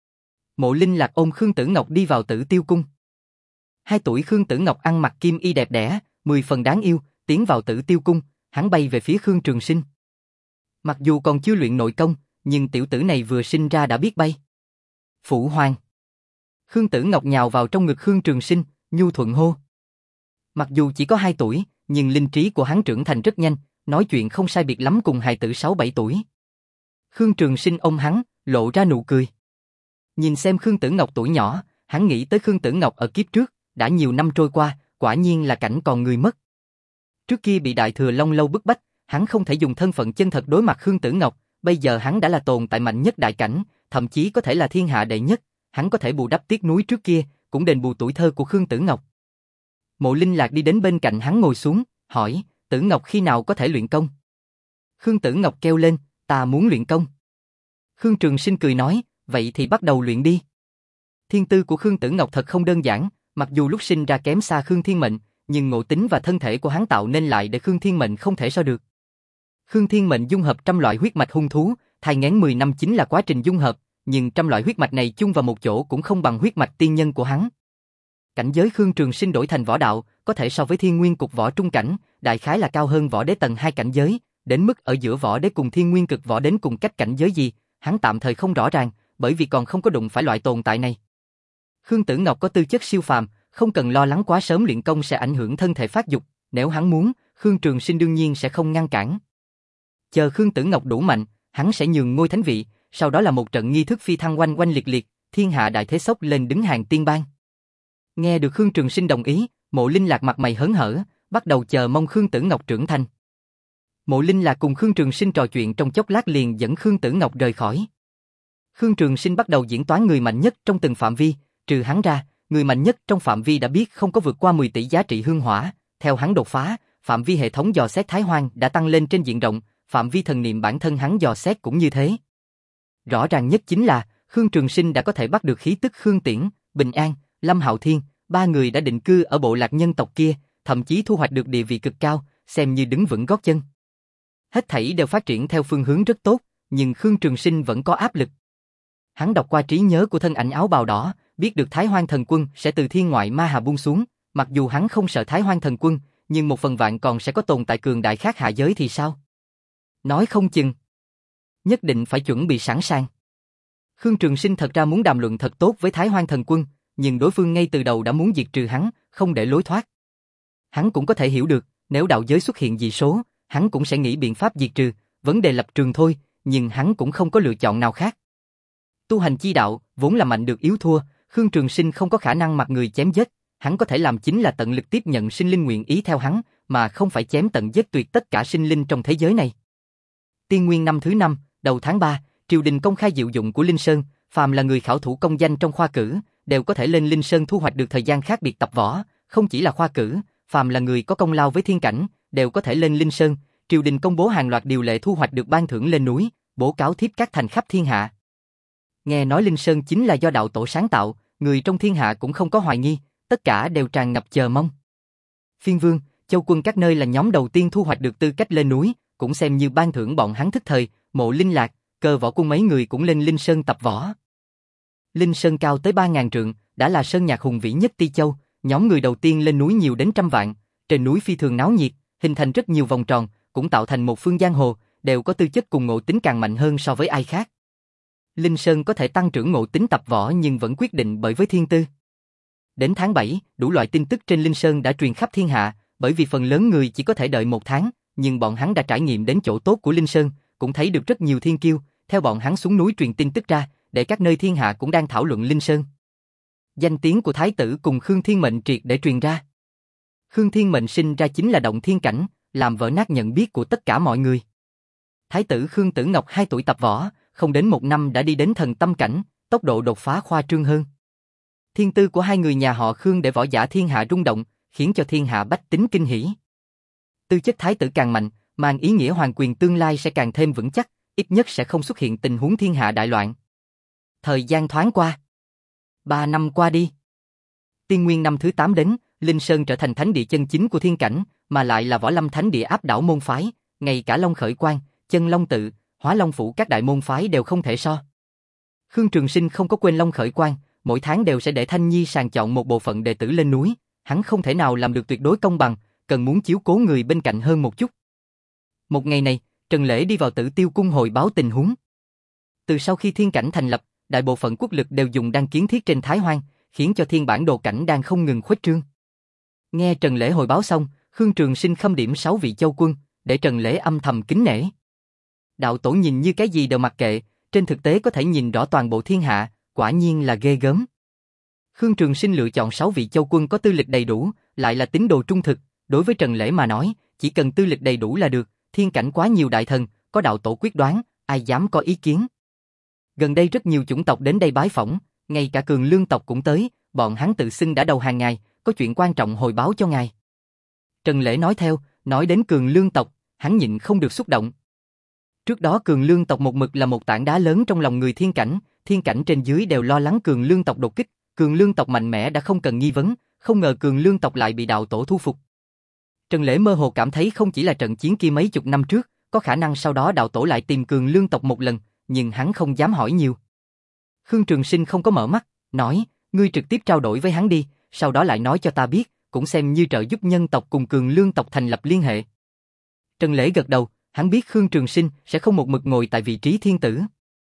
Mộ Linh Lạc ôm Khương Tử Ngọc đi vào Tử Tiêu cung. Hai tuổi Khương Tử Ngọc ăn mặc kim y đẹp đẽ, mười phần đáng yêu, tiến vào Tử Tiêu cung, hắn bay về phía Khương Trường Sinh. Mặc dù còn chưa luyện nội công, nhưng tiểu tử này vừa sinh ra đã biết bay. Phụ hoàng. Khương Tử Ngọc nhào vào trong ngực Khương Trường Sinh, nhu thuận hô. Mặc dù chỉ có hai tuổi, nhưng linh trí của hắn trưởng thành rất nhanh, nói chuyện không sai biệt lắm cùng hài tử sáu bảy tuổi. Khương Trường Sinh ôm hắn, lộ ra nụ cười. Nhìn xem Khương Tử Ngọc tuổi nhỏ, hắn nghĩ tới Khương Tử Ngọc ở kiếp trước, đã nhiều năm trôi qua, quả nhiên là cảnh còn người mất. Trước kia bị Đại Thừa Long Lâu bức bách, hắn không thể dùng thân phận chân thật đối mặt Khương Tử Ngọc, bây giờ hắn đã là tồn tại mạnh nhất đại cảnh, thậm chí có thể là thiên hạ đệ nhất, hắn có thể bù đắp tiếc nuối trước kia, cũng đền bù tuổi thơ của Khương Tử Ngọc. Mộ Linh Lạc đi đến bên cạnh hắn ngồi xuống, hỏi, Tử Ngọc khi nào có thể luyện công? Khương Tử Ngọc kêu lên, ta muốn luyện công. Khương Trường Sinh cười nói, vậy thì bắt đầu luyện đi. Thiên tư của Khương Tử Ngọc thật không đơn giản, mặc dù lúc sinh ra kém xa Khương Thiên Mệnh, nhưng ngộ tính và thân thể của hắn tạo nên lại để Khương Thiên Mệnh không thể so được. Khương Thiên Mệnh dung hợp trăm loại huyết mạch hung thú, thai nghén mười năm chính là quá trình dung hợp, nhưng trăm loại huyết mạch này chung vào một chỗ cũng không bằng huyết mạch tiên nhân của hắn. Cảnh giới Khương Trường Sinh đổi thành võ đạo, có thể so với Thiên Nguyên Cục võ trung cảnh, đại khái là cao hơn võ đế tầng hai cảnh giới, đến mức ở giữa võ đế cùng Thiên Nguyên Cực võ đến cùng cách cảnh giới gì, hắn tạm thời không rõ ràng, bởi vì còn không có đụng phải loại tồn tại này. Khương Tử Ngọc có tư chất siêu phàm, không cần lo lắng quá sớm luyện công sẽ ảnh hưởng thân thể phát dục, nếu hắn muốn, Khương Trường Sinh đương nhiên sẽ không ngăn cản. Chờ Khương Tử Ngọc đủ mạnh, hắn sẽ nhường ngôi thánh vị, sau đó là một trận nghi thức phi thăng oanh oanh liệt liệt, thiên hạ đại thế sốc lên đứng hàng tiên bang. Nghe được Khương Trường Sinh đồng ý, Mộ Linh Lạc mặt mày hớn hở, bắt đầu chờ mong Khương Tử Ngọc trưởng thành. Mộ Linh Lạc cùng Khương Trường Sinh trò chuyện trong chốc lát liền dẫn Khương Tử Ngọc rời khỏi. Khương Trường Sinh bắt đầu diễn toán người mạnh nhất trong từng phạm vi, trừ hắn ra, người mạnh nhất trong phạm vi đã biết không có vượt qua mười tỷ giá trị hương hỏa, theo hắn đột phá, phạm vi hệ thống dò xét Thái Hoang đã tăng lên trên diện rộng, phạm vi thần niệm bản thân hắn dò xét cũng như thế. Rõ ràng nhất chính là, Khương Trường Sinh đã có thể bắt được khí tức Khương Tiễn, Bình An, Lâm Hạo Thiên, ba người đã định cư ở bộ lạc nhân tộc kia, thậm chí thu hoạch được địa vị cực cao, xem như đứng vững gót chân. Hết thảy đều phát triển theo phương hướng rất tốt, nhưng Khương Trường Sinh vẫn có áp lực. Hắn đọc qua trí nhớ của thân ảnh áo bào đỏ, biết được Thái Hoang Thần Quân sẽ từ thiên ngoại ma hà buông xuống, mặc dù hắn không sợ Thái Hoang Thần Quân, nhưng một phần vạn còn sẽ có tồn tại cường đại khác hạ giới thì sao? Nói không chừng. Nhất định phải chuẩn bị sẵn sàng. Khương Trường Sinh thật ra muốn đàm luận thật tốt với Thái Hoang Thần Quân, nhưng đối phương ngay từ đầu đã muốn diệt trừ hắn, không để lối thoát. Hắn cũng có thể hiểu được, nếu đạo giới xuất hiện dị số, hắn cũng sẽ nghĩ biện pháp diệt trừ, vấn đề lập trường thôi, nhưng hắn cũng không có lựa chọn nào khác. Tu hành chi đạo, vốn là mạnh được yếu thua, Khương Trường Sinh không có khả năng mặc người chém giết, hắn có thể làm chính là tận lực tiếp nhận sinh linh nguyện ý theo hắn, mà không phải chém tận giết tuyệt tất cả sinh linh trong thế giới này. Tiên Nguyên năm thứ năm, đầu tháng ba, triều đình công khai diệu dụng của Linh Sơn, phàm là người khảo thủ công danh trong khoa cử, đều có thể lên Linh Sơn thu hoạch được thời gian khác biệt tập võ, không chỉ là khoa cử, phàm là người có công lao với thiên cảnh, đều có thể lên Linh Sơn, triều đình công bố hàng loạt điều lệ thu hoạch được ban thưởng lên núi, bố cáo thiếp các thành khắp thiên hạ. Nghe nói Linh Sơn chính là do đạo tổ sáng tạo, người trong thiên hạ cũng không có hoài nghi, tất cả đều tràn ngập chờ mong. Phiên Vương, Châu Quân các nơi là nhóm đầu tiên thu hoạch được tư cách lên núi, cũng xem như ban thưởng bọn hắn thức thời, Mộ Linh Lạc, Cơ Võ Quân mấy người cũng lên Linh Sơn tập võ. Linh Sơn cao tới ba ngàn trượng, đã là sơn nhạc hùng vĩ nhất Ti Châu, nhóm người đầu tiên lên núi nhiều đến trăm vạn, trên núi phi thường náo nhiệt, hình thành rất nhiều vòng tròn, cũng tạo thành một phương giang hồ, đều có tư chất cùng ngộ tính càng mạnh hơn so với ai khác. Linh Sơn có thể tăng trưởng ngộ tính tập võ nhưng vẫn quyết định bởi với thiên tư. Đến tháng bảy, đủ loại tin tức trên Linh Sơn đã truyền khắp thiên hạ, bởi vì phần lớn người chỉ có thể đợi một tháng, nhưng bọn hắn đã trải nghiệm đến chỗ tốt của Linh Sơn, cũng thấy được rất nhiều thiên kiêu, theo bọn hắn xuống núi truyền tin tức ra, để các nơi thiên hạ cũng đang thảo luận Linh Sơn. Danh tiếng của Thái tử cùng Khương Thiên Mệnh triệt để truyền ra. Khương Thiên Mệnh sinh ra chính là động thiên cảnh, làm vỡ nát nhận biết của tất cả mọi người. Thái tử Khương Tử Ngọc hai tuổi tập võ, không đến một năm đã đi đến thần tâm cảnh, tốc độ đột phá khoa trương hơn. Thiên tư của hai người nhà họ Khương để võ giả thiên hạ rung động, khiến cho thiên hạ bách tính kinh hỉ. Tư chất thái tử càng mạnh, mang ý nghĩa hoàng quyền tương lai sẽ càng thêm vững chắc, ít nhất sẽ không xuất hiện tình huống thiên hạ đại loạn. Thời gian thoáng qua. Ba năm qua đi. Tiên Nguyên năm thứ tám đến, Linh Sơn trở thành thánh địa chân chính của thiên cảnh, mà lại là võ lâm thánh địa áp đảo môn phái, ngay cả Long Khởi Quan, Chân Long Tự, Hóa Long Phủ các đại môn phái đều không thể so. Khương Trường Sinh không có quên Long Khởi Quan, mỗi tháng đều sẽ để Thanh Nhi sàng chọn một bộ phận đệ tử lên núi, hắn không thể nào làm được tuyệt đối công bằng, cần muốn chiếu cố người bên cạnh hơn một chút. Một ngày này, Trần Lễ đi vào Tử Tiêu cung hồi báo tình huống. Từ sau khi thiên cảnh thành lập, đại bộ phận quốc lực đều dùng đăng kiến thiết trên Thái Hoang, khiến cho thiên bản đồ cảnh đang không ngừng khuếch trương. Nghe Trần Lễ hồi báo xong, Khương Trường Sinh khâm điểm sáu vị châu quân, để Trần Lễ âm thầm kính nể. Đạo tổ nhìn như cái gì đều mặc kệ, trên thực tế có thể nhìn rõ toàn bộ thiên hạ, quả nhiên là ghê gớm. Khương Trường Sinh lựa chọn sáu vị châu quân có tư lịch đầy đủ, lại là tín đồ trung thực, đối với Trần Lễ mà nói, chỉ cần tư lịch đầy đủ là được, thiên cảnh quá nhiều đại thần, có đạo tổ quyết đoán, ai dám có ý kiến. Gần đây rất nhiều chủng tộc đến đây bái phỏng, ngay cả Cường Lương tộc cũng tới, bọn hắn tự xưng đã đầu hàng ngài, có chuyện quan trọng hồi báo cho ngài. Trần Lễ nói theo, nói đến Cường Lương tộc, hắn nhịn không được xúc động. Trước đó Cường Lương tộc một mực là một tảng đá lớn trong lòng người thiên cảnh, thiên cảnh trên dưới đều lo lắng Cường Lương tộc đột kích, Cường Lương tộc mạnh mẽ đã không cần nghi vấn, không ngờ Cường Lương tộc lại bị đạo tổ thu phục. Trần Lễ mơ hồ cảm thấy không chỉ là trận chiến kia mấy chục năm trước, có khả năng sau đó đạo tổ lại tìm Cường Lương tộc một lần, nhưng hắn không dám hỏi nhiều. Khương Trường Sinh không có mở mắt, nói, ngươi trực tiếp trao đổi với hắn đi, sau đó lại nói cho ta biết, cũng xem như trợ giúp nhân tộc cùng Cường Lương tộc thành lập liên hệ. Trần Lễ gật đầu, hắn biết Khương Trường Sinh sẽ không một mực ngồi tại vị trí thiên tử.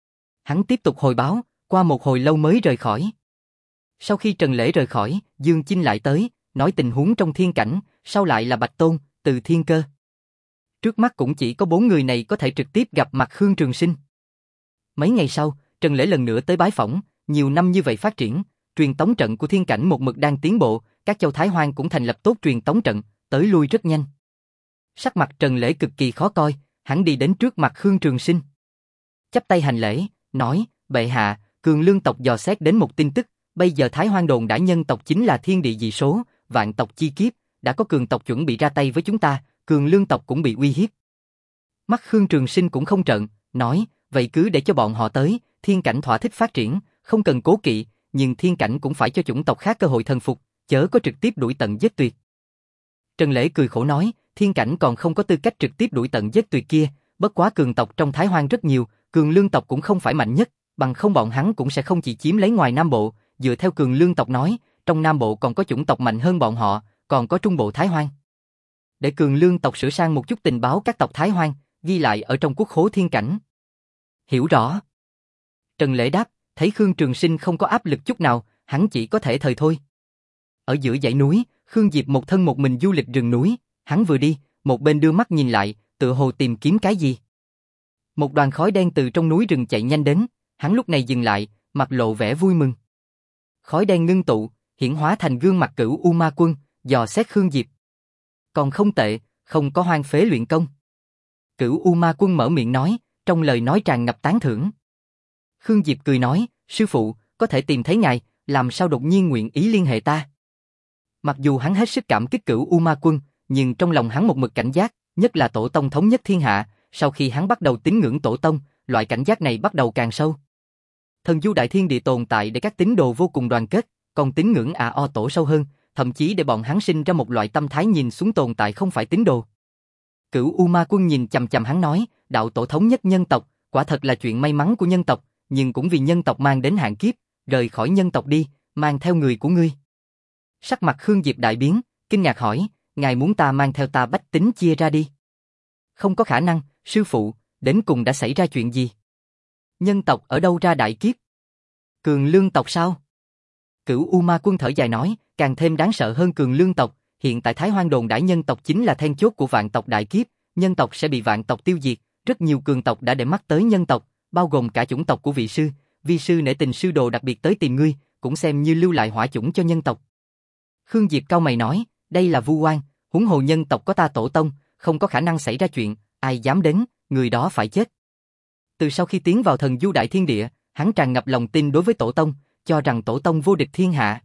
Hắn tiếp tục hồi báo, qua một hồi lâu mới rời khỏi. Sau khi Trần Lễ rời khỏi, Dương Chinh lại tới, nói tình huống trong thiên cảnh, sau lại là Bạch Tôn, Từ Thiên Cơ. Trước mắt cũng chỉ có bốn người này có thể trực tiếp gặp mặt Khương Trường Sinh. Mấy ngày sau, Trần Lễ lần nữa tới bái phỏng, nhiều năm như vậy phát triển, truyền tống trận của thiên cảnh một mực đang tiến bộ, các châu Thái Hoang cũng thành lập tốt truyền tống trận, tới lui rất nhanh. Sắc mặt Trần Lễ cực kỳ khó coi, hắn đi đến trước mặt Khương Trường Sinh. Chắp tay hành lễ, nói, bệ hạ, Cường Lương tộc dò xét đến một tin tức, bây giờ Thái Hoang đồn đã nhân tộc chính là thiên địa dị số, vạn tộc chi kiếp, đã có cường tộc chuẩn bị ra tay với chúng ta, Cường Lương tộc cũng bị uy hiếp. Mắt Khương Trường Sinh cũng không trợn, nói, vậy cứ để cho bọn họ tới, thiên cảnh thỏa thích phát triển, không cần cố kỵ, nhưng thiên cảnh cũng phải cho chủng tộc khác cơ hội thần phục, chớ có trực tiếp đuổi tận giết tuyệt. Trần Lễ cười khổ nói, thiên cảnh còn không có tư cách trực tiếp đuổi tận giết tuyệt kia, bất quá cường tộc trong Thái Hoang rất nhiều, Cường Lương tộc cũng không phải mạnh nhất, bằng không bọn hắn cũng sẽ không chỉ chiếm lấy ngoài Nam Bộ, dựa theo Cường Lương tộc nói, trong Nam Bộ còn có chủng tộc mạnh hơn bọn họ, còn có Trung Bộ Thái Hoang. Để Cường Lương tộc sửa sang một chút tình báo các tộc Thái Hoang, ghi lại ở trong quốc khố thiên cảnh. Hiểu rõ. Trần Lễ đáp, thấy Khương Trường Sinh không có áp lực chút nào, hắn chỉ có thể thời thôi. Ở giữa dãy núi, Khương Diệp một thân một mình du lịch rừng núi, hắn vừa đi, một bên đưa mắt nhìn lại, tựa hồ tìm kiếm cái gì. Một đoàn khói đen từ trong núi rừng chạy nhanh đến, hắn lúc này dừng lại, mặt lộ vẻ vui mừng. Khói đen ngưng tụ, hiển hóa thành gương mặt Cửu U Ma Quân, dò xét Khương Diệp. Còn không tệ, không có hoang phế luyện công. Cửu U Ma Quân mở miệng nói, trong lời nói tràn ngập tán thưởng. Khương Diệp cười nói, sư phụ, có thể tìm thấy ngài, làm sao đột nhiên nguyện ý liên hệ ta. Mặc dù hắn hết sức cảm kích Cửu U Ma Quân, nhưng trong lòng hắn một mực cảnh giác, nhất là tổ tông thống nhất thiên hạ, sau khi hắn bắt đầu tín ngưỡng tổ tông, loại cảnh giác này bắt đầu càng sâu. Thần du đại thiên địa tồn tại để các tín đồ vô cùng đoàn kết, còn tín ngưỡng à o tổ sâu hơn, thậm chí để bọn hắn sinh ra một loại tâm thái nhìn xuống tồn tại không phải tín đồ. Cửu U Ma Quân nhìn chằm chằm hắn nói, đạo tổ thống nhất nhân tộc, quả thật là chuyện may mắn của nhân tộc, nhưng cũng vì nhân tộc mang đến hạn kiếp, rời khỏi nhân tộc đi, mang theo người của ngươi. Sắc mặt Khương Diệp đại biến, kinh ngạc hỏi, ngài muốn ta mang theo ta bách tính chia ra đi? Không có khả năng, sư phụ, đến cùng đã xảy ra chuyện gì? Nhân tộc ở đâu ra đại kiếp? Cường Lương tộc sao? Cửu U Ma Quân thở dài nói, càng thêm đáng sợ hơn Cường Lương tộc, hiện tại Thái Hoang đồn đãi nhân tộc chính là then chốt của vạn tộc đại kiếp, nhân tộc sẽ bị vạn tộc tiêu diệt, rất nhiều cường tộc đã để mắt tới nhân tộc, bao gồm cả chủng tộc của vị sư, vi sư nể tình sư đồ đặc biệt tới tìm ngươi, cũng xem như lưu lại hỏa chủng cho nhân tộc. Khương Diệp cau mày nói, đây là vu oan, huống hồ nhân tộc có ta tổ tông, không có khả năng xảy ra chuyện, ai dám đến, người đó phải chết. Từ sau khi tiến vào thần du đại thiên địa, hắn tràn ngập lòng tin đối với tổ tông, cho rằng tổ tông vô địch thiên hạ.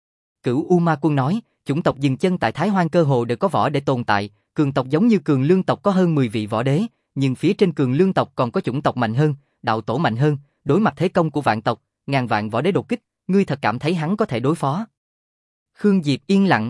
Cửu U Ma Quân nói, chủng tộc dừng chân tại Thái Hoang cơ hồ đều có võ để tồn tại, cường tộc giống như Cường Lương tộc có hơn mười vị võ đế, nhưng phía trên Cường Lương tộc còn có chủng tộc mạnh hơn, đạo tổ mạnh hơn, đối mặt thế công của vạn tộc, ngàn vạn võ đế đột kích, ngươi thật cảm thấy hắn có thể đối phó? Khương Diệp yên lặng.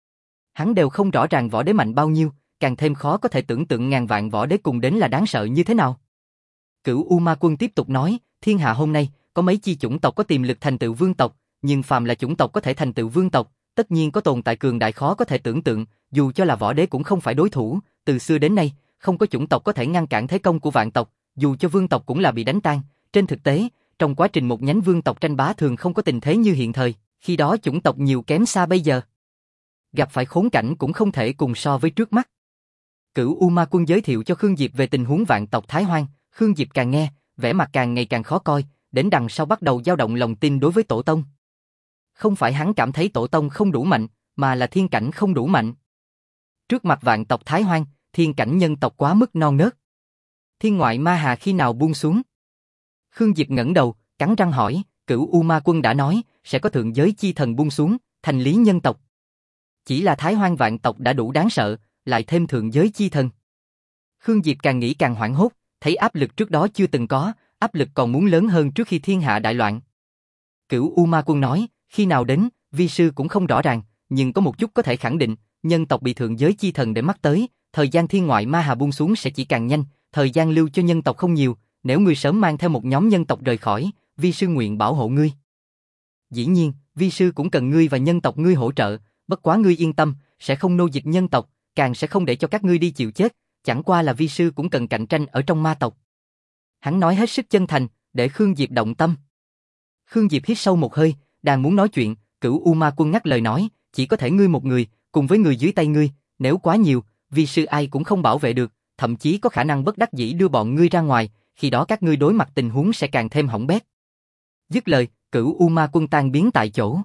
Hắn đều không rõ ràng võ đế mạnh bao nhiêu, càng thêm khó có thể tưởng tượng ngàn vạn võ đế cùng đến là đáng sợ như thế nào. Cửu U Ma Quân tiếp tục nói, thiên hạ hôm nay, có mấy chi chủng tộc có tiềm lực thành tựu vương tộc, nhưng phàm là chủng tộc có thể thành tựu vương tộc, tất nhiên có tồn tại cường đại khó có thể tưởng tượng, dù cho là võ đế cũng không phải đối thủ, từ xưa đến nay, không có chủng tộc có thể ngăn cản thế công của vạn tộc, dù cho vương tộc cũng là bị đánh tan, Trên thực tế, trong quá trình một nhánh vương tộc tranh bá thường không có tình thế như hiện thời, khi đó chủng tộc nhiều kém xa bây giờ. Gặp phải khốn cảnh cũng không thể cùng so với trước mắt. Cửu U Ma Quân giới thiệu cho Khương Diệp về tình huống vạn tộc Thái Hoang, Khương Diệp càng nghe, vẻ mặt càng ngày càng khó coi, đến đằng sau bắt đầu dao động lòng tin đối với Tổ Tông. Không phải hắn cảm thấy Tổ Tông không đủ mạnh, mà là thiên cảnh không đủ mạnh. Trước mặt vạn tộc Thái Hoang, thiên cảnh nhân tộc quá mức non nớt. Thiên ngoại ma hà khi nào buông xuống? Khương Diệp ngẩng đầu, cắn răng hỏi, Cửu U Ma Quân đã nói, sẽ có thượng giới chi thần buông xuống, thành lý nhân tộc. Chỉ là Thái Hoang vạn tộc đã đủ đáng sợ, lại thêm thượng giới chi thần. Khương Diệp càng nghĩ càng hoảng hốt, thấy áp lực trước đó chưa từng có, áp lực còn muốn lớn hơn trước khi thiên hạ đại loạn. Cửu U Ma Quân nói, khi nào đến, vi sư cũng không rõ ràng, nhưng có một chút có thể khẳng định, nhân tộc bị thượng giới chi thần để mắt tới, thời gian thiên ngoại ma hà buông xuống sẽ chỉ càng nhanh, thời gian lưu cho nhân tộc không nhiều, nếu ngươi sớm mang theo một nhóm nhân tộc rời khỏi, vi sư nguyện bảo hộ ngươi. Dĩ nhiên, vi sư cũng cần ngươi và nhân tộc ngươi hỗ trợ, bất quá ngươi yên tâm, sẽ không nô dịch nhân tộc, càng sẽ không để cho các ngươi đi chịu chết, chẳng qua là vi sư cũng cần cạnh tranh ở trong ma tộc. Hắn nói hết sức chân thành, để Khương Diệp động tâm. Khương Diệp hít sâu một hơi, đang muốn nói chuyện, Cửu U Ma Quân ngắt lời nói, chỉ có thể ngươi một người, cùng với người dưới tay ngươi, nếu quá nhiều, vi sư ai cũng không bảo vệ được, thậm chí có khả năng bất đắc dĩ đưa bọn ngươi ra ngoài, khi đó các ngươi đối mặt tình huống sẽ càng thêm hỏng bét. Dứt lời, Cửu U Ma Quân tan biến tại chỗ.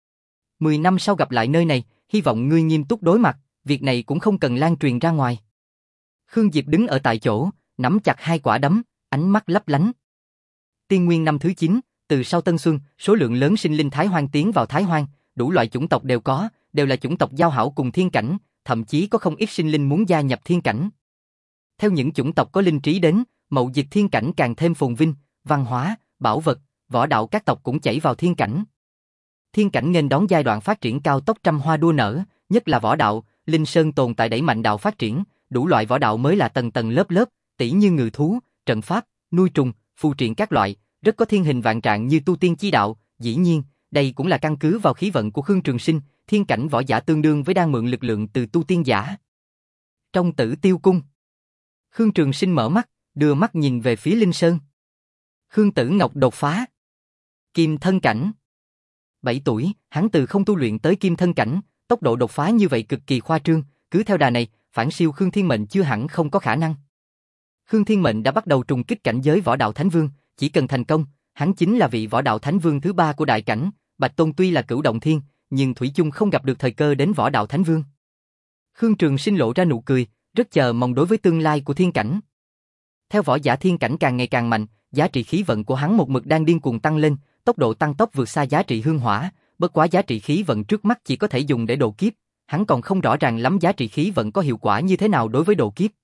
Mười năm sau gặp lại nơi này, hy vọng ngươi nghiêm túc đối mặt, việc này cũng không cần lan truyền ra ngoài. Khương Diệp đứng ở tại chỗ, nắm chặt hai quả đấm, ánh mắt lấp lánh. Tiên nguyên năm thứ chín, từ sau Tân Xuân, số lượng lớn sinh linh Thái Hoang tiến vào Thái Hoang, đủ loại chủng tộc đều có, đều là chủng tộc giao hảo cùng thiên cảnh, thậm chí có không ít sinh linh muốn gia nhập thiên cảnh. Theo những chủng tộc có linh trí đến, mậu dịch thiên cảnh càng thêm phồn vinh, văn hóa, bảo vật, võ đạo các tộc cũng chảy vào thiên cảnh. Thiên cảnh nghênh đón giai đoạn phát triển cao tốc trăm hoa đua nở, nhất là võ đạo, Linh Sơn tồn tại đẩy mạnh đạo phát triển, đủ loại võ đạo mới là tầng tầng lớp lớp, tỉ như ngự thú, trận pháp, nuôi trùng, phù triện các loại, rất có thiên hình vạn trạng như tu tiên chi đạo, dĩ nhiên, đây cũng là căn cứ vào khí vận của Khương Trường Sinh, thiên cảnh võ giả tương đương với đang mượn lực lượng từ tu tiên giả. Trong Tử Tiêu Cung, Khương Trường Sinh mở mắt, đưa mắt nhìn về phía Linh Sơn. Khương Tử Ngọc đột phá Kim thân cảnh. bảy tuổi, hắn từ không tu luyện tới kim thân cảnh, tốc độ đột phá như vậy cực kỳ khoa trương, cứ theo đà này, phản siêu Khương Thiên Mệnh chưa hẳn không có khả năng. Khương Thiên Mệnh đã bắt đầu trùng kích cảnh giới võ đạo thánh vương, chỉ cần thành công, hắn chính là vị võ đạo thánh vương thứ ba của đại cảnh, Bạch Tôn tuy là cửu động thiên, nhưng thủy chung không gặp được thời cơ đến võ đạo thánh vương. Khương Trường Sinh lộ ra nụ cười, rất chờ mong đối với tương lai của thiên cảnh. Theo võ giả thiên cảnh càng ngày càng mạnh, giá trị khí vận của hắn một mực đang điên cuồng tăng lên, tốc độ tăng tốc vượt xa giá trị hương hỏa, bất quá giá trị khí vận trước mắt chỉ có thể dùng để độ kiếp, hắn còn không rõ ràng lắm giá trị khí vận có hiệu quả như thế nào đối với độ kiếp.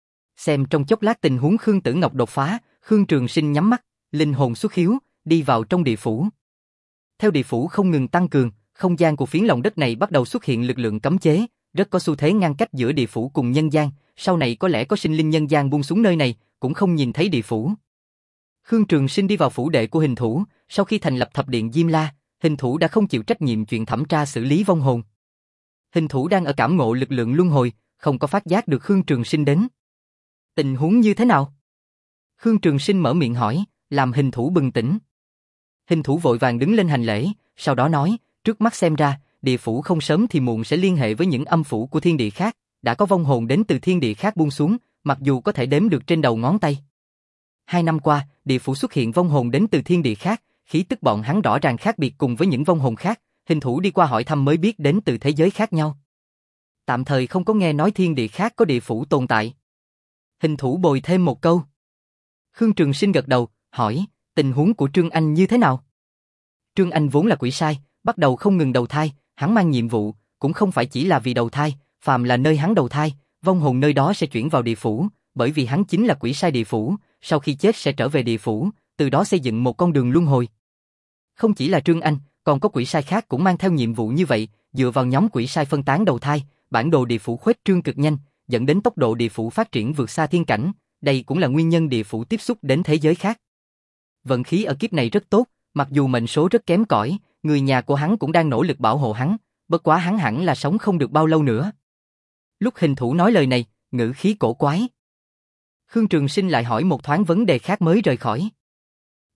Xem trong chốc lát tình huống Khương Tử Ngọc đột phá, Khương Trường Sinh nhắm mắt, linh hồn xuất hiếu, đi vào trong địa phủ. Theo địa phủ không ngừng tăng cường, không gian của phiến lòng đất này bắt đầu xuất hiện lực lượng cấm chế, rất có xu thế ngăn cách giữa địa phủ cùng nhân gian, sau này có lẽ có sinh linh nhân gian buông xuống nơi này, cũng không nhìn thấy địa phủ. Khương Trường Sinh đi vào phủ đệ của Hình Thủ, sau khi thành lập thập điện Diêm La, Hình Thủ đã không chịu trách nhiệm chuyện thẩm tra xử lý vong hồn. Hình Thủ đang ở cảm ngộ lực lượng luân hồi, không có phát giác được Khương Trường Sinh đến. Tình huống như thế nào? Khương Trường Sinh mở miệng hỏi, làm Hình Thủ bừng tỉnh. Hình Thủ vội vàng đứng lên hành lễ, sau đó nói, trước mắt xem ra, địa phủ không sớm thì muộn sẽ liên hệ với những âm phủ của thiên địa khác, đã có vong hồn đến từ thiên địa khác buông xuống, mặc dù có thể đếm được trên đầu ngón tay. Hai năm qua, địa phủ xuất hiện vong hồn đến từ thiên địa khác, khí tức bọn hắn rõ ràng khác biệt cùng với những vong hồn khác, Hình Thủ đi qua hỏi thăm mới biết đến từ thế giới khác nhau. Tạm thời không có nghe nói thiên địa khác có địa phủ tồn tại. Hình Thủ bồi thêm một câu. Khương Trường Sinh gật đầu, hỏi, tình huống của Trương Anh như thế nào? Trương Anh vốn là quỷ sai, bắt đầu không ngừng đầu thai, hắn mang nhiệm vụ, cũng không phải chỉ là vì đầu thai, phàm là nơi hắn đầu thai, vong hồn nơi đó sẽ chuyển vào địa phủ, bởi vì hắn chính là quỷ sai địa phủ, sau khi chết sẽ trở về địa phủ, từ đó xây dựng một con đường luân hồi. Không chỉ là Trương Anh, còn có quỷ sai khác cũng mang theo nhiệm vụ như vậy, dựa vào nhóm quỷ sai phân tán đầu thai, bản đồ địa phủ khuếch trương cực nhanh, dẫn đến tốc độ địa phủ phát triển vượt xa thiên cảnh, đây cũng là nguyên nhân địa phủ tiếp xúc đến thế giới khác. Vận khí ở kiếp này rất tốt, mặc dù mệnh số rất kém cỏi, người nhà của hắn cũng đang nỗ lực bảo hộ hắn, bất quá hắn hẳn là sống không được bao lâu nữa. Lúc Hình Thủ nói lời này, ngữ khí cổ quái. Khương Trường Sinh lại hỏi một thoáng vấn đề khác mới rời khỏi.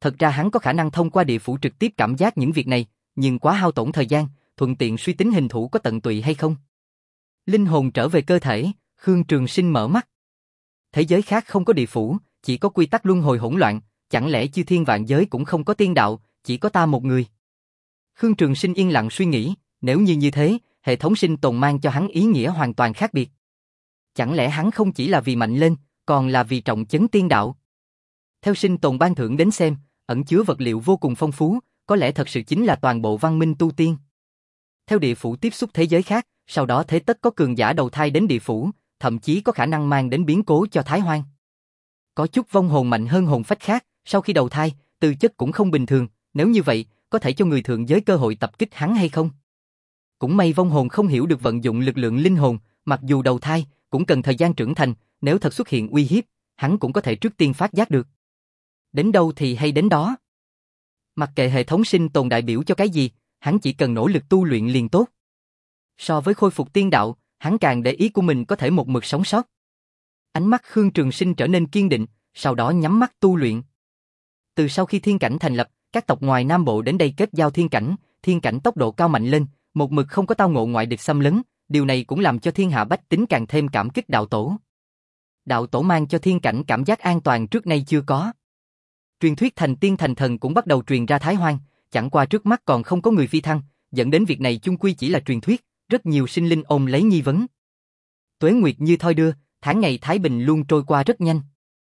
Thật ra hắn có khả năng thông qua địa phủ trực tiếp cảm giác những việc này, nhưng quá hao tổn thời gian, thuận tiện suy tính hình thủ có tận tụy hay không. Linh hồn trở về cơ thể, Khương Trường Sinh mở mắt. Thế giới khác không có địa phủ, chỉ có quy tắc luân hồi hỗn loạn, chẳng lẽ chư thiên vạn giới cũng không có tiên đạo, chỉ có ta một người. Khương Trường Sinh yên lặng suy nghĩ, nếu như như thế, hệ thống sinh tồn mang cho hắn ý nghĩa hoàn toàn khác biệt. Chẳng lẽ hắn không chỉ là vì mạnh lên, còn là vì trọng chấn tiên đạo? Theo sinh tồn ban thưởng đến xem, ẩn chứa vật liệu vô cùng phong phú, có lẽ thật sự chính là toàn bộ văn minh tu tiên. Theo địa phủ tiếp xúc thế giới khác, sau đó thế tất có cường giả đầu thai đến địa phủ, thậm chí có khả năng mang đến biến cố cho Thái Hoang. Có chút vong hồn mạnh hơn hồn phách khác, sau khi đầu thai, tư chất cũng không bình thường, nếu như vậy, có thể cho người thượng giới cơ hội tập kích hắn hay không? Cũng may vong hồn không hiểu được vận dụng lực lượng linh hồn, mặc dù đầu thai, cũng cần thời gian trưởng thành, nếu thật xuất hiện uy hiếp, hắn cũng có thể trước tiên phát giác được. Đến đâu thì hay đến đó. Mặc kệ hệ thống sinh tồn đại biểu cho cái gì, hắn chỉ cần nỗ lực tu luyện liền tốt. So với khôi phục tiên đạo, hắn càng để ý của mình có thể một mực sống sót. Ánh mắt Khương Trường Sinh trở nên kiên định, sau đó nhắm mắt tu luyện. Từ sau khi thiên cảnh thành lập, các tộc ngoài Nam Bộ đến đây kết giao thiên cảnh, thiên cảnh tốc độ cao mạnh lên, một mực không có tao ngộ ngoại địch xâm lấn, điều này cũng làm cho thiên hạ bách tính càng thêm cảm kích đạo tổ. Đạo tổ mang cho thiên cảnh cảm giác an toàn trước nay chưa có. Truyền thuyết thành tiên thành thần cũng bắt đầu truyền ra Thái Hoang, chẳng qua trước mắt còn không có người phi thăng, dẫn đến việc này chung quy chỉ là truyền thuyết, rất nhiều sinh linh ôm lấy nghi vấn. Tuế nguyệt như thoi đưa, tháng ngày thái bình luôn trôi qua rất nhanh.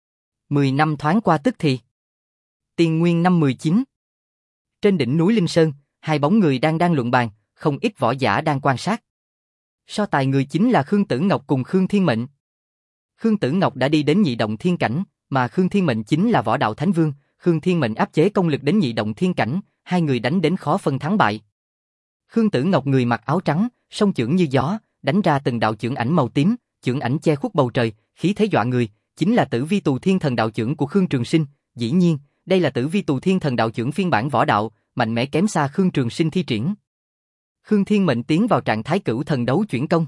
Mười năm thoáng qua tức thì. Tiên nguyên năm mười chín. Trên đỉnh núi Linh Sơn, hai bóng người đang đang luận bàn, không ít võ giả đang quan sát. So tài người chính là Khương Tử Ngọc cùng Khương Thiên Mệnh. Khương Tử Ngọc đã đi đến nhị động thiên cảnh, mà Khương Thiên Mệnh chính là võ đạo thánh vương, Khương Thiên Mệnh áp chế công lực đến nhị động thiên cảnh, hai người đánh đến khó phân thắng bại. Khương Tử Ngọc người mặc áo trắng, song chưởng như gió, đánh ra từng đạo chưởng ảnh màu tím, chưởng ảnh che khuất bầu trời, khí thế dọa người, chính là Tử Vi Tù Thiên Thần đạo chưởng của Khương Trường Sinh, dĩ nhiên, đây là Tử Vi Tù Thiên Thần đạo chưởng phiên bản võ đạo, mạnh mẽ kém xa Khương Trường Sinh thi triển. Khương Thiên Mệnh tiến vào trạng thái cửu thần đấu chuyển công.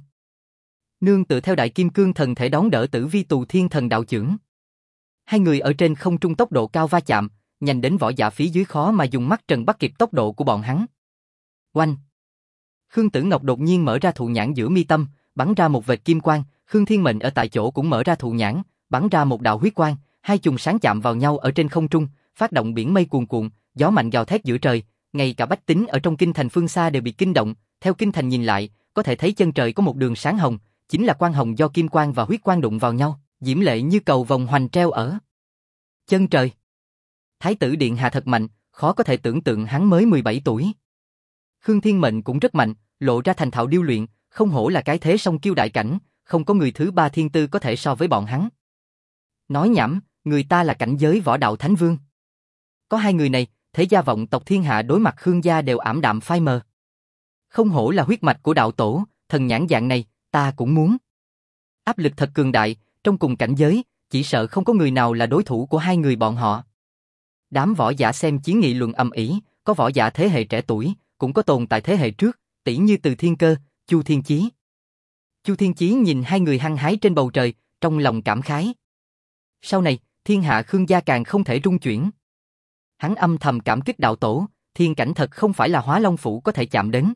Nương tựa theo đại kim cương thần thể đón đỡ Tử Vi Tù Thiên Thần đạo chưởng. Hai người ở trên không trung tốc độ cao va chạm, nhanh đến võ giả phía dưới khó mà dùng mắt trần bắt kịp tốc độ của bọn hắn. Oanh! Khương Tử Ngọc đột nhiên mở ra thụ nhãn giữa mi tâm, bắn ra một vệt kim quang, Khương Thiên Mệnh ở tại chỗ cũng mở ra thụ nhãn, bắn ra một đạo huyết quang, hai chùm sáng chạm vào nhau ở trên không trung, phát động biển mây cuồn cuộn, gió mạnh gào thét giữa trời, ngay cả bách tính ở trong kinh thành phương xa đều bị kinh động, theo kinh thành nhìn lại, có thể thấy chân trời có một đường sáng hồng, chính là quang hồng do kim quang và huyết quang đụng vào nhau, diễm lệ như cầu vồng hoành treo ở chân trời. Thái tử điện hạ thật mạnh, khó có thể tưởng tượng hắn mới mười bảy tuổi. Khương Thiên Mệnh cũng rất mạnh, lộ ra thành thạo điêu luyện, không hổ là cái thế song kiêu đại cảnh, không có người thứ ba thiên tư có thể so với bọn hắn. Nói nhảm, người ta là cảnh giới võ đạo thánh vương. Có hai người này, thế gia vọng tộc thiên hạ đối mặt Khương gia đều ảm đạm phai mờ. Không hổ là huyết mạch của đạo tổ, thần nhãn dạng này, ta cũng muốn. Áp lực thật cường đại, trong cùng cảnh giới, chỉ sợ không có người nào là đối thủ của hai người bọn họ. Đám võ giả xem chiến nghị luận ầm ĩ, có võ giả thế hệ trẻ tuổi, cũng có tồn tại thế hệ trước, tỷ như Từ Thiên Cơ, Chu Thiên Chí. Chu Thiên Chí nhìn hai người hăng hái trên bầu trời, trong lòng cảm khái. Sau này, thiên hạ Khương gia càng không thể rung chuyển. Hắn âm thầm cảm kích đạo tổ, thiên cảnh thật không phải là Hóa Long Phủ có thể chạm đến.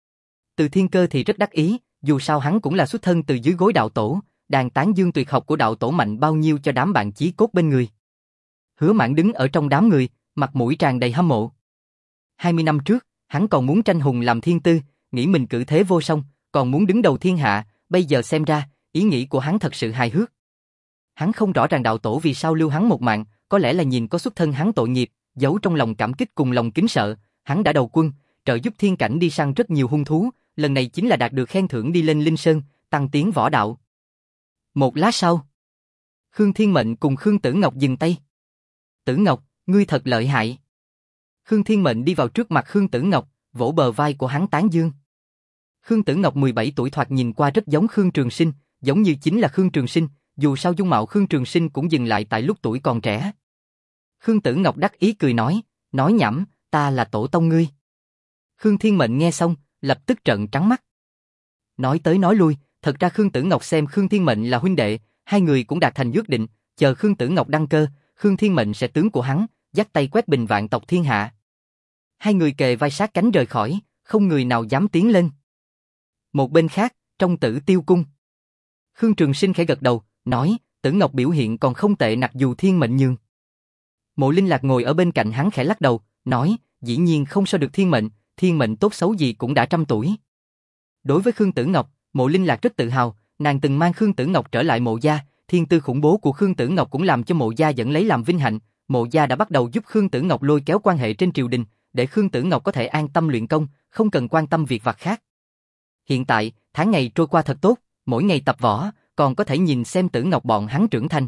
Từ Thiên Cơ thì rất đắc ý, dù sao hắn cũng là xuất thân từ dưới gối đạo tổ, đàn tán dương tuyệt học của đạo tổ mạnh bao nhiêu cho đám bạn chí cốt bên người. Hứa Mãn đứng ở trong đám người, mặt mũi tràn đầy hâm mộ. hai mươi năm trước, hắn còn muốn tranh hùng làm thiên tư, nghĩ mình cử thế vô song, còn muốn đứng đầu thiên hạ, bây giờ xem ra, ý nghĩ của hắn thật sự hài hước. Hắn không rõ ràng đạo tổ vì sao lưu hắn một mạng, có lẽ là nhìn có xuất thân hắn tội nghiệp, giấu trong lòng cảm kích cùng lòng kính sợ, hắn đã đầu quân, trợ giúp thiên cảnh đi săn rất nhiều hung thú, lần này chính là đạt được khen thưởng đi lên Linh Sơn, tăng tiến võ đạo. Một lát sau, Khương Thiên Mệnh cùng Khương Tử Ngọc dừng tay. Tử Ngọc, ngươi thật lợi hại. Khương Thiên Mệnh đi vào trước mặt Khương Tử Ngọc, vỗ bờ vai của hắn tán dương. Khương Tử Ngọc mười bảy tuổi thoạt nhìn qua rất giống Khương Trường Sinh, giống như chính là Khương Trường Sinh, dù sao dung mạo Khương Trường Sinh cũng dừng lại tại lúc tuổi còn trẻ. Khương Tử Ngọc đắc ý cười nói, nói nhảm, ta là tổ tông ngươi. Khương Thiên Mệnh nghe xong, lập tức trợn trắng mắt. Nói tới nói lui, thật ra Khương Tử Ngọc xem Khương Thiên Mệnh là huynh đệ, hai người cũng đạt thành ước định, chờ Khương Tử Ngọc đăng cơ, Khương Thiên Mệnh sẽ tướng của hắn, dắt tay quét bình vạn tộc thiên hạ. Hai người kề vai sát cánh rời khỏi, không người nào dám tiến lên. Một bên khác, trong Tử Tiêu cung, Khương Trường Sinh khẽ gật đầu, nói, Tử Ngọc biểu hiện còn không tệ mặc dù thiên mệnh nhường. Mộ Linh Lạc ngồi ở bên cạnh hắn khẽ lắc đầu, nói, dĩ nhiên không so được thiên mệnh, thiên mệnh tốt xấu gì cũng đã trăm tuổi. Đối với Khương Tử Ngọc, Mộ Linh Lạc rất tự hào, nàng từng mang Khương Tử Ngọc trở lại Mộ gia, thiên tư khủng bố của Khương Tử Ngọc cũng làm cho Mộ gia dẫn lấy làm vinh hạnh. Mộ gia đã bắt đầu giúp Khương Tử Ngọc lôi kéo quan hệ trên triều đình, để Khương Tử Ngọc có thể an tâm luyện công, không cần quan tâm việc vặt khác. Hiện tại, tháng ngày trôi qua thật tốt, mỗi ngày tập võ, còn có thể nhìn xem Tử Ngọc bọn hắn trưởng thành.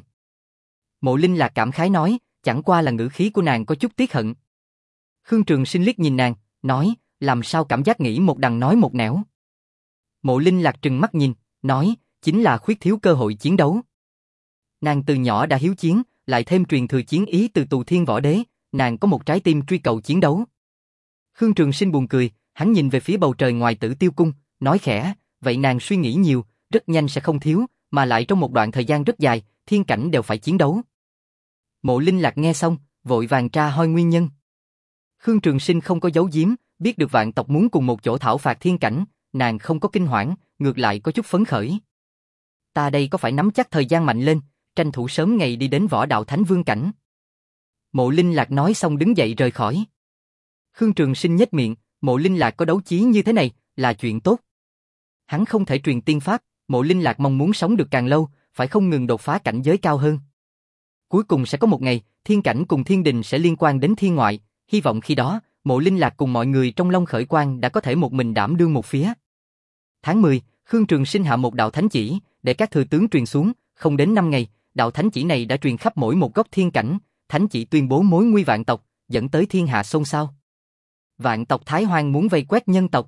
Mộ Linh Lạc cảm khái nói, chẳng qua là ngữ khí của nàng có chút tiếc hận. Khương Trường Sinh liếc nhìn nàng, nói, làm sao cảm giác nghĩ một đằng nói một nẻo. Mộ Linh Lạc trừng mắt nhìn, nói, chính là khuyết thiếu cơ hội chiến đấu. Nàng từ nhỏ đã hiếu chiến, lại thêm truyền thừa chiến ý từ Tù Thiên Võ Đế, nàng có một trái tim truy cầu chiến đấu. Khương Trường Sinh buồn cười, hắn nhìn về phía bầu trời ngoài Tử Tiêu cung, nói khẽ, vậy nàng suy nghĩ nhiều, rất nhanh sẽ không thiếu, mà lại trong một đoạn thời gian rất dài, thiên cảnh đều phải chiến đấu. Mộ Linh Lạc nghe xong, vội vàng tra hỏi nguyên nhân. Khương Trường Sinh không có giấu giếm, biết được vạn tộc muốn cùng một chỗ thảo phạt thiên cảnh, nàng không có kinh hoảng, ngược lại có chút phấn khởi. Ta đây có phải nắm chắc thời gian mạnh lên, tranh thủ sớm ngày đi đến võ đạo thánh vương cảnh. Mộ Linh Lạc nói xong đứng dậy rời khỏi. Khương Trường Sinh nhếch miệng, Mộ Linh Lạc có đấu chí như thế này, là chuyện tốt. Hắn không thể truyền tiên pháp, Mộ Linh Lạc mong muốn sống được càng lâu, phải không ngừng đột phá cảnh giới cao hơn. Cuối cùng sẽ có một ngày, thiên cảnh cùng thiên đình sẽ liên quan đến thiên ngoại, hy vọng khi đó, Mộ Linh Lạc cùng mọi người trong Long Khởi Quan đã có thể một mình đảm đương một phía. Tháng mười, Khương Trường Sinh hạ một đạo thánh chỉ, để các thừa tướng truyền xuống, không đến năm ngày, đạo thánh chỉ này đã truyền khắp mỗi một góc thiên cảnh, thánh chỉ tuyên bố mối nguy vạn tộc, dẫn tới thiên hạ xôn xao. Vạn tộc Thái Hoang muốn vây quét nhân tộc.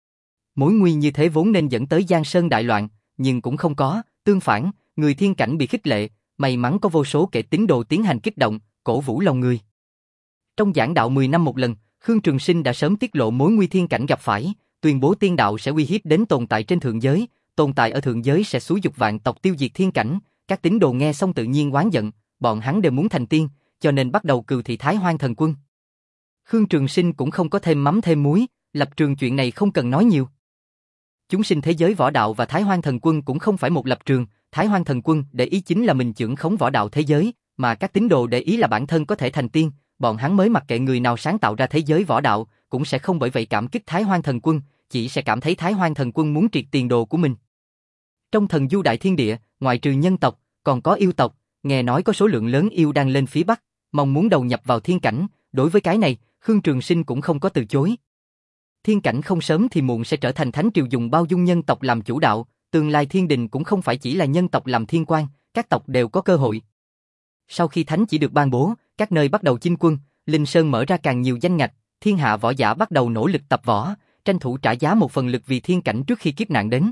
Mối nguy như thế vốn nên dẫn tới Giang Sơn đại loạn, nhưng cũng không có, tương phản, người thiên cảnh bị khích lệ, may mắn có vô số kẻ tín đồ tiến hành kích động, cổ vũ lòng người. Trong giảng đạo mười năm một lần, Khương Trường Sinh đã sớm tiết lộ mối nguy thiên cảnh gặp phải, tuyên bố tiên đạo sẽ uy hiếp đến tồn tại trên thượng giới, tồn tại ở thượng giới sẽ xúi dục vạn tộc tiêu diệt thiên cảnh. Các tín đồ nghe xong tự nhiên oán giận, bọn hắn đều muốn thành tiên, cho nên bắt đầu cừu thị Thái Hoang thần quân. Khương Trường Sinh cũng không có thêm mắm thêm muối, lập trường chuyện này không cần nói nhiều. Chúng sinh thế giới võ đạo và Thái Hoang thần quân cũng không phải một lập trường, Thái Hoang thần quân để ý chính là mình chưởng khống võ đạo thế giới, mà các tín đồ để ý là bản thân có thể thành tiên, bọn hắn mới mặc kệ người nào sáng tạo ra thế giới võ đạo, cũng sẽ không bởi vậy cảm kích Thái Hoang thần quân, chỉ sẽ cảm thấy Thái Hoang thần quân muốn triệt tiền đồ của mình. Trong thần du đại thiên địa, ngoại trừ nhân tộc, còn có yêu tộc, nghe nói có số lượng lớn yêu đang lên phía bắc, mong muốn đầu nhập vào thiên cảnh, đối với cái này, Khương Trường Sinh cũng không có từ chối. Thiên cảnh không sớm thì muộn sẽ trở thành thánh triều dùng bao dung nhân tộc làm chủ đạo, tương lai thiên đình cũng không phải chỉ là nhân tộc làm thiên quan, các tộc đều có cơ hội. Sau khi thánh chỉ được ban bố, các nơi bắt đầu chinh quân, Linh Sơn mở ra càng nhiều danh ngạch, thiên hạ võ giả bắt đầu nỗ lực tập võ, tranh thủ trả giá một phần lực vì thiên cảnh trước khi kiếp nạn đến.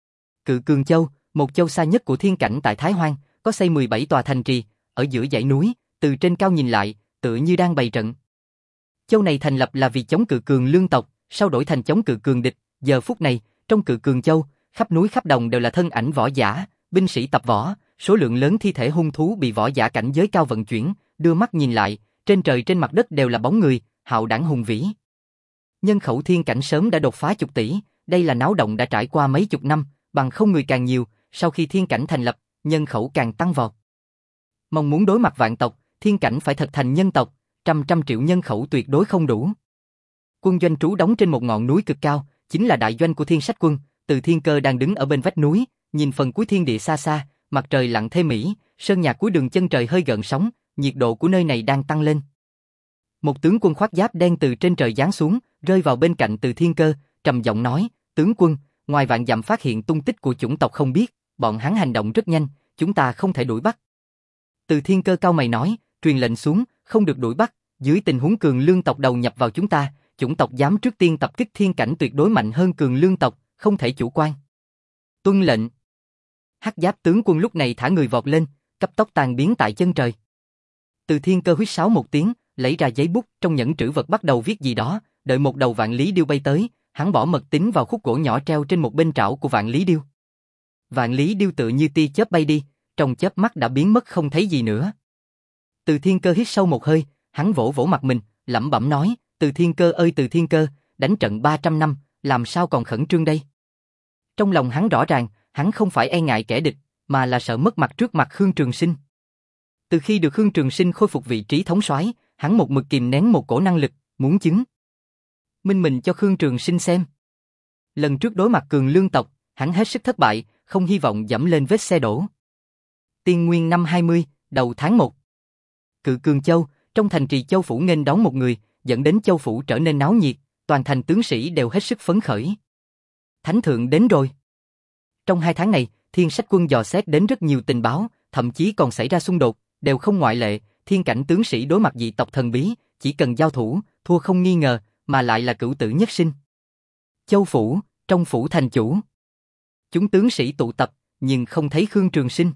Cự Cường Châu, một châu xa nhất của thiên cảnh tại Thái Hoang, có xây mười bảy tòa thành trì, ở giữa dãy núi, từ trên cao nhìn lại, tựa như đang bày trận. Châu này thành lập là vì chống Cự Cường lương tộc, sau đổi thành chống Cự Cường địch, giờ phút này, trong Cự Cường Châu, khắp núi khắp đồng đều là thân ảnh võ giả, binh sĩ tập võ, số lượng lớn thi thể hung thú bị võ giả cảnh giới cao vận chuyển, đưa mắt nhìn lại, trên trời trên mặt đất đều là bóng người, hạo đảng hùng vĩ. Nhân khẩu thiên cảnh sớm đã đột phá chục tỷ, đây là náo động đã trải qua mấy chục năm, bằng không người càng nhiều, sau khi thiên cảnh thành lập, nhân khẩu càng tăng vọt. Mong muốn đối mặt vạn tộc, thiên cảnh phải thật thành nhân tộc, trăm trăm triệu nhân khẩu tuyệt đối không đủ. Quân doanh trú đóng trên một ngọn núi cực cao, chính là đại doanh của Thiên Sách quân, Từ Thiên Cơ đang đứng ở bên vách núi, nhìn phần cuối thiên địa xa xa, mặt trời lặn thê mỹ, sơn nhạc cuối đường chân trời hơi gợn sóng, nhiệt độ của nơi này đang tăng lên. Một tướng quân khoác giáp đen từ trên trời giáng xuống, rơi vào bên cạnh Từ Thiên Cơ, trầm giọng nói, tướng quân, ngoài vạn dặm phát hiện tung tích của chủng tộc không biết, bọn hắn hành động rất nhanh, chúng ta không thể đuổi bắt. Từ Thiên Cơ cau mày nói, truyền lệnh xuống, không được đuổi bắt, dưới tình huống cường lương tộc đầu nhập vào chúng ta, chủng tộc dám trước tiên tập kích thiên cảnh tuyệt đối mạnh hơn cường lương tộc, không thể chủ quan. Tuân lệnh. Hắc giáp tướng quân lúc này thả người vọt lên, cấp tốc tan biến tại chân trời. Từ Thiên Cơ huýt sáo một tiếng, lấy ra giấy bút, trong nhẫn trữ vật bắt đầu viết gì đó, đợi một đầu vạn lý điêu bay tới, hắn bỏ mật tín vào khúc gỗ nhỏ treo trên một bên trảo của vạn lý điêu. Vạn lý điêu tựa như tia chớp bay đi, trong chớp mắt đã biến mất không thấy gì nữa. Từ Thiên Cơ hít sâu một hơi, hắn vỗ vỗ mặt mình, lẩm bẩm nói, Từ Thiên Cơ ơi Từ Thiên Cơ, đánh trận ba trăm năm, làm sao còn khẩn trương đây? Trong lòng hắn rõ ràng, hắn không phải e ngại kẻ địch, mà là sợ mất mặt trước mặt Khương Trường Sinh. Từ khi được Khương Trường Sinh khôi phục vị trí thống soái, hắn một mực kìm nén một cổ năng lực, muốn chứng minh mình cho Khương Trường Sinh xem. Lần trước đối mặt Cường Lương tộc, hắn hết sức thất bại, không hy vọng dẫm lên vết xe đổ. Tiên Nguyên năm hai mươi, đầu tháng một. Cự Cường Châu, trong thành trì Châu phủ nghênh đón một người, dẫn đến Châu phủ trở nên náo nhiệt, toàn thành tướng sĩ đều hết sức phấn khởi. Thánh thượng đến rồi. Trong hai tháng này, Thiên Sách Quân dò xét đến rất nhiều tình báo, thậm chí còn xảy ra xung đột, đều không ngoại lệ. Thiên cảnh tướng sĩ đối mặt dị tộc thần bí, chỉ cần giao thủ, thua không nghi ngờ, mà lại là cửu tử nhất sinh. Châu phủ, trong phủ thành chủ. Chúng tướng sĩ tụ tập, nhưng không thấy Khương Trường Sinh.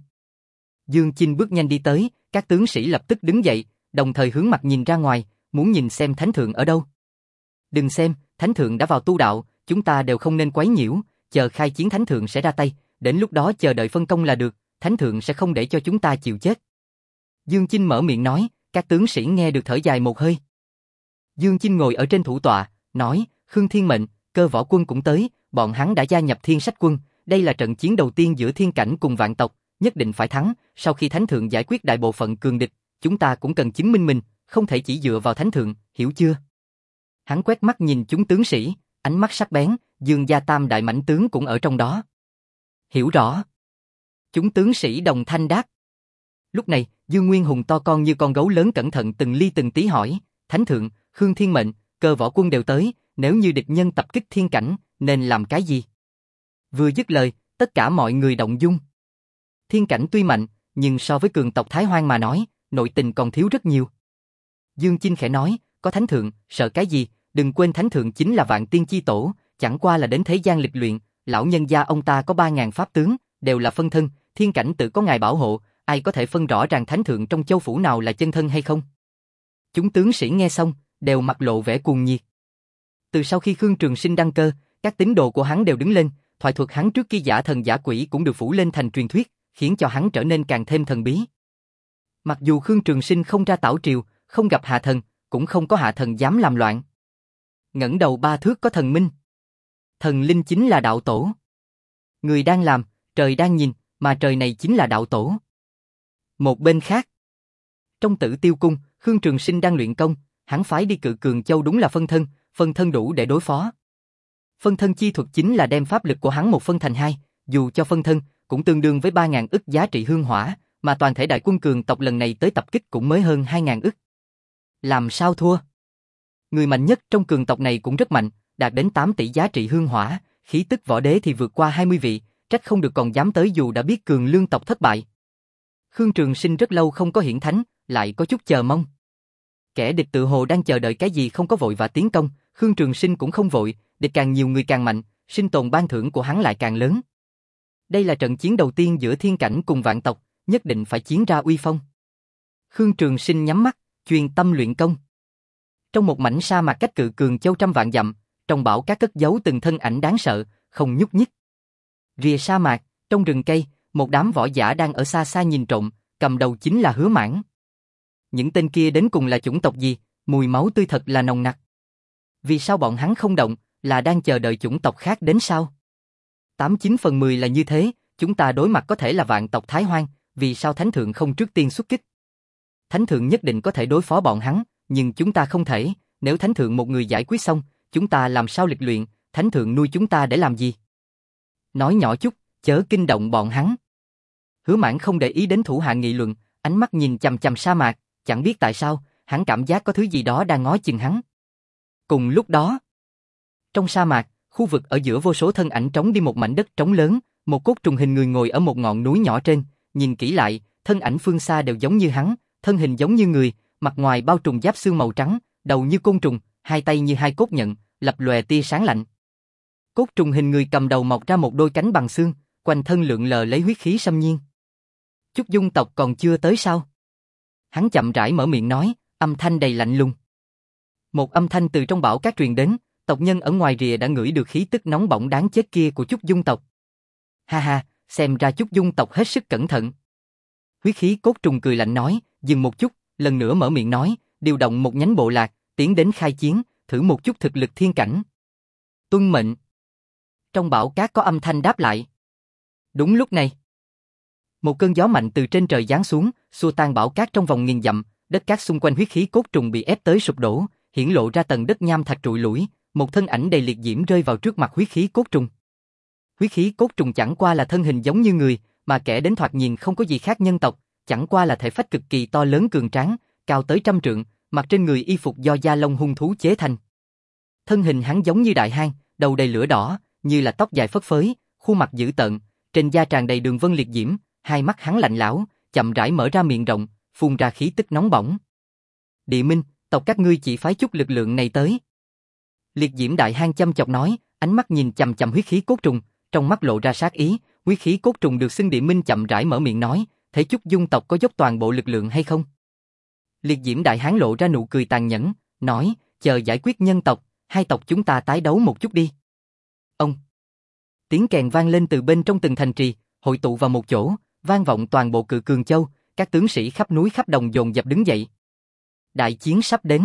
Dương Chinh bước nhanh đi tới, các tướng sĩ lập tức đứng dậy, đồng thời hướng mặt nhìn ra ngoài, muốn nhìn xem thánh thượng ở đâu. Đừng xem, thánh thượng đã vào tu đạo, chúng ta đều không nên quấy nhiễu, chờ khai chiến thánh thượng sẽ ra tay, đến lúc đó chờ đợi phân công là được, thánh thượng sẽ không để cho chúng ta chịu chết. Dương Chinh mở miệng nói, các tướng sĩ nghe được thở dài một hơi. Dương Chinh ngồi ở trên thủ tọa, nói, Khương Thiên Mệnh, Cơ Võ Quân cũng tới, bọn hắn đã gia nhập Thiên Sách Quân, đây là trận chiến đầu tiên giữa thiên cảnh cùng vạn tộc, nhất định phải thắng, sau khi thánh thượng giải quyết đại bộ phận cường địch, chúng ta cũng cần chứng minh mình, không thể chỉ dựa vào thánh thượng, hiểu chưa? Hắn quét mắt nhìn chúng tướng sĩ, ánh mắt sắc bén, Dương gia tam đại mãnh tướng cũng ở trong đó. Hiểu rõ. Chúng tướng sĩ đồng thanh đáp. Lúc này, Dương Nguyên Hùng to con như con gấu lớn cẩn thận từng ly từng tí hỏi, thánh thượng, Khương Thiên Mệnh, Cơ Võ Quân đều tới, nếu như địch nhân tập kích thiên cảnh, nên làm cái gì? Vừa dứt lời, tất cả mọi người động dung. Thiên cảnh tuy mạnh, nhưng so với cường tộc Thái Hoang mà nói, nội tình còn thiếu rất nhiều. Dương Chinh khẽ nói, có thánh thượng, sợ cái gì, đừng quên thánh thượng chính là vạn tiên chi tổ, chẳng qua là đến thế gian lịch luyện, lão nhân gia ông ta có ba ngàn pháp tướng, đều là phân thân, thiên cảnh tự có ngài bảo hộ, ai có thể phân rõ ràng thánh thượng trong châu phủ nào là chân thân hay không? Chúng tướng sĩ nghe xong, đều mặt lộ vẻ cuồng nhiệt. Từ sau khi Khương Trường Sinh đăng cơ, các tín đồ của hắn đều đứng lên, thoại thuật hắn trước kia giả thần giả quỷ cũng được phủ lên thành truyền thuyết, khiến cho hắn trở nên càng thêm thần bí. Mặc dù Khương Trường Sinh không ra tảo triều, không gặp hạ thần, cũng không có hạ thần dám làm loạn. Ngẩng đầu ba thước có thần minh. Thần linh chính là đạo tổ. Người đang làm, trời đang nhìn, mà trời này chính là đạo tổ. Một bên khác, trong Tử Tiêu Cung, Khương Trường Sinh đang luyện công, hắn phái đi Cự Cường Châu đúng là phân thân, phân thân đủ để đối phó. Phân thân chi thuật chính là đem pháp lực của hắn một phân thành hai, dù cho phân thân, cũng tương đương với ba ngàn ức giá trị hương hỏa, mà toàn thể đại quân cường tộc lần này tới tập kích cũng mới hơn hai ngàn ức. Làm sao thua? Người mạnh nhất trong cường tộc này cũng rất mạnh, đạt đến tám tỷ giá trị hương hỏa, khí tức võ đế thì vượt qua hai mươi vị, trách không được còn dám tới dù đã biết Cường Lương tộc thất bại. Khương Trường Sinh rất lâu không có hiển thánh, lại có chút chờ mong. Kẻ địch tự hồ đang chờ đợi cái gì không có vội và tiến công, Khương Trường Sinh cũng không vội, địch càng nhiều người càng mạnh, sinh tồn ban thưởng của hắn lại càng lớn. Đây là trận chiến đầu tiên giữa thiên cảnh cùng vạn tộc, nhất định phải chiến ra uy phong. Khương Trường Sinh nhắm mắt, chuyên tâm luyện công. Trong một mảnh sa mạc cách Cự Cường Châu trăm vạn dặm, trong bão cát cất giấu từng thân ảnh đáng sợ, không nhúc nhích. Rìa sa mạc, trong rừng cây, một đám võ giả đang ở xa xa nhìn trộm, cầm đầu chính là Hứa Mãn. Những tên kia đến cùng là chủng tộc gì, mùi máu tươi thật là nồng nặc. Vì sao bọn hắn không động, là đang chờ đợi chủng tộc khác đến sao? Tám chín phần mười là như thế, chúng ta đối mặt có thể là vạn tộc Thái Hoang, vì sao Thánh Thượng không trước tiên xuất kích? Thánh Thượng nhất định có thể đối phó bọn hắn, nhưng chúng ta không thể, nếu Thánh Thượng một người giải quyết xong, chúng ta làm sao lịch luyện, Thánh Thượng nuôi chúng ta để làm gì? Nói nhỏ chút, chớ kinh động bọn hắn. Hứa Mãn không để ý đến thủ hạ nghị luận, ánh mắt nhìn chằm chằm sa mạc, chẳng biết tại sao, hắn cảm giác có thứ gì đó đang ngó chừng hắn. Cùng lúc đó, trong sa mạc, khu vực ở giữa vô số thân ảnh trống đi một mảnh đất trống lớn, một cốt trùng hình người ngồi ở một ngọn núi nhỏ trên, nhìn kỹ lại, thân ảnh phương xa đều giống như hắn, thân hình giống như người, mặt ngoài bao trùm giáp xương màu trắng, đầu như côn trùng, hai tay như hai cốt nhận, lập lòe tia sáng lạnh. Cốt trùng hình người cầm đầu mọc ra một đôi cánh bằng xương, quanh thân lượn lờ lấy huyết khí xâm nhiên. Chúc Dung tộc còn chưa tới sao? Hắn chậm rãi mở miệng nói, âm thanh đầy lạnh lùng. Một âm thanh từ trong bão cát truyền đến, tộc nhân ở ngoài rìa đã ngửi được khí tức nóng bỏng đáng chết kia của Chúc Dung tộc. Ha ha, xem ra Chúc Dung tộc hết sức cẩn thận. Huyết khí cốt trùng cười lạnh nói, dừng một chút, lần nữa mở miệng nói, điều động một nhánh bộ lạc, tiến đến khai chiến, thử một chút thực lực thiên cảnh. Tuân mệnh. Trong bão cát có âm thanh đáp lại. Đúng lúc này, một cơn gió mạnh từ trên trời giáng xuống, xua tan bão cát trong vòng nghìn dặm, đất cát xung quanh huyết khí cốt trùng bị ép tới sụp đổ, hiển lộ ra tầng đất nham thạch trụi lủi, một thân ảnh đầy liệt diễm rơi vào trước mặt huyết khí cốt trùng. Huyết khí cốt trùng chẳng qua là thân hình giống như người, mà kẻ đến thoạt nhìn không có gì khác nhân tộc, chẳng qua là thể phách cực kỳ to lớn cường tráng, cao tới trăm trượng, mặc trên người y phục do da lông hung thú chế thành. Thân hình hắn giống như đại hang, đầu đầy lửa đỏ, như là tóc dài phất phới, khuôn mặt dữ tợn, trên da tràn đầy đường vân liệt diễm, hai mắt hắn lạnh lẽo, chậm rãi mở ra miệng rộng, phun ra khí tức nóng bỏng. Địa Minh, tộc các ngươi chỉ phái chút lực lượng này tới. Liệt diễm đại hang chăm chọc nói, ánh mắt nhìn chằm chằm huyết khí cốt trùng, trong mắt lộ ra sát ý. Huyết khí cốt trùng được xưng Địa Minh chậm rãi mở miệng nói, thấy chút dung tộc có dốc toàn bộ lực lượng hay không? Liệt diễm đại hán lộ ra nụ cười tàn nhẫn, nói, chờ giải quyết nhân tộc, hai tộc chúng ta tái đấu một chút đi. Ông. Tiếng kèn vang lên từ bên trong từng thành trì, hội tụ vào một chỗ, vang vọng toàn bộ Cự Cường Châu, các tướng sĩ khắp núi khắp đồng dồn dập đứng dậy. Đại chiến sắp đến.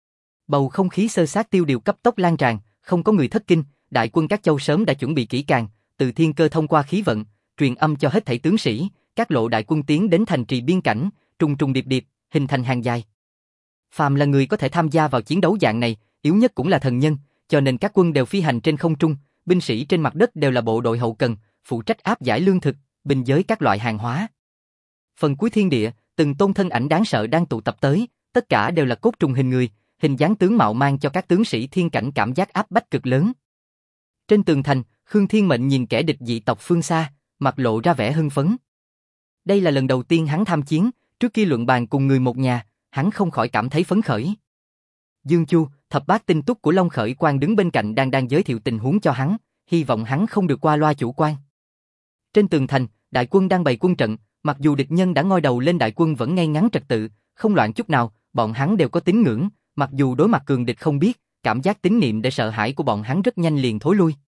Bầu không khí xơ xát tiêu điều cấp tốc lan tràn, không có người thất kinh, đại quân các châu sớm đã chuẩn bị kỹ càng, từ thiên cơ thông qua khí vận, truyền âm cho hết thảy tướng sĩ, các lộ đại quân tiến đến thành trì biên cảnh, trùng trùng điệp điệp, hình thành hàng dài. Phàm là người có thể tham gia vào chiến đấu dạng này, yếu nhất cũng là thần nhân, cho nên các quân đều phi hành trên không trung, binh sĩ trên mặt đất đều là bộ đội hậu cần, phụ trách áp giải lương thực, binh giới các loại hàng hóa. Phần cuối thiên địa, từng tôn thân ảnh đáng sợ đang tụ tập tới, tất cả đều là cốt trùng hình người, hình dáng tướng mạo mang cho các tướng sĩ thiên cảnh cảm giác áp bách cực lớn. Trên tường thành, Khương Thiên Mệnh nhìn kẻ địch dị tộc phương xa, mặt lộ ra vẻ hưng phấn. Đây là lần đầu tiên hắn tham chiến, trước khi luận bàn cùng người một nhà, hắn không khỏi cảm thấy phấn khởi. Dương Chu, thập bát tinh túc của Long Khởi Quang đứng bên cạnh đang đang giới thiệu tình huống cho hắn, hy vọng hắn không được qua loa chủ quan. Trên tường thành, đại quân đang bày quân trận, mặc dù địch nhân đã ngoi đầu lên đại quân vẫn ngay ngắn trật tự, không loạn chút nào, bọn hắn đều có tín ngưỡng, mặc dù đối mặt cường địch không biết, cảm giác tín niệm để sợ hãi của bọn hắn rất nhanh liền thối lui.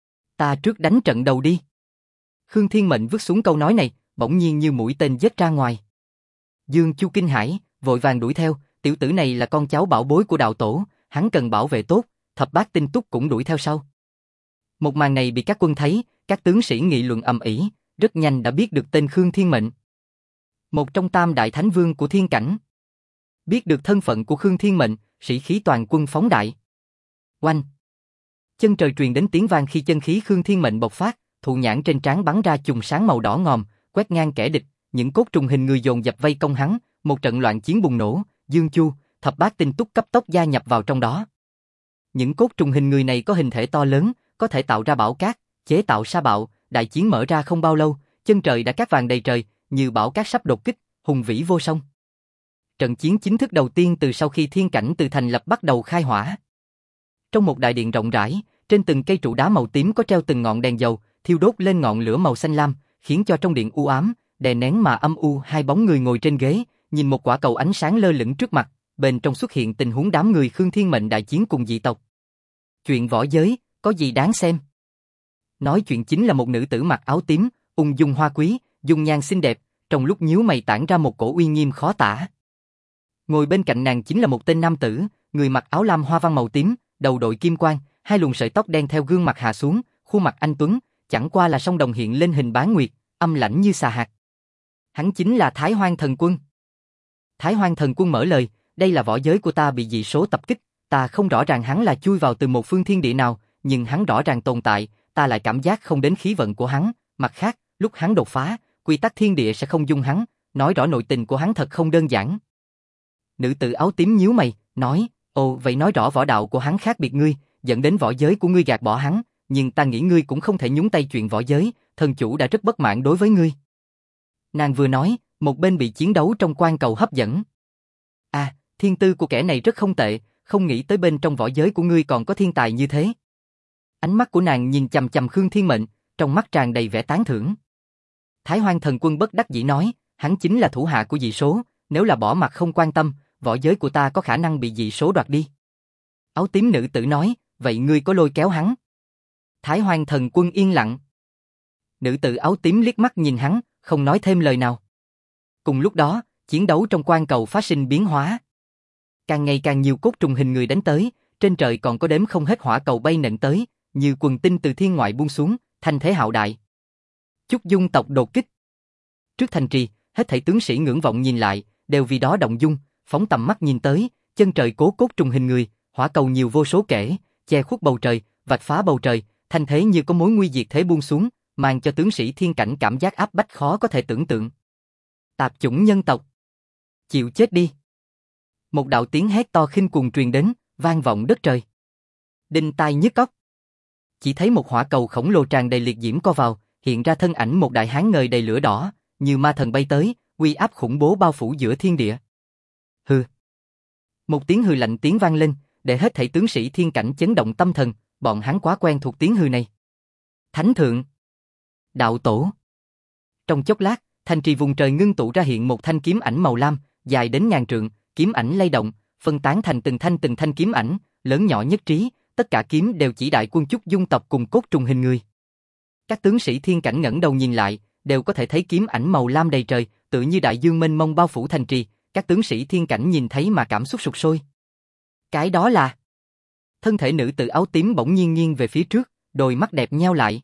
Ta trước đánh trận đầu đi. Khương Thiên Mệnh vứt xuống câu nói này, bỗng nhiên như mũi tên giết ra ngoài. Dương Chu kinh hãi, vội vàng đuổi theo, tiểu tử này là con cháu bảo bối của đạo tổ, hắn cần bảo vệ tốt, thập bát tinh túc cũng đuổi theo sau. Một màn này bị các quân thấy, các tướng sĩ nghị luận ầm ĩ, rất nhanh đã biết được tên Khương Thiên Mệnh. Một trong tam đại thánh vương của thiên cảnh. Biết được thân phận của Khương Thiên Mệnh, sĩ khí toàn quân phóng đại. Oanh! Chân trời truyền đến tiếng vang khi chân khí Khương Thiên Mệnh bộc phát, thụ nhãn trên trán bắn ra chùm sáng màu đỏ ngòm, quét ngang kẻ địch, những cốt trùng hình người dồn dập vây công hắn, một trận loạn chiến bùng nổ, Dương Chu, thập bát tinh túc cấp tốc gia nhập vào trong đó. Những cốt trùng hình người này có hình thể to lớn, có thể tạo ra bão cát, chế tạo sa bạo, đại chiến mở ra không bao lâu, chân trời đã cát vàng đầy trời, như bão cát sắp đột kích, hùng vĩ vô song. Trận chiến chính thức đầu tiên từ sau khi thiên cảnh từ thành lập bắt đầu khai hỏa. Trong một đại điện rộng rãi, trên từng cây trụ đá màu tím có treo từng ngọn đèn dầu, thiêu đốt lên ngọn lửa màu xanh lam, khiến cho trong điện u ám, đè nén mà âm u. Hai bóng người ngồi trên ghế, nhìn một quả cầu ánh sáng lơ lửng trước mặt, bên trong xuất hiện tình huống đám người Khương Thiên Mệnh đại chiến cùng dị tộc. Chuyện võ giới, có gì đáng xem? Nói chuyện chính là một nữ tử mặc áo tím, ung dung hoa quý, dung nhan xinh đẹp, trong lúc nhíu mày tản ra một cổ uy nghiêm khó tả. Ngồi bên cạnh nàng chính là một tên nam tử, người mặc áo lam hoa văn màu tím, đầu đội kim quan, hai luồng sợi tóc đen theo gương mặt hạ xuống, khuôn mặt anh tuấn, chẳng qua là song đồng hiện lên hình bán nguyệt, âm lãnh như xà hạt. Hắn chính là Thái Hoang Thần Quân. Thái Hoang Thần Quân mở lời, đây là võ giới của ta bị dị số tập kích, ta không rõ ràng hắn là chui vào từ một phương thiên địa nào, nhưng hắn rõ ràng tồn tại, ta lại cảm giác không đến khí vận của hắn, mặt khác, lúc hắn đột phá, quy tắc thiên địa sẽ không dung hắn, nói rõ nội tình của hắn thật không đơn giản. Nữ tử áo tím nhíu mày, nói, ồ vậy nói rõ võ đạo của hắn khác biệt ngươi, dẫn đến võ giới của ngươi gạt bỏ hắn, nhưng ta nghĩ ngươi cũng không thể nhúng tay chuyện võ giới, thần chủ đã rất bất mãn đối với ngươi. Nàng vừa nói, một bên bị chiến đấu trong quan cầu hấp dẫn. À, thiên tư của kẻ này rất không tệ, không nghĩ tới bên trong võ giới của ngươi còn có thiên tài như thế. Ánh mắt của nàng nhìn chằm chằm Khương Thiên Mệnh, trong mắt tràn đầy vẻ tán thưởng. Thái Hoang Thần Quân bất đắc dĩ nói, hắn chính là thủ hạ của dị số, nếu là bỏ mặt không quan tâm, võ giới của ta có khả năng bị dị số đoạt đi. Áo tím nữ tử nói, vậy ngươi có lôi kéo hắn? Thái Hoang Thần Quân yên lặng. Nữ tử áo tím liếc mắt nhìn hắn, không nói thêm lời nào. Cùng lúc đó, chiến đấu trong quan cầu phát sinh biến hóa. Càng ngày càng nhiều cốt trùng hình người đánh tới, trên trời còn có đếm không hết hỏa cầu bay nện tới, như quần tinh từ thiên ngoại buông xuống, thanh thế hạo đại. Chúc dung tộc đột kích. Trước thành trì, hết thảy tướng sĩ ngưỡng vọng nhìn lại, đều vì đó động dung, phóng tầm mắt nhìn tới, chân trời cố cốt trùng hình người, hỏa cầu nhiều vô số kể, che khuất bầu trời, vạch phá bầu trời, thanh thế như có mối nguy diệt thế buông xuống, mang cho tướng sĩ thiên cảnh cảm giác áp bách khó có thể tưởng tượng. Tạp chủng nhân tộc, chịu chết đi. Một đạo tiếng hét to khinh cuồng truyền đến, vang vọng đất trời. Đinh tai nhức óc. Chỉ thấy một hỏa cầu khổng lồ tràn đầy liệt diễm co vào, hiện ra thân ảnh một đại hán ngời đầy lửa đỏ, như ma thần bay tới, uy áp khủng bố bao phủ giữa thiên địa. Hừ. Một tiếng hừ lạnh tiếng vang lên, để hết thảy tướng sĩ thiên cảnh chấn động tâm thần, bọn hắn quá quen thuộc tiếng hừ này. Thánh thượng, đạo tổ. Trong chốc lát, thành trì vùng trời ngưng tụ ra hiện một thanh kiếm ảnh màu lam, dài đến ngàn trượng, kiếm ảnh lay động, phân tán thành từng thanh từng thanh kiếm ảnh, lớn nhỏ nhất trí, tất cả kiếm đều chỉ đại quân Chúc dung tộc cùng cốt trùng hình người. Các tướng sĩ thiên cảnh ngẩng đầu nhìn lại, đều có thể thấy kiếm ảnh màu lam đầy trời, tự như đại dương mênh mông bao phủ thành trì, các tướng sĩ thiên cảnh nhìn thấy mà cảm xúc sục sôi. Cái đó là... Thân thể nữ tử áo tím bỗng nhiên nghiêng về phía trước, đôi mắt đẹp nheo lại.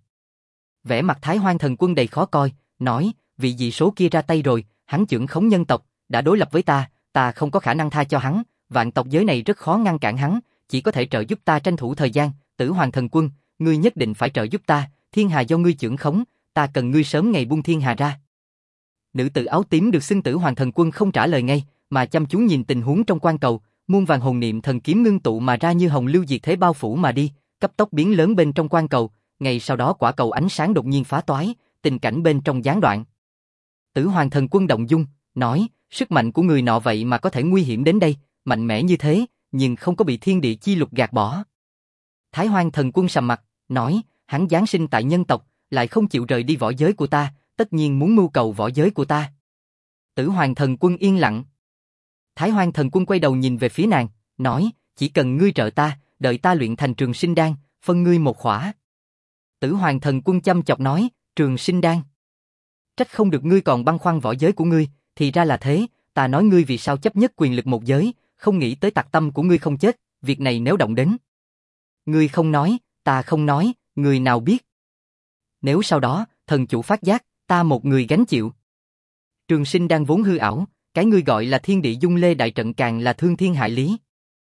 Vẻ mặt Thái Hoang Thần Quân đầy khó coi, nói, vị dị số kia ra tay rồi, hắn chưởng khống nhân tộc, đã đối lập với ta, ta không có khả năng tha cho hắn, vạn tộc giới này rất khó ngăn cản hắn, chỉ có thể trợ giúp ta tranh thủ thời gian, Tử Hoàng Thần Quân, ngươi nhất định phải trợ giúp ta, thiên hà do ngươi chưởng khống, ta cần ngươi sớm ngày buông thiên hà ra. Nữ tử áo tím được xưng Tử Hoàng Thần Quân không trả lời ngay, mà chăm chú nhìn tình huống trong quan cầu, muôn vàng hồn niệm thần kiếm ngưng tụ mà ra như hồng lưu diệt thế bao phủ mà đi, cấp tốc biến lớn bên trong quan cầu, ngay sau đó quả cầu ánh sáng đột nhiên phá toái, tình cảnh bên trong gián đoạn. Tử Hoàng Thần Quân động dung, nói, sức mạnh của người nọ vậy mà có thể nguy hiểm đến đây, mạnh mẽ như thế, nhưng không có bị thiên địa chi lục gạt bỏ. Thái Hoang Thần Quân sầm mặt, nói, hắn giáng sinh tại nhân tộc, lại không chịu rời đi võ giới của ta, tất nhiên muốn mưu cầu võ giới của ta. Tử Hoàng Thần Quân yên lặng. Thái Hoang Thần Quân quay đầu nhìn về phía nàng, nói, chỉ cần ngươi trợ ta, đợi ta luyện thành Trường Sinh Đan, phân ngươi một khỏa. Tử Hoàng Thần Quân chăm chọc nói, Trường Sinh Đan. Trách không được ngươi còn băn khoăn võ giới của ngươi, thì ra là thế, ta nói ngươi vì sao chấp nhất quyền lực một giới, không nghĩ tới tặc tâm của ngươi không chết, việc này nếu động đến. Ngươi không nói, ta không nói, người nào biết. Nếu sau đó, thần chủ phát giác, ta một người gánh chịu. Trường Sinh Đan vốn hư ảo, cái ngươi gọi là thiên địa dung lê đại trận càng là thương thiên hại lý.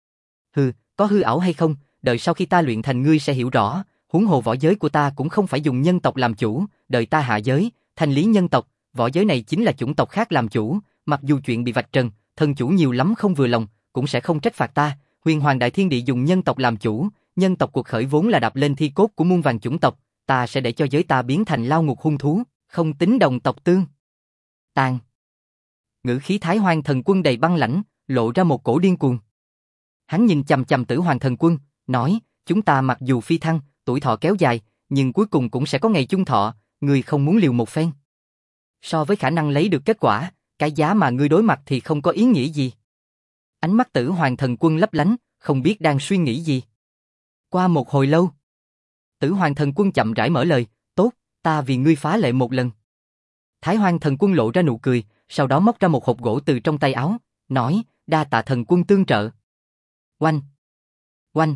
Hừ, có hư ảo hay không, đợi sau khi ta luyện thành ngươi sẽ hiểu rõ, huống hồ võ giới của ta cũng không phải dùng nhân tộc làm chủ, đợi ta hạ giới, thành lý nhân tộc, võ giới này chính là chủng tộc khác làm chủ, mặc dù chuyện bị vạch trần, thần chủ nhiều lắm không vừa lòng, cũng sẽ không trách phạt ta, huyền hoàng đại thiên địa dùng nhân tộc làm chủ, nhân tộc cuộc khởi vốn là đạp lên thi cốt của muôn vàng chủng tộc, ta sẽ để cho giới ta biến thành lao ngục hung thú, không tính đồng tộc tương. Tàn. Ngữ khí Thái Hoang Thần Quân đầy băng lãnh, lộ ra một cổ điên cuồng. Hắn nhìn chằm chằm Tử Hoàng Thần Quân, nói, chúng ta mặc dù phi thăng, tuổi thọ kéo dài, nhưng cuối cùng cũng sẽ có ngày chung thọ, ngươi không muốn liều một phen. So với khả năng lấy được kết quả, cái giá mà ngươi đối mặt thì không có ý nghĩa gì. Ánh mắt Tử Hoàng Thần Quân lấp lánh, không biết đang suy nghĩ gì. Qua một hồi lâu, Tử Hoàng Thần Quân chậm rãi mở lời, tốt, ta vì ngươi phá lệ một lần. Thái Hoang Thần Quân lộ ra nụ cười, sau đó móc ra một hộp gỗ từ trong tay áo, nói, đa tạ thần quân tương trợ. Oanh! Oanh!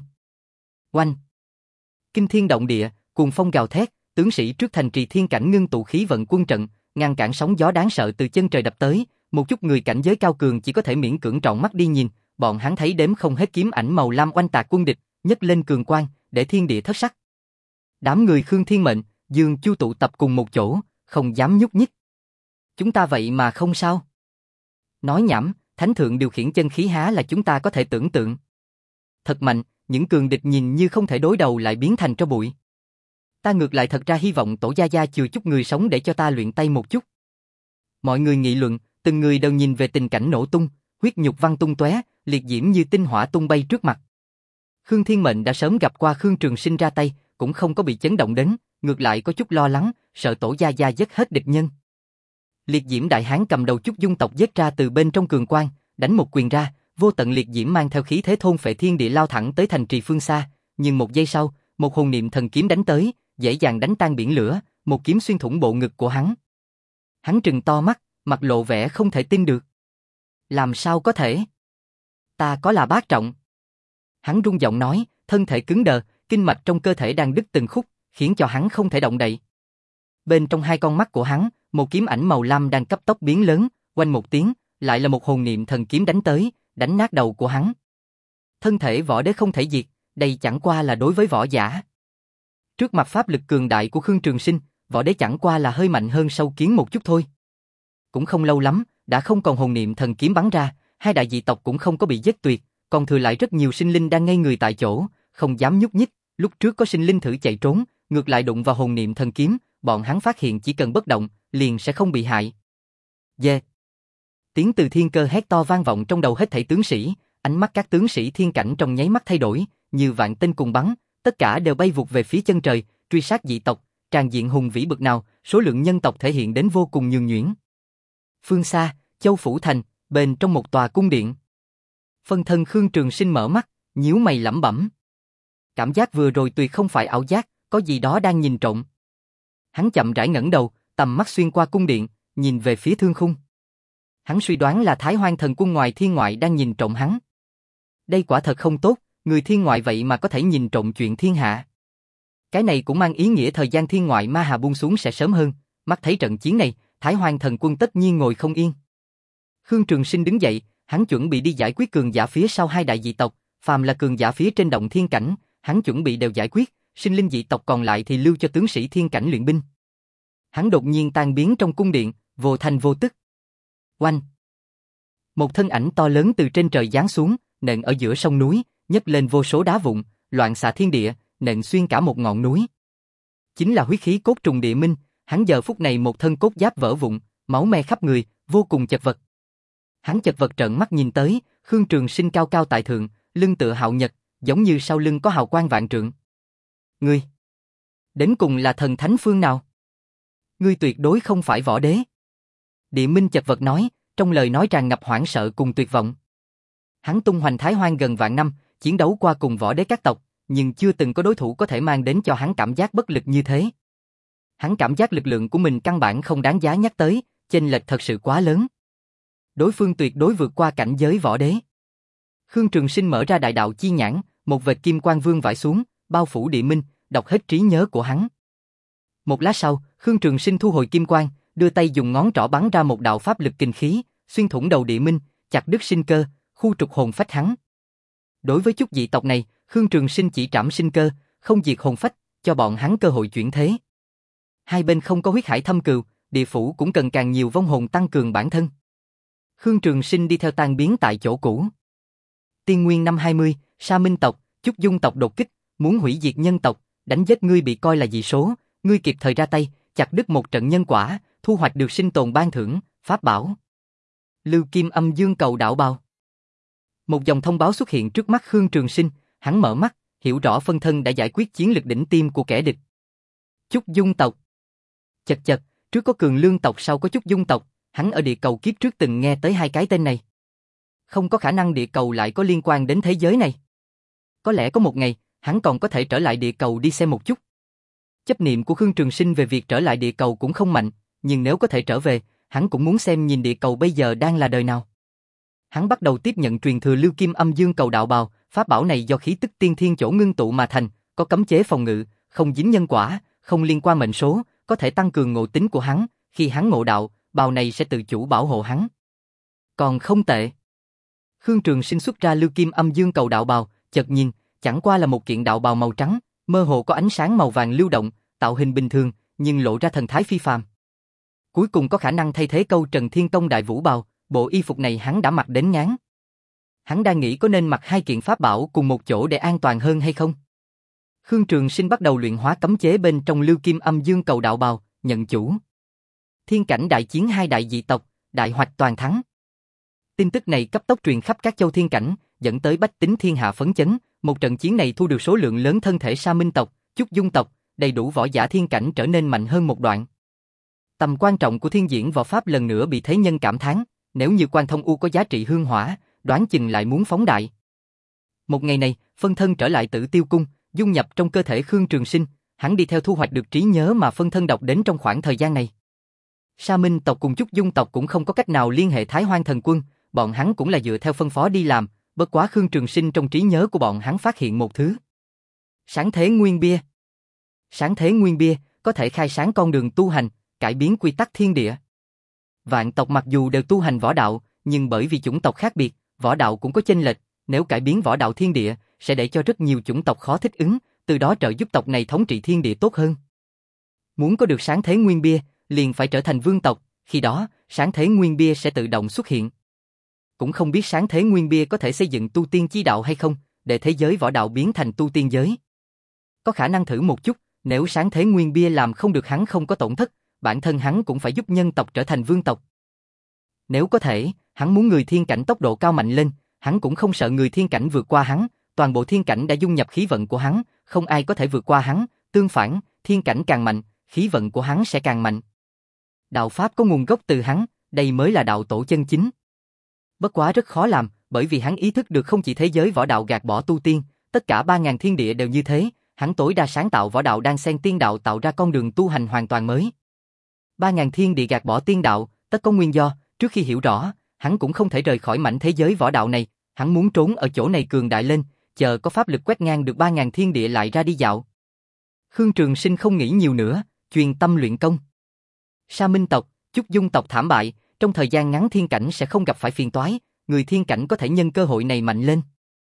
Oanh! Kinh thiên động địa, cuồng phong gào thét, tướng sĩ trước thành trì thiên cảnh ngưng tụ khí vận quân trận, ngăn cản sóng gió đáng sợ từ chân trời đập tới, một chút người cảnh giới cao cường chỉ có thể miễn cưỡng trọn mắt đi nhìn, bọn hắn thấy đếm không hết kiếm ảnh màu lam oanh tạc quân địch, nhấc lên cường quang, để thiên địa thất sắc. Đám người Khương Thiên Mệnh, Dương Chu tụ tập cùng một chỗ, không dám nhúc nhích. Chúng ta vậy mà không sao. Nói nhảm, Thánh Thượng điều khiển chân khí há là chúng ta có thể tưởng tượng. Thật mạnh, những cường địch nhìn như không thể đối đầu lại biến thành tro bụi. Ta ngược lại thật ra hy vọng Tổ gia gia chừa chút người sống để cho ta luyện tay một chút. Mọi người nghị luận, từng người đều nhìn về tình cảnh nổ tung, huyết nhục văng tung tóe, liệt diễm như tinh hỏa tung bay trước mặt. Khương Thiên Mệnh đã sớm gặp qua Khương Trường Sinh ra tay, cũng không có bị chấn động đến, ngược lại có chút lo lắng, sợ Tổ gia gia giết hết địch nhân. Liệt diễm đại hán cầm đầu Chúc dung tộc giết ra từ bên trong cường quang, đánh một quyền ra, vô tận liệt diễm mang theo khí thế thôn phệ thiên địa lao thẳng tới thành trì phương xa, nhưng một giây sau, một hồn niệm thần kiếm đánh tới, dễ dàng đánh tan biển lửa, một kiếm xuyên thủng bộ ngực của hắn. Hắn trừng to mắt, mặt lộ vẻ không thể tin được. Làm sao có thể? Ta có là bát trọng. Hắn run giọng nói, thân thể cứng đờ, kinh mạch trong cơ thể đang đứt từng khúc, khiến cho hắn không thể động đậy. Bên trong hai con mắt của hắn, một kiếm ảnh màu lam đang cấp tốc biến lớn, quanh một tiếng, lại là một hồn niệm thần kiếm đánh tới, đánh nát đầu của hắn. Thân thể võ đế không thể diệt, đây chẳng qua là đối với võ giả. Trước mặt pháp lực cường đại của Khương Trường Sinh, võ đế chẳng qua là hơi mạnh hơn sâu kiến một chút thôi. Cũng không lâu lắm, đã không còn hồn niệm thần kiếm bắn ra, hai đại dị tộc cũng không có bị giết tuyệt, còn thừa lại rất nhiều sinh linh đang ngây người tại chỗ, không dám nhúc nhích. Lúc trước có sinh linh thử chạy trốn, ngược lại đụng vào hồn niệm thần kiếm, bọn hắn phát hiện chỉ cần bất động, liền sẽ không bị hại. Dê! Tiếng từ thiên cơ hét to vang vọng trong đầu hết thảy tướng sĩ, ánh mắt các tướng sĩ thiên cảnh trong nháy mắt thay đổi, như vạn tinh cùng bắn, tất cả đều bay vụt về phía chân trời, truy sát dị tộc, tràn diện hùng vĩ bực nào, số lượng nhân tộc thể hiện đến vô cùng nhường nhuyễn. Phương xa, Châu Phủ Thành, bên trong một tòa cung điện. Phân thân Khương Trường Sinh mở mắt, nhíu mày lẩm bẩm. Cảm giác vừa rồi tuyệt không phải ảo giác, có gì đó đang nhìn trộm. Hắn chậm rãi ngẩng đầu, tầm mắt xuyên qua cung điện, nhìn về phía thương khung. Hắn suy đoán là Thái Hoang Thần Quân ngoài thiên ngoại đang nhìn trộm hắn. Đây quả thật không tốt, người thiên ngoại vậy mà có thể nhìn trộm chuyện thiên hạ. Cái này cũng mang ý nghĩa thời gian thiên ngoại ma hà buông xuống sẽ sớm hơn, mắt thấy trận chiến này, Thái Hoang Thần Quân tất nhiên ngồi không yên. Khương Trường Sinh đứng dậy, hắn chuẩn bị đi giải quyết cường giả phía sau hai đại dị tộc, phàm là cường giả phía trên động thiên cảnh, hắn chuẩn bị đều giải quyết, sinh linh dị tộc còn lại thì lưu cho tướng sĩ thiên cảnh luyện binh. Hắn đột nhiên tan biến trong cung điện, vô thanh vô tức. Oanh! Một thân ảnh to lớn từ trên trời giáng xuống, nện ở giữa sông núi, nhấc lên vô số đá vụn, loạn xạ thiên địa, nện xuyên cả một ngọn núi. Chính là huyết khí cốt trùng địa minh, hắn giờ phút này một thân cốt giáp vỡ vụn, máu me khắp người, vô cùng chật vật. Hắn chật vật trợn mắt nhìn tới, Khương Trường Sinh cao cao tại thượng, lưng tựa hạo nhật, giống như sau lưng có hào quang vạn trượng. Ngươi, đến cùng là thần thánh phương nào? Ngươi tuyệt đối không phải võ đế. Địa minh chật vật nói, trong lời nói tràn ngập hoảng sợ cùng tuyệt vọng. Hắn tung hoành Thái Hoang gần vạn năm, chiến đấu qua cùng võ đế các tộc, nhưng chưa từng có đối thủ có thể mang đến cho hắn cảm giác bất lực như thế. Hắn cảm giác lực lượng của mình căn bản không đáng giá nhắc tới, chênh lệch thật sự quá lớn. Đối phương tuyệt đối vượt qua cảnh giới võ đế. Khương Trường Sinh mở ra đại đạo chi nhãn, một vệt kim quang vương vãi xuống, bao phủ địa minh, đọc hết trí nhớ của hắn. Một lát sau, Khương Trường Sinh thu hồi kim quang, đưa tay dùng ngón trỏ bắn ra một đạo pháp lực kinh khí, xuyên thủng đầu địa minh, chặt đứt sinh cơ, khu trục hồn phách hắn. Đối với chút dị tộc này, Khương Trường Sinh chỉ trảm sinh cơ, không diệt hồn phách, cho bọn hắn cơ hội chuyển thế. Hai bên không có huyết hải thâm cừu, địa phủ cũng cần càng nhiều vong hồn tăng cường bản thân. Khương Trường Sinh đi theo tan biến tại chỗ cũ. Tiên nguyên năm hai mươi, Sa Minh tộc, Chúc Dung tộc đột kích, muốn hủy diệt nhân tộc, đánh giết ngươi bị coi là dị số, ngươi kịp thời ra tay, chặt đứt một trận nhân quả, thu hoạch được sinh tồn ban thưởng, pháp bảo. Lưu Kim Âm Dương cầu đạo bào. Một dòng thông báo xuất hiện trước mắt Khương Trường Sinh, hắn mở mắt, hiểu rõ phân thân đã giải quyết chiến lực đỉnh tiêm của kẻ địch. Chúc Dung tộc. Chật chật, trước có Cường Lương tộc sau có Chúc Dung tộc, hắn ở địa cầu kiếp trước từng nghe tới hai cái tên này. Không có khả năng địa cầu lại có liên quan đến thế giới này. Có lẽ có một ngày, hắn còn có thể trở lại địa cầu đi xem một chút. Chấp niệm của Khương Trường Sinh về việc trở lại địa cầu cũng không mạnh, nhưng nếu có thể trở về, hắn cũng muốn xem nhìn địa cầu bây giờ đang là đời nào. Hắn bắt đầu tiếp nhận truyền thừa Lưu Kim Âm Dương cầu đạo bào, pháp bảo này do khí tức tiên thiên chỗ ngưng tụ mà thành, có cấm chế phòng ngự, không dính nhân quả, không liên quan mệnh số, có thể tăng cường ngộ tính của hắn, khi hắn ngộ đạo, bào này sẽ tự chủ bảo hộ hắn. Còn không tệ. Khương Trường Sinh xuất ra Lưu Kim Âm Dương cầu đạo bào, chợt nhìn, chẳng qua là một kiện đạo bào màu trắng, mơ hồ có ánh sáng màu vàng lưu động, tạo hình bình thường, nhưng lộ ra thần thái phi phàm. Cuối cùng có khả năng thay thế câu Trần Thiên Tông Đại Vũ bào, bộ y phục này hắn đã mặc đến ngán. Hắn đang nghĩ có nên mặc hai kiện pháp bảo cùng một chỗ để an toàn hơn hay không. Khương Trường Sinh bắt đầu luyện hóa cấm chế bên trong Lưu Kim Âm Dương cầu đạo bào, nhận chủ. Thiên cảnh đại chiến hai đại dị tộc, đại hoạch toàn thắng. Tin tức này cấp tốc truyền khắp các châu thiên cảnh, dẫn tới bách tính thiên hạ phấn chấn. Một trận chiến này thu được số lượng lớn thân thể Sa Minh tộc, Chúc Dung tộc, đầy đủ võ giả thiên cảnh trở nên mạnh hơn một đoạn. Tầm quan trọng của thiên diễn võ pháp lần nữa bị thế nhân cảm thán, nếu như Quan Thông U có giá trị hương hỏa, đoán chừng lại muốn phóng đại. Một ngày này, phân thân trở lại Tử Tiêu cung, dung nhập trong cơ thể Khương Trường Sinh, hắn đi theo thu hoạch được trí nhớ mà phân thân đọc đến trong khoảng thời gian này. Sa Minh tộc cùng Chúc Dung tộc cũng không có cách nào liên hệ Thái Hoang Thần Quân, bọn hắn cũng là dựa theo phân phó đi làm, bất quá Khương Trường Sinh trong trí nhớ của bọn hắn phát hiện một thứ. Sáng thế nguyên bia. Sáng thế nguyên bia có thể khai sáng con đường tu hành, cải biến quy tắc thiên địa. Vạn tộc mặc dù đều tu hành võ đạo, nhưng bởi vì chủng tộc khác biệt, võ đạo cũng có chênh lệch, nếu cải biến võ đạo thiên địa, sẽ để cho rất nhiều chủng tộc khó thích ứng, từ đó trợ giúp tộc này thống trị thiên địa tốt hơn. Muốn có được sáng thế nguyên bia, liền phải trở thành vương tộc, khi đó, sáng thế nguyên bia sẽ tự động xuất hiện. Cũng không biết sáng thế nguyên bia có thể xây dựng tu tiên chi đạo hay không, để thế giới võ đạo biến thành tu tiên giới. Có khả năng thử một chút, nếu sáng thế nguyên bia làm không được hắn không có tổn thất, bản thân hắn cũng phải giúp nhân tộc trở thành vương tộc. Nếu có thể, hắn muốn người thiên cảnh tốc độ cao mạnh lên, hắn cũng không sợ người thiên cảnh vượt qua hắn, toàn bộ thiên cảnh đã dung nhập khí vận của hắn, không ai có thể vượt qua hắn, tương phản, thiên cảnh càng mạnh, khí vận của hắn sẽ càng mạnh. Đạo pháp có nguồn gốc từ hắn, đây mới là đạo tổ chân chính. Bất quá rất khó làm, bởi vì hắn ý thức được không chỉ thế giới võ đạo gạt bỏ tu tiên, tất cả ba ngàn thiên địa đều như thế, hắn tối đa sáng tạo võ đạo đang xen tiên đạo tạo ra con đường tu hành hoàn toàn mới. Ba ngàn thiên địa gạt bỏ tiên đạo, tất có nguyên do, trước khi hiểu rõ, hắn cũng không thể rời khỏi mảnh thế giới võ đạo này, hắn muốn trốn ở chỗ này cường đại lên, chờ có pháp lực quét ngang được ba ngàn thiên địa lại ra đi dạo. Khương Trường Sinh không nghĩ nhiều nữa, chuyên tâm luyện công. Sa Minh tộc, Chúc Dung tộc thảm bại, trong thời gian ngắn thiên cảnh sẽ không gặp phải phiền toái, người thiên cảnh có thể nhân cơ hội này mạnh lên.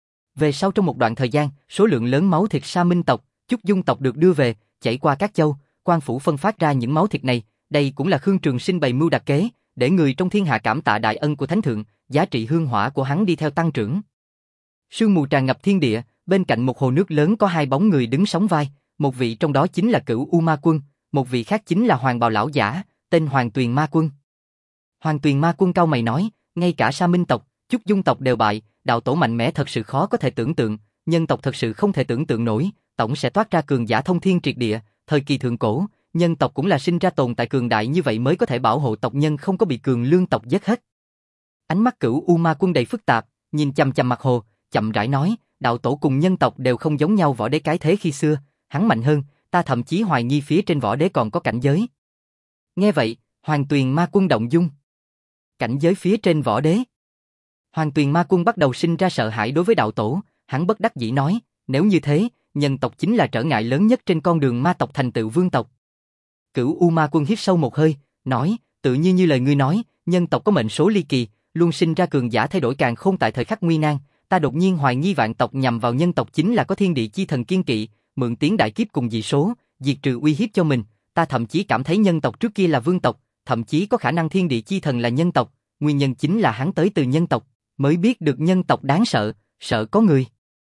Về sau trong một đoạn thời gian, số lượng lớn máu thịt Sa Minh tộc, Chúc Dung tộc được đưa về, chảy qua các châu, quan phủ phân phát ra những máu thịt này, đây cũng là Khương Trường Sinh bày mưu đặc kế, để người trong thiên hạ cảm tạ đại ân của Thánh Thượng, giá trị hương hỏa của hắn đi theo tăng trưởng. Sương mù tràn ngập thiên địa, bên cạnh một hồ nước lớn có hai bóng người đứng sóng vai, một vị trong đó chính là Cửu U Ma Quân, một vị khác chính là Hoàng Bào lão giả, tên Hoàng Tuyền Ma Quân. Hoàng Tuyền Ma Quân cau mày nói, ngay cả Sa Minh tộc, Chúc Dung tộc đều bại, đạo tổ mạnh mẽ thật sự khó có thể tưởng tượng, nhân tộc thật sự không thể tưởng tượng nổi, tổng sẽ toát ra cường giả thông thiên triệt địa, thời kỳ thượng cổ, nhân tộc cũng là sinh ra tồn tại cường đại như vậy mới có thể bảo hộ tộc nhân không có bị cường lương tộc giết hết. Ánh mắt Cửu U Ma Quân đầy phức tạp, nhìn chằm chằm mặt hồ, chậm rãi nói, đạo tổ cùng nhân tộc đều không giống nhau, võ đế cái thế khi xưa, hắn mạnh hơn, ta thậm chí hoài nghi phía trên võ đế còn có cảnh giới. Nghe vậy, Hoàng Tuyền Ma Quân động dung. Cảnh giới phía trên võ đế. Hoàng Tuyền Ma Quân bắt đầu sinh ra sợ hãi đối với đạo tổ, hắn bất đắc dĩ nói, nếu như thế, nhân tộc chính là trở ngại lớn nhất trên con đường ma tộc thành tựu vương tộc. Cửu U Ma Quân hít sâu một hơi, nói, tự như như lời ngươi nói, nhân tộc có mệnh số ly kỳ, luôn sinh ra cường giả thay đổi càn khôn tại thời khắc nguy nan, ta đột nhiên hoài nghi vạn tộc nhằm vào nhân tộc chính là có thiên địa chi thần kiên kỵ, mượn tiếng đại kiếp cùng dị số, diệt trừ uy hiếp cho mình, ta thậm chí cảm thấy nhân tộc trước kia là vương tộc, thậm chí có khả năng thiên địa chi thần là nhân tộc, nguyên nhân chính là hắn tới từ nhân tộc, mới biết được nhân tộc đáng sợ, sợ có người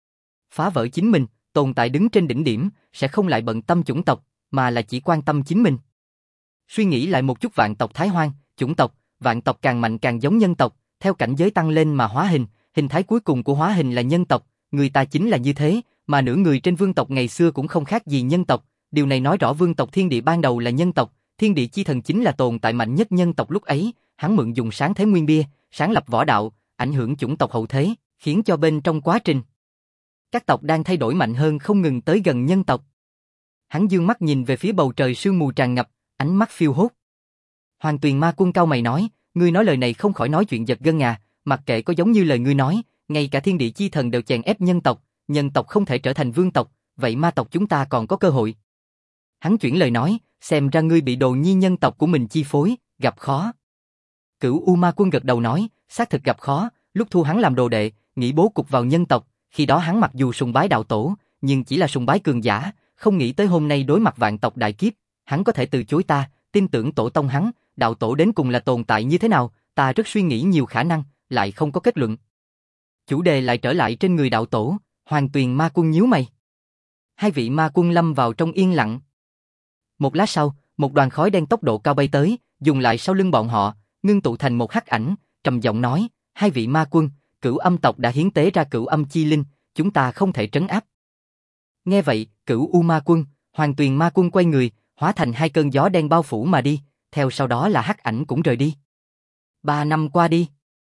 phá vỡ chính mình, tồn tại đứng trên đỉnh điểm, sẽ không lại bận tâm chủng tộc, mà là chỉ quan tâm chính mình. Suy nghĩ lại một chút vạn tộc Thái Hoang, chủng tộc, vạn tộc càng mạnh càng giống nhân tộc, theo cảnh giới tăng lên mà hóa hình, hình thái cuối cùng của hóa hình là nhân tộc, người ta chính là như thế, mà nửa người trên vương tộc ngày xưa cũng không khác gì nhân tộc, điều này nói rõ vương tộc thiên địa ban đầu là nhân tộc, thiên địa chi thần chính là tồn tại mạnh nhất nhân tộc lúc ấy, hắn mượn dùng sáng thế nguyên bia, sáng lập võ đạo, ảnh hưởng chủng tộc hậu thế, khiến cho bên trong quá trình các tộc đang thay đổi mạnh hơn không ngừng tới gần nhân tộc. Hắn dương mắt nhìn về phía bầu trời sương mù tràn ngập, ánh mắt phiêu hốt. Hoàng Tuyền Ma Quân cau mày nói, ngươi nói lời này không khỏi nói chuyện giật gân à, mặc kệ có giống như lời ngươi nói, ngay cả thiên địa chi thần đều chèn ép nhân tộc, nhân tộc không thể trở thành vương tộc, vậy ma tộc chúng ta còn có cơ hội. Hắn chuyển lời nói, xem ra ngươi bị đồ nhi nhân tộc của mình chi phối, gặp khó. Cửu U Ma Quân gật đầu nói, xác thực gặp khó, lúc thu hắn làm đồ đệ, nghĩ bố cục vào nhân tộc, khi đó hắn mặc dù sùng bái đạo tổ, nhưng chỉ là sùng bái cường giả, không nghĩ tới hôm nay đối mặt vạn tộc đại kiếp, hắn có thể từ chối ta, tin tưởng tổ tông hắn, đạo tổ đến cùng là tồn tại như thế nào, ta rất suy nghĩ nhiều khả năng, lại không có kết luận. Chủ đề lại trở lại trên người đạo tổ, Hoàng Tuyền Ma Quân nhíu mày. Hai vị ma quân lâm vào trong yên lặng. Một lát sau, một đoàn khói đen tốc độ cao bay tới, dùng lại sau lưng bọn họ, ngưng tụ thành một hắc ảnh, trầm giọng nói, hai vị ma quân, Cửu Âm tộc đã hiến tế ra Cửu Âm chi linh, chúng ta không thể trấn áp. Nghe vậy, Cửu U Ma Quân, Hoàng Tuyền Ma Quân quay người, hóa thành hai cơn gió đen bao phủ mà đi, theo sau đó là hắc ảnh cũng rời đi. Ba năm qua đi.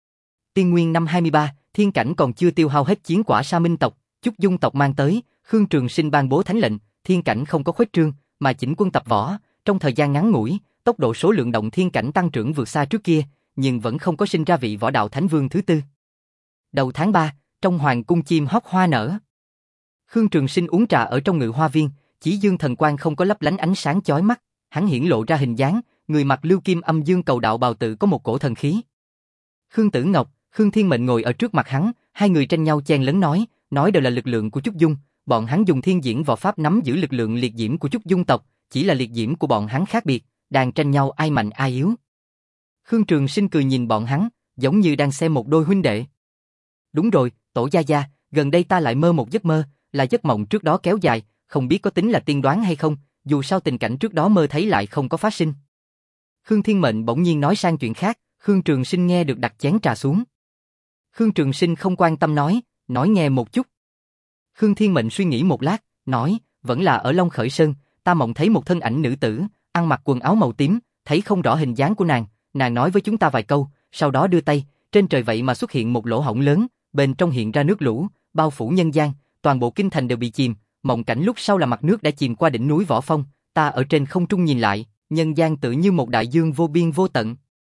Tiên nguyên năm hai mươi ba, thiên cảnh còn chưa tiêu hao hết chiến quả Sa Minh tộc, Chúc Dung tộc mang tới, Khương Trường Sinh ban bố thánh lệnh, thiên cảnh không có khuếch trương, mà chỉnh quân tập võ, trong thời gian ngắn ngủi, tốc độ số lượng động thiên cảnh tăng trưởng vượt xa trước kia, nhưng vẫn không có sinh ra vị võ đạo thánh vương thứ tư. Đầu tháng ba, Trong hoàng cung chim hót hoa nở. Khương Trường Sinh uống trà ở trong ngự hoa viên, chỉ dương thần quang không có lấp lánh ánh sáng chói mắt, hắn hiển lộ ra hình dáng, người mặc lưu kim âm dương cầu đạo bào tự có một cổ thần khí. Khương Tử Ngọc, Khương Thiên Mệnh ngồi ở trước mặt hắn, hai người tranh nhau chen lấn nói, nói đều là lực lượng của Trúc Dung, bọn hắn dùng thiên diễn võ pháp nắm giữ lực lượng liệt diễm của Trúc Dung tộc, chỉ là liệt diễm của bọn hắn khác biệt, đang tranh nhau ai mạnh ai yếu. Khương Trường Sinh cười nhìn bọn hắn, giống như đang xem một đôi huynh đệ. Đúng rồi, Tổ gia gia, gần đây ta lại mơ một giấc mơ, là giấc mộng trước đó kéo dài, không biết có tính là tiên đoán hay không, dù sao tình cảnh trước đó mơ thấy lại không có phát sinh. Khương Thiên Mệnh bỗng nhiên nói sang chuyện khác, Khương Trường Sinh nghe được đặt chén trà xuống. Khương Trường Sinh không quan tâm nói, nói nghe một chút. Khương Thiên Mệnh suy nghĩ một lát, nói, vẫn là ở Long Khởi Sơn, ta mộng thấy một thân ảnh nữ tử, ăn mặc quần áo màu tím, thấy không rõ hình dáng của nàng, nàng nói với chúng ta vài câu, sau đó đưa tay, trên trời vậy mà xuất hiện một lỗ hổng lớn, bên trong hiện ra nước lũ, bao phủ nhân gian, toàn bộ kinh thành đều bị chìm, mộng cảnh lúc sau là mặt nước đã chìm qua đỉnh núi Võ Phong, ta ở trên không trung nhìn lại, nhân gian tự như một đại dương vô biên vô tận.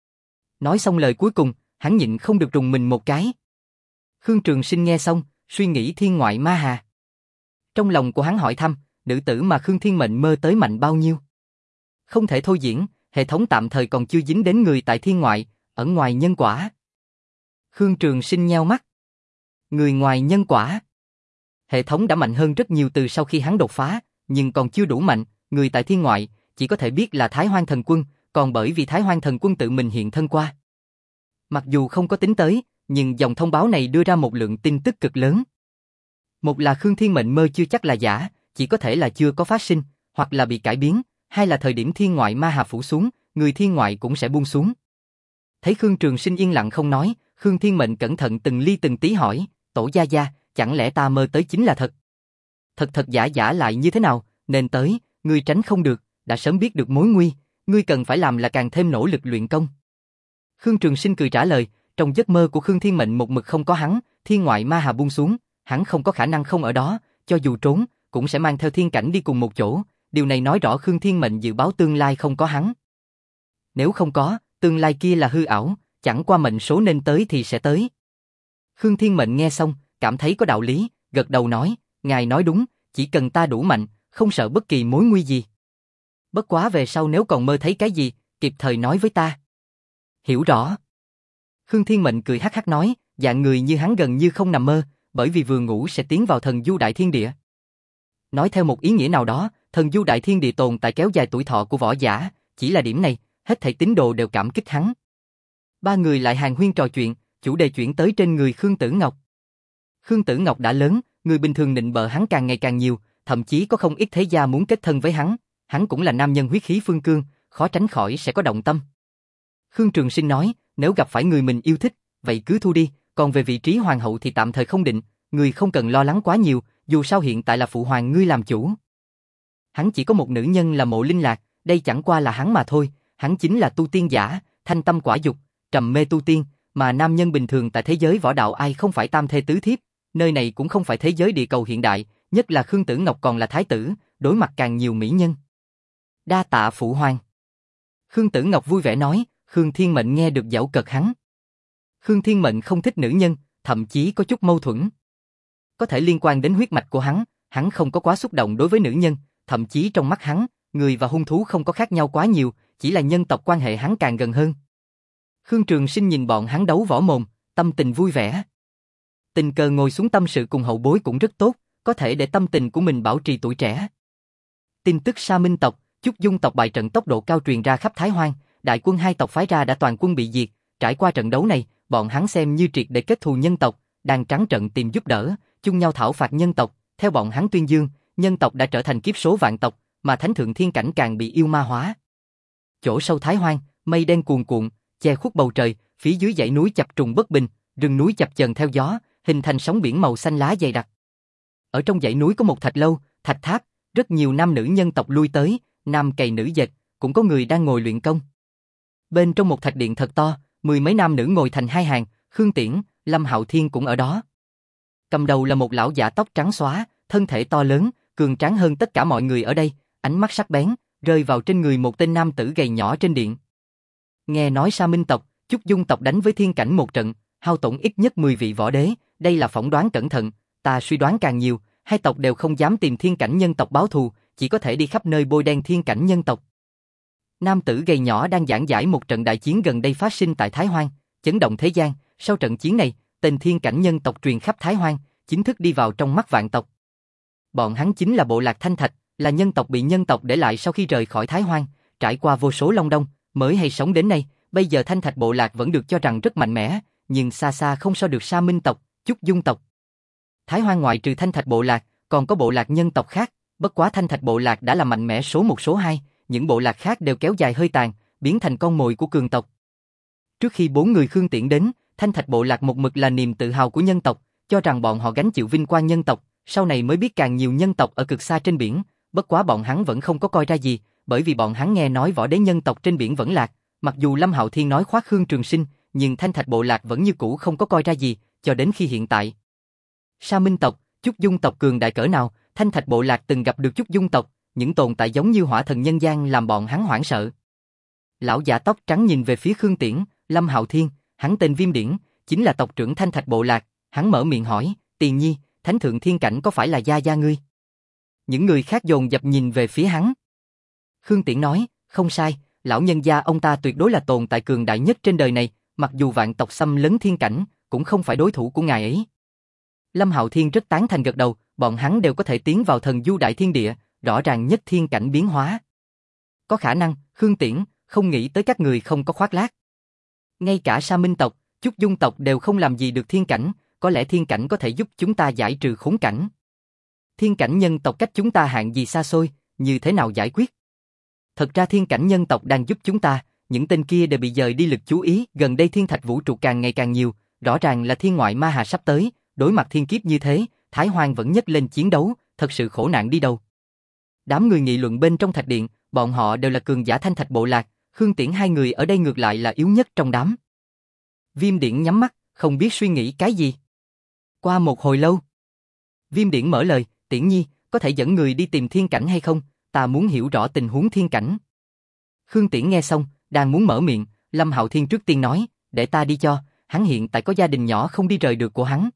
Nói xong lời cuối cùng, hắn nhịn không được rùng mình một cái. Khương Trường Sinh nghe xong, suy nghĩ thiên ngoại ma hà. Trong lòng của hắn hỏi thăm, nữ tử mà Khương Thiên Mệnh mơ tới mạnh bao nhiêu? Không thể thôi diễn, hệ thống tạm thời còn chưa dính đến người tại thiên ngoại, ở ngoài nhân quả. Khương Trường Sinh nheo mắt. Người ngoài nhân quả. Hệ thống đã mạnh hơn rất nhiều từ sau khi hắn đột phá, nhưng còn chưa đủ mạnh, người tại thiên ngoại, chỉ có thể biết là Thái Hoang Thần Quân, còn bởi vì Thái Hoang Thần Quân tự mình hiện thân qua. Mặc dù không có tính tới, nhưng dòng thông báo này đưa ra một lượng tin tức cực lớn. Một là Khương Thiên Mệnh mơ chưa chắc là giả, chỉ có thể là chưa có phát sinh, hoặc là bị cải biến, hai là thời điểm thiên ngoại ma hà phủ xuống, người thiên ngoại cũng sẽ buông xuống. Thấy Khương Trường Sinh yên lặng không nói, Khương Thiên Mệnh cẩn thận từng ly từng tí hỏi, Tổ gia gia, chẳng lẽ ta mơ tới chính là thật? Thật thật giả giả lại như thế nào, nên tới, ngươi tránh không được, đã sớm biết được mối nguy, ngươi cần phải làm là càng thêm nỗ lực luyện công. Khương Trường Sinh cười trả lời, trong giấc mơ của Khương Thiên Mệnh một mực không có hắn, thiên ngoại ma hà buông xuống, hắn không có khả năng không ở đó, cho dù trốn, cũng sẽ mang theo thiên cảnh đi cùng một chỗ, điều này nói rõ Khương Thiên Mệnh dự báo tương lai không có hắn. Nếu không có, tương lai kia là hư ảo, chẳng qua mệnh số nên tới thì sẽ tới. Khương Thiên Mệnh nghe xong, cảm thấy có đạo lý, gật đầu nói, ngài nói đúng, chỉ cần ta đủ mạnh, không sợ bất kỳ mối nguy gì. Bất quá về sau nếu còn mơ thấy cái gì, kịp thời nói với ta. Hiểu rõ. Khương Thiên Mệnh cười hắc hắc nói, dạng người như hắn gần như không nằm mơ, bởi vì vừa ngủ sẽ tiến vào thần du đại thiên địa. Nói theo một ý nghĩa nào đó, thần du đại thiên địa tồn tại kéo dài tuổi thọ của võ giả, chỉ là điểm này, hết thảy tín đồ đều cảm kích hắn. Ba người lại hàn huyên trò chuyện, chủ đề chuyển tới trên người Khương Tử Ngọc. Khương Tử Ngọc đã lớn, người bình thường nịnh bợ hắn càng ngày càng nhiều, thậm chí có không ít thế gia muốn kết thân với hắn, hắn cũng là nam nhân huyết khí phương cương, khó tránh khỏi sẽ có động tâm. Khương Trường Sinh nói, nếu gặp phải người mình yêu thích, vậy cứ thu đi, còn về vị trí hoàng hậu thì tạm thời không định, người không cần lo lắng quá nhiều, dù sao hiện tại là phụ hoàng ngươi làm chủ. Hắn chỉ có một nữ nhân là Mộ Linh Lạc, đây chẳng qua là hắn mà thôi, hắn chính là tu tiên giả, thanh tâm quả dục, trầm mê tu tiên, mà nam nhân bình thường tại thế giới võ đạo ai không phải tam thê tứ thiếp, nơi này cũng không phải thế giới địa cầu hiện đại, nhất là Khương Tử Ngọc còn là thái tử, đối mặt càng nhiều mỹ nhân. Đa tạ phụ hoàng. Khương Tử Ngọc vui vẻ nói, Khương Thiên Mệnh nghe được giễu cợt hắn. Khương Thiên Mệnh không thích nữ nhân, thậm chí có chút mâu thuẫn. Có thể liên quan đến huyết mạch của hắn, hắn không có quá xúc động đối với nữ nhân, thậm chí trong mắt hắn, người và hung thú không có khác nhau quá nhiều, chỉ là nhân tộc quan hệ hắn càng gần hơn. Khương Trường Sinh nhìn bọn hắn đấu võ mồm, tâm tình vui vẻ. Tình cờ ngồi xuống tâm sự cùng hậu bối cũng rất tốt, có thể để tâm tình của mình bảo trì tuổi trẻ. Tin tức Sa Minh tộc, Chúc Dung tộc bại trận tốc độ cao truyền ra khắp Thái Hoang, đại quân hai tộc phái ra đã toàn quân bị diệt, trải qua trận đấu này, bọn hắn xem như triệt để kết thù nhân tộc, đang trắng trận tìm giúp đỡ, chung nhau thảo phạt nhân tộc, theo bọn hắn tuyên dương, nhân tộc đã trở thành kiếp số vạn tộc, mà thánh thượng thiên cảnh càng bị yêu ma hóa. Chỗ sâu Thái Hoang, mây đen cuồn cuộn, che khuất bầu trời, phía dưới dãy núi chập trùng bất bình, rừng núi chập chờn theo gió, hình thành sóng biển màu xanh lá dày đặc. Ở trong dãy núi có một thạch lâu, thạch tháp, rất nhiều nam nữ nhân tộc lui tới, nam cày nữ dệt, cũng có người đang ngồi luyện công. Bên trong một thạch điện thật to, mười mấy nam nữ ngồi thành hai hàng, Khương Tiễn, Lâm Hạo Thiên cũng ở đó. Cầm đầu là một lão giả tóc trắng xóa, thân thể to lớn, cường tráng hơn tất cả mọi người ở đây, ánh mắt sắc bén, rơi vào trên người một tên nam tử gầy nhỏ trên điện. Nghe nói Sa Minh tộc, Chúc Dung tộc đánh với thiên cảnh một trận, hao tổn ít nhất mười vị võ đế, đây là phỏng đoán cẩn thận, ta suy đoán càng nhiều, hai tộc đều không dám tìm thiên cảnh nhân tộc báo thù, chỉ có thể đi khắp nơi bôi đen thiên cảnh nhân tộc. Nam tử gầy nhỏ đang giảng giải một trận đại chiến gần đây phát sinh tại Thái Hoang, chấn động thế gian. Sau trận chiến này, tên thiên cảnh nhân tộc truyền khắp Thái Hoang, chính thức đi vào trong mắt vạn tộc. Bọn hắn chính là bộ lạc Thanh Thạch, là nhân tộc bị nhân tộc để lại sau khi rời khỏi Thái Hoang, trải qua vô số long đong, mới hay sống đến nay. Bây giờ Thanh Thạch bộ lạc vẫn được cho rằng rất mạnh mẽ, nhưng xa xa không so được Sa Minh tộc, Chúc Dung tộc. Thái Hoang ngoại trừ Thanh Thạch bộ lạc, còn có bộ lạc nhân tộc khác, bất quá Thanh Thạch bộ lạc đã là mạnh mẽ số một số hai, những bộ lạc khác đều kéo dài hơi tàn, biến thành con mồi của cường tộc. Trước khi bốn người Khương Tiễn đến, Thanh Thạch bộ lạc một mực là niềm tự hào của nhân tộc, cho rằng bọn họ gánh chịu vinh quang nhân tộc, sau này mới biết càng nhiều nhân tộc ở cực xa trên biển, bất quá bọn hắn vẫn không có coi ra gì, bởi vì bọn hắn nghe nói võ đế nhân tộc trên biển vẫn lạc, mặc dù Lâm Hạo Thiên nói khoác Khương Trường Sinh, nhưng Thanh Thạch bộ lạc vẫn như cũ không có coi ra gì, cho đến khi hiện tại. Sa Minh tộc, Chúc Dung tộc cường đại cỡ nào, Thanh Thạch bộ lạc từng gặp được Chúc Dung tộc, những tồn tại giống như hỏa thần nhân gian làm bọn hắn hoảng sợ. Lão giả tóc trắng nhìn về phía Khương Tiễn, Lâm Hạo Thiên, hắn tên Viêm Điển, chính là tộc trưởng Thanh Thạch bộ lạc, hắn mở miệng hỏi, Tiền Nhi, Thánh thượng thiên cảnh có phải là gia gia ngươi? Những người khác dồn dập nhìn về phía hắn. Khương Tiễn nói, không sai, lão nhân gia ông ta tuyệt đối là tồn tại cường đại nhất trên đời này, mặc dù vạn tộc xâm lấn thiên cảnh, cũng không phải đối thủ của ngài ấy. Lâm Hạo Thiên rất tán thành gật đầu, bọn hắn đều có thể tiến vào thần du đại thiên địa, rõ ràng nhất thiên cảnh biến hóa. Có khả năng, Khương Tiễn, không nghĩ tới các người không có khoác lác. Ngay cả Sa Minh tộc, Chúc Dung tộc đều không làm gì được thiên cảnh, có lẽ thiên cảnh có thể giúp chúng ta giải trừ khốn cảnh. Thiên cảnh nhân tộc cách chúng ta hạng gì xa xôi, như thế nào giải quyết? Thật ra thiên cảnh nhân tộc đang giúp chúng ta, những tên kia đều bị dời đi lực chú ý, gần đây thiên thạch vũ trụ càng ngày càng nhiều, rõ ràng là thiên ngoại ma hà sắp tới, đối mặt thiên kiếp như thế, Thái Hoang vẫn nhấc lên chiến đấu, thật sự khổ nạn đi đâu. Đám người nghị luận bên trong thạch điện, bọn họ đều là cường giả Thanh Thạch bộ lạc, Khương Tiễn hai người ở đây ngược lại là yếu nhất trong đám. Viêm Điển nhắm mắt, không biết suy nghĩ cái gì. Qua một hồi lâu, Viêm Điển mở lời, Tiễn Nhi, có thể dẫn người đi tìm thiên cảnh hay không? Ta muốn hiểu rõ tình huống thiên cảnh. Khương Tiễn nghe xong, đang muốn mở miệng, Lâm Hạo Thiên trước tiên nói, để ta đi cho, hắn hiện tại có gia đình nhỏ không đi rời được của hắn.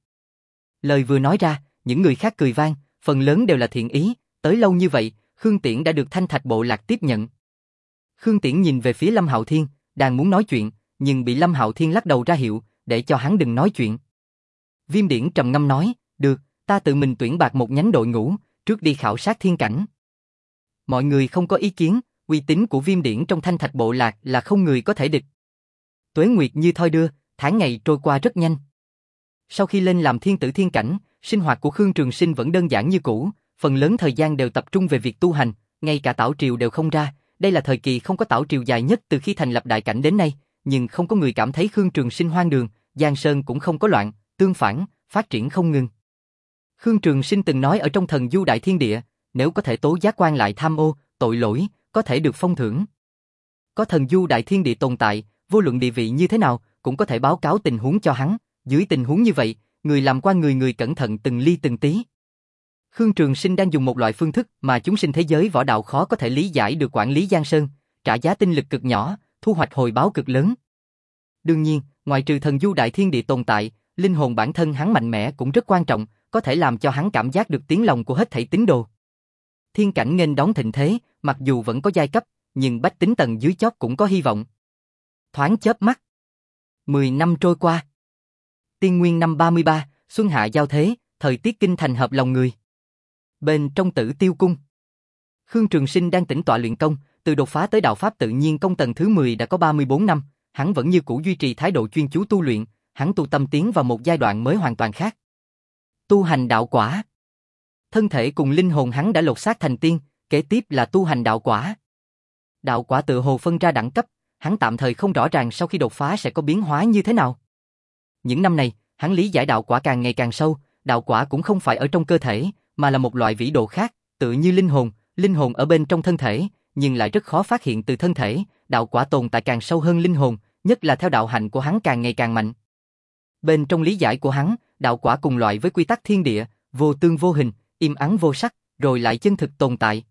Lời vừa nói ra, những người khác cười vang, phần lớn đều là thiện ý, tới lâu như vậy, Khương Tiễn đã được Thanh Thạch bộ lạc tiếp nhận. Khương Tiễn nhìn về phía Lâm Hạo Thiên, đang muốn nói chuyện, nhưng bị Lâm Hạo Thiên lắc đầu ra hiệu, để cho hắn đừng nói chuyện. Viêm Điển trầm ngâm nói, được, ta tự mình tuyển bạc một nhánh đội ngũ, trước đi khảo sát thiên cảnh. Mọi người không có ý kiến, uy tín của Viêm Điển trong Thanh Thạch bộ lạc là không người có thể địch. Tuế nguyệt như thoi đưa, tháng ngày trôi qua rất nhanh. Sau khi lên làm thiên tử thiên cảnh, sinh hoạt của Khương Trường Sinh vẫn đơn giản như cũ, phần lớn thời gian đều tập trung về việc tu hành, ngay cả tảo triều đều không ra, đây là thời kỳ không có tảo triều dài nhất từ khi thành lập đại cảnh đến nay, nhưng không có người cảm thấy Khương Trường Sinh hoang đường, Giang Sơn cũng không có loạn, tương phản, phát triển không ngừng. Khương Trường Sinh từng nói ở trong thần du đại thiên địa, nếu có thể tố giác quan lại tham ô, tội lỗi, có thể được phong thưởng. Có thần du đại thiên địa tồn tại, vô luận địa vị như thế nào, cũng có thể báo cáo tình huống cho hắn, dưới tình huống như vậy, người làm quan người người cẩn thận từng ly từng tí. Khương Trường Sinh đang dùng một loại phương thức mà chúng sinh thế giới võ đạo khó có thể lý giải được quản lý Giang Sơn, trả giá tinh lực cực nhỏ, thu hoạch hồi báo cực lớn. Đương nhiên, ngoại trừ thần du đại thiên địa tồn tại, linh hồn bản thân hắn mạnh mẽ cũng rất quan trọng, có thể làm cho hắn cảm giác được tiếng lòng của hết thảy tín đồ. Thiên cảnh nghênh đón thịnh thế, mặc dù vẫn có giai cấp, nhưng bách tính tầng dưới chót cũng có hy vọng. Thoáng chớp mắt, mười năm trôi qua. Tiên nguyên năm ba mươi ba, xuân hạ giao thế, thời tiết kinh thành hợp lòng người. Bên trong Tử Tiêu cung, Khương Trường Sinh đang tĩnh tọa luyện công, từ đột phá tới đạo pháp tự nhiên công tầng thứ mười đã có ba mươi bốn năm, hắn vẫn như cũ duy trì thái độ chuyên chú tu luyện, hắn tu tâm tiến vào một giai đoạn mới hoàn toàn khác. Tu hành đạo quả. Thân thể cùng linh hồn hắn đã lột xác thành tiên, kế tiếp là tu hành đạo quả. Đạo quả tự hồ phân ra đẳng cấp, hắn tạm thời không rõ ràng sau khi đột phá sẽ có biến hóa như thế nào. Những năm này, hắn lý giải đạo quả càng ngày càng sâu, đạo quả cũng không phải ở trong cơ thể, mà là một loại vĩ độ khác, tựa như linh hồn, linh hồn ở bên trong thân thể, nhưng lại rất khó phát hiện từ thân thể, đạo quả tồn tại càng sâu hơn linh hồn, nhất là theo đạo hạnh của hắn càng ngày càng mạnh. Bên trong lý giải của hắn, đạo quả cùng loại với quy tắc thiên địa, vô tương vô hình, im ắng vô sắc, rồi lại chân thực tồn tại.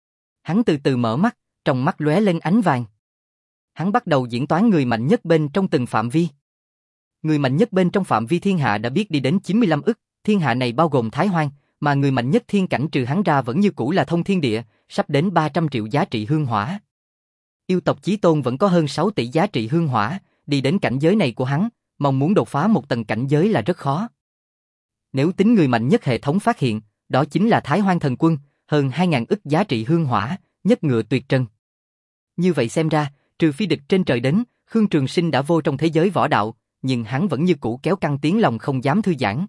Hắn từ từ mở mắt, trong mắt lóe lên ánh vàng. Hắn bắt đầu diễn toán người mạnh nhất bên trong từng phạm vi. Người mạnh nhất bên trong phạm vi thiên hạ đã biết đi đến chín mươi lăm ức, thiên hạ này bao gồm Thái Hoang, mà người mạnh nhất thiên cảnh trừ hắn ra vẫn như cũ là Thông Thiên Địa, sắp đến ba trăm triệu giá trị hương hỏa. Yêu tộc Chí Tôn vẫn có hơn sáu tỷ giá trị hương hỏa, đi đến cảnh giới này của hắn, mong muốn đột phá một tầng cảnh giới là rất khó. Nếu tính người mạnh nhất hệ thống phát hiện, đó chính là Thái Hoang Thần Quân, hơn hai ngàn ức giá trị hương hỏa, nhất ngựa tuyệt trần. Như vậy xem ra, trừ phi địch trên trời đến, Khương Trường Sinh đã vô trong thế giới võ đạo, nhưng hắn vẫn như cũ kéo căng tiếng lòng không dám thư giãn.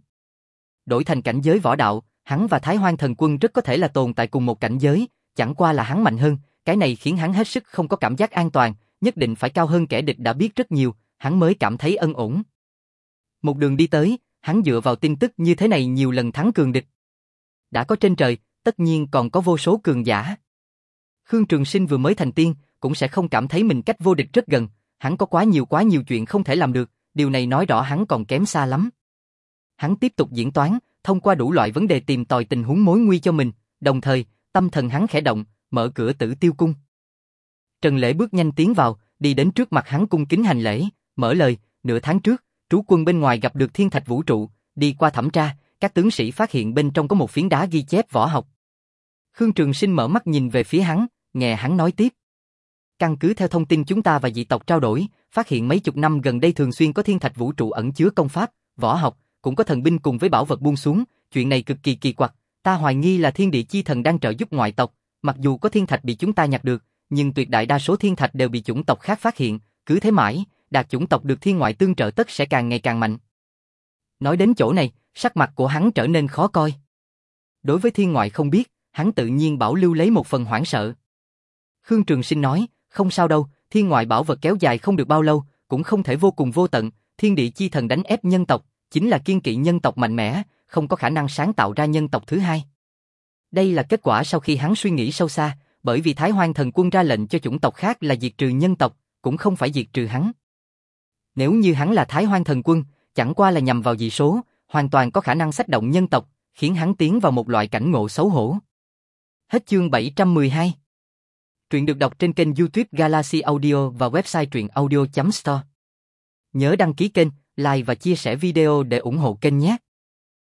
Đổi thành cảnh giới võ đạo, hắn và Thái Hoang Thần Quân rất có thể là tồn tại cùng một cảnh giới, chẳng qua là hắn mạnh hơn, cái này khiến hắn hết sức không có cảm giác an toàn, nhất định phải cao hơn kẻ địch đã biết rất nhiều, hắn mới cảm thấy ân ổn. Một đường đi tới, hắn dựa vào tin tức như thế này nhiều lần thắng cường địch. Đã có trên trời, tất nhiên còn có vô số cường giả. Khương Trường Sinh vừa mới thành tiên, cũng sẽ không cảm thấy mình cách vô địch rất gần, hắn có quá nhiều quá nhiều chuyện không thể làm được, điều này nói rõ hắn còn kém xa lắm. Hắn tiếp tục diễn toán, thông qua đủ loại vấn đề tìm tòi tình huống mối nguy cho mình, đồng thời, tâm thần hắn khẽ động, mở cửa Tử Tiêu cung. Trần Lễ bước nhanh tiến vào, đi đến trước mặt hắn cung kính hành lễ, mở lời, nửa tháng trước, trú quân bên ngoài gặp được thiên thạch vũ trụ, đi qua thẩm tra, các tướng sĩ phát hiện bên trong có một phiến đá ghi chép võ học. Khương Trường Sinh mở mắt nhìn về phía hắn, nghe hắn nói tiếp. Căn cứ theo thông tin chúng ta và dị tộc trao đổi, phát hiện mấy chục năm gần đây thường xuyên có thiên thạch vũ trụ ẩn chứa công pháp, võ học, cũng có thần binh cùng với bảo vật buông xuống, chuyện này cực kỳ kỳ quặc, ta hoài nghi là thiên địa chi thần đang trợ giúp ngoại tộc, mặc dù có thiên thạch bị chúng ta nhặt được, nhưng tuyệt đại đa số thiên thạch đều bị chủng tộc khác phát hiện, cứ thế mãi, đạt chủng tộc được thiên ngoại tương trợ tất sẽ càng ngày càng mạnh. Nói đến chỗ này, sắc mặt của hắn trở nên khó coi. Đối với thiên ngoại không biết, hắn tự nhiên bảo lưu lấy một phần hoảng sợ. Khương Trường Sinh nói, không sao đâu, thiên ngoại bảo vật kéo dài không được bao lâu, cũng không thể vô cùng vô tận, thiên địa chi thần đánh ép nhân tộc, chính là kiên kỵ nhân tộc mạnh mẽ, không có khả năng sáng tạo ra nhân tộc thứ hai. Đây là kết quả sau khi hắn suy nghĩ sâu xa, bởi vì Thái Hoang Thần Quân ra lệnh cho chủng tộc khác là diệt trừ nhân tộc, cũng không phải diệt trừ hắn. Nếu như hắn là Thái Hoang Thần Quân, chẳng qua là nhằm vào dị số, hoàn toàn có khả năng xách động nhân tộc, khiến hắn tiến vào một loại cảnh ngộ xấu hổ. Hết chương bảy trăm mười hai. Truyện được đọc trên kênh YouTube Galaxy Audio và website truyện audio chấm store. Nhớ đăng ký kênh, like và chia sẻ video để ủng hộ kênh nhé.